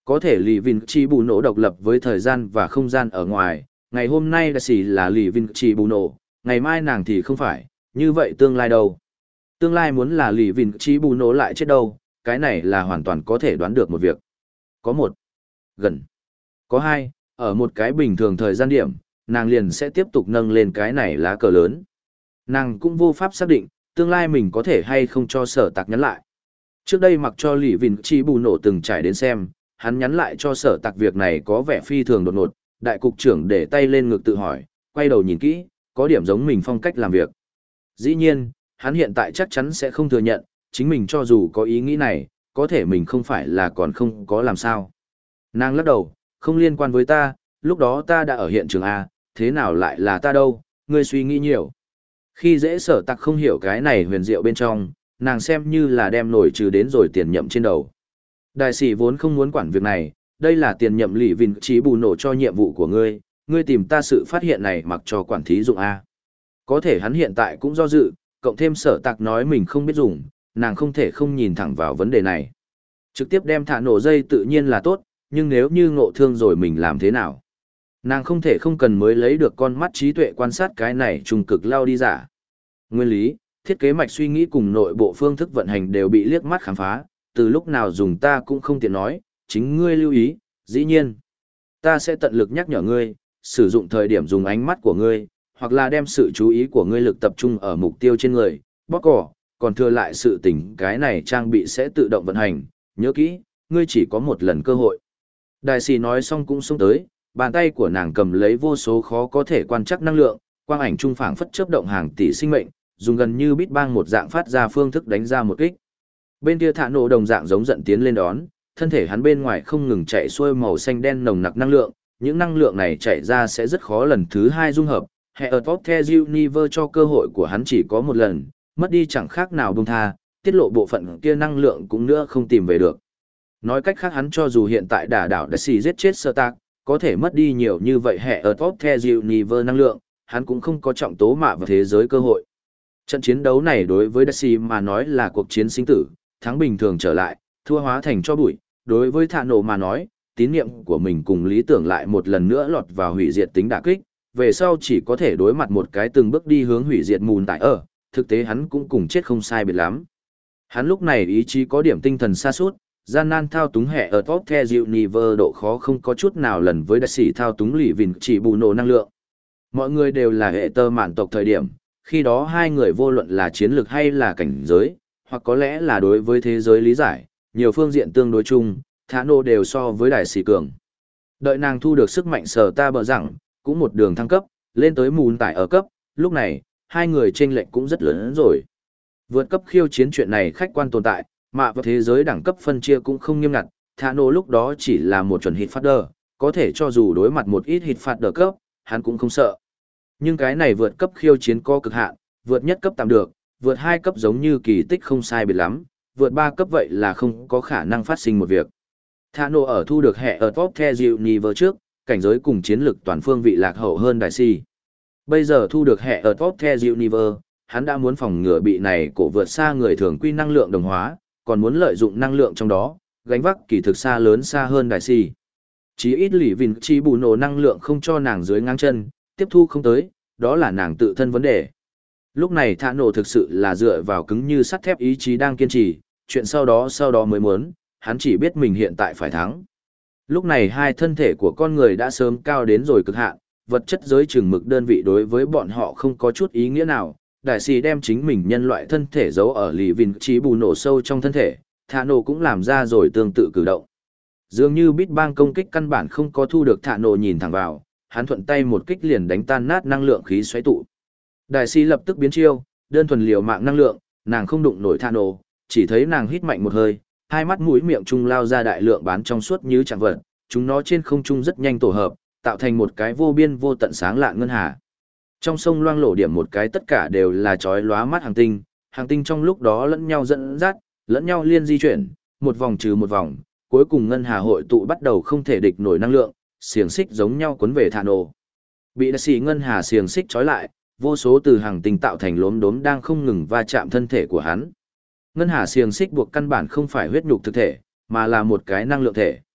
Có thể lì vin chi bù nổ độc lập với thời gian và không gian ở ngoài, ngày hôm nay đại sĩ là lì vin chi bù nổ, ngày mai nàng thì không phải, như vậy tương lai đâu? Tương lai muốn là lì vin chi bù nổ lại chết đâu, cái này là hoàn toàn có thể đoán được một việc. Có một, gần, có hai, ở một cái bình thường thời gian điểm, nàng liền sẽ tiếp tục nâng lên cái này lá cờ lớn. Nàng cũng vô pháp xác định, tương lai mình có thể hay không cho sở tạc nhắn lại. Trước đây mặc cho lì vin chi bù nổ từng trải đến xem, hắn nhắn lại cho sở tạc việc này có vẻ phi thường đột ngột, đại cục trưởng để tay lên ngực tự hỏi, quay đầu nhìn kỹ, có điểm giống mình phong cách làm việc. Dĩ nhiên, hắn hiện tại chắc chắn sẽ không thừa nhận, chính mình cho dù có ý nghĩ này, có thể mình không phải là còn không có làm sao. Nàng lắc đầu, không liên quan với ta, lúc đó ta đã ở hiện trường A, thế nào lại là ta đâu, ngươi suy nghĩ nhiều. Khi dễ sở tạc không hiểu cái này huyền diệu bên trong, nàng xem như là đem nổi trừ đến rồi tiền nhậm trên đầu. Đại sĩ vốn không muốn quản việc này, đây là tiền nhậm lì vin trí bù nổ cho nhiệm vụ của ngươi, ngươi tìm ta sự phát hiện này mặc cho quản thí dụng A. Có thể hắn hiện tại cũng do dự, cộng thêm sở tạc nói mình không biết dùng, nàng không thể không nhìn thẳng vào vấn đề này. Trực tiếp đem thả nổ dây tự nhiên là tốt, nhưng nếu như ngộ thương rồi mình làm thế nào? Nàng không thể không cần mới lấy được con mắt trí tuệ quan sát cái này trùng cực lao đi giả. Nguyên lý, thiết kế mạch suy nghĩ cùng nội bộ phương thức vận hành đều bị liếc mắt khám phá, từ lúc nào dùng ta cũng không tiện nói, chính ngươi lưu ý, dĩ nhiên. Ta sẽ tận lực nhắc nhở ngươi, sử dụng thời điểm dùng ánh mắt của ngươi, hoặc là đem sự chú ý của ngươi lực tập trung ở mục tiêu trên người, bóp cỏ, còn thừa lại sự tỉnh cái này trang bị sẽ tự động vận hành, nhớ kỹ, ngươi chỉ có một lần cơ hội. Đại sĩ nói xong cũng xông tới, bàn tay của nàng cầm lấy vô số khó có thể quan trắc năng lượng, quang ảnh trung phảng phất chớp động hàng tỷ sinh mệnh, dùng gần như bít bang một dạng phát ra phương thức đánh ra một kích. Bên kia thả nổ đồng dạng giống giận tiến lên đón, thân thể hắn bên ngoài không ngừng chạy xuôi màu xanh đen nồng nặc năng lượng, những năng lượng này chạy ra sẽ rất khó lần thứ hai dung hợp. Hệ ở Top The Universe cho cơ hội của hắn chỉ có một lần, mất đi chẳng khác nào buông tha, tiết lộ bộ phận kia năng lượng cũng nữa không tìm về được. Nói cách khác hắn cho dù hiện tại đả đảo đã xì giết chết sơ tạc, có thể mất đi nhiều như vậy hệ ở Top The Universe năng lượng, hắn cũng không có trọng tố mạ vào thế giới cơ hội. Trận chiến đấu này đối với Dashi mà nói là cuộc chiến sinh tử, thắng bình thường trở lại, thua hóa thành cho bụi, đối với thạ nổ mà nói, tín niệm của mình cùng lý tưởng lại một lần nữa lọt vào hủy diệt tính đả kích, về sau chỉ có thể đối mặt một cái từng bước đi hướng hủy diệt mùn tại ở, thực tế hắn cũng cùng chết không sai biệt lắm. Hắn lúc này ý chí có điểm tinh thần sa sút, gian nan thao túng hệ ở Top The Universe độ khó không có chút nào lần với đại sĩ thao túng lì vìn chỉ bù nổ năng lượng. Mọi người đều là hệ tơ mạn tộc thời điểm, khi đó hai người vô luận là chiến lược hay là cảnh giới, hoặc có lẽ là đối với thế giới lý giải, nhiều phương diện tương đối chung, thả nổ đều so với đại sĩ cường. Đợi nàng thu được sức mạnh sở ta bờ rằng, cũng một đường thăng cấp, lên tới mùn tải ở cấp, lúc này, hai người chênh lệch cũng rất lớn rồi. Vượt cấp khiêu chiến chuyện này khách quan tồn tại, mà vào thế giới đẳng cấp phân chia cũng không nghiêm ngặt, thả nổ lúc đó chỉ là một chuẩn hit fader, có thể cho dù đối mặt một ít hit fader cấp, hắn cũng không sợ. Nhưng cái này vượt cấp khiêu chiến có cực hạn, vượt nhất cấp tạm được, vượt hai cấp giống như kỳ tích không sai biệt lắm, vượt ba cấp vậy là không có khả năng phát sinh một việc. Thả nổ ở thu được hệ ở Top The Universe trước, cảnh giới cùng chiến lực toàn phương vị lạc hậu hơn đại si. Bây giờ thu được hệ ở Top The Universe, hắn đã muốn phòng ngừa bị này cổ vượt xa người thường quy năng lượng đồng hóa, còn muốn lợi dụng năng lượng trong đó, gánh vác kỳ thực xa lớn xa hơn đại si. Chí ít lì vìn chi bù nổ năng lượng không cho nàng dưới ngang chân, tiếp thu không tới, đó là nàng tự thân vấn đề. Lúc này thả nổ thực sự là dựa vào cứng như sắt thép ý chí đang kiên trì, chuyện sau đó sau đó mới muốn, hắn chỉ biết mình hiện tại phải thắng. Lúc này hai thân thể của con người đã sớm cao đến rồi cực hạn, vật chất giới chừng mực đơn vị đối với bọn họ không có chút ý nghĩa nào. Đại sĩ đem chính mình nhân loại thân thể giấu ở lì vìn trí bù nổ sâu trong thân thể, thả nổ cũng làm ra rồi tương tự cử động. Dường như Bít Bang công kích căn bản không có thu được thả nổ nhìn thẳng vào, hắn thuận tay một kích liền đánh tan nát năng lượng khí xoáy tụ. Đại sĩ lập tức biến chiêu, đơn thuần liều mạng năng lượng, nàng không đụng nổi thả nổ, chỉ thấy nàng hít mạnh một hơi, hai mắt mũi miệng trung lao ra đại lượng bán trong suốt như chẳng vật, chúng nó trên không trung rất nhanh tổ hợp, tạo thành một cái vô biên vô tận sáng lạng ngân hà. Trong sông loang lổ điểm một cái tất cả đều là chói lóa mắt hàng tinh, hàng tinh trong lúc đó lẫn nhau dẫn dắt, lẫn nhau liên di chuyển, một vòng trừ một vòng, cuối cùng ngân hà hội tụ bắt đầu không thể địch nổi năng lượng, xiềng xích giống nhau cuốn về thả nổ. Bị đại sĩ ngân hà xiềng xích trói lại, vô số từ hàng tinh tạo thành lốm đốm đang không ngừng va chạm thân thể của hắn. Ngân hà xiềng xích buộc căn bản không phải huyết nhục thực thể, mà là một cái năng lượng thể.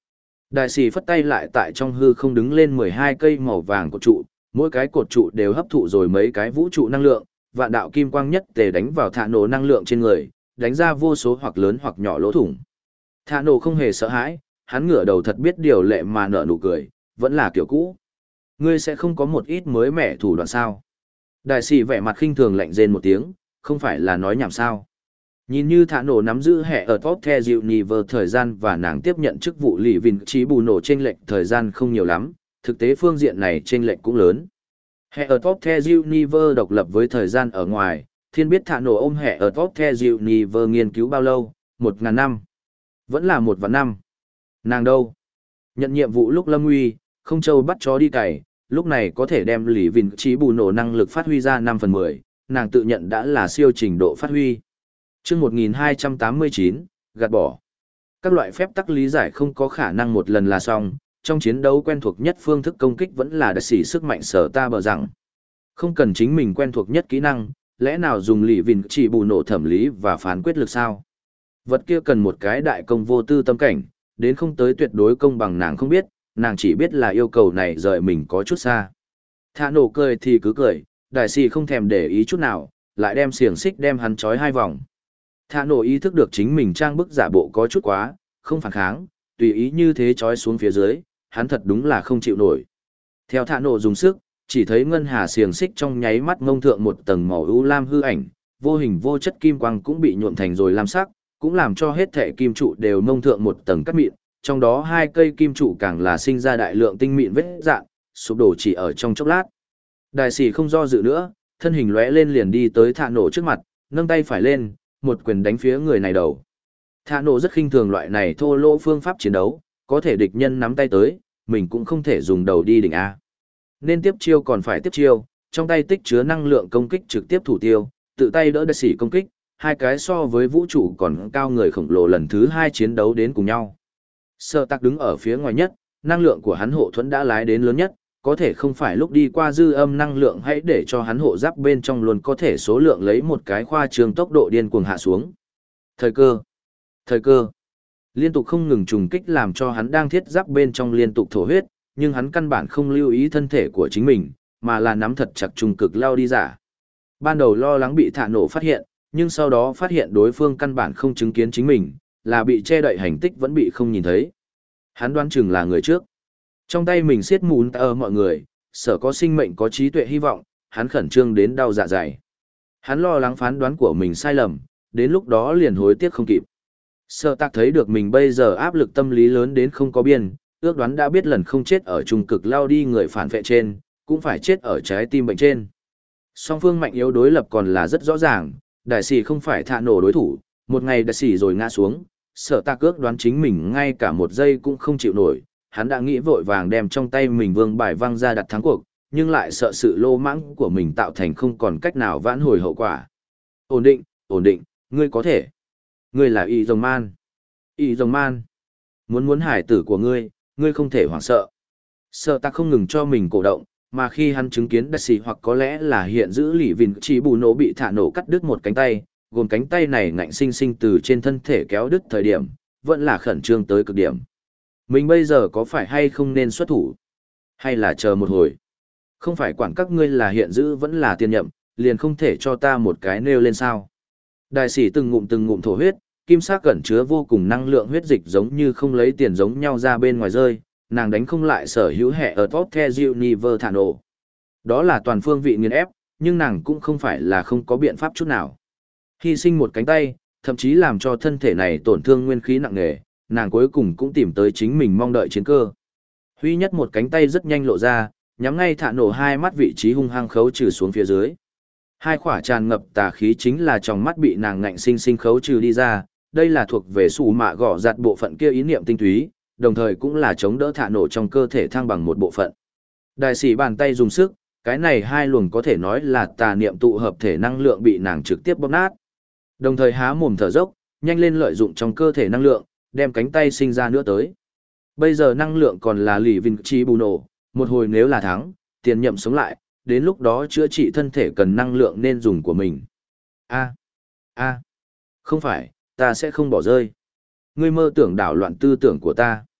Đại sĩ phất tay lại tại trong hư không đứng lên mười hai cây màu vàng cột trụ, mỗi cái cột trụ đều hấp thụ rồi mấy cái vũ trụ năng lượng, vạn đạo kim quang nhất tề đánh vào thạ nổ năng lượng trên người, đánh ra vô số hoặc lớn hoặc nhỏ lỗ thủng. Thạ nổ không hề sợ hãi, hắn ngửa đầu thật biết điều lệ mà nở nụ cười, vẫn là kiểu cũ. Ngươi sẽ không có một ít mới mẻ thủ đoạn sao? Đại sĩ vẻ mặt khinh thường lạnh rên một tiếng, không phải là nói nhảm sao? Nhìn như thả nổ nắm giữ hệ ở top the dịu nhì vờ thời gian và nàng tiếp nhận chức vụ lì vinh trí bù nổ trên lệnh thời gian không nhiều lắm, thực tế phương diện này trên lệnh cũng lớn. Hệ ở top the dịu nhì vờ độc lập với thời gian ở ngoài, thiên biết thả nổ ôm hệ ở top the dịu nhì vờ nghiên cứu bao lâu, một ngàn năm. Vẫn là một vạn năm. Nàng đâu? Nhận nhiệm vụ lúc lâm nguy, không châu bắt chó đi cày, lúc này có thể đem lì vinh trí bù nổ năng lực phát huy ra năm phần mười, nàng tự nhận đã là siêu trình độ phát huy. Chương một nghìn hai trăm tám mươi chín, gạt bỏ. Các loại phép tắc lý giải không có khả năng một lần là xong, trong chiến đấu quen thuộc nhất phương thức công kích vẫn là đặc sĩ sức mạnh sở ta bờ rằng. Không cần chính mình quen thuộc nhất kỹ năng, lẽ nào dùng lì vìn chỉ bù nổ thẩm lý và phán quyết lực sao? Vật kia cần một cái đại công vô tư tâm cảnh, đến không tới tuyệt đối công bằng nàng không biết, nàng chỉ biết là yêu cầu này rời mình có chút xa. Thả nổ cười thì cứ cười, đại sĩ không thèm để ý chút nào, lại đem xiềng xích đem hắn trói hai vòng. Thả nổ ý thức được chính mình trang bức giả bộ có chút quá, không phản kháng, tùy ý như thế trói xuống phía dưới, hắn thật đúng là không chịu nổi. Theo thả nổ dùng sức, chỉ thấy ngân hà xiềng xích trong nháy mắt ngông thượng một tầng màu ưu lam hư ảnh, vô hình vô chất kim quang cũng bị nhuộm thành rồi lam sắc, cũng làm cho hết thể kim trụ đều ngông thượng một tầng cắt mịn, trong đó hai cây kim trụ càng là sinh ra đại lượng tinh mịn vết dạn, sụp đổ chỉ ở trong chốc lát. Đại sĩ không do dự nữa, thân hình lóe lên liền đi tới thả nổ trước mặt, nâng tay phải lên, một quyền đánh phía người này đầu. Thả nổ rất khinh thường loại này thô lỗ phương pháp chiến đấu, có thể địch nhân nắm tay tới, mình cũng không thể dùng đầu đi đỉnh A. Nên tiếp chiêu còn phải tiếp chiêu, trong tay tích chứa năng lượng công kích trực tiếp thủ tiêu, tự tay đỡ đại sĩ công kích, hai cái so với vũ trụ còn cao người khổng lồ lần thứ hai chiến đấu đến cùng nhau. Sở Tạc đứng ở phía ngoài nhất, năng lượng của hắn hộ thuẫn đã lái đến lớn nhất, có thể không phải lúc đi qua dư âm năng lượng hãy để cho hắn hộ giáp bên trong luôn có thể số lượng lấy một cái khoa trương tốc độ điên cuồng hạ xuống. Thời cơ, thời cơ, liên tục không ngừng trùng kích làm cho hắn đang thiết giáp bên trong liên tục thổ huyết, nhưng hắn căn bản không lưu ý thân thể của chính mình, mà là nắm thật chặt trùng cực lao đi giả. Ban đầu lo lắng bị thả nổ phát hiện, nhưng sau đó phát hiện đối phương căn bản không chứng kiến chính mình, là bị che đậy hành tích vẫn bị không nhìn thấy. Hắn đoán chừng là người trước. Trong tay mình siết mún ở mọi người, sở có sinh mệnh có trí tuệ hy vọng, hắn khẩn trương đến đau dạ dày. Hắn lo lắng phán đoán của mình sai lầm, đến lúc đó liền hối tiếc không kịp. Sở Tạc thấy được mình bây giờ áp lực tâm lý lớn đến không có biên, ước đoán đã biết lần không chết ở trung cực lao đi người phản vệ trên, cũng phải chết ở trái tim bệnh trên. Song phương mạnh yếu đối lập còn là rất rõ ràng, đại sĩ không phải thả nổ đối thủ, một ngày đại sĩ rồi ngã xuống, Sở Tạc ước đoán chính mình ngay cả một giây cũng không chịu nổi. Hắn đã nghĩ vội vàng đem trong tay mình vương bài văng ra đặt thắng cuộc, nhưng lại sợ sự lô mãng của mình tạo thành không còn cách nào vãn hồi hậu quả. Ổn định, ổn định, ngươi có thể. Ngươi là Y Rồng Man. Y Rồng Man. Muốn muốn hải tử của ngươi, ngươi không thể hoảng sợ. Sợ ta không ngừng cho mình cổ động, mà khi hắn chứng kiến đại sĩ hoặc có lẽ là hiện giữ lì vìn chỉ bù nổ bị thả nổ cắt đứt một cánh tay, gồm cánh tay này ngạnh sinh sinh từ trên thân thể kéo đứt thời điểm, vẫn là khẩn trương tới cực điểm. Mình bây giờ có phải hay không nên xuất thủ? Hay là chờ một hồi? Không phải quản các ngươi là hiện giữ vẫn là tiền nhậm, liền không thể cho ta một cái nêu lên sao? Đại sĩ từng ngụm từng ngụm thổ huyết, kim sắc cẩn chứa vô cùng năng lượng huyết dịch giống như không lấy tiền giống nhau ra bên ngoài rơi, nàng đánh không lại sở hữu hệ ở top the Univer thả nổ. Đó là toàn phương vị nghiền ép, nhưng nàng cũng không phải là không có biện pháp chút nào. Hy sinh một cánh tay, thậm chí làm cho thân thể này tổn thương nguyên khí nặng nề, nàng cuối cùng cũng tìm tới chính mình mong đợi chiến cơ. Huy nhất một cánh tay rất nhanh lộ ra, nhắm ngay thả nổ hai mắt vị trí hung hăng khấu trừ xuống phía dưới. Hai khỏa tràn ngập tà khí chính là trong mắt bị nàng ngạnh sinh sinh khấu trừ đi ra, đây là thuộc về sủ mạ gõ giặt bộ phận kia ý niệm tinh túy, đồng thời cũng là chống đỡ thả nổ trong cơ thể thăng bằng một bộ phận. Đại sĩ bàn tay dùng sức, cái này hai luồng có thể nói là tà niệm tụ hợp thể năng lượng bị nàng trực tiếp bóp nát. Đồng thời há mồm thở dốc, nhanh lên lợi dụng trong cơ thể năng lượng, đem cánh tay sinh ra nữa tới. Bây giờ năng lượng còn là lì vinh chi bù nổ, một hồi nếu là thắng, tiền nhậm sống lại, đến lúc đó chữa trị thân thể cần năng lượng nên dùng của mình. A, a, không phải, ta sẽ không bỏ rơi. Ngươi mơ tưởng đảo loạn tư tưởng của ta.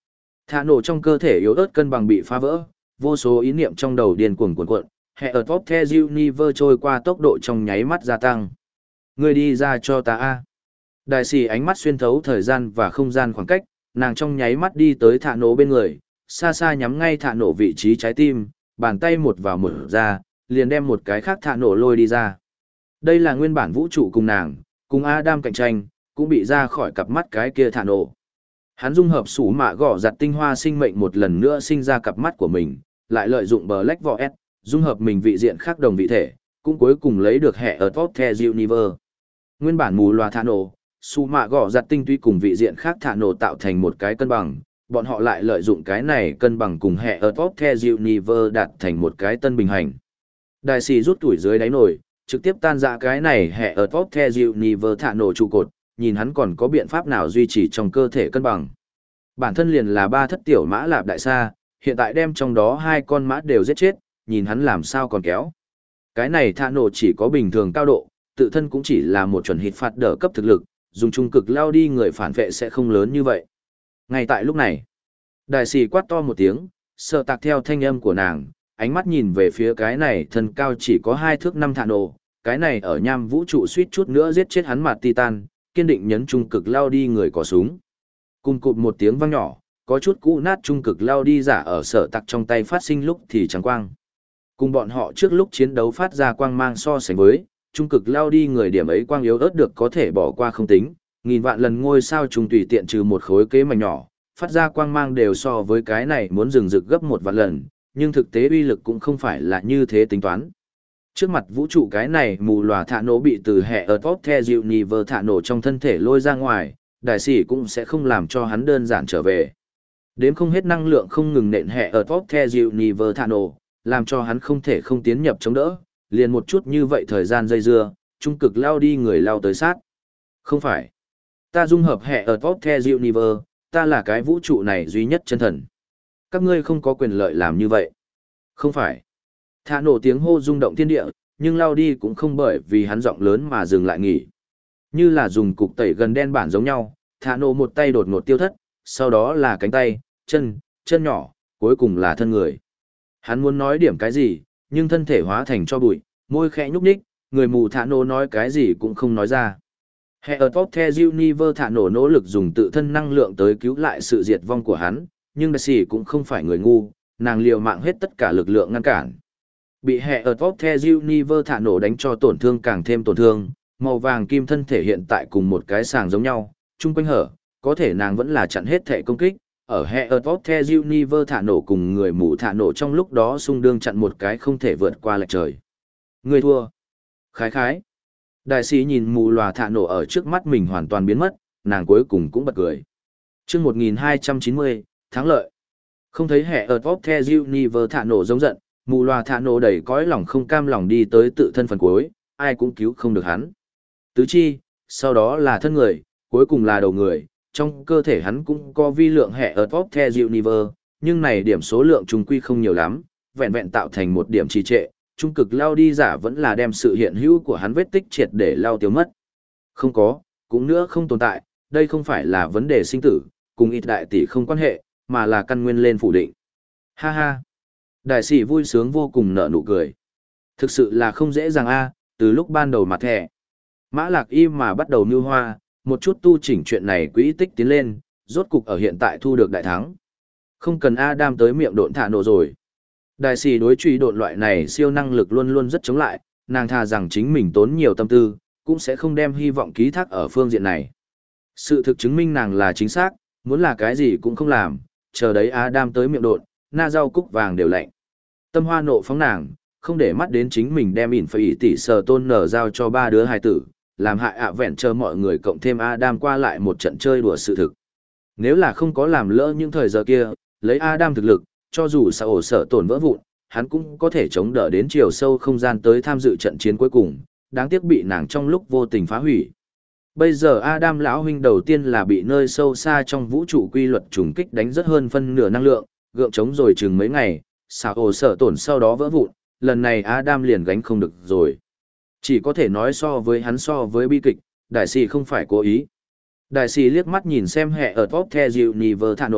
Thả nổ trong cơ thể yếu ớt cân bằng bị phá vỡ, vô số ý niệm trong đầu điên cuồng cuộn cuộn, hệ ở top the universe trôi qua tốc độ trong nháy mắt gia tăng. Người đi ra cho ta a. Đại sĩ ánh mắt xuyên thấu thời gian và không gian khoảng cách, nàng trong nháy mắt đi tới thả nổ bên người, xa xa nhắm ngay thả nổ vị trí trái tim, bàn tay một vào một ra, liền đem một cái khác thả nổ lôi đi ra. Đây là nguyên bản vũ trụ cùng nàng, cùng Adam cạnh tranh, cũng bị ra khỏi cặp mắt cái kia thả nổ. Hắn dung hợp sủ mạ gõ giặt tinh hoa sinh mệnh một lần nữa sinh ra cặp mắt của mình, lại lợi dụng Black Void, dung hợp mình vị diện khác đồng vị thể, cũng cuối cùng lấy được hệ ở top the universe. Nguyên bản mù loà thả nổ, sủ mạ gõ giặt tinh tuy cùng vị diện khác thả nổ tạo thành một cái cân bằng, bọn họ lại lợi dụng cái này cân bằng cùng hệ ở top the universe đạt thành một cái tân bình hành. Đại sĩ rút tuổi dưới đáy nổi, trực tiếp tan ra cái này hệ ở top the universe thả nổ trụ cột, nhìn hắn còn có biện pháp nào duy trì trong cơ thể cân bằng. Bản thân liền là ba thất tiểu mã lạp đại sa, hiện tại đem trong đó hai con mã đều giết chết, nhìn hắn làm sao còn kéo. Cái này thả nổ chỉ có bình thường cao độ, tự thân cũng chỉ là một chuẩn hít phạt đỡ cấp thực lực, dùng trung cực lao đi người phản vệ sẽ không lớn như vậy. Ngay tại lúc này, đại sĩ quát to một tiếng, sợ tạc theo thanh âm của nàng, ánh mắt nhìn về phía cái này thân cao chỉ có hai thước năm thả nổ, cái này ở nham vũ trụ suýt chút nữa giết chết hắn mặt titan, kiên định nhấn trung cực lao đi người có súng. Cùng cụt một tiếng vang nhỏ, có chút cũ nát trung cực lao đi giả ở sở tặc trong tay phát sinh lúc thì trắng quang. Cùng bọn họ trước lúc chiến đấu phát ra quang mang so sánh với, trung cực lao đi người điểm ấy quang yếu ớt được có thể bỏ qua không tính, nghìn vạn lần ngôi sao trùng tùy tiện trừ một khối kế mảnh nhỏ, phát ra quang mang đều so với cái này muốn rừng rực gấp một vạn lần, nhưng thực tế uy lực cũng không phải là như thế tính toán. Trước mặt vũ trụ cái này mù lòa thả nổ bị từ hệ ở top the universe thả nổ trong thân thể lôi ra ngoài, đại sĩ cũng sẽ không làm cho hắn đơn giản trở về. Đếm không hết năng lượng không ngừng nện hệ ở top the universe thả nổ, làm cho hắn không thể không tiến nhập chống đỡ, liền một chút như vậy thời gian dây dưa, trung cực lao đi người lao tới sát. Không phải. Ta dung hợp hệ ở top the universe, ta là cái vũ trụ này duy nhất chân thần. Các ngươi không có quyền lợi làm như vậy. Không phải. Thả nổ tiếng hô rung động thiên địa, nhưng lao đi cũng không bởi vì hắn giọng lớn mà dừng lại nghỉ. Như là dùng cục tẩy gần đen bản giống nhau, thả nổ một tay đột ngột tiêu thất, sau đó là cánh tay, chân, chân nhỏ, cuối cùng là thân người. Hắn muốn nói điểm cái gì, nhưng thân thể hóa thành cho bụi, môi khẽ nhúc nhích, người mù thả nổ nói cái gì cũng không nói ra. Hệ ở top the universe thả nổ nỗ lực dùng tự thân năng lượng tới cứu lại sự diệt vong của hắn, nhưng đại sĩ cũng không phải người ngu, nàng liều mạng hết tất cả lực lượng ngăn cản. Bị hệ ở top the universe thả nổ đánh cho tổn thương càng thêm tổn thương, màu vàng kim thân thể hiện tại cùng một cái sàng giống nhau, chung quanh hở, có thể nàng vẫn là chặn hết thể công kích, ở hệ ở top the universe thả nổ cùng người mù thả nổ trong lúc đó xung đương chặn một cái không thể vượt qua lệch trời. Người thua. Khái khái. Đại sĩ nhìn mù lòa thả nổ ở trước mắt mình hoàn toàn biến mất, nàng cuối cùng cũng bật cười. Chương một nghìn hai trăm chín mươi, thắng lợi. Không thấy hệ ở top the universe thả nổ giống giận, mù loà thả nổ đầy cõi lòng không cam lòng đi tới tự thân phần cuối, ai cũng cứu không được hắn. Tứ chi, sau đó là thân người, cuối cùng là đầu người, trong cơ thể hắn cũng có vi lượng hệ ở top the universe, nhưng này điểm số lượng trùng quy không nhiều lắm, vẹn vẹn tạo thành một điểm trì trệ, trung cực lao đi giả vẫn là đem sự hiện hữu của hắn vết tích triệt để lao tiêu mất. Không có, cũng nữa không tồn tại, đây không phải là vấn đề sinh tử, cùng ít đại tỷ không quan hệ, mà là căn nguyên lên phủ định. Ha ha. Đại sĩ vui sướng vô cùng nở nụ cười. Thực sự là không dễ dàng a, từ lúc ban đầu mặt thẻ. Mã lạc im mà bắt đầu mưu hoa, một chút tu chỉnh chuyện này quỹ tích tiến lên, rốt cục ở hiện tại thu được đại thắng. Không cần Adam tới miệng độn thả nổ rồi. Đại sĩ đối truy độn loại này siêu năng lực luôn luôn rất chống lại, nàng thà rằng chính mình tốn nhiều tâm tư, cũng sẽ không đem hy vọng ký thác ở phương diện này. Sự thực chứng minh nàng là chính xác, muốn là cái gì cũng không làm, chờ đấy Adam tới miệng độn, na rau cúc vàng đều lạnh. Tâm hoa nộ phóng nàng, không để mắt đến chính mình đem ỉn phải ý tỷ sờ tôn nở giao cho ba đứa hài tử, làm hại ạ vẹn chờ mọi người cộng thêm Adam qua lại một trận chơi đùa sự thực. Nếu là không có làm lỡ những thời giờ kia, lấy Adam thực lực, cho dù sao ổ sở tổn vỡ vụn, hắn cũng có thể chống đỡ đến chiều sâu không gian tới tham dự trận chiến cuối cùng, đáng tiếc bị nàng trong lúc vô tình phá hủy. Bây giờ Adam lão huynh đầu tiên là bị nơi sâu xa trong vũ trụ quy luật trùng kích đánh rất hơn phân nửa năng lượng, gượng chống rồi chừng mấy ngày, sao ổ sở tổn sau đó vỡ vụn, lần này Adam liền gánh không được rồi. Chỉ có thể nói so với hắn so với bi kịch, đại sĩ không phải cố ý. Đại sĩ liếc mắt nhìn xem hệ ở top the universe thả nổ,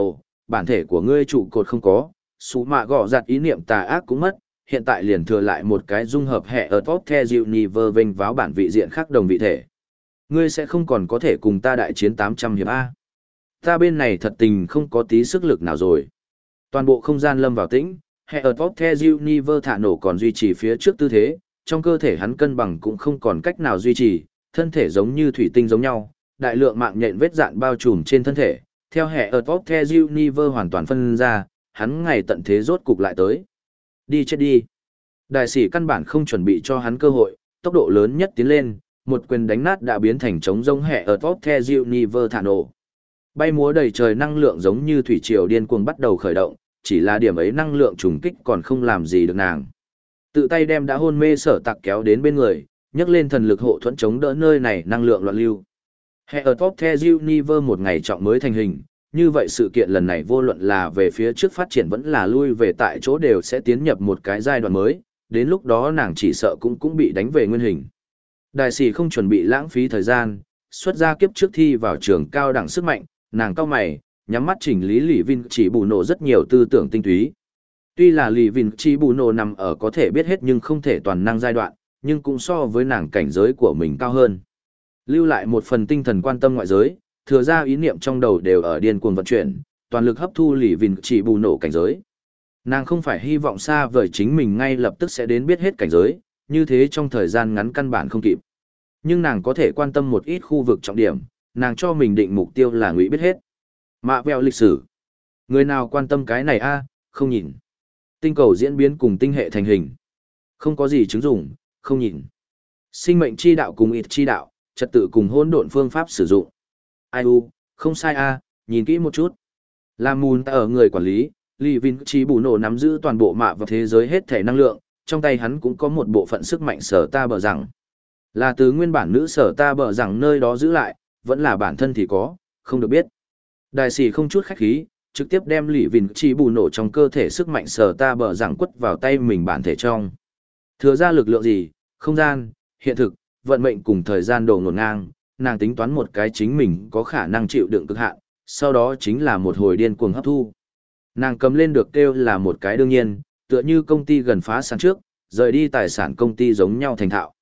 bản thể của ngươi trụ cột không có, sú mạ gọ giặt ý niệm tà ác cũng mất, hiện tại liền thừa lại một cái dung hợp hệ ở top the universe vênh váo bản vị diện khác đồng vị thể. Ngươi sẽ không còn có thể cùng ta đại chiến tám trăm hiệp A. Ta bên này thật tình không có tí sức lực nào rồi. Toàn bộ không gian lâm vào tĩnh, hệ ở top the universe thả nổ còn duy trì phía trước tư thế, trong cơ thể hắn cân bằng cũng không còn cách nào duy trì, thân thể giống như thủy tinh giống nhau, đại lượng mạng nhện vết dạn bao trùm trên thân thể, theo hệ ở top the universe hoàn toàn phân ra, hắn ngày tận thế rốt cục lại tới. Đi chết đi. Đại sĩ căn bản không chuẩn bị cho hắn cơ hội, tốc độ lớn nhất tiến lên, một quyền đánh nát đã biến thành trống rông hệ ở top the universe thả nổ. Bay múa đầy trời năng lượng giống như thủy triều điên cuồng bắt đầu khởi động, chỉ là điểm ấy năng lượng trùng kích còn không làm gì được nàng. Tự tay đem đã hôn mê sở tặc kéo đến bên người, nhấc lên thần lực hộ thuẫn chống đỡ nơi này năng lượng loạn lưu. Hệ ở top the universe một ngày trọng mới thành hình, như vậy sự kiện lần này vô luận là về phía trước phát triển vẫn là lui về tại chỗ đều sẽ tiến nhập một cái giai đoạn mới, đến lúc đó nàng chỉ sợ cũng cũng bị đánh về nguyên hình. Đại sĩ không chuẩn bị lãng phí thời gian, xuất ra kiếp trước thi vào trường cao đẳng sức mạnh, nàng cao mày, nhắm mắt chỉnh lý Lý Vin chỉ bù nổ rất nhiều tư tưởng tinh túy. Tuy là Lý Vin chỉ bù nổ nằm ở có thể biết hết nhưng không thể toàn năng giai đoạn, nhưng cũng so với nàng cảnh giới của mình cao hơn. Lưu lại một phần tinh thần quan tâm ngoại giới, thừa ra ý niệm trong đầu đều ở điên cuồng vận chuyển, toàn lực hấp thu Lý Vin chỉ bù nổ cảnh giới. Nàng không phải hy vọng xa vời chính mình ngay lập tức sẽ đến biết hết cảnh giới, như thế trong thời gian ngắn căn bản không kịp. Nhưng nàng có thể quan tâm một ít khu vực trọng điểm, nàng cho mình định mục tiêu là ngụy biết hết. Mạ vẹo lịch sử. Người nào quan tâm cái này a không nhìn. Tinh cầu diễn biến cùng tinh hệ thành hình. Không có gì chứng dụng, không nhìn. Sinh mệnh chi đạo cùng ít chi đạo, trật tự cùng hỗn độn phương pháp sử dụng. Ai u, không sai a nhìn kỹ một chút. Làm mùn ta ở người quản lý, Lý Vin chỉ bù nổ nắm giữ toàn bộ mạ và thế giới hết thể năng lượng, trong tay hắn cũng có một bộ phận sức mạnh sở ta bờ rằng. Là từ nguyên bản nữ sở ta bờ rằng nơi đó giữ lại, vẫn là bản thân thì có, không được biết. Đại sĩ không chút khách khí, trực tiếp đem Lý Vin chỉ bù nổ trong cơ thể sức mạnh sở ta bờ rằng quất vào tay mình bản thể trong. Thừa ra lực lượng gì, không gian, hiện thực, vận mệnh cùng thời gian đồ ngổn ngang, nàng tính toán một cái chính mình có khả năng chịu đựng cực hạn, sau đó chính là một hồi điên cuồng hấp thu. Nàng cầm lên được kêu là một cái đương nhiên, tựa như công ty gần phá sản trước, rời đi tài sản công ty giống nhau thành thạo.